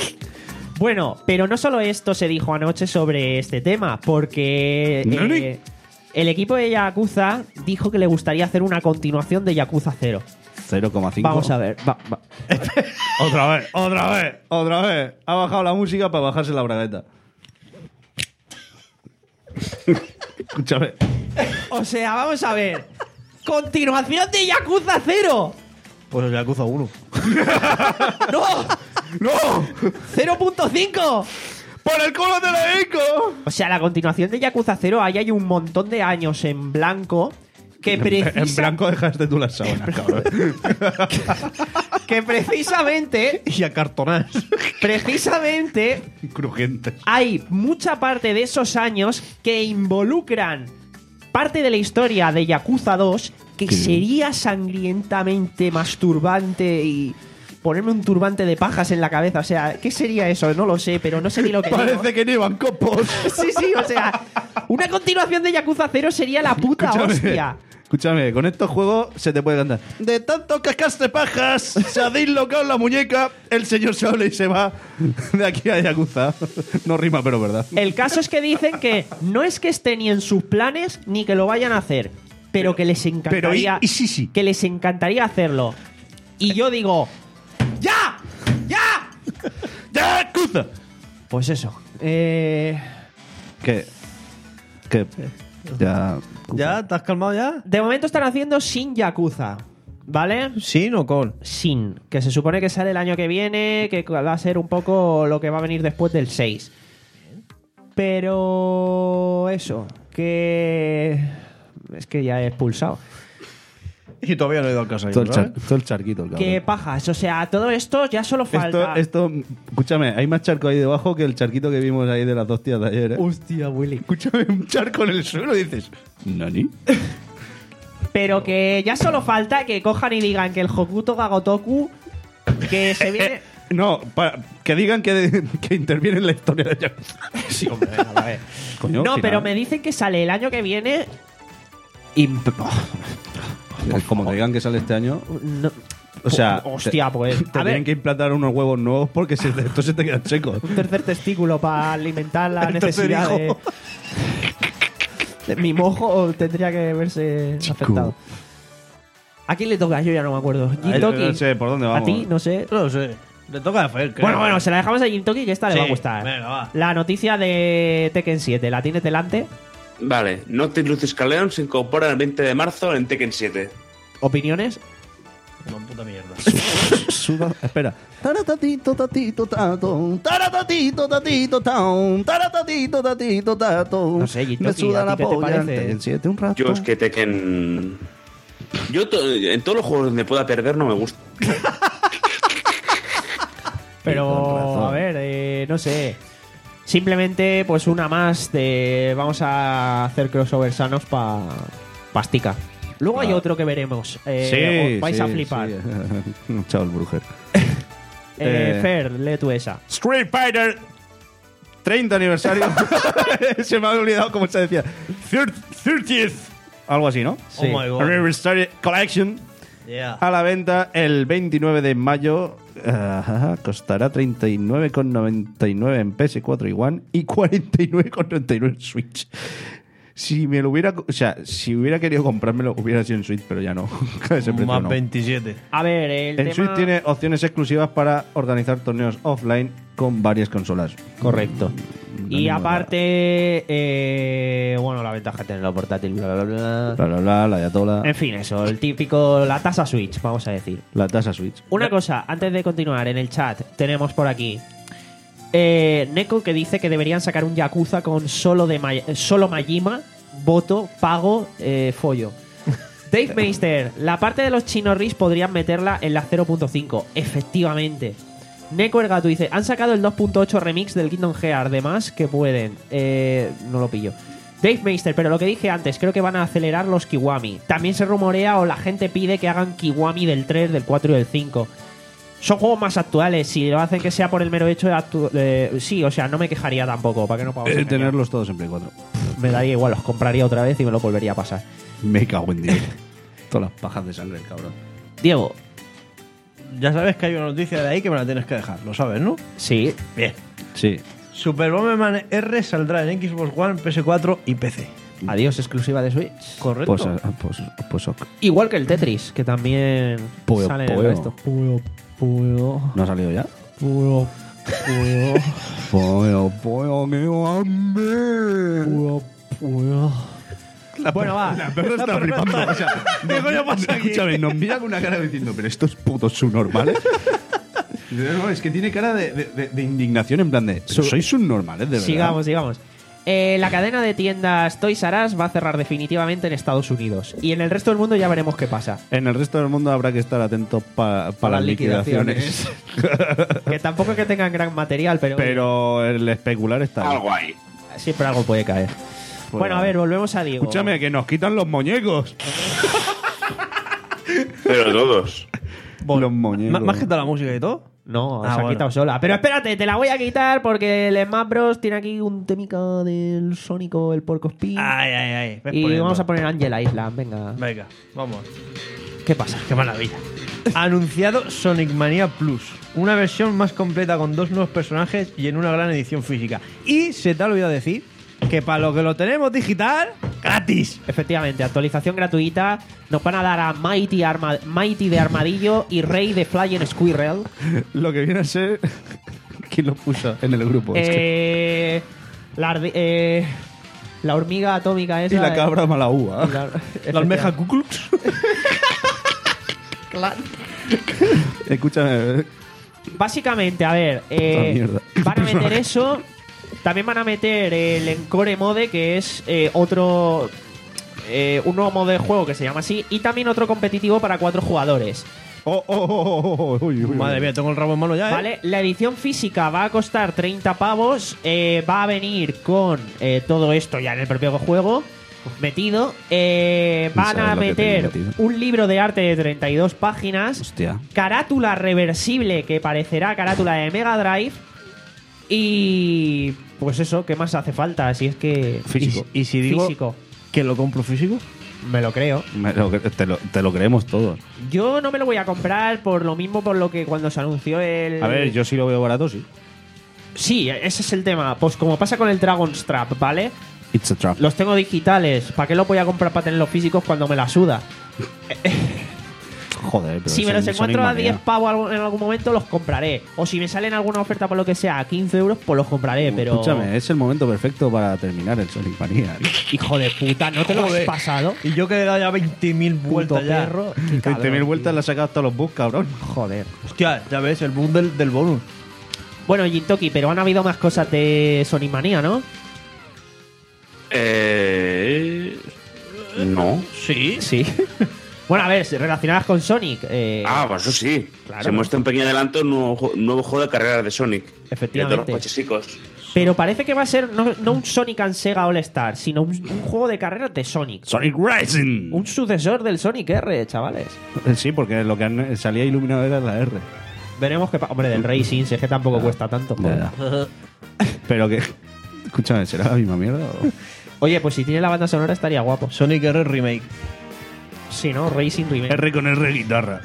Bueno, pero no solo esto se dijo anoche sobre este tema, porque ¿Nani? eh, el equipo de Yakuza dijo que le gustaría hacer una continuación de Yakuza cero. cero coma cinco. Vamos a ver. va- va. Otra vez, otra vez, otra vez. Ha bajado la música para bajarse la bragueta. Escúchame. O sea, vamos a ver. Continuación de Yakuza cero. Pues el Yakuza uno. ¡No! ¡No! ¡cero punto cinco! ¡Por el culo te lo dedico! O sea, la continuación de Yakuza cero, ahí hay un montón de años en blanco que, precisa- En blanco dejaste tú las sábanas, cabrón. que precisamente, Y a cartonás. precisamente Crujientes. hay mucha parte de esos años que involucran parte de la historia de Yakuza dos que sería sangrientamente masturbante y ponerme un turbante de pajas en la cabeza. O sea, ¿qué sería eso? No lo sé, pero no sé ni lo que digo. Parece que no iban copos. Sí, sí, o sea, una continuación de Yakuza cero sería la puta hostia. Escúchame, con estos juegos se te puede cantar. De tanto cascaste pajas, se ha dislocado la muñeca, el señor se habla y se va de aquí a Yakuza. No rima, pero verdad. El caso es que dicen que no es que esté ni en sus planes ni que lo vayan a hacer, pero que les encantaría, Pero y- y sí, sí. que les encantaría hacerlo. Y yo digo, ¡ya! ¡Ya! ¡Yakuza! Pues eso. Eh, ¿Qué? ¿Qué? Ya. ¿Ya? ¿Te has calmado ya? de momento están haciendo sin Yakuza, ¿vale? ¿Sí o con? Sin, que se supone que sale el año que viene, que va a ser un poco lo que va a venir después del seis. Pero eso, que es que ya he expulsado. Y todavía no he ido a casa. Todo yo, el, ¿sabes? char- todo el charquito, el cabrón. Que pajas, o sea, todo esto ya solo Esto, falta. esto, escúchame, hay más charco ahí debajo que el charquito que vimos ahí de las dos tías de ayer, ¿eh? Hostia, Willy. Escúchame, un charco en el suelo y dices, ¿Nani? Pero que ya solo falta que cojan y digan que el Hokuto Gagotoku que se viene. No, pa- que digan que, que interviene en la historia de Yakuza. Sí, hombre, venga, a ver. Coño, No, final. pero me dicen que sale el año que viene. Y. Como que digan que sale este año. No- O sea, hostia, te- pues. te A ver, tienen que implantar unos huevos nuevos porque se, estos se te quedan secos. un tercer testículo para alimentar la El tercer necesidad de, hijo. de- Mi mojo tendría que verse afectado. ¿A quién le toca? Yo ya no me acuerdo. Gintoki. No sé por dónde vamos. ¿A ti? No sé. No lo sé. Le toca a Fer, creo. Bueno, bueno, se la dejamos a Gintoki que esta le Sí, va a gustar. venga, va. La noticia de Tekken siete, ¿la tienes delante? Vale, Noctis Lucis Caleon se incorpora el veinte de marzo en Tekken siete. ¿Opiniones? Una puta mierda. Suda- Espera. Taratatito, tatito, tato. Taratatito, tatito, tato. Taratatito, tatito, tato. No sé, Gintoki, Me suda ¿a ti la qué te polla parece? en siete un rato. Yo es que Tekken... Yo to- en todos los juegos donde pueda perder no me gusta. Pero, con razón. a ver, eh, no sé. Simplemente, pues una más de. Vamos a hacer crossover sanos para pastica. Luego hay otro que veremos. Eh, os vais a flipar. sí. Chao, el brujer. Eh, Eh. Fer, lee tú esa. Street Fighter treinta aniversario. Se me ha olvidado cómo se decía. treinta Algo así, ¿no? Sí. Oh my god. Anniversary Collection. Yeah. A la venta el veintinueve de mayo. Ajá, costará treinta y nueve con noventa y nueve en P S cuatro y One y cuarenta y nueve con noventa y nueve en Switch. Si me lo hubiera, o sea, si hubiera querido comprármelo hubiera sido en Switch, pero ya no. A ese precio Más no. veintisiete. A ver, el En tema... Switch tiene opciones exclusivas para organizar torneos offline con varias consolas. Correcto. No Y me aparte, eh, bueno, la ventaja de tenerlo portátil, bla, bla, bla. Bla, bla, bla, la Ayatola, En fin, eso, el típico, la tasa Switch, vamos a decir. la tasa Switch. Una cosa, antes de continuar, en el chat tenemos por aquí eh, Neko que dice que deberían sacar un Yakuza con solo, de Ma- solo Majima, voto, pago, eh, follo. Dave Meister, la parte de los chinorris podrían meterla en la cero punto cinco. Efectivamente. Neko el gato dice, han sacado el dos punto ocho remix del Kingdom Hearts, además que pueden. Eh, no lo pillo. Dave Meister, pero lo que dije antes, creo que van a acelerar los Kiwami. También se rumorea o la gente pide que hagan Kiwami del tres, del cuatro y del cinco. Son juegos más actuales, si lo hacen que sea por el mero hecho de... actu- de- sí, o sea, no me quejaría tampoco, para que no podamos Eh, engañar. tenerlos todos en Play cuatro. Me daría igual, los compraría otra vez y me lo volvería a pasar. Me cago en Dios. Todas las pajas de sangre, el cabrón. Diego, Ya sabes que hay una noticia de ahí que me la tienes que dejar. Lo sabes, ¿no? sí, Bien. Sí. Super Bomberman R saldrá en Xbox One, P S cuatro y P C. adiós exclusiva de Switch. Correcto. Pues, ah, pues, pues ok. Igual que el Tetris, que también Puedo, sale en el puedo. resto. Puedo, puedo, ¿No ha salido ya? puedo, puedo, Puedo, puedo, qué hambre. puedo, puedo. Bueno, va. La perra está flipando. O sea, ¿qué coño pasa aquí? Escúchame, nos mira con una cara diciendo, pero estos putos subnormales. No, es que tiene cara de, de- de- de indignación en plan de, Su- sois subnormales, de verdad. Sigamos, sigamos. Eh, la cadena de tiendas Toys R Us va a cerrar definitivamente en Estados Unidos. Y en el resto del mundo ya veremos qué pasa. En el resto del mundo habrá que estar atentos para Para las liquidaciones. Que tampoco es que tengan gran material, pero, Pero el especular está ahí. Algo ahí. siempre algo puede caer. Pues bueno, a nada. ver, volvemos a Diego. Escúchame, que nos quitan los muñecos. Pero todos. Los muñecos. ¿Más, más que toda la música y todo? No, Ah, se ha bueno. quitado sola. Pero espérate, te la voy a quitar porque el Smash Bros. Tiene aquí un temica del Sónico, el Porco Spin. Ay, ay, ay. Ves y poniendo. vamos a poner Angela Island, venga. Venga, vamos. ¿Qué pasa? Qué maravilla. Anunciado Sonic Mania Plus. Una versión más completa con dos nuevos personajes y en una gran edición física. Y se te ha olvidado decir que para lo que lo tenemos digital, gratis. Efectivamente, actualización gratuita. Nos van a dar a Mighty, Arma- Mighty de Armadillo y Rey de Flying Squirrel. Lo que viene a ser... ¿Quién lo puso en el grupo? Es que- Eh, la, ardi- eh, la hormiga atómica esa. Y la cabra mala uva. La, La almeja Ku Klux. Escúchame. Básicamente, a ver, eh, Esta mierda. van a meter eso. También van a meter el Encore Mode, que es eh, otro. eh, un nuevo modo de juego que se llama así. Y también otro competitivo para cuatro jugadores. Oh, oh, oh, oh, oh, uy, uy, Madre uy. mía, tengo el rabo en mano ya, ¿eh? ¿Vale? La edición física va a costar treinta pavos. eh, va a venir con eh, todo esto ya en el propio juego metido. Eh, No van sabes a lo que tenía meter metido. un libro de arte de treinta y dos páginas. Hostia. Carátula reversible que parecerá carátula de Mega Drive. Y pues eso, ¿qué más hace falta? Si es que. Físico. Y si digo Físico. que lo compro físico, Me lo creo. Me lo cre- te, lo, te lo creemos todos. Yo no me lo voy a comprar por lo mismo por lo que cuando se anunció el. A ver, yo sí lo veo barato, sí. Sí, ese es el tema. Pues como pasa con el Dragon's Trap, ¿vale? It's a trap. Los tengo digitales. ¿Para qué lo voy a comprar para tenerlos físicos cuando me la suda? Joder, pero Si es me los el encuentro Sonic a diez Mania. pavos algo- en algún momento, los compraré. O si me salen alguna oferta por lo que sea a quince euros, pues los compraré. Pero. Escúchame, es el momento perfecto para terminar el Sonic Mania. Hijo de puta, ¿no te lo has Joder. pasado? Y yo que le he dado ya veinte mil Puto vueltas ya. perro. Qué veinte cabrón, mil vueltas tío. le has sacado hasta los bugs, cabrón. Joder. Hostia, ya ves, el boom del, del bonus. Bueno, Jintoki, pero han habido más cosas de Sonic Manía, ¿no? Eh. No. Sí. Sí. Bueno, a ver, relacionadas con Sonic. eh, Ah, pues eso sí. Claro. Se muestra un pequeño adelanto un nuevo, ju- nuevo juego de carreras de Sonic. Efectivamente. De todos los cochesicos. Pero parece que va a ser no, no un Sonic and Sega All Star, sino un, un juego de carreras de Sonic. Sonic Racing. Un sucesor del Sonic R, chavales. Sí, porque lo que han- salía iluminado era la R. Veremos qué pa- Hombre, del Racing, si es que tampoco cuesta tanto. joder. Ya, Pero que. Escúchame, ¿será la misma mierda? O? Oye, pues si tiene la banda sonora estaría guapo. Sonic R Remake. Sí, ¿no? Racing Remake. R con R guitarra.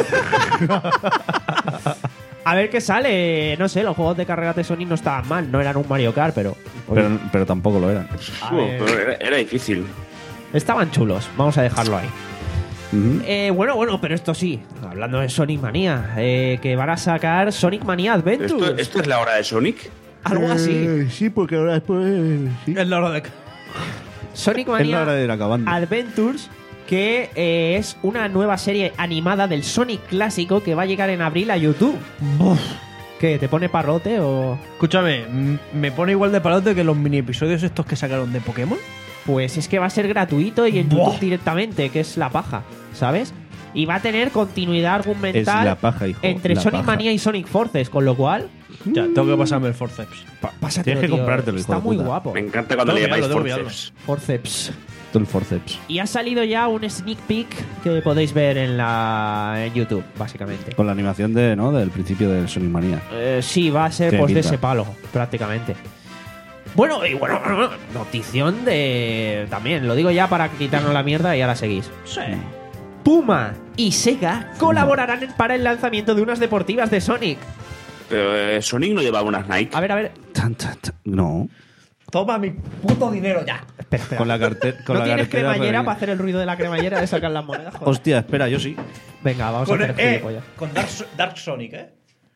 A ver qué sale. No sé, los juegos de carreras de Sonic no estaban mal. No eran un Mario Kart, pero... pero, pero tampoco lo eran. A Uh, ver. pero era, era difícil. Estaban chulos. Vamos a dejarlo ahí. Ujú. Eh, bueno, bueno, pero esto sí. Hablando de Sonic Manía. eh, que van a sacar Sonic Mania Adventures. ¿Esto, ¿Esto es la hora de Sonic? Algo así. Eh, sí, porque ahora después. Sí. Es la hora de. Sonic Es la Mania hora de ir acabando. Adventures, que eh, es una nueva serie animada del Sonic clásico que va a llegar en abril a YouTube. ¿Qué? ¿Te pone parrote o...? Escúchame, m- me pone igual de palote que los mini episodios estos que sacaron de Pokémon. Pues es que va a ser gratuito y en Buah. YouTube directamente, que es la paja, ¿sabes? Y va a tener continuidad argumental Es la paja, hijo, entre la Sonic paja. Mania y Sonic Forces, con lo cual... Ya, tengo que pasarme el Forceps. pa- pásatelo, Tienes que tío, comprártelo, hijo Está de muy puta. guapo. Me encanta cuando Tengo le que llamáis pillarlo, tengo que forceps. Forceps. Todo el forceps. Y ha salido ya un sneak peek que podéis ver en la en YouTube, básicamente. Con la animación de, ¿no? Del principio del Sonic Mania. Eh, sí, va a ser Tiene pues de pinta. ese palo, prácticamente. Bueno, y bueno, notición de... También, lo digo ya para quitarnos la mierda y ahora seguís. Sí. Puma y Sega colaborarán en- para el lanzamiento de unas deportivas de Sonic. Pero eh, Sonic no llevaba unas Nike. A ver, a ver. Tan, tan, tan. No. Toma mi puto dinero ya. Espera, espera. Con la cartera. Con ¿No la tienes cartera cremallera re- para hacer el ruido de la cremallera de sacar las monedas? Joder. Hostia, espera, yo sí. Venga, vamos Con, a hacer eh, gilipollas. con Dark, Dark Sonic, ¿eh?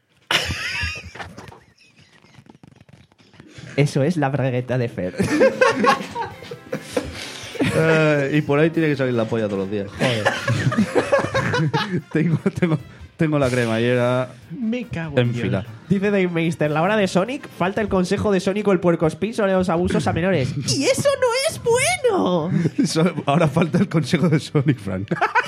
Eso es la bragueta de Fer. Eh, y por ahí tiene que salir la polla todos los días. Joder. tengo, tengo, tengo la cremallera Me cago en Dios. fila. Dice Dave Meister, la hora de Sonic, falta el consejo de Sonic o el puercoespín sobre los abusos a menores. ¡Y eso no es bueno! So- Ahora falta el consejo de Sonic, Frank.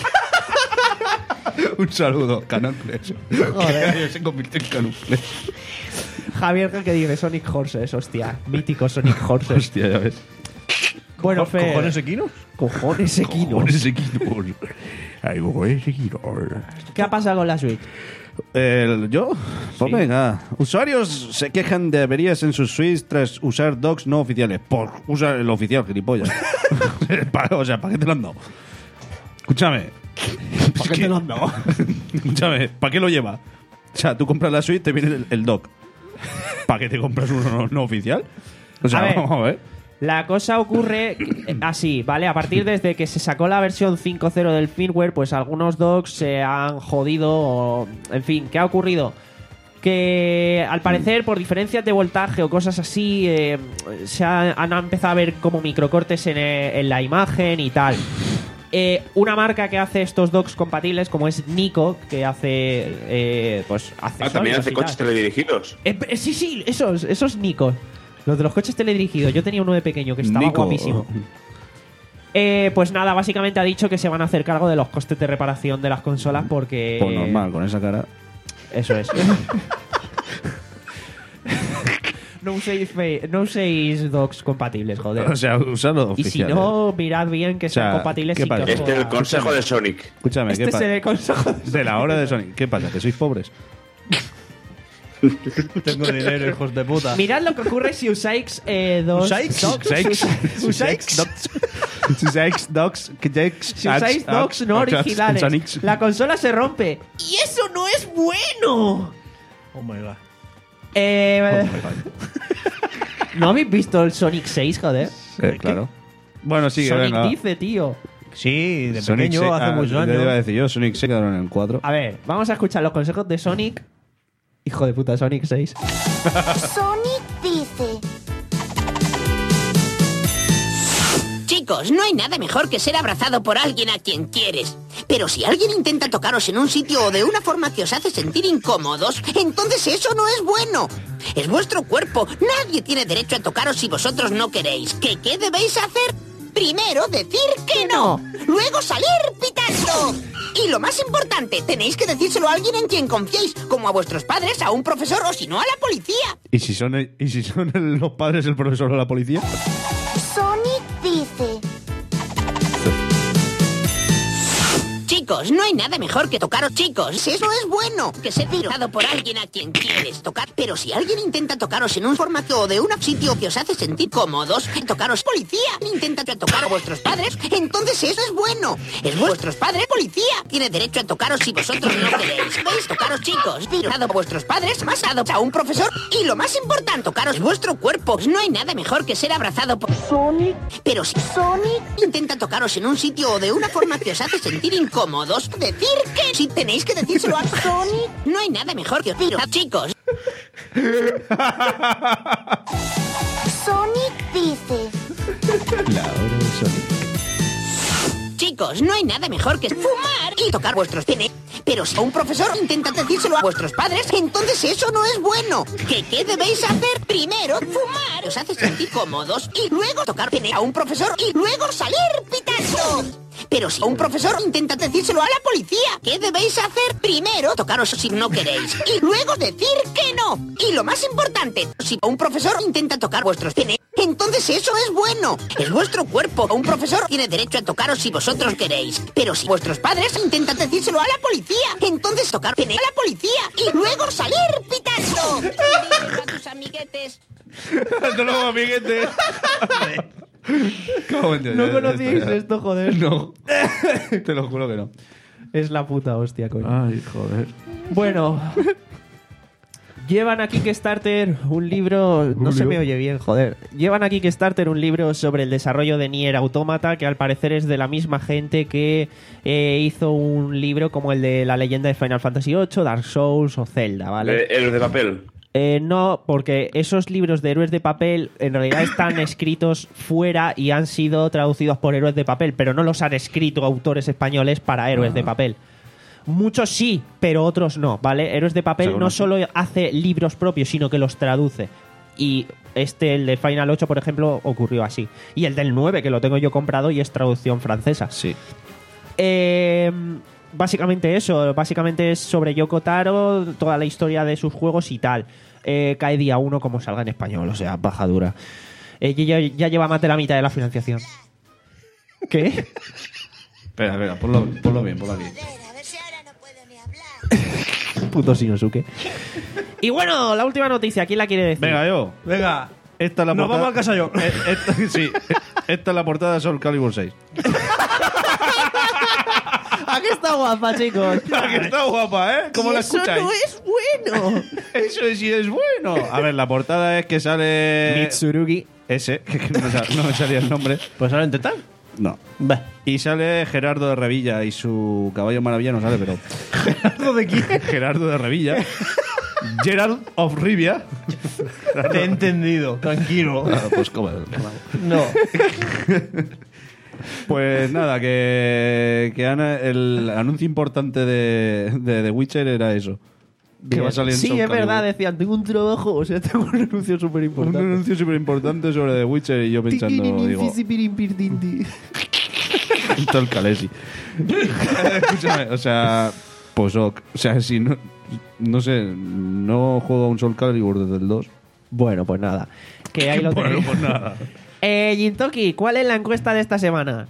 Un saludo, Canal Plus. Joder. Se convirtió en Canal Plus. Javier, que dice Sonic Horses, hostia. Mítico Sonic Horses. Hostia, ya ves. Bueno, Fer. ¿Cojones equinos? Cojones equinos. Cojones equinos. Ay, cojones equinos. ¿Qué ha pasado con la Switch? El- ¿Yo? Pues Sí. venga. Usuarios se quejan de averías en sus suites tras usar docks no oficiales. Por usar el oficial, gilipollas. Pa- o sea, ¿para qué te lo han dado? Escúchame. ¿Por qué te lo han dado? Escúchame, ¿para qué lo lleva? O sea, tú compras la suite, te viene el, el dock. ¿Para qué te compras uno no, no oficial? O sea, A ver. vamos a ver. La cosa ocurre eh, así, ¿vale? A partir desde que se sacó la versión cinco punto cero del firmware, pues algunos docks se han jodido o... En fin, ¿qué ha ocurrido? Que al parecer por diferencias de voltaje o cosas así eh, se ha- han empezado a ver como microcortes en, eh, en la imagen y tal. Eh, una marca que hace estos docks compatibles como es Nico, que hace eh, pues Ah, también hace coches teledirigidos. Eh, eh, sí, sí, esos, esos Nikos. Los de los coches teledirigidos. Yo tenía uno de pequeño que estaba Nico. guapísimo. Eh, pues nada, básicamente ha dicho que se van a hacer cargo de los costes de reparación de las consolas porque... Pues normal, con esa cara. Eso es. No uséis, fe- no uséis docks compatibles, joder. O sea, usarlo y si oficial. no, mirad bien que O sea, sean compatibles ¿qué y que pasa? os Este es el joda- consejo de Sonic. Escúchame, Este ¿qué es pasa? el consejo de- De la hora de Sonic. ¿Qué pasa? ¿Que sois pobres? Tengo dinero, hijos de puta. Mirad lo que ocurre si usáis eh, dos ¿Usáis? docks. ¿Usáis? ¿Usáis? ¿Usáis docs? Si usáis docks no originales, la consola se rompe. ¡Y eso no es bueno! Oh my god. Eh, ¿No habéis visto el Sonic seis, joder? Eh, claro. Bueno, sigue, Sonic venga. dice, tío. Sí, de Sonic pequeño, se- hace ah, muchos te iba a años. decir yo, Sonic se quedaron en el cuatro. A ver, vamos a escuchar los consejos de Sonic. Hijo de puta, Sonic seis. Sonic dice... Chicos, no hay nada mejor que ser abrazado por alguien a quien quieres. Pero si alguien intenta tocaros en un sitio o de una forma que os hace sentir incómodos, entonces eso no es bueno. Es vuestro cuerpo. Nadie tiene derecho a tocaros si vosotros no queréis. ¿Qué, qué debéis hacer? Primero decir que no. Luego salir pitando. Y lo más importante, tenéis que decírselo a alguien en quien confiéis, como a vuestros padres, a un profesor o si no a la policía. ¿Y si son, el- y si son el- los padres, el profesor o la policía? Sonic dice... Chicos, no hay nada mejor que tocaros, chicos. Eso es bueno. Que ser tirado por alguien a quien quieres tocar. Pero si alguien intenta tocaros en un formato o de un sitio que os hace sentir cómodos, tocaros policía. Intenta tocar a vuestros padres, entonces eso es bueno. Es vuestros padres, policía. Tiene derecho a tocaros si vosotros no queréis. ¿Veis? Tocaros, chicos. Tirado a vuestros padres, más a un profesor. Y lo más importante, tocaros vuestro cuerpo. No hay nada mejor que ser abrazado por Sonic. Pero si Sonic intenta tocaros en un sitio o de una forma que os hace sentir incómodos, decir que si tenéis que decírselo a Sonic, no hay nada mejor que pero chicos. Sonic dice... La hora de Sonic. Chicos, no hay nada mejor que fumar y tocar vuestros penes. Pero si un profesor intenta decírselo a vuestros padres, entonces eso no es bueno. ¿Qué, qué debéis hacer? Primero, fumar. Os hace sentir cómodos y luego tocar pene a un profesor y luego salir pitando. Pero si un profesor intenta decírselo a la policía, ¿qué debéis hacer? Primero, tocaros si no queréis y luego decir que no. Y lo más importante, si un profesor intenta tocar vuestros penes, entonces eso es bueno. Es vuestro cuerpo. Un profesor tiene derecho a tocaros si vosotros queréis. Pero si vuestros padres intentan decírselo a la policía, entonces tocar pene a la policía y luego salir pitando. Díselo a tus amiguetes. Hasta luego, amiguete. ¿Cómo entiendes? ¿No conocíais esto, joder? No. Te lo juro que no. Es la puta hostia, coño. Ay, joder. Bueno, llevan aquí Kickstarter un libro. No se me oye bien, joder. Llevan aquí Kickstarter un libro sobre el desarrollo de Nier Automata, que al parecer es de la misma gente que eh, hizo un libro como el de la leyenda de Final Fantasy ocho, Dark Souls o Zelda, ¿vale? Eh, Héroes de papel. Eh, no, porque esos libros de héroes de papel en realidad están escritos fuera y han sido traducidos por héroes de papel, pero no los han escrito autores españoles para héroes de papel. Muchos sí, pero otros no, ¿vale? Héroes de papel no solo hace libros propios, sino que los traduce. Y este, el de Final ocho, por ejemplo, ocurrió así. Y el del nueve, que lo tengo yo comprado y es traducción francesa. Sí. Eh... Básicamente eso, básicamente es sobre Yoko Taro, toda la historia de sus juegos y tal. Eh, cae día uno como salga en español, o sea, baja dura. Eh, ya, ya lleva más de la mitad de la financiación. ¿Qué? Espera, espera, ponlo, ponlo bien, ponlo aquí. A ver si ahora no puedo ni hablar. Puto Shinosuke. Y bueno, la última noticia, ¿quién la quiere decir? Venga, yo. Venga, Esta es la nos portada. vamos al casa yo. Eh, esta- sí, esta es la portada de Soul Calibur seis. Aquí está guapa, chicos. Que está guapa, ¿eh? ¿Cómo la Eso escucháis? no es bueno. Eso sí es bueno. A ver, la portada es que sale... Mitsurugi. Ese, que no me, sal- no me salía el nombre. Pues ahora intentar. No. Y sale Gerardo de Revilla y su caballo maravilla no sale, pero... ¿Gerardo de quién? Gerardo de Revilla. Gerald of Rivia. Te he entendido, tranquilo. Ah, pues como... No. Pues nada, que, que Ana- el anuncio importante de, de The Witcher era eso. Que va a salir en Sí, Soul es Calibur. verdad, decían, tengo un trabajo, o sea, tengo un anuncio súper Un importante. anuncio súper importante sobre The Witcher y yo pensando, digo, todo el Calesi. Escúchame, o sea, pues ok. O sea, si no, no sé, no juego a un Soul Calibur desde el dos. Bueno, pues nada. Que ahí lo Bueno, tenéis. pues nada. Eh, Jintoki, ¿cuál es la encuesta de esta semana?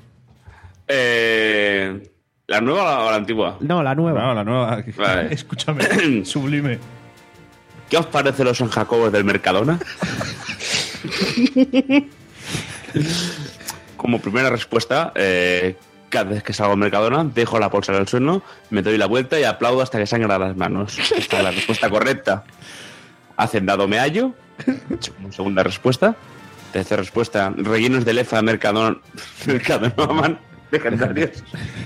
Eh, ¿La nueva o la antigua? No, la nueva. No, la nueva. Vale. Escúchame, sublime. ¿Qué os parece los San Jacobos del Mercadona? Como primera respuesta, eh, cada vez que salgo al Mercadona, dejo la bolsa en el suelo, me doy la vuelta y aplaudo hasta que sangran las manos. Esta es la respuesta correcta. Hacendado me hallo. Como segunda respuesta. Tercera respuesta, rellenos de lefa Mercadona. Mercadona, man. legendarios.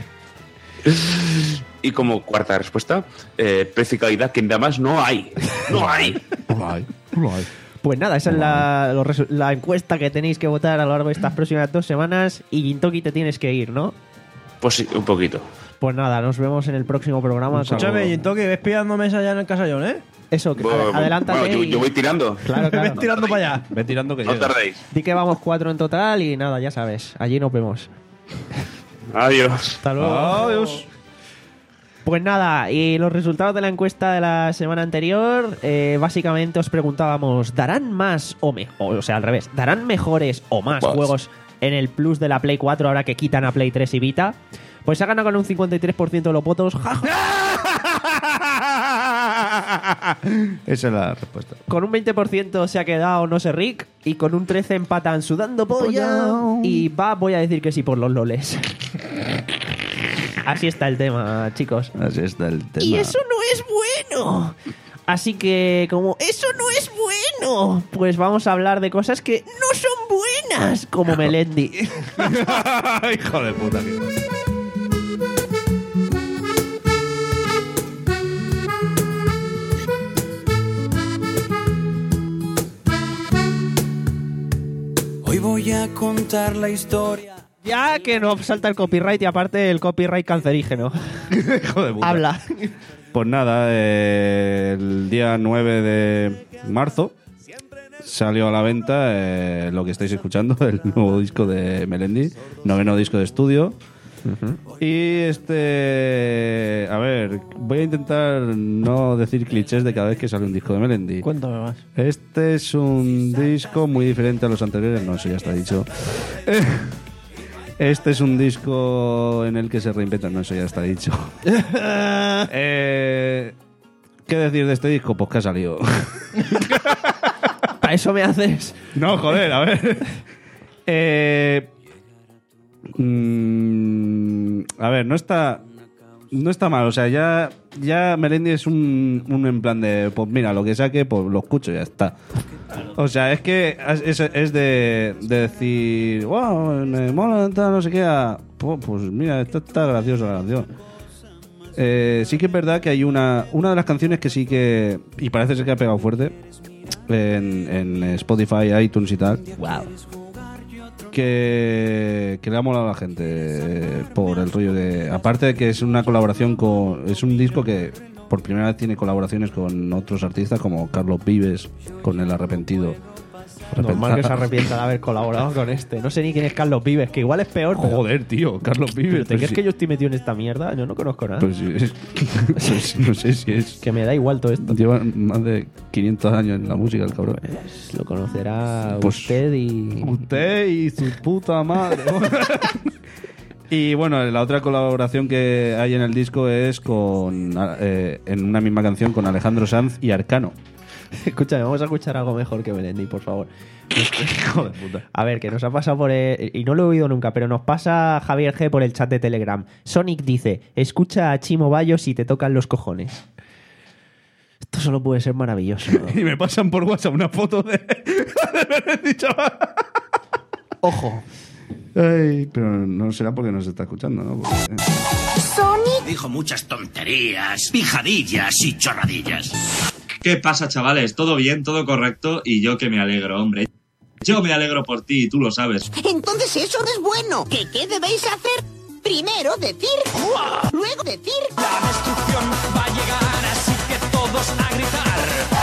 Y como cuarta respuesta, eh, precio y calidad, que nada más no hay. No hay. No hay, no hay. Pues nada, esa es la, los resu- la encuesta que tenéis que votar a lo largo de estas próximas dos semanas. Y Gintoki, te tienes que ir, ¿no? Pues sí, un poquito. Pues nada, nos vemos en el próximo programa. Escúchame, Gintoki, ves pillando mesa ya en el casallón, ¿eh? Eso, que Bueno, ad- adelántate. bueno, yo, y- yo voy tirando. Claro, claro. Ves tirando para allá. Ve tirando que No llega. tardéis. Di que vamos cuatro en total y nada, ya sabes. Allí nos vemos. Adiós. Hasta luego. Adiós. Pues nada, y los resultados de la encuesta de la semana anterior, eh, básicamente os preguntábamos, ¿darán más o mejor? O sea, al revés, ¿darán mejores o más Pues. juegos en el Plus de la Play cuatro ahora que quitan a Play tres y Vita? Pues ha ganado con un cincuenta y tres por ciento de los votos. ¡Ja, ja! Esa es la respuesta. Con un veinte por ciento se ha quedado No sé Rick. Y con un trece por ciento empatan Sudando Polla. Y va, voy a decir que sí por los loles. Así está el tema, chicos. Así está el tema. Y eso no es bueno. Así que, como eso no es bueno, pues vamos a hablar de cosas que no son buenas, como Melendi. Hijo de puta, tío. Hoy voy a contar la historia. Ya que no salta el copyright y aparte el copyright cancerígeno. Hijo de puta. Habla. Pues nada, eh, el día nueve de marzo salió a la venta eh, lo que estáis escuchando, el nuevo disco de Melendi, noveno disco de estudio. Y este... A ver, voy a intentar no decir clichés de cada vez que sale un disco de Melendi. Cuéntame más. Este es un disco muy diferente a los anteriores, no, eso ya está dicho. Eh, Este es un disco en el que se reinventan, no, eso ya está dicho. eh, ¿Qué decir de este disco? Pues que ha salido. ¿Para eso me haces? No, joder, a ver. Eh, mm, a ver, no está... No está mal, o sea, ya, ya Melendi es un, un en plan de, pues mira, lo que saque, pues lo escucho y ya está. O sea, es que es, es de, de decir, wow, me mola, tal, no sé qué, a, pues, pues mira, esto está graciosa la canción. Eh, sí que es verdad que hay una, una de las canciones que sí que, y parece ser que ha pegado fuerte, en, en Spotify, iTunes y tal. Wow. Que, que le ha molado a la gente eh, por el rollo de... Aparte de que es una colaboración con... Es un disco que por primera vez tiene colaboraciones con otros artistas como Carlos Vives, con El Arrepentido. Normal que se arrepienta de haber colaborado con este. No sé ni quién es Carlos Vives, que igual es peor. Pero... Joder, tío, Carlos Vives. ¿Pero ¿Te pues crees sí. que yo estoy metido en esta mierda? Yo no conozco nada. Pues sí, es- pues no sé si es... Que me da igual todo esto. Lleva más de quinientos años en la música el cabrón. Pues lo conocerá Pues- usted y... Usted y su puta madre. Y bueno, la otra colaboración que hay en el disco es con eh, en una misma canción con Alejandro Sanz y Arcano. Escúchame, vamos a escuchar algo mejor que Melendi, por favor. Hijo de puta. A ver, que nos ha pasado por... el- y no lo he oído nunca, pero nos pasa Javier G por el chat de Telegram. Sonic dice, escucha a Chimo Bayo si te tocan los cojones. Esto solo puede ser maravilloso. Y me pasan por WhatsApp una foto de, de Melendi, chaval. Ojo. Ay, pero no será porque no se está escuchando, ¿no? Porque- Sonic, Dijo muchas tonterías, pijadillas y chorradillas. ¿Qué pasa, chavales? ¿Todo bien? ¿Todo correcto? Y yo que me alegro, hombre. Yo me alegro por ti, y tú lo sabes. Entonces eso no es bueno. ¿Qué, qué debéis hacer? Primero decir... Luego decir... La destrucción va a llegar, así que todos a gritar.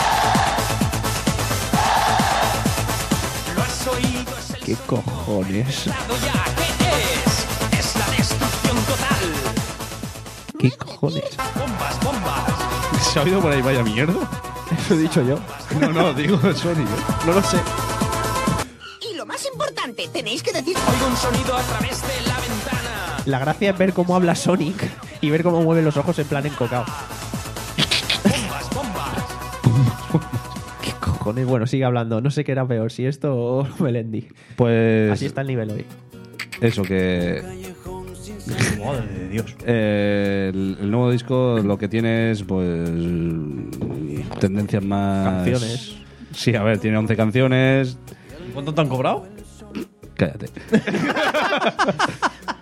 Lo has oído, es el ¿Qué cojones? lado ya. ¿Qué es? Es la destrucción total. ¿Qué cojones? Bombas, bombas. ¿Se ha oído por ahí vaya mierda? Eso he dicho yo. No, no, digo Sony. ¿eh? No lo sé. Y lo más importante, tenéis que decir... Oigo un sonido a través de la ventana. La gracia es ver cómo habla Sonic y ver cómo mueve los ojos en plan encocado. Bombas, bombas. ¿Qué cojones? Bueno, sigue hablando. No sé qué era peor, si esto o Melendi. Pues Así está el nivel hoy. eso que... Madre de Dios. Eh, el, el nuevo disco lo que tiene es, pues, tendencias más... Canciones. Sí, a ver, tiene once canciones. ¿Cuánto te han cobrado? Cállate.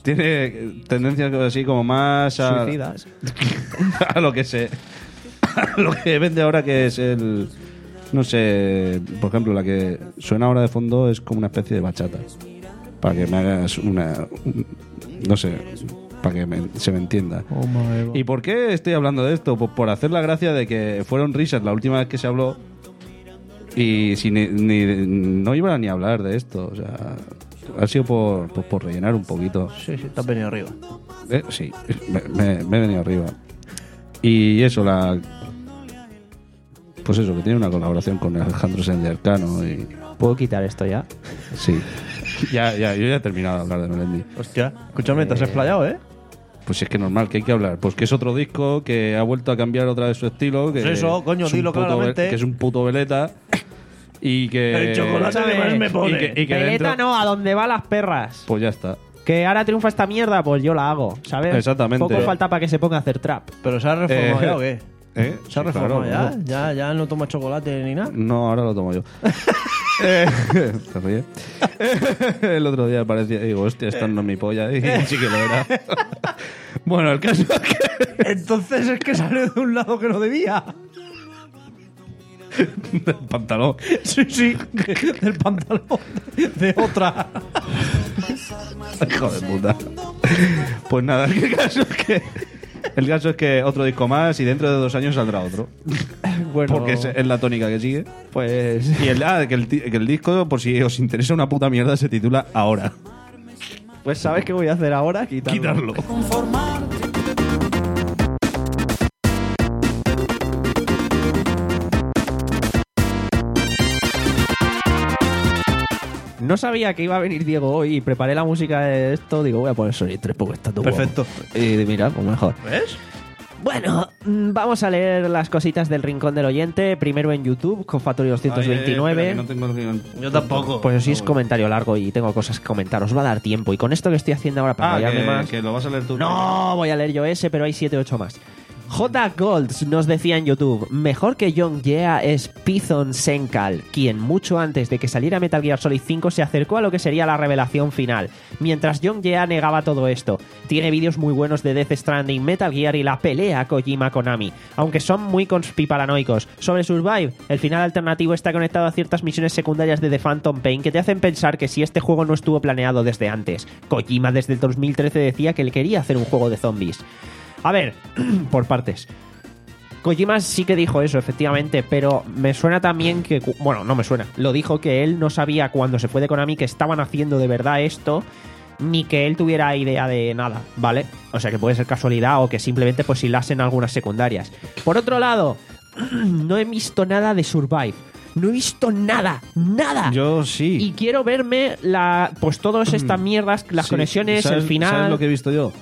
tiene tendencias así como más a, Suicidas. a lo que se a lo que vende ahora, que es el, no sé, por ejemplo, la que suena ahora de fondo es como una especie de bachata, para que me hagas una un- no sé, para que me- se me entienda. ¿Y por qué estoy hablando de esto? Pues por hacer la gracia de que fueron risas la última vez que se habló y si ni, ni- no iba ni a hablar de esto, o sea, ha sido por, por, por rellenar un poquito. Sí, sí, te has venido arriba. Eh, sí, me, me- me he venido arriba. Y eso, la. Pues eso, que tiene una colaboración con Alejandro Sanz de Arcano. Y, ¿Puedo quitar esto ya? sí. Ya, ya, yo ya he terminado de hablar de Melendi. Hostia, escúchame, te has explayado, ¿eh? Pues es que normal, que hay que hablar. Pues que es otro disco que ha vuelto a cambiar otra vez su estilo. Que Pues eso, coño, es un dilo puto claramente. ve- Que es un puto veleta. Y que. El chocolate que más me pone. Y que, y que Peleta dentro- no, a donde van las perras. Pues ya está. Que ahora triunfa esta mierda, pues yo la hago, ¿sabes? Exactamente. Poco falta para que se ponga a hacer trap. ¿Pero se ha reformado Eh, ya o qué? ¿Eh? ¿Se ha Sí, reformado claro, ya? no. ya? ¿Ya no toma chocolate ni nada? No, ahora lo tomo yo. Eh, ¿Te ríes? El otro día parecía, digo, hostia, esta no es mi polla. Y sí que lo era. Bueno, el caso es que Entonces es que salió de un lado que no debía. del pantalón. Sí, sí, del pantalón de otra. Hijo de puta. Pues nada, el caso es que. El caso es que otro disco más y dentro de dos años saldrá otro. Bueno, Porque es, es la tónica que sigue. pues Y el, ah, que, el, ti- que el disco, por si os interesa una puta mierda, se titula Ahora. pues ¿sabes qué voy a hacer ahora? Quitarlo. Quitarlo. No sabía que iba a venir Diego hoy y preparé la música de esto. Digo, voy a poner Sonic tres porque está todo Perfecto. guapo. Y mira, pues mejor. ¿Ves? Bueno, mm, vamos a leer las cositas del rincón del oyente. Primero en YouTube, con Factory doscientos veintinueve. Ay, eh, espera, que no tengo el guión. Yo tampoco. Pues sí es comentario largo y tengo cosas que comentar. Os va a dar tiempo. Y con esto que estoy haciendo ahora para Ah, callarme que, más. que lo vas a leer tú. No, voy a leer yo ese, pero hay siete ocho más. J. Golds nos decía en YouTube: mejor que Young Yeah es Python Senkal, quien mucho antes de que saliera Metal Gear Solid cinco se acercó a lo que sería la revelación final, mientras Young Yeah negaba todo esto. Tiene vídeos muy buenos de Death Stranding, Metal Gear y la pelea Kojima-Konami, aunque son muy conspiparanoicos. Sobre Survive, el final alternativo está conectado a ciertas misiones secundarias de The Phantom Pain que te hacen pensar que si este juego no estuvo planeado desde antes. Kojima desde el dos mil trece decía que él quería hacer un juego de zombies. A ver, por partes. Kojima sí que dijo eso, efectivamente, pero me suena también que... Bueno, no me suena. Lo dijo que él no sabía cuando se fue de Konami que estaban haciendo de verdad esto, ni que él tuviera idea de nada, ¿vale? O sea, que puede ser casualidad o que simplemente pues hilasen algunas secundarias. Por otro lado, no he visto nada de Survive. No he visto nada, nada. Yo sí. Y quiero verme la, pues todas estas mierdas, las Sí, conexiones, ¿sabes- el final... ¿Sabes lo que he visto yo?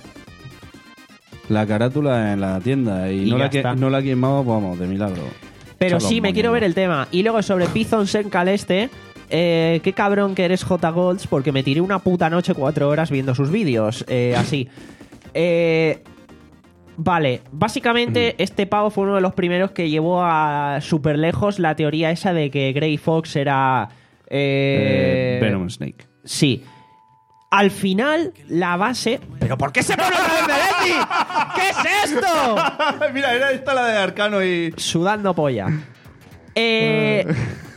La carátula en la tienda y, Y no, ya la que, está. no la he quemado, vamos, de milagro. Pero Echa sí, los me quiero moños. ver el tema. Y luego sobre Python Senkal este, eh, qué cabrón que eres J. Golds, porque me tiré una puta noche cuatro horas viendo sus vídeos. Eh, así. Eh, vale, básicamente este pavo fue uno de los primeros que llevó a súper lejos la teoría esa de que Grey Fox era... eh, Eh, Venom Snake. Sí. Al final, la base... ¿Pero por qué se pone otra vez Melendi? ¿Qué es esto? Mira, era esta la de Arcano y... Sudando polla. Eh...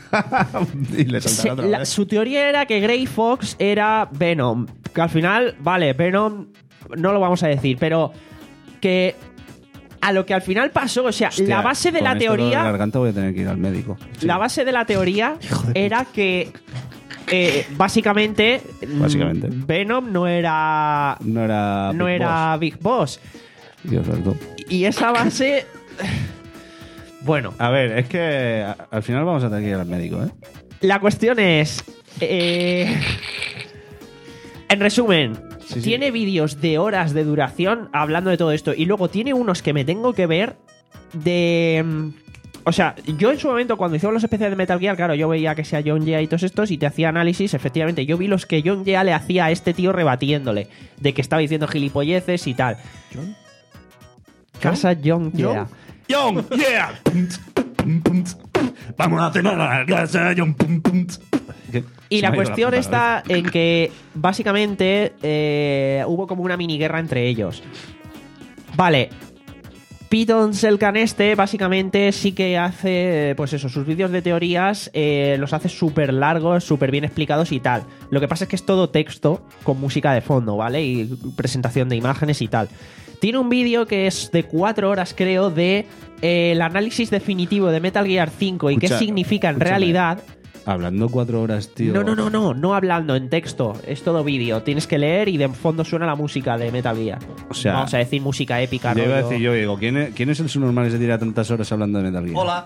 y le Se- saltará otra la- vez. su teoría era que Grey Fox era Venom. Que al final, vale, Venom no lo vamos a decir, pero que a lo que al final pasó, o sea, Hostia, la base de con la esto de la teoría, garganta voy a tener que ir al médico. Sí. la base de la teoría era que eh, básicamente, mm, Básicamente. Venom no era No era. no Big era Big Boss. Boss. Dios santo. Y esa base bueno, A ver, es que a- al final vamos a tener que ir al médico, ¿eh? la cuestión es. eh, en resumen, Sí, sí. tiene vídeos de horas de duración hablando de todo esto. Y luego tiene unos que me tengo que ver de. mm, O sea, yo en su momento, cuando hicimos los especiales de Metal Gear, claro, yo veía que sea John Yea y todos estos y te hacía análisis. Efectivamente, yo vi los que John Yea le hacía a este tío rebatiéndole, de que estaba diciendo gilipolleces y tal. ¿John? Casa John Yea. John, yeah. Vamos a cenar a la casa, John. Pum, pum. ¿Qué? Y Se la me ha ido cuestión puta está en que básicamente eh, hubo como una mini guerra entre ellos. Vale. Python Selkan este básicamente sí que hace, pues eso, sus vídeos de teorías eh, los hace súper largos, súper bien explicados y tal. Lo que pasa es que es todo texto con música de fondo, ¿vale? Y presentación de imágenes y tal. Tiene un vídeo que es de cuatro horas, creo, de eh, el análisis definitivo de Metal Gear cinco y Escucha, qué significa en escúchame. realidad. Hablando cuatro horas, tío. No, no, no, no, no hablando en texto, es todo vídeo. Tienes que leer y de fondo suena la música de Metal Gear. O sea, vamos a decir música épica. Yo iba a rollo- decir yo, digo, ¿quién es, ¿quién es el subnormal que se tira tantas horas hablando de Metal Gear? Hola.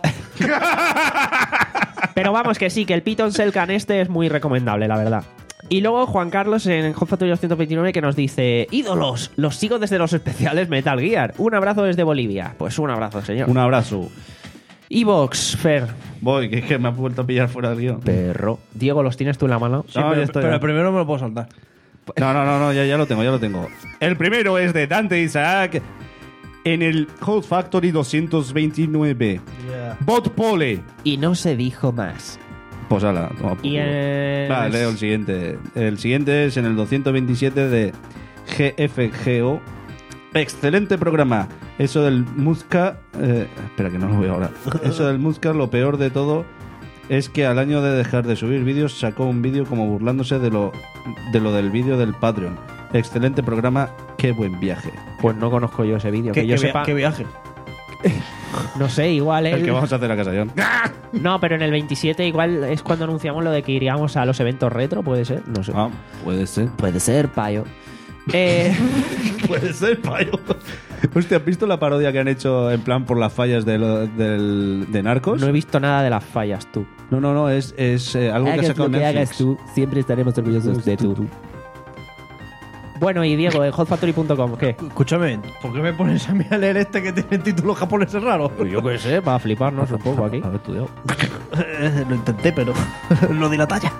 Pero vamos que sí, que el Python Selkan este es muy recomendable, la verdad. Y luego Juan Carlos en Hot Factory doscientos veintinueve que nos dice: ídolos, los sigo desde los especiales Metal Gear. Un abrazo desde Bolivia. Pues un abrazo, señor. Un abrazo. Evox, Fer. Voy, que es que me has vuelto a pillar fuera del guión. Perro. Diego, ¿los tienes tú en la mano? Sí, No, pero, ya estoy, pero ya. el primero me lo puedo saltar. No, no, no, no ya, ya lo tengo, ya lo tengo. El primero es de Dante Isaac en el Hot Factory doscientos veintinueve. Bot Pole. Y no se dijo más. Pues ala, toma por Y culo. el... Va, leo el siguiente. El siguiente es en el doscientos veintisiete de G F G O. Excelente programa. Eso del Musca... eh, espera, que no lo veo ahora. Eso del Musca, lo peor de todo es que al año de dejar de subir vídeos sacó un vídeo como burlándose de lo, de lo del vídeo del Patreon. Excelente programa, qué buen viaje. Pues no conozco yo ese vídeo. ¿Qué, Que yo qué via- sepa... qué viaje? No sé, igual El él... que vamos a hacer a casa John. No, pero en el veintisiete igual es cuando anunciamos lo de que iríamos a los eventos retro, ¿puede ser? No sé. Ah, puede ser. Puede ser, payo. Eh... Puede ser, payo. Hostia, ¿has visto la parodia que han hecho en plan por las fallas de, lo- del- de Narcos? No he visto nada de las fallas, tú. No, no, no, es, es eh, algo que ha Hagas sacado lo que Netflix. hagas tú, siempre estaremos orgullosos de tú. Bueno, y Diego, en hot factory punto com, ¿qué? Escúchame, ¿por qué me pones a mí a leer este que tiene títulos japoneses raros? Yo qué sé, para fliparnos un poco aquí. Haber estudiado. Lo intenté, pero lo di la talla.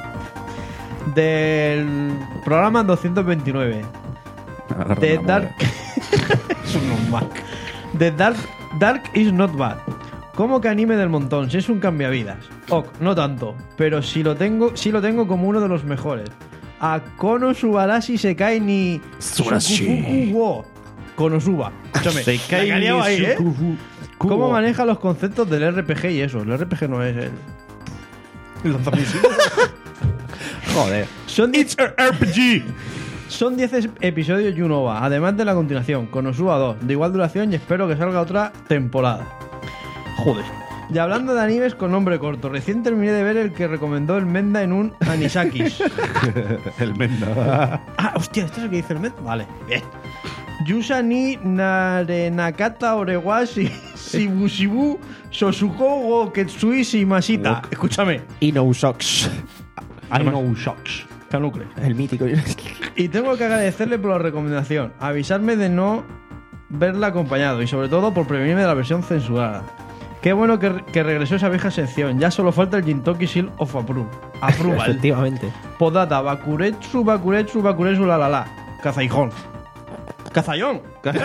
Del programa doscientos veintinueve. Agarra De una Dark. Es un normal. De Dark, Dark is not bad. ¿Cómo que anime del montón? Si es un cambiavidas. Ok, no tanto. Pero si lo tengo, sí lo tengo como uno de los mejores. A Konosubarashi Sekai ni Subarashi. Sukufuku wo Konosuba. Escúchame. Sekai la que ha liado ni ahí, ¿eh? Sukufu- ¿Cómo Kubo. maneja los conceptos del R P G y eso? El R P G no es el. El lanzamisiles. Joder. Son It's a R P G. Son diez es- episodios y un O V A, además de la continuación, Konosuba dos, de igual duración y espero que salga otra temporada. Joder. Y hablando de animes con nombre corto, recién terminé de ver el que recomendó el Menda en un Anisakis. El Menda. Ah, hostia, ¿esto es el que dice el Menda? Vale, bien. Yusa ni Narenakata Orewashi Shibushibu Sosuko wo Ketsui Shimashita. Escúchame. Y no socks. I know shocks. Canucle. El mítico. Y tengo que agradecerle por la recomendación, avisarme de no verla acompañado y sobre todo por prevenirme de la versión censurada. Qué bueno que, que regresó esa vieja sección, ya solo falta el Jintoki Seal of Approval. Approval. Efectivamente. Podata, Bakuretsu, Bakuretsu, Bakuretsu, la la la. Cazaijón. Cazayón.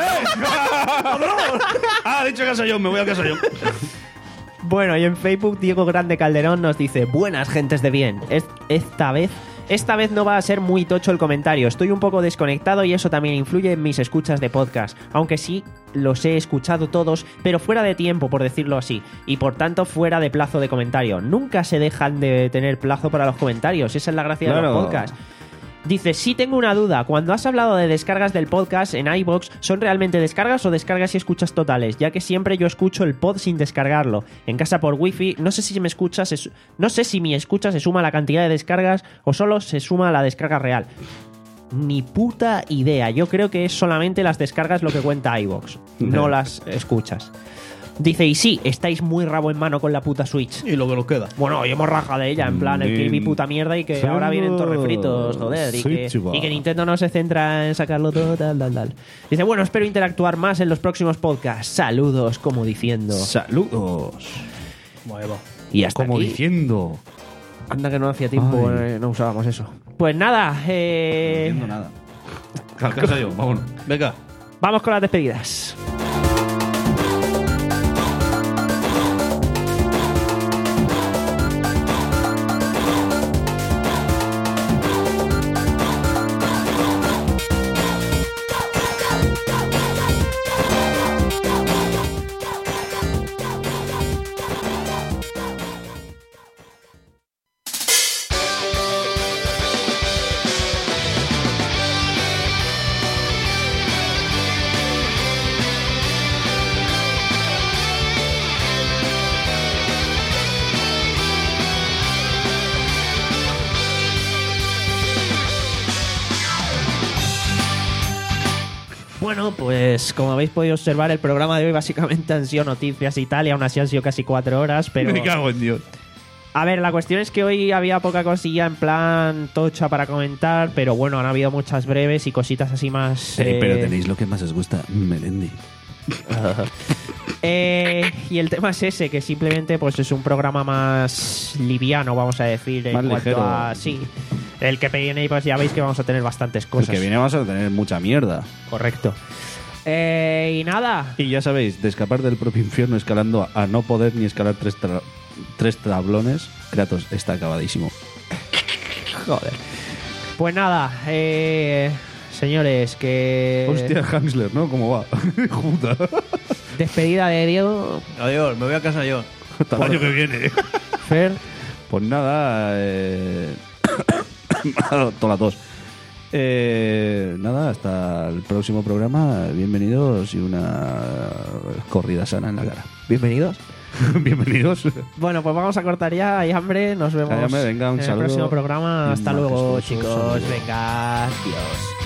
Ah, ha dicho Casallón, me voy a Casallón. Bueno, y en Facebook Diego Grande Calderón nos dice: buenas gentes de bien. Es- esta vez Esta vez no va a ser muy tocho el comentario. Estoy un poco desconectado y eso también influye en mis escuchas de podcast. Aunque sí los he escuchado todos, pero fuera de tiempo, por decirlo así. Y por tanto fuera de plazo de comentario. Nunca se dejan de tener plazo para los comentarios. Esa es la gracia de Claro. los podcasts. Dice, sí tengo una duda. Cuando has hablado de descargas del podcast en iVoox, ¿son realmente descargas o descargas y escuchas totales? Ya que siempre yo escucho el pod sin descargarlo. En casa por wifi, no sé si me escuchas, se su- no sé si mi escucha se suma a la cantidad de descargas o solo se suma a la descarga real. Ni puta idea. Yo creo que es solamente las descargas lo que cuenta iVoox, no las escuchas. Dice, y sí, estáis muy rabo en mano con la puta Switch. Y lo que nos queda. Bueno, hoy hemos rajado de ella, en plan, el Kirby puta mierda y que Nintendo ahora vienen todos refritos, joder. Y que, Switch, va. y que Nintendo no se centra en sacarlo todo, tal, tal, tal. Dice, bueno, espero interactuar más en los próximos podcasts. Saludos, como diciendo. Saludos. Y hasta Como aquí. diciendo. Anda que no hacía tiempo, Ay. eh, no usábamos eso. Pues nada, eh... No nada. Casa yo, vámonos. Venga. vamos con las despedidas. Bueno, pues como habéis podido observar, el programa de hoy básicamente han sido noticias y tal, y aún así han sido casi cuatro horas, pero... Me cago en Dios. A ver, la cuestión es que hoy había poca cosilla en plan tocha para comentar, pero bueno, han habido muchas breves y cositas así más... Eh, eh, pero tenéis lo que más os gusta, Melendi. eh, y el tema es ese, que simplemente pues es un programa más liviano, vamos a decir, en Más cuanto ligero. a... Sí, el que viene, pues ya veis que vamos a tener bastantes cosas. El que viene vamos a tener mucha mierda. Correcto. Eh, y nada. Y ya sabéis, de escapar del propio infierno escalando a, a no poder ni escalar tres, tra- tres tablones, Kratos está acabadísimo. Joder. Pues nada, eh, señores, que... Hostia, Hansler, ¿no? ¿Cómo va? Puta. Despedida de Diego. Adiós, me voy a casa yo. Hasta el año que viene. Fer. Pues nada, eh... todas las dos. Eh, nada, hasta el próximo programa. Bienvenidos y una corrida sana en la cara. Bienvenidos. Bienvenidos. Bueno, pues vamos a cortar ya. Hay hambre. Nos vemos Hay hambre, venga, un en saludo el próximo programa. y Hasta un luego, majestuoso chicos. saludo. Venga, adiós.